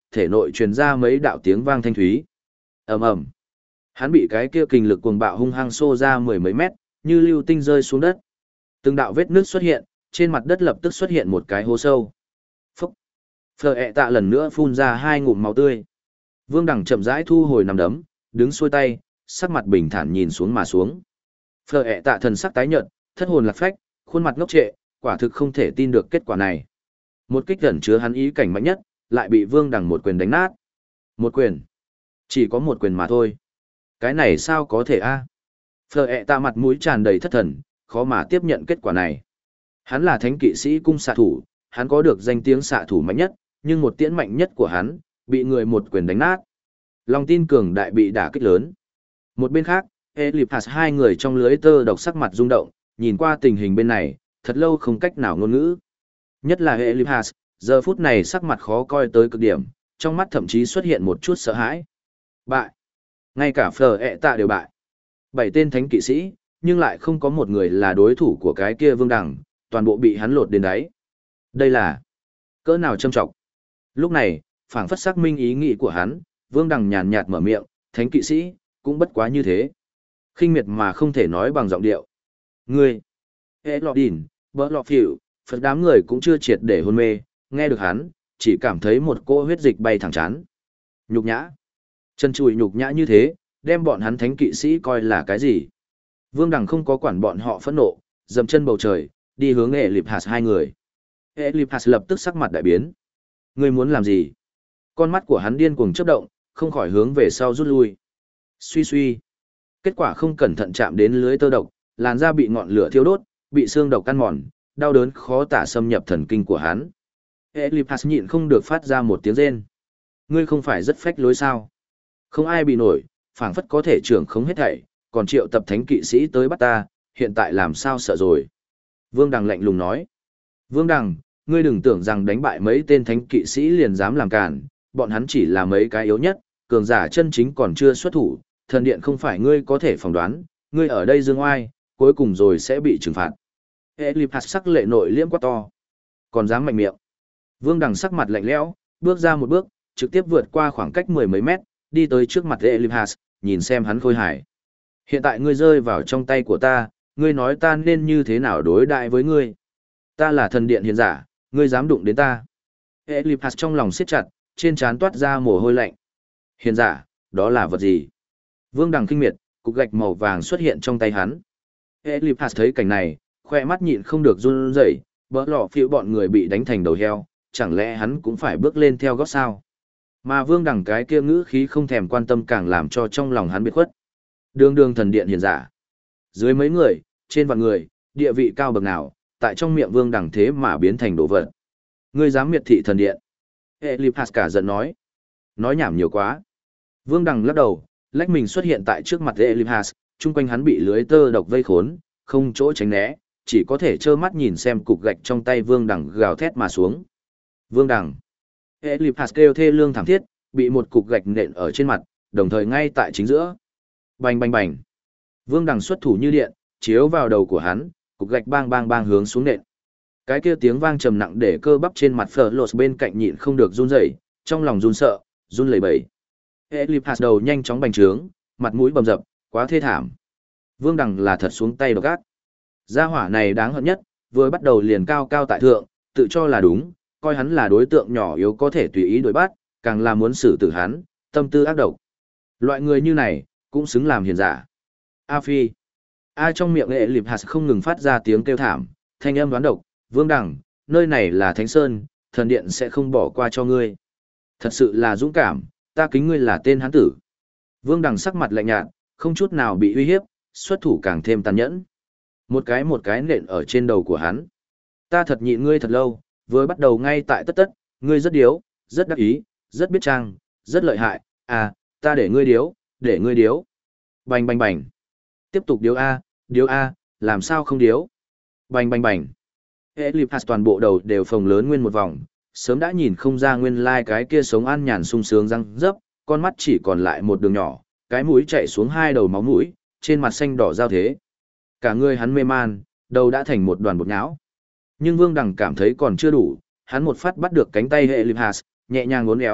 thể nội truyền ra mấy đạo tiếng vang thanh thúy. Ầm ầm. Hắn bị cái kia kình lực cuồng bạo hung hăng xô ra mười mấy mét, như lưu tinh rơi xuống đất. Từng đạo vết nước xuất hiện, trên mặt đất lập tức xuất hiện một cái hố sâu. Phúc. Phở ẹ tạ lần nữa phun ra hai ngụm máu tươi. Vương Đằng chậm rãi thu hồi nằm đấm, đứng xuôi tay, sắc mặt bình thản nhìn xuống mà xuống. Phở ẹ tạ thần sắc tái nhợt, thất hồn lạc phách, khuôn mặt ngốc trệ, quả thực không thể tin được kết quả này. Một kích ẩn chứa hắn ý cảnh mạnh nhất, lại bị Vương Đằng một quyền đánh nát. Một quyền. Chỉ có một quyền mà thôi. Cái này sao có thể a? Phở ẹ tạ mặt mũi tràn đầy thất thần, khó mà tiếp nhận kết quả này. Hắn là thánh kỵ sĩ cung xạ thủ, hắn có được danh tiếng xạ thủ mạnh nhất, nhưng một tiễn mạnh nhất của hắn, bị người một quyền đánh nát. Lòng tin cường đại bị đả kích lớn. Một bên khác, Eliphas hai người trong lưới tơ độc sắc mặt rung động, nhìn qua tình hình bên này, thật lâu không cách nào ngôn ngữ. Nhất là Eliphas, giờ phút này sắc mặt khó coi tới cực điểm, trong mắt thậm chí xuất hiện một chút sợ hãi. Bại. Ngay cả Phở ẹ tạ đều bại. 7 tên thánh kỵ sĩ, nhưng lại không có một người là đối thủ của cái kia Vương Đằng, toàn bộ bị hắn lột đến đáy. Đây là cỡ nào châm trọng. Lúc này, phảng phất xác minh ý nghĩ của hắn, Vương Đằng nhàn nhạt mở miệng, thánh kỵ sĩ, cũng bất quá như thế. Khinh miệt mà không thể nói bằng giọng điệu. Ngươi, hệ lọ đỉn, bỡ lọ phỉu, Phật đám người cũng chưa triệt để hôn mê, nghe được hắn, chỉ cảm thấy một cỗ huyết dịch bay thẳng chán. Nhục nhã. Chân chùi nhục nhã như thế, đem bọn hắn thánh kỵ sĩ coi là cái gì? Vương Đằng không có quản bọn họ phẫn nộ, dầm chân bầu trời, đi hướng Eliphas hai người. Eliphas lập tức sắc mặt đại biến. Ngươi muốn làm gì? Con mắt của hắn điên cuồng chớp động, không khỏi hướng về sau rút lui. Suy suy. Kết quả không cẩn thận chạm đến lưới tơ độc, làn da bị ngọn lửa thiêu đốt, bị xương độc ăn mòn, đau đớn khó tả xâm nhập thần kinh của hắn. Eliphas nhịn không được phát ra một tiếng rên. Ngươi không phải rất phách lối sao? Không ai bị nổi, phảng phất có thể trưởng không hết thảy, còn triệu tập thánh kỵ sĩ tới bắt ta, hiện tại làm sao sợ rồi? Vương Đằng lạnh lùng nói. Vương Đằng, ngươi đừng tưởng rằng đánh bại mấy tên thánh kỵ sĩ liền dám làm cản, bọn hắn chỉ là mấy cái yếu nhất, cường giả chân chính còn chưa xuất thủ, thần điện không phải ngươi có thể phỏng đoán, ngươi ở đây dương oai, cuối cùng rồi sẽ bị trừng phạt. Eliphas sắc lệ nội liễm quá to, còn dám mạnh miệng. Vương Đằng sắc mặt lạnh lẽo, bước ra một bước, trực tiếp vượt qua khoảng cách mười mấy mét, đi tới trước mặt Eliphas, nhìn xem hắn khôi hài. Hiện tại ngươi rơi vào trong tay của ta, ngươi nói ta nên như thế nào đối đại với ngươi? Ta là thần điện hiền giả, ngươi dám đụng đến ta? Eliphas trong lòng siết chặt, trên trán toát ra mồ hôi lạnh. Hiền giả, đó là vật gì? Vương Đằng kinh miệt, cục gạch màu vàng xuất hiện trong tay hắn. Eliphas thấy cảnh này, khoe mắt nhịn không được run rẩy, bỡ lọ phiêu bọn người bị đánh thành đầu heo, chẳng lẽ hắn cũng phải bước lên theo gót sao? Mà Vương Đằng cái kia ngữ khí không thèm quan tâm càng làm cho trong lòng hắn biệt khuất. Đường đường thần điện hiền giả. Dưới mấy người, trên vạn người, địa vị cao bậc nào, tại trong miệng Vương Đằng thế mà biến thành đồ vật. Ngươi dám miệt thị thần điện. Eliphas cả giận nói. Nói nhảm nhiều quá. Vương Đằng lắc đầu, lách mình xuất hiện tại trước mặt Eliphas, chung quanh hắn bị lưới tơ độc vây khốn, không chỗ tránh né, chỉ có thể trơ mắt nhìn xem cục gạch trong tay Vương Đằng gào thét mà xuống. Vương Đằng. Eliphas kêu thê lương thảm thiết, bị một cục gạch nện ở trên mặt, đồng thời ngay tại chính giữa. Bành bành bành. Vương Đằng xuất thủ như điện, chiếu vào đầu của hắn, cục gạch bang bang bang hướng xuống nện. Cái kia tiếng vang trầm nặng để cơ bắp trên mặt Fleur lột bên cạnh nhịn không được run rẩy, trong lòng run sợ, run lẩy bẩy. Eliphas đầu nhanh chóng bành trướng, mặt mũi bầm dập, quá thê thảm. Vương Đằng là thật xuống tay độc ác. Gia hỏa này đáng hận nhất, vừa bắt đầu liền cao cao tại thượng, tự cho là đúng, coi hắn là đối tượng nhỏ yếu có thể tùy ý đối bắt, càng là muốn xử tử hắn, tâm tư ác độc. Loại người như này, cũng xứng làm hiền giả. A Phi. A trong miệng Eliphas không ngừng phát ra tiếng kêu thảm, thanh âm đoán độc, Vương Đằng, nơi này là Thánh Sơn, thần điện sẽ không bỏ qua cho ngươi. Thật sự là dũng cảm, ta kính ngươi là tên hán tử. Vương Đằng sắc mặt lạnh nhạt, không chút nào bị uy hiếp, xuất thủ càng thêm tàn nhẫn. Một cái nện ở trên đầu của hắn. Ta thật nhịn ngươi thật lâu, vừa bắt đầu ngay tại tất tất, ngươi rất điếu, rất đắc ý, rất biết trang, rất lợi hại, à, ta để ngươi điếu, để ngươi điếu. Bành bành bành. Tiếp tục điếu A, làm sao không điếu. Bành bành bành. Eliphas toàn bộ đầu đều phồng lớn nguyên một vòng, sớm đã nhìn không ra nguyên lai cái kia sống an nhàn sung sướng răng dấp, con mắt chỉ còn lại một đường nhỏ, cái mũi chạy xuống hai đầu máu mũi, trên mặt xanh đỏ giao thế. Cả người hắn mê man, đầu đã thành một đoàn bột nhão. Nhưng Vương Đằng cảm thấy còn chưa đủ, hắn một phát bắt được cánh tay Eliphas, nhẹ nhàng uốn éo,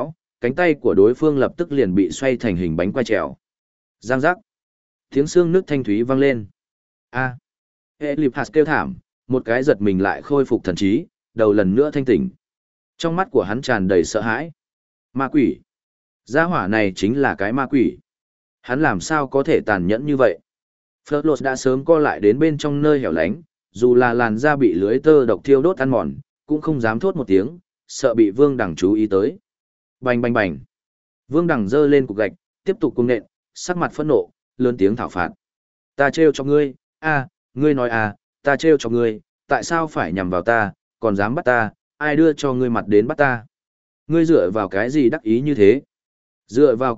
cánh tay của đối phương lập tức liền bị xoay thành hình bánh quay trèo. Giang giác. Tiếng xương nước thanh thúy vang lên. A. Eliphas kêu thảm, một cái giật mình lại khôi phục thần trí, đầu lần nữa thanh tỉnh. Trong mắt của hắn tràn đầy sợ hãi. Ma quỷ. Gia hỏa này chính là cái ma quỷ. Hắn làm sao có thể tàn nhẫn như vậy? Fleur đã sớm co lại đến bên trong nơi hẻo lánh, dù là làn da bị lưới tơ độc thiêu đốt ăn mòn, cũng không dám thốt một tiếng, sợ bị Vương Đằng chú ý tới. Bành bành bành. Vương Đằng giơ lên cục gạch, tiếp tục cung nện, sắc mặt phẫn nộ, lớn tiếng thảo phạt. Ta trêu cho ngươi, ngươi nói ta trêu cho ngươi, tại sao phải nhằm vào ta, còn dám bắt ta, ai đưa cho ngươi mặt đến bắt ta? Ngươi dựa vào cái gì đắc ý như thế? Dựa vào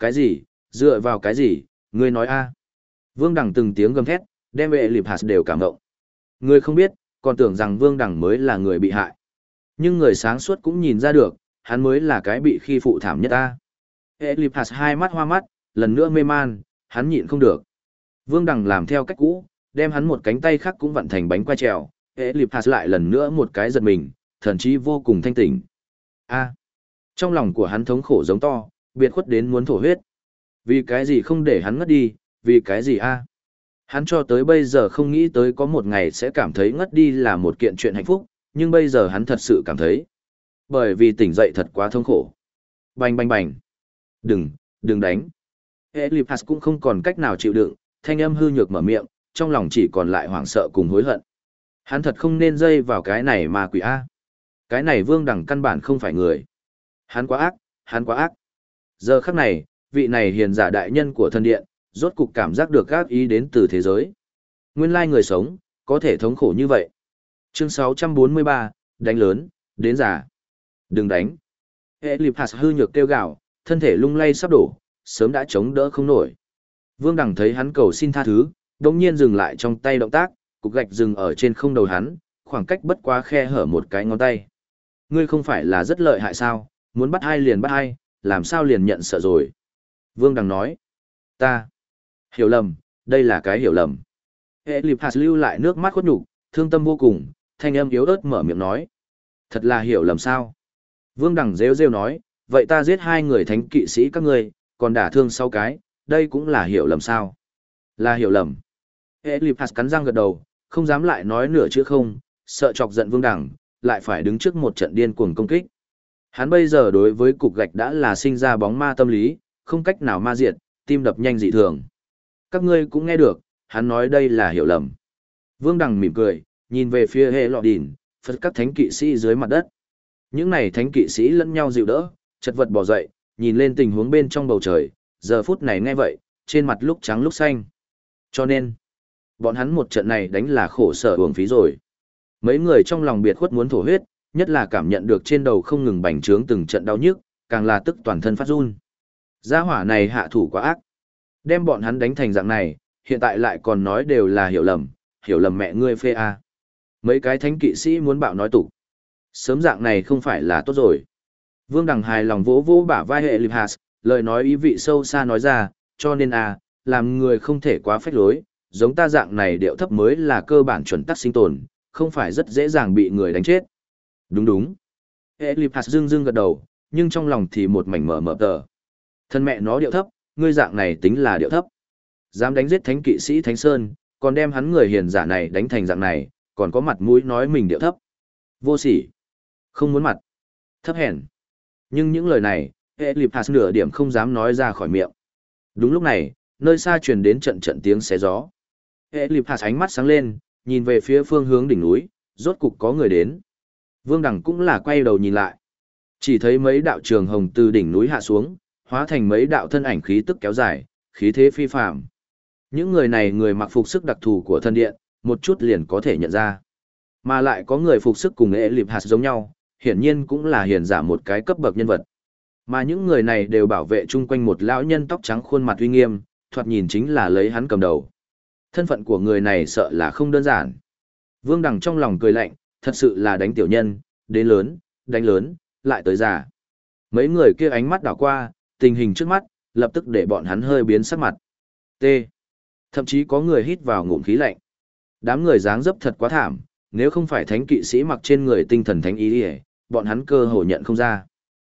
cái gì, ngươi nói Vương Đằng từng tiếng gầm thét, đem vệ lịp hạt đều cảm động. Ngươi không biết, còn tưởng rằng Vương Đằng mới là người bị hại. Nhưng người sáng suốt cũng nhìn ra được, hắn mới là cái bị khi phụ thảm nhất ta. Vệ lịp hạt hai mắt hoa mắt, lần nữa mê man, hắn nhịn không được. Vương Đằng làm theo cách cũ, đem hắn một cánh tay khác cũng vặn thành bánh quay trèo. Vệ lịp hạt lại lần nữa một cái giật mình, thần chí vô cùng thanh tỉnh. Trong lòng của hắn thống khổ giống to, biệt khuất đến muốn thổ huyết. Vì cái gì không để hắn ngất đi, vì cái gì Hắn cho tới bây giờ không nghĩ tới có một ngày sẽ cảm thấy ngất đi là một kiện chuyện hạnh phúc, nhưng bây giờ hắn thật sự cảm thấy. Bởi vì tỉnh dậy thật quá thống khổ. Bành bành bành. Đừng đánh. Eliphas cũng không còn cách nào chịu đựng, thanh âm hư nhược mở miệng, trong lòng chỉ còn lại hoảng sợ cùng hối hận. Hắn thật không nên dây vào cái này mà quỷ Cái này Vương Đằng căn bản không phải người. Hắn quá ác. Giờ khắc này, vị này hiền giả đại nhân của thần điện, rốt cục cảm giác được các ý đến từ thế giới. Nguyên lai người sống, có thể thống khổ như vậy. Chương 643, đánh lớn, đến giả. Đừng đánh. Eliphas hư nhược kêu gào, thân thể lung lay sắp đổ, sớm đã chống đỡ không nổi. Vương Đằng thấy hắn cầu xin tha thứ, đồng nhiên dừng lại trong tay động tác, cục gạch dừng ở trên không đầu hắn, khoảng cách bất quá khe hở một cái ngón tay. Ngươi không phải là rất lợi hại sao, muốn bắt ai liền bắt ai, làm sao liền nhận sợ rồi. Vương Đằng nói, ta hiểu lầm, đây là cái hiểu lầm. Eliphas lưu lại nước mắt khuất nhục, thương tâm vô cùng, thanh âm yếu ớt mở miệng nói. Thật là hiểu lầm sao? Vương Đằng rêu rêu nói, vậy ta giết 2 người thánh kỵ sĩ các ngươi, còn đả thương 6 cái, đây cũng là hiểu lầm sao? Là hiểu lầm. Eliphas cắn răng gật đầu, không dám lại nói nửa chữ không, sợ chọc giận Vương Đằng, lại phải đứng trước một trận điên cuồng công kích. Hắn bây giờ đối với cục gạch đã là sinh ra bóng ma tâm lý, không cách nào ma diệt, tim đập nhanh dị thường. Các ngươi cũng nghe được, hắn nói đây là hiểu lầm. Vương Đằng mỉm cười, nhìn về phía hệ lọ đỉn, phật các thánh kỵ sĩ dưới mặt đất. Những này thánh kỵ sĩ lẫn nhau dịu đỡ, chật vật bò dậy, nhìn lên tình huống bên trong bầu trời, giờ phút này nghe vậy, trên mặt lúc trắng lúc xanh. Cho nên, bọn hắn một trận này đánh là khổ sở uổng phí rồi. Mấy người trong lòng biệt khuất muốn thổ huyết, nhất là cảm nhận được trên đầu không ngừng bành trướng từng trận đau nhức, càng là tức toàn thân phát run. Gia hỏa này hạ thủ quá ác. Đem bọn hắn đánh thành dạng này, hiện tại lại còn nói đều là hiểu lầm mẹ ngươi phê Mấy cái thánh kỵ sĩ muốn bạo nói tục. Sớm dạng này không phải là tốt rồi. Vương Đằng hài lòng vỗ vỗ bả vai Eliphas, lời nói ý vị sâu xa nói ra, cho nên làm người không thể quá phách lối, giống ta dạng này điệu thấp mới là cơ bản chuẩn tắc sinh tồn, không phải rất dễ dàng bị người đánh chết. Đúng. Eliphas dưng gật đầu, nhưng trong lòng thì một mảnh mờ tờ. Thân mẹ nó điệu thấp, ngươi dạng này tính là điệu thấp. Dám đánh giết thánh kỵ sĩ Thánh Sơn, còn đem hắn người hiền giả này đánh thành dạng này, còn có mặt mũi nói mình điệu thấp. Vô sỉ. Không muốn mặt. Thấp hèn. Nhưng những lời này, Eliphas nửa điểm không dám nói ra khỏi miệng. Đúng lúc này, nơi xa truyền đến trận tiếng xé gió. Eliphas ánh mắt sáng lên, nhìn về phía phương hướng đỉnh núi, rốt cục có người đến. Vương Đằng cũng là quay đầu nhìn lại. Chỉ thấy mấy đạo trường hồng từ đỉnh núi hạ xuống, hóa thành mấy đạo thân ảnh khí tức kéo dài, khí thế phi phàm. Những người này người mặc phục sức đặc thù của thân điện, một chút liền có thể nhận ra. Mà lại có người phục sức cùng Eliphas giống nhau, hiển nhiên cũng là hiền giả một cái cấp bậc nhân vật. Mà những người này đều bảo vệ chung quanh một lão nhân tóc trắng khuôn mặt uy nghiêm, thoạt nhìn chính là lấy hắn cầm đầu. Thân phận của người này sợ là không đơn giản. Vương Đằng trong lòng cười lạnh, thật sự là đánh tiểu nhân, đến lớn, đánh lớn, lại tới già. Mấy người kia ánh mắt đảo qua, tình hình trước mắt, lập tức để bọn hắn hơi biến sắc mặt. T. Thậm chí có người hít vào ngụm khí lạnh. Đám người dáng dấp thật quá thảm, nếu không phải thánh kỵ sĩ mặc trên người tinh thần thánh ý đi, bọn hắn cơ hồ nhận không ra.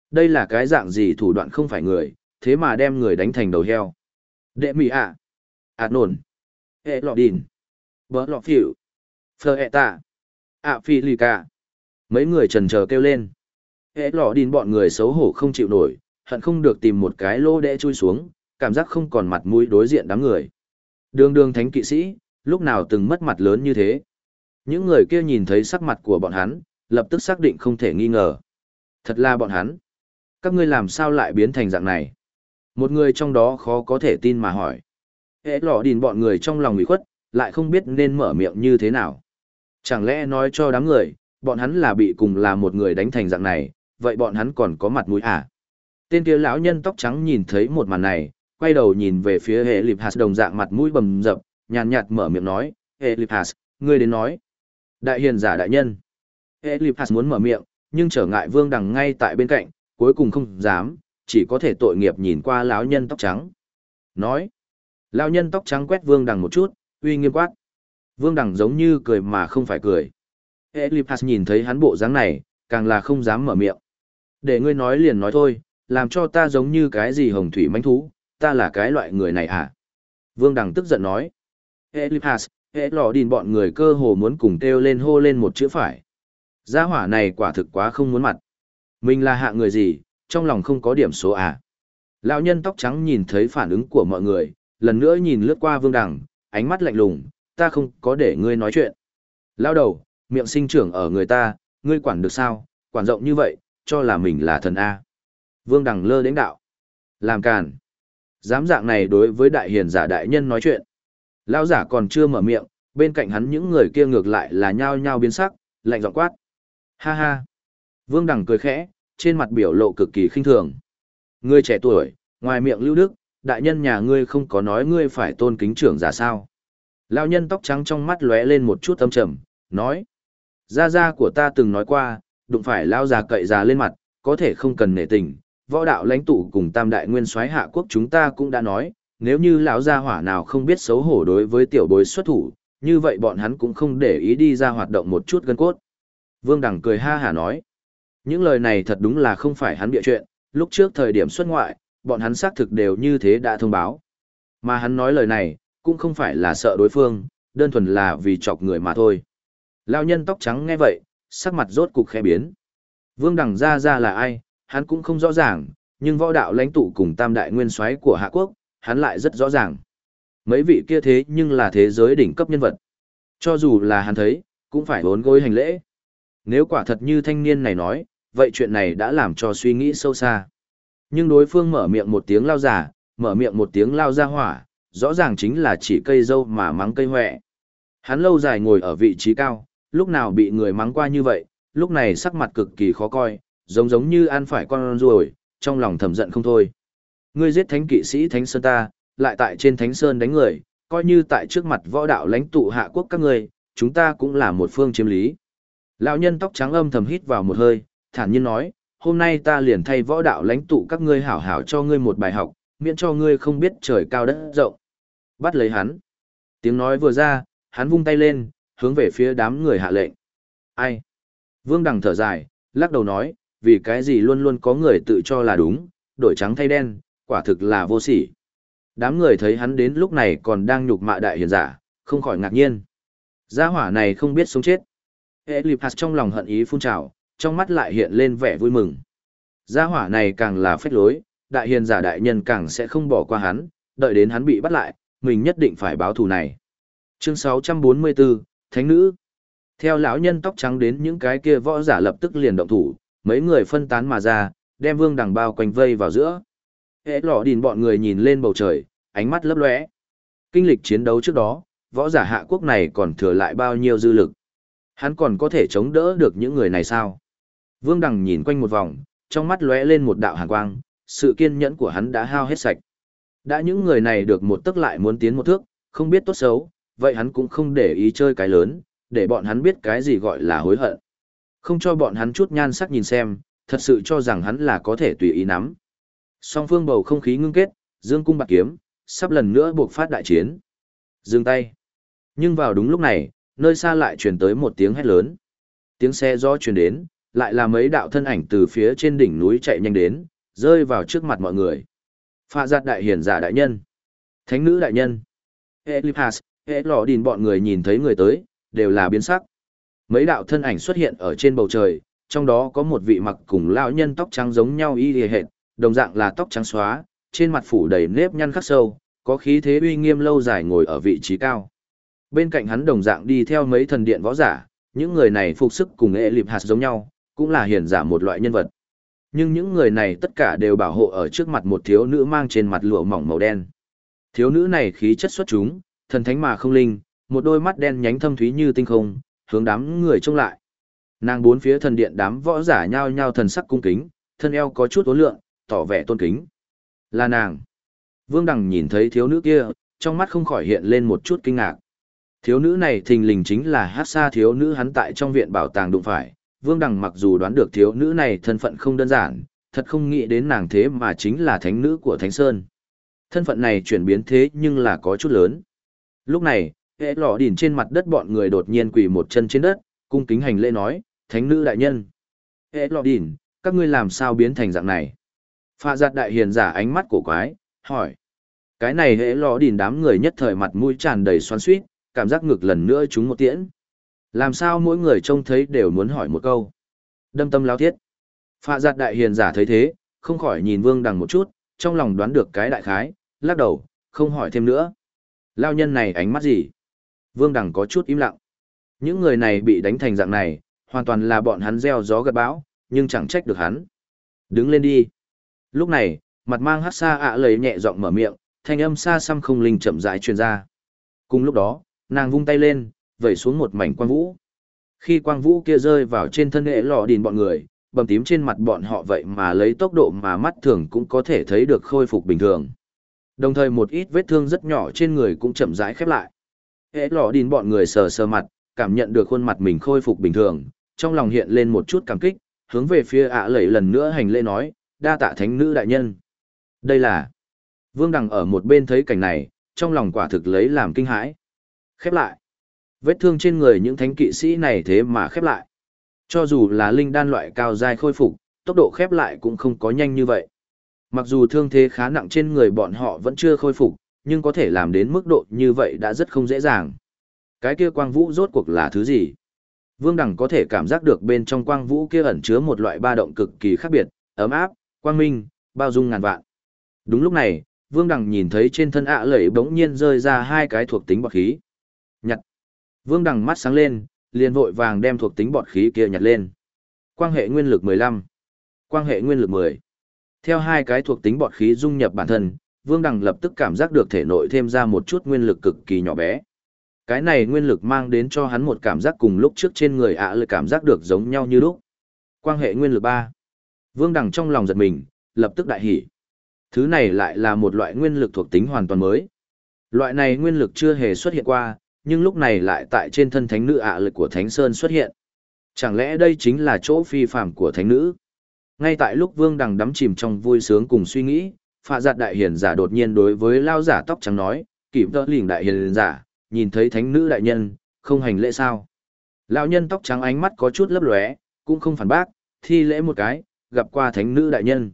Đây là cái dạng gì thủ đoạn không phải người, thế mà đem người đánh thành đầu heo. Đệ mị ạ. Nổn. Hệ lọ đìn. Bớ lọ phỉu. Phờ ẹ tạ. Phi lì cả. Mấy người trần chờ kêu lên. Hệ lọ đìn bọn người xấu hổ không chịu nổi, hận không được tìm một cái lô đẽ chui xuống, cảm giác không còn mặt mũi đối diện đám người. Đường đường thánh kỵ sĩ, lúc nào từng mất mặt lớn như thế. Những người kia nhìn thấy sắc mặt của bọn hắn, lập tức xác định không thể nghi ngờ. Thật là bọn hắn. Các ngươi làm sao lại biến thành dạng này? Một người trong đó khó có thể tin mà hỏi. Hệ lọ đìn bọn người trong lòng ủy khuất, lại không biết nên mở miệng như thế nào. Chẳng lẽ nói cho đám người, bọn hắn là bị cùng là một người đánh thành dạng này, vậy bọn hắn còn có mặt mũi à? Tên kia lão nhân tóc trắng nhìn thấy một màn này, quay đầu nhìn về phía hệ lịp hạt đồng dạng mặt mũi bầm dập, nhàn nhạt mở miệng nói, hệ lịp hạt, ngươi đến nói. Đại hiền giả đại nhân. Hệ lịp hạt muốn mở miệng, nhưng trở ngại Vương Đằng ngay tại bên cạnh, cuối cùng không dám, chỉ có thể tội nghiệp nhìn qua lão nhân tóc trắng. Nói. Lão nhân tóc trắng quét Vương Đằng một chút, uy nghiêm quát. Vương Đằng giống như cười mà không phải cười. Eliphas nhìn thấy hắn bộ dáng này, càng là không dám mở miệng. Để ngươi nói liền nói thôi, làm cho ta giống như cái gì hồng thủy manh thú, ta là cái loại người này à? Vương Đằng tức giận nói. Eliphas, lò đìn bọn người cơ hồ muốn cùng kêu lên hô lên một chữ phải. Gia hỏa này quả thực quá không muốn mặt. Mình là hạ người gì, trong lòng không có điểm số à? Lão nhân tóc trắng nhìn thấy phản ứng của mọi người, lần nữa nhìn lướt qua Vương Đằng, ánh mắt lạnh lùng, ta không có để ngươi nói chuyện. Lão đầu, miệng sinh trưởng ở người ta, ngươi quản được sao, quản rộng như vậy, cho là mình là thần A. Vương Đằng lơ đến đạo. Làm càn. Dám dạng này đối với đại hiền giả đại nhân nói chuyện. Lão giả còn chưa mở miệng, bên cạnh hắn những người kia ngược lại là nhao nhao biến sắc, lạnh giọng quát. Ha ha. Vương Đằng cười khẽ, trên mặt biểu lộ cực kỳ khinh thường. Ngươi trẻ tuổi, ngoài miệng lưu đức, đại nhân nhà ngươi không có nói ngươi phải tôn kính trưởng giả sao. Lão nhân tóc trắng trong mắt lóe lên một chút âm trầm, nói. Gia gia của ta từng nói qua, đụng phải lão già cậy già lên mặt, có thể không cần nể tình. Võ đạo lãnh tụ cùng tam đại nguyên soái hạ quốc chúng ta cũng đã nói, nếu như lão gia hỏa nào không biết xấu hổ đối với tiểu bối xuất thủ, như vậy bọn hắn cũng không để ý đi ra hoạt động một chút gân cốt. Vương Đằng cười ha hả nói. Những lời này thật đúng là không phải hắn bịa chuyện, lúc trước thời điểm xuất ngoại, bọn hắn xác thực đều như thế đã thông báo. Mà hắn nói lời này, cũng không phải là sợ đối phương, đơn thuần là vì chọc người mà thôi. Lão nhân tóc trắng nghe vậy, sắc mặt rốt cục khẽ biến. Vương Đằng ra là ai, hắn cũng không rõ ràng, nhưng võ đạo lãnh tụ cùng tam đại nguyên soái của Hạ Quốc, hắn lại rất rõ ràng. Mấy vị kia thế nhưng là thế giới đỉnh cấp nhân vật. Cho dù là hắn thấy, cũng phải vốn gối hành lễ. Nếu quả thật như thanh niên này nói, vậy chuyện này đã làm cho suy nghĩ sâu xa. Nhưng đối phương mở miệng một tiếng lao giả, mở miệng một tiếng lao ra hỏa, rõ ràng chính là chỉ cây dâu mà mắng cây hoẹ. Hắn lâu dài ngồi ở vị trí cao, lúc nào bị người mắng qua như vậy, lúc này sắc mặt cực kỳ khó coi, giống như ăn phải con ruồi, trong lòng thầm giận không thôi. Ngươi giết thánh kỵ sĩ Thánh Sơn ta, lại tại trên Thánh Sơn đánh người, coi như tại trước mặt võ đạo lãnh tụ Hạ Quốc các ngươi, chúng ta cũng là một phương chiếm lý. Lão nhân tóc trắng âm thầm hít vào một hơi, thản nhiên nói, hôm nay ta liền thay võ đạo lãnh tụ các ngươi hảo hảo cho ngươi một bài học, miễn cho ngươi không biết trời cao đất rộng. Bắt lấy hắn. Tiếng nói vừa ra, hắn vung tay lên, hướng về phía đám người hạ lệnh. Ai? Vương Đằng thở dài, lắc đầu nói, vì cái gì luôn luôn có người tự cho là đúng, đổi trắng thay đen, quả thực là vô sỉ. Đám người thấy hắn đến lúc này còn đang nhục mạ đại hiền giả, không khỏi ngạc nhiên. Gia hỏa này không biết sống chết. Eliphas trong lòng hận ý phun trào, trong mắt lại hiện lên vẻ vui mừng. Gia hỏa này càng là phách lối, đại hiền giả đại nhân càng sẽ không bỏ qua hắn, đợi đến hắn bị bắt lại, mình nhất định phải báo thù này. Chương 644, Thánh Nữ. Theo lão nhân tóc trắng đến những cái kia võ giả lập tức liền động thủ, mấy người phân tán mà ra, đem Vương Đằng bao quanh vây vào giữa. Hệ lọ đìn bọn người nhìn lên bầu trời, ánh mắt lấp lóe. Kinh lịch chiến đấu trước đó, võ giả Hạ Quốc này còn thừa lại bao nhiêu dư lực. Hắn còn có thể chống đỡ được những người này sao? Vương Đằng nhìn quanh một vòng, trong mắt lóe lên một đạo hàn quang, sự kiên nhẫn của hắn đã hao hết sạch. Đã những người này được một tức lại muốn tiến một thước, không biết tốt xấu, vậy hắn cũng không để ý chơi cái lớn, để bọn hắn biết cái gì gọi là hối hận. Không cho bọn hắn chút nhan sắc nhìn xem, thật sự cho rằng hắn là có thể tùy ý nắm. Song phương bầu không khí ngưng kết, dương cung bạc kiếm, sắp lần nữa buộc phát đại chiến. Dừng tay. Nhưng vào đúng lúc này, nơi xa lại truyền tới một tiếng hét lớn. Tiếng xe gió truyền đến, lại là mấy đạo thân ảnh từ phía trên đỉnh núi chạy nhanh đến, rơi vào trước mặt mọi người. Phạ giặt đại hiển giả đại nhân, thánh nữ đại nhân, Eliphas, Lọ Đìn bọn người nhìn thấy người tới, đều là biến sắc. Mấy đạo thân ảnh xuất hiện ở trên bầu trời, trong đó có một vị mặc cùng lão nhân tóc trắng giống nhau y lìa hệt, đồng dạng là tóc trắng xóa, trên mặt phủ đầy nếp nhăn khắc sâu, có khí thế uy nghiêm lâu dài ngồi ở vị trí cao. Bên cạnh hắn đồng dạng đi theo mấy thần điện võ giả, những người này phục sức cùng Eliphas giống nhau, cũng là hiển giả một loại nhân vật. Nhưng những người này tất cả đều bảo hộ ở trước mặt một thiếu nữ mang trên mặt lụa mỏng màu đen. Thiếu nữ này khí chất xuất chúng, thần thánh mà không linh, một đôi mắt đen nhánh thâm thúy như tinh không, hướng đám người trông lại. Nàng bốn phía thần điện đám võ giả nhao nhao thần sắc cung kính, thân eo có chút uốn lượn, tỏ vẻ tôn kính. Là nàng. Vương Đằng nhìn thấy thiếu nữ kia, trong mắt không khỏi hiện lên một chút kinh ngạc. Thiếu nữ này thình lình chính là Hát Sa thiếu nữ hắn tại trong viện bảo tàng đụng phải. Vương Đằng mặc dù đoán được thiếu nữ này thân phận không đơn giản, thật không nghĩ đến nàng thế mà chính là thánh nữ của Thánh Sơn. Thân phận này chuyển biến thế nhưng là có chút lớn. Lúc này, hệ lọ đỉn trên mặt đất bọn người đột nhiên quỳ một chân trên đất, cung kính hành lễ nói, thánh nữ đại nhân. Hệ lọ đỉn, các ngươi làm sao biến thành dạng này? Phạ giặt đại hiền giả ánh mắt cổ quái, hỏi. Cái này hệ lọ đỉn đám người nhất thời mặt mũi tràn đầy xoắn xuýt, cảm giác ngực lần nữa trúng một tiễn. Làm sao mỗi người trông thấy đều muốn hỏi một câu. Đâm tâm lao thiết. Phạ giặt đại hiền giả thấy thế, không khỏi nhìn Vương Đằng một chút, trong lòng đoán được cái đại khái, lắc đầu, không hỏi thêm nữa. Lao nhân này ánh mắt gì? Vương Đằng có chút im lặng. Những người này bị đánh thành dạng này, hoàn toàn là bọn hắn gieo gió gặt bão, nhưng chẳng trách được hắn. Đứng lên đi. Lúc này, mặt mang Hát Sa ạ lấy nhẹ giọng mở miệng, thanh âm xa xăm không linh chậm rãi truyền ra. Cùng lúc đó, nàng vung tay lên, vẩy xuống một mảnh quang vũ. Khi quang vũ kia rơi vào trên thân hệ lọ đìn bọn người, bầm tím trên mặt bọn họ vậy mà lấy tốc độ mà mắt thường cũng có thể thấy được khôi phục bình thường. Đồng thời một ít vết thương rất nhỏ trên người cũng chậm rãi khép lại. Hệ lọ đìn bọn người sờ sờ mặt, cảm nhận được khuôn mặt mình khôi phục bình thường, trong lòng hiện lên một chút cảm kích, hướng về phía ạ lẩy lần nữa hành lễ nói, đa tạ thánh nữ đại nhân. Đây là... Vương Đằng ở một bên thấy cảnh này, trong lòng quả thực lấy làm kinh hãi. Khép lại. Vết thương trên người những thánh kỵ sĩ này thế mà khép lại. Cho dù là linh đan loại cao giai khôi phục, tốc độ khép lại cũng không có nhanh như vậy. Mặc dù thương thế khá nặng trên người bọn họ vẫn chưa khôi phục, nhưng có thể làm đến mức độ như vậy đã rất không dễ dàng. Cái kia quang vũ rốt cuộc là thứ gì? Vương Đằng có thể cảm giác được bên trong quang vũ kia ẩn chứa một loại ba động cực kỳ khác biệt, ấm áp, quang minh, bao dung ngàn vạn. Đúng lúc này, Vương Đằng nhìn thấy trên thân ạ lẩy bỗng nhiên rơi ra hai cái thuộc tính bọt khí. Nhặt. Vương Đằng mắt sáng lên, liền vội vàng đem thuộc tính bọt khí kia nhặt lên. Quan hệ nguyên lực 15. Quan hệ nguyên lực 10. Theo hai cái thuộc tính bọt khí dung nhập bản thân, Vương Đằng lập tức cảm giác được thể nội thêm ra một chút nguyên lực cực kỳ nhỏ bé. Cái này nguyên lực mang đến cho hắn một cảm giác cùng lúc trước trên người ạ lẩy cảm giác được giống nhau như lúc. Quan hệ nguyên lực 3. Vương Đằng trong lòng giật mình, lập tức đại hỉ. Thứ này lại là một loại nguyên lực thuộc tính hoàn toàn mới. Loại này nguyên lực chưa hề xuất hiện qua, nhưng lúc này lại tại trên thân thánh nữ ạ lực của Thánh Sơn xuất hiện. Chẳng lẽ đây chính là chỗ phi phàm của thánh nữ? Ngay tại lúc Vương Đằng đắm chìm trong vui sướng cùng suy nghĩ, Phạ Giặt đại hiền giả đột nhiên đối với lao giả tóc trắng nói, Kịp Tơ Lỉnh đại hiền giả, nhìn thấy thánh nữ đại nhân, không hành lễ sao? Lão nhân tóc trắng ánh mắt có chút lấp lóe, cũng không phản bác, thi lễ một cái, gặp qua thánh nữ đại nhân.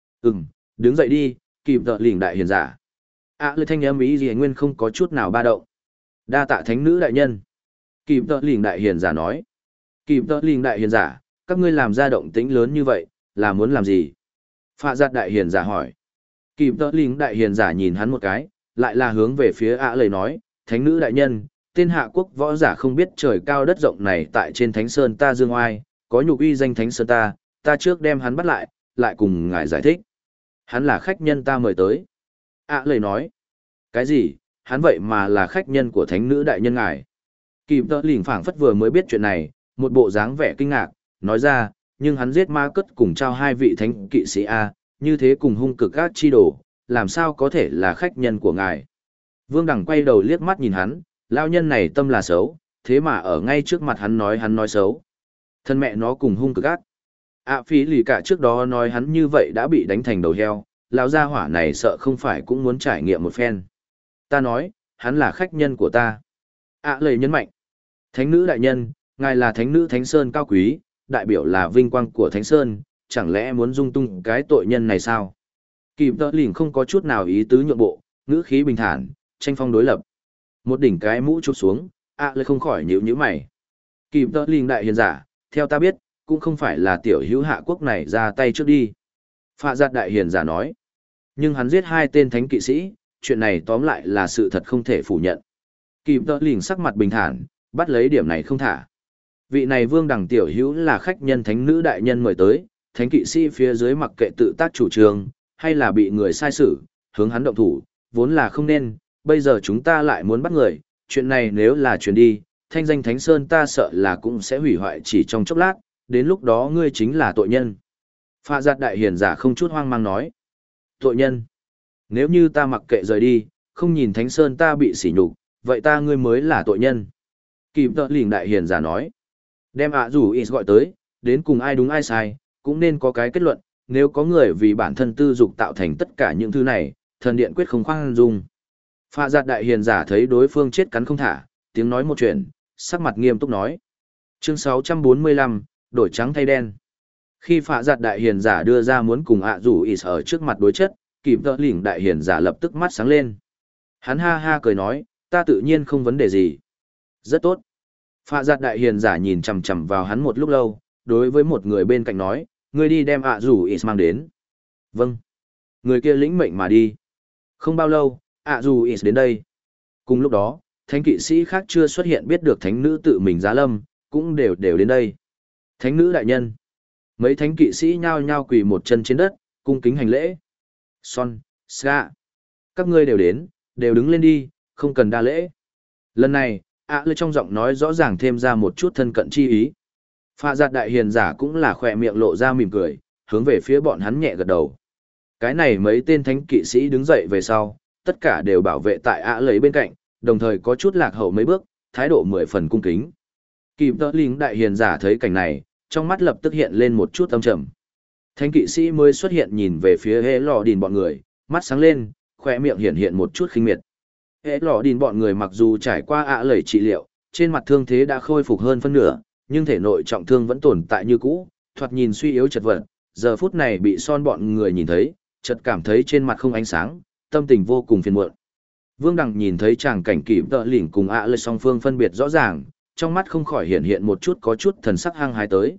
Đứng dậy đi, Kịp Tơ Lỉnh đại hiền giả. Lời thanh âm ý gì nguyên không có chút nào ba động. Đa tạ thánh nữ đại nhân. Kịp Tơ Lỉnh đại hiền giả nói. Kịp Tơ Lỉnh đại hiền giả, các ngươi làm ra động tĩnh lớn như vậy, là muốn làm gì? Phạ Giặt đại hiền giả hỏi. Kịp Tơ Lỉnh đại hiền giả nhìn hắn một cái, lại là hướng về phía lời nói, thánh nữ đại nhân, tên hạ quốc võ giả không biết trời cao đất rộng này tại trên Thánh Sơn ta dương oai, có nhục uy danh Thánh Sơn ta trước đem hắn bắt lại cùng ngài giải thích. Hắn là khách nhân ta mời tới. Lời nói. Cái gì, hắn vậy mà là khách nhân của thánh nữ đại nhân ngài? Kịp Tơ Lỉnh phảng phất vừa mới biết chuyện này, một bộ dáng vẻ kinh ngạc, nói ra, nhưng hắn giết ma cất cùng trao hai vị thánh kỵ sĩ A, như thế cùng hung cực các chi đồ, làm sao có thể là khách nhân của ngài? Vương Đằng quay đầu liếc mắt nhìn hắn, lao nhân này tâm là xấu, thế mà ở ngay trước mặt hắn nói xấu. Thân mẹ nó cùng hung cực ác. Phí lì cả trước đó nói hắn như vậy đã bị đánh thành đầu heo, lão gia hỏa này sợ không phải cũng muốn trải nghiệm một phen. Ta nói, hắn là khách nhân của ta. Lời nhấn mạnh. Thánh nữ đại nhân, ngài là thánh nữ Thánh Sơn cao quý, đại biểu là vinh quang của Thánh Sơn, chẳng lẽ muốn dung tung cái tội nhân này sao? Kịp tợ lỉnh không có chút nào ý tứ nhượng bộ, ngữ khí bình thản, tranh phong đối lập. Một đỉnh cái mũ chụp xuống, lại không khỏi nhíu mày. Kịp tợ lỉnh đại hiền giả, theo ta biết, cũng không phải là tiểu hữu hạ quốc này ra tay trước đi. Phạ giặt đại hiền giả nói. Nhưng hắn giết 2 tên thánh kỵ sĩ, chuyện này tóm lại là sự thật không thể phủ nhận. Kịp tợ lỉnh sắc mặt bình thản, bắt lấy điểm này không thả. Vị này vương đẳng tiểu hữu là khách nhân thánh nữ đại nhân mời tới, thánh kỵ sĩ phía dưới mặc kệ tự tác chủ trương, hay là bị người sai xử, hướng hắn động thủ, vốn là không nên, bây giờ chúng ta lại muốn bắt người, chuyện này nếu là truyền đi, thanh danh Thánh Sơn ta sợ là cũng sẽ hủy hoại chỉ trong chốc lát, đến lúc đó ngươi chính là tội nhân. Phạ giặt đại hiền giả không chút hoang mang nói. Tội nhân? Nếu như ta mặc kệ rời đi, không nhìn Thánh Sơn ta bị sỉ nhục, vậy ta ngươi mới là tội nhân. Kịp tợ lỉnh đại hiền giả nói. Đem rủ ít gọi tới, đến cùng ai đúng ai sai, cũng nên có cái kết luận, nếu có người vì bản thân tư dục tạo thành tất cả những thứ này, thần điện quyết không khoan dung. Phạ giặt đại hiền giả thấy đối phương chết cắn không thả, tiếng nói một chuyện, sắc mặt nghiêm túc nói. Chương 645, đổi trắng thay đen. Khi phạ giặt đại hiền giả đưa ra muốn cùng rủ ít ở trước mặt đối chất, kịp tợ lỉnh đại hiền giả lập tức mắt sáng lên. Hắn ha ha cười nói, ta tự nhiên không vấn đề gì. Rất tốt. Phạ giặt đại hiền giả nhìn chằm chằm vào hắn một lúc lâu, đối với một người bên cạnh nói, ngươi đi đem rủ ít mang đến. Vâng. Người kia lĩnh mệnh mà đi. Không bao lâu, rủ ít đến đây. Cùng lúc đó, thánh kỵ sĩ khác chưa xuất hiện biết được thánh nữ tự mình giá lâm, cũng đều đến đây. Thánh nữ đại nhân. Mấy thánh kỵ sĩ nhao nhao quỳ một chân trên đất, cung kính hành lễ. Son, Ska. Các ngươi đều đến, đều đứng lên đi, không cần đa lễ. Lần này, lư trong giọng nói rõ ràng thêm ra một chút thân cận chi ý. Phạ giặt đại hiền giả cũng là khỏe miệng lộ ra mỉm cười, hướng về phía bọn hắn nhẹ gật đầu. Cái này mấy tên thánh kỵ sĩ đứng dậy về sau, tất cả đều bảo vệ tại lấy bên cạnh, đồng thời có chút lạc hậu mấy bước, thái độ 10 phần cung kính. Kịp tợ lỉnh đại hiền giả thấy cảnh này, trong mắt lập tức hiện lên một chút âm trầm. Thánh kỵ sĩ mới xuất hiện nhìn về phía hệ lò đìn bọn người, mắt sáng lên, khỏe miệng hiện một chút khinh miệt. Hệ lò đìn bọn người mặc dù trải qua lẩy trị liệu, trên mặt thương thế đã khôi phục hơn phân nửa, nhưng thể nội trọng thương vẫn tồn tại như cũ, thoạt nhìn suy yếu chật vật, giờ phút này bị son bọn người nhìn thấy, chợt cảm thấy trên mặt không ánh sáng, tâm tình vô cùng phiền muộn. Vương Đằng nhìn thấy chàng cảnh kịp tợ lỉnh cùng lệ song phương phân biệt rõ ràng, trong mắt không khỏi hiện một chút có chút thần sắc hăng hái tới.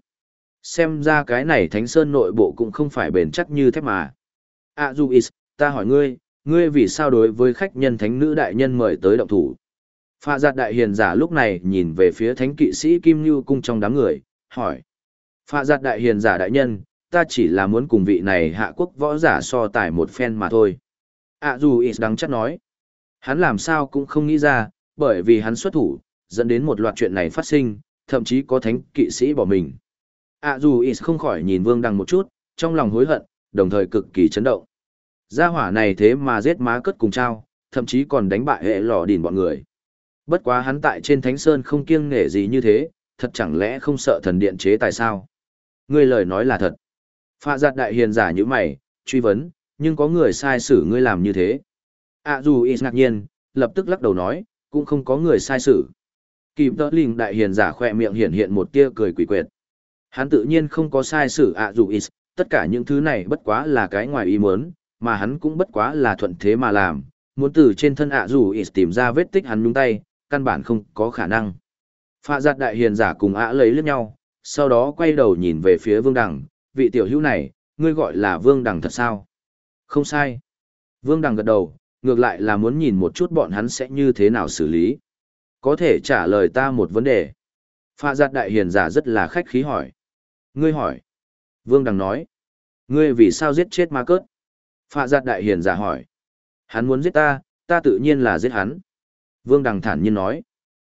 Xem ra cái này Thánh Sơn nội bộ cũng không phải bền chắc như thép mà. Azuis, ta hỏi ngươi vì sao đối với khách nhân thánh nữ đại nhân mời tới động thủ? Phạ giặt đại hiền giả lúc này nhìn về phía thánh kỵ sĩ Kim Nhu cung trong đám người, hỏi. Phạ giặt đại hiền giả đại nhân, ta chỉ là muốn cùng vị này hạ quốc võ giả so tài một phen mà thôi. Azuis đắng chắc nói. Hắn làm sao cũng không nghĩ ra, bởi vì hắn xuất thủ, dẫn đến một loạt chuyện này phát sinh, thậm chí có thánh kỵ sĩ bỏ mình. Azuis không khỏi nhìn Vương Đằng một chút, trong lòng hối hận, đồng thời cực kỳ chấn động. Gia hỏa này thế mà giết má cất cùng trao, thậm chí còn đánh bại hệ lò đìn bọn người. Bất quá hắn tại trên Thánh Sơn không kiêng nể gì như thế, thật chẳng lẽ không sợ thần điện chế tại sao? Ngươi lời nói là thật. Phạ giặt đại hiền giả như mày, truy vấn, nhưng có người sai xử ngươi làm như thế. Azuis ngạc nhiên, lập tức lắc đầu nói, cũng không có người sai xử. Kịp tợ lỉnh đại hiền giả khỏe miệng hiện một tia cười quỷ quyệt. Hắn tự nhiên không có sai sử Azuis, tất cả những thứ này bất quá là cái ngoài ý muốn, mà hắn cũng bất quá là thuận thế mà làm, muốn từ trên thân Azuis tìm ra vết tích hắn nhúng tay, căn bản không có khả năng. Phạ giặt đại hiền giả cùng lấy liếc nhau, sau đó quay đầu nhìn về phía Vương Đằng, vị tiểu hữu này, ngươi gọi là Vương Đằng thật sao? Không sai. Vương Đằng gật đầu, ngược lại là muốn nhìn một chút bọn hắn sẽ như thế nào xử lý. Có thể trả lời ta một vấn đề. Phạ giặt đại hiền giả rất là khách khí hỏi. Ngươi hỏi. Vương Đằng nói. Ngươi vì sao giết chết ma cớt? Phạ giặt đại hiền giả hỏi. Hắn muốn giết ta, ta tự nhiên là giết hắn. Vương Đằng thản nhiên nói.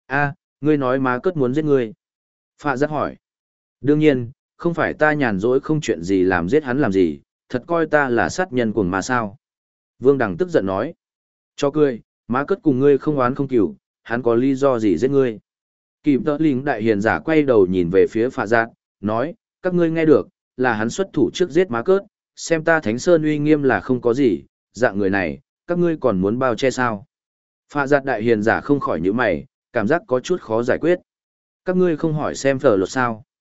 Ngươi nói ma cớt muốn giết ngươi. Phạ giặt hỏi. Đương nhiên, không phải ta nhàn rỗi không chuyện gì làm giết hắn làm gì, thật coi ta là sát nhân cuồng mà sao. Vương Đằng tức giận nói. Cho cười, má cất cùng ngươi không oán không cửu, hắn có lý do gì giết ngươi. Kịp tợ lỉnh đại hiền giả quay đầu nhìn về phía Phạ giặt, nói, các ngươi nghe được, là hắn xuất thủ trước giết má cớt, xem ta Thánh Sơn uy nghiêm là không có gì, dạng người này, các ngươi còn muốn bao che sao. Phạ giặt đại hiền giả không khỏi nhíu mày, cảm giác có chút khó giải quyết. Các ngươi không hỏi xem phở luật sao.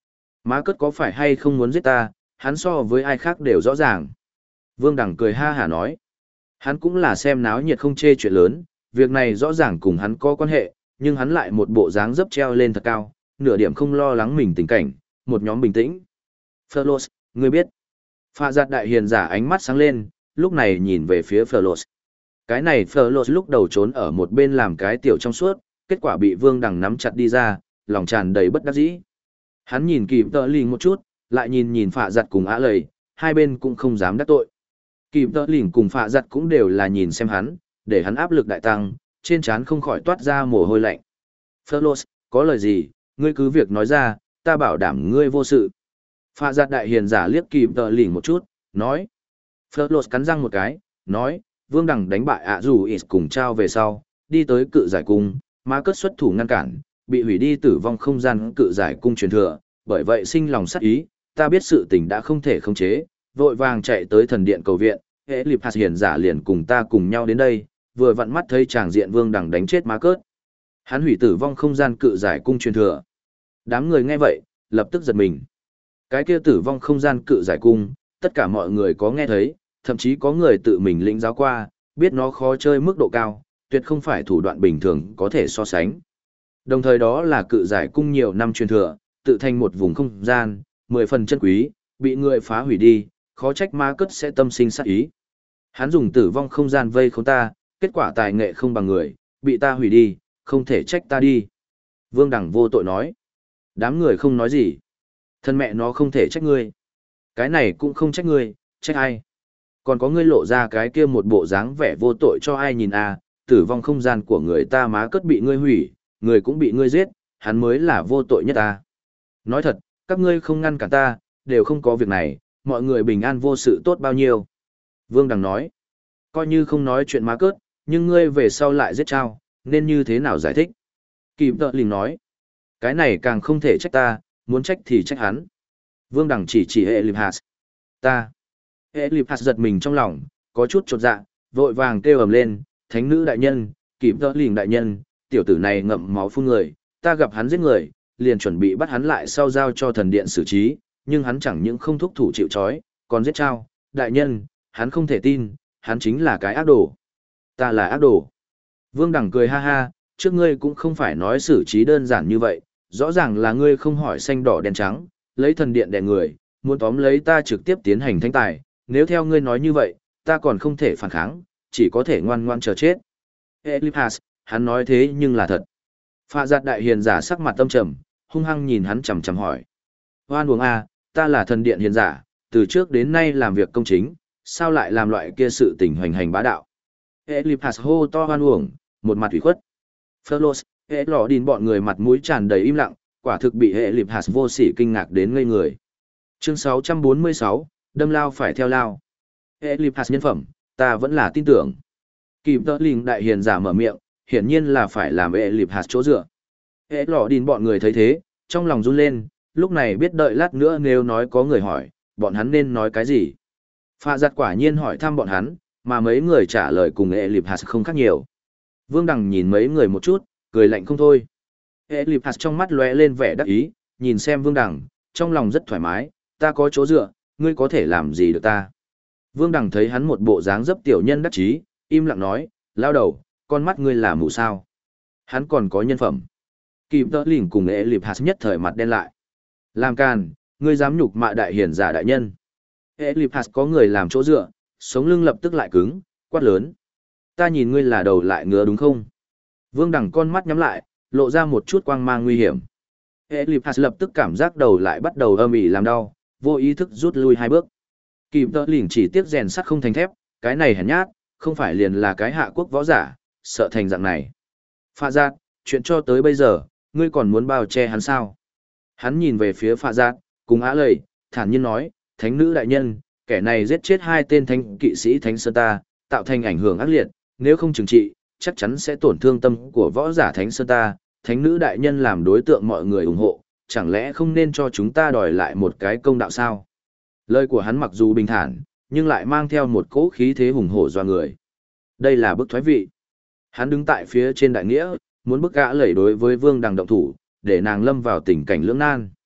Má cất có phải hay không muốn giết ta, hắn so với ai khác đều rõ ràng. Vương Đằng cười ha hả nói. Hắn cũng là xem náo nhiệt không chê chuyện lớn, việc này rõ ràng cùng hắn có quan hệ, nhưng hắn lại một bộ dáng dấp treo lên thật cao, nửa điểm không lo lắng mình tình cảnh, một nhóm bình tĩnh. Phlos, ngươi biết. Phạ giặt đại hiền giả ánh mắt sáng lên, lúc này nhìn về phía Phlos. Cái này Phlos lúc đầu trốn ở một bên làm cái tiểu trong suốt, kết quả bị Vương Đằng nắm chặt đi ra, lòng tràn đầy bất đắc dĩ. Hắn nhìn Kịp Tợ Lìn một chút, lại nhìn Phạ giặt cùng Á Lầy, hai bên cũng không dám đắc tội. Kịp Tợ Lìn cùng Phạ giặt cũng đều là nhìn xem hắn, để hắn áp lực đại tăng, trên trán không khỏi toát ra mồ hôi lạnh. Phlos, có lời gì, ngươi cứ việc nói ra, ta bảo đảm ngươi vô sự. Phạ giặt đại hiền giả liếc Kịp Tợ Lìn một chút, nói. Phlos cắn răng một cái, nói, Vương Đằng đánh bại ạ dù ít cùng trao về sau, đi tới cự giải cung, má cất xuất thủ ngăn cản, bị hủy đi tử vong không gian cự giải cung truyền thừa, bởi vậy sinh lòng sát ý, ta biết sự tình đã không thể khống chế, vội vàng chạy tới thần điện cầu viện, hệ liệp hạt hiền giả liền cùng ta cùng nhau đến đây, vừa vặn mắt thấy chàng diện Vương Đằng đánh chết má cớt. Hắn hủy tử vong không gian cự giải cung truyền thừa. Đám người nghe vậy, lập tức giật mình. Cái kia tử vong không gian cự giải cung, tất cả mọi người có nghe thấy, thậm chí có người tự mình lĩnh giáo qua, biết nó khó chơi mức độ cao, tuyệt không phải thủ đoạn bình thường có thể so sánh. Đồng thời đó là cự giải cung nhiều năm truyền thừa, tự thành một vùng không gian, 10 phần chân quý, bị người phá hủy đi, khó trách ma cất sẽ tâm sinh sát ý. Hắn dùng tử vong không gian vây khốn ta, kết quả tài nghệ không bằng người, bị ta hủy đi, không thể trách ta đi. Vương Đằng vô tội nói. Đám người không nói gì. Thân mẹ nó không thể trách ngươi. Cái này cũng không trách ngươi, trách ai. Còn có ngươi lộ ra cái kia một bộ dáng vẻ vô tội cho ai nhìn à, tử vong không gian của người ta má cất bị ngươi hủy, người cũng bị ngươi giết, hắn mới là vô tội nhất ta. Nói thật, các ngươi không ngăn cản ta, đều không có việc này, mọi người bình an vô sự tốt bao nhiêu. Vương Đằng nói, coi như không nói chuyện má cất, nhưng ngươi về sau lại giết trao, nên như thế nào giải thích? Kịp Tợ Lìn nói, cái này càng không thể trách ta, muốn trách thì trách hắn. Vương Đằng chỉ hệ liệp hạt. Ta. Hệ liệp hạt giật mình trong lòng, có chút chột dạ, vội vàng kêu ầm lên, thánh nữ đại nhân, Kịp Tợ Lìn đại nhân, tiểu tử này ngậm máu phun người, ta gặp hắn giết người, liền chuẩn bị bắt hắn lại sau giao cho thần điện xử trí, nhưng hắn chẳng những không thúc thủ chịu trói, còn giết trao, đại nhân, hắn không thể tin, hắn chính là cái ác đồ. Ta là ác đồ. Vương Đằng cười ha ha, trước ngươi cũng không phải nói xử trí đơn giản như vậy, rõ ràng là ngươi không hỏi xanh đỏ đen trắng, lấy thần điện đè người, muốn tóm lấy ta trực tiếp tiến hành thanh tài, nếu theo ngươi nói như vậy, ta còn không thể phản kháng, chỉ có thể ngoan ngoan chờ chết. Eliphas, hắn nói thế nhưng là thật. Phạ giặt đại hiền giả sắc mặt tâm trầm, hung hăng nhìn hắn chằm chằm hỏi. Hoan uống a, ta là thần điện hiền giả, từ trước đến nay làm việc công chính, sao lại làm loại kia sự tình hoành hành bá đạo. Eliphas hô to hoan uổng, một mặt ủy khuất. Phlos, hệ lọ đìn bọn người mặt mũi tràn đầy im lặng, quả thực bị Eliphas vô sỉ kinh ngạc đến ngây người. Chương 646, đâm lao phải theo lao. Eliphas nhân phẩm, ta vẫn là tin tưởng. Kịp Tợ Lìn đại hiền giả mở miệng, hiển nhiên là phải làm Eliphas chỗ dựa. Hệ lọ đìn bọn người thấy thế, trong lòng run lên, lúc này biết đợi lát nữa nếu nói có người hỏi, bọn hắn nên nói cái gì. Phạ giặt quả nhiên hỏi thăm bọn hắn, mà mấy người trả lời cùng Eliphas không khác nhiều. Vương Đằng nhìn mấy người một chút, cười lạnh không thôi. Eliphas trong mắt lóe lên vẻ đắc ý, nhìn xem Vương Đằng, trong lòng rất thoải mái, ta có chỗ dựa, ngươi có thể làm gì được ta. Vương Đằng thấy hắn một bộ dáng dấp tiểu nhân đắc chí, im lặng nói, lao đầu, con mắt ngươi là mù sao. Hắn còn có nhân phẩm. Kịp Tợ Lìn cùng Eliphas nhất thời mặt đen lại. Làm càn, ngươi dám nhục mạ đại hiền giả đại nhân. Eliphas có người làm chỗ dựa, sống lưng lập tức lại cứng, quát lớn. Ta nhìn ngươi là đầu lại ngứa đúng không? Vương Đằng con mắt nhắm lại, lộ ra một chút quang mang nguy hiểm. Eliphas lập tức cảm giác đầu lại bắt đầu âm ỉ làm đau, vô ý thức rút lui 2 bước. Kịp Tợ Lìn chỉ tiếc rèn sắt không thành thép, cái này hèn nhát, không phải liền là cái hạ quốc võ giả, sợ thành dạng này. Phạ giặt, chuyện cho tới bây giờ, ngươi còn muốn bao che hắn sao? Hắn nhìn về phía Phạ giặt, cùng Á Lầy, thản nhiên nói, thánh nữ đại nhân, kẻ này giết chết 2 tên thánh kỵ sĩ Thánh Sơn ta, tạo thành ảnh hưởng ác liệt, nếu không trừng trị, chắc chắn sẽ tổn thương tâm của võ giả Thánh Sơn ta, thánh nữ đại nhân làm đối tượng mọi người ủng hộ, chẳng lẽ không nên cho chúng ta đòi lại một cái công đạo sao? Lời của hắn mặc dù bình thản, nhưng lại mang theo một cỗ khí thế hùng hổ doa người. Đây là bức thoái vị. Hắn đứng tại phía trên đại nghĩa, muốn bức gã lẩy đối với Vương Đằng động thủ, để nàng lâm vào tình cảnh lưỡng nan.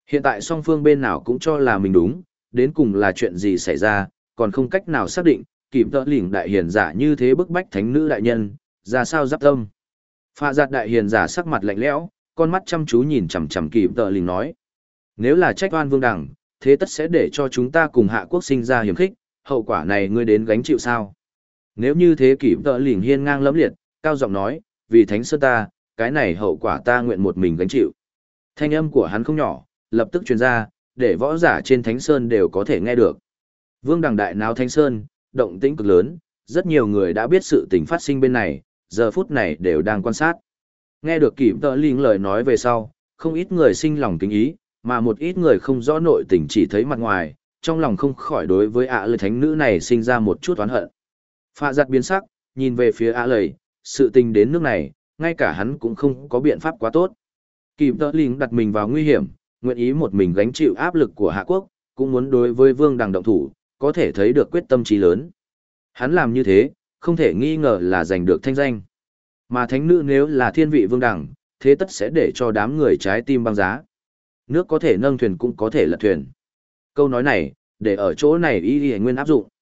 Hiện tại song phương bên nào cũng cho là mình đúng, đến cùng là chuyện gì xảy ra, còn không cách nào xác định, kịp tợ lỉnh đại hiền giả như thế bức bách thánh nữ đại nhân, ra sao giáp tâm. Phạ giặt đại hiền giả sắc mặt lạnh lẽo, con mắt chăm chú nhìn chằm chằm kịp tợ lỉnh nói. Nếu là trách oan vương đẳng, thế tất sẽ để cho chúng ta cùng hạ quốc sinh ra hiểm khích, hậu quả này ngươi đến gánh chịu sao? Nếu như thế kịp tợ lỉnh hiên ngang lẫm liệt, cao giọng nói, vì thánh sơn ta, cái này hậu quả ta nguyện một mình gánh chịu. Thanh âm của hắn không nhỏ, lập tức truyền ra, để võ giả trên thánh sơn đều có thể nghe được. Vương đẳng đại náo thánh sơn, động tĩnh cực lớn, rất nhiều người đã biết sự tình phát sinh bên này, giờ phút này đều đang quan sát. Nghe được kịp tợ lỉnh lời nói về sau, không ít người sinh lòng kính ý, mà một ít người không rõ nội tình chỉ thấy mặt ngoài, trong lòng không khỏi đối với lời thánh nữ này sinh ra một chút oán hận. Phạ giặt biến sắc, nhìn về phía lời, sự tình đến nước này, ngay cả hắn cũng không có biện pháp quá tốt. Kịp tợ lỉnh đặt mình vào nguy hiểm, nguyện ý một mình gánh chịu áp lực của Hạ Quốc, cũng muốn đối với vương đằng động thủ, có thể thấy được quyết tâm trí lớn. Hắn làm như thế, không thể nghi ngờ là giành được thanh danh. Mà thánh nữ nếu là thiên vị vương đẳng, thế tất sẽ để cho đám người trái tim băng giá. Nước có thể nâng thuyền cũng có thể lật thuyền. Câu nói này, để ở chỗ này y nguyên áp dụng.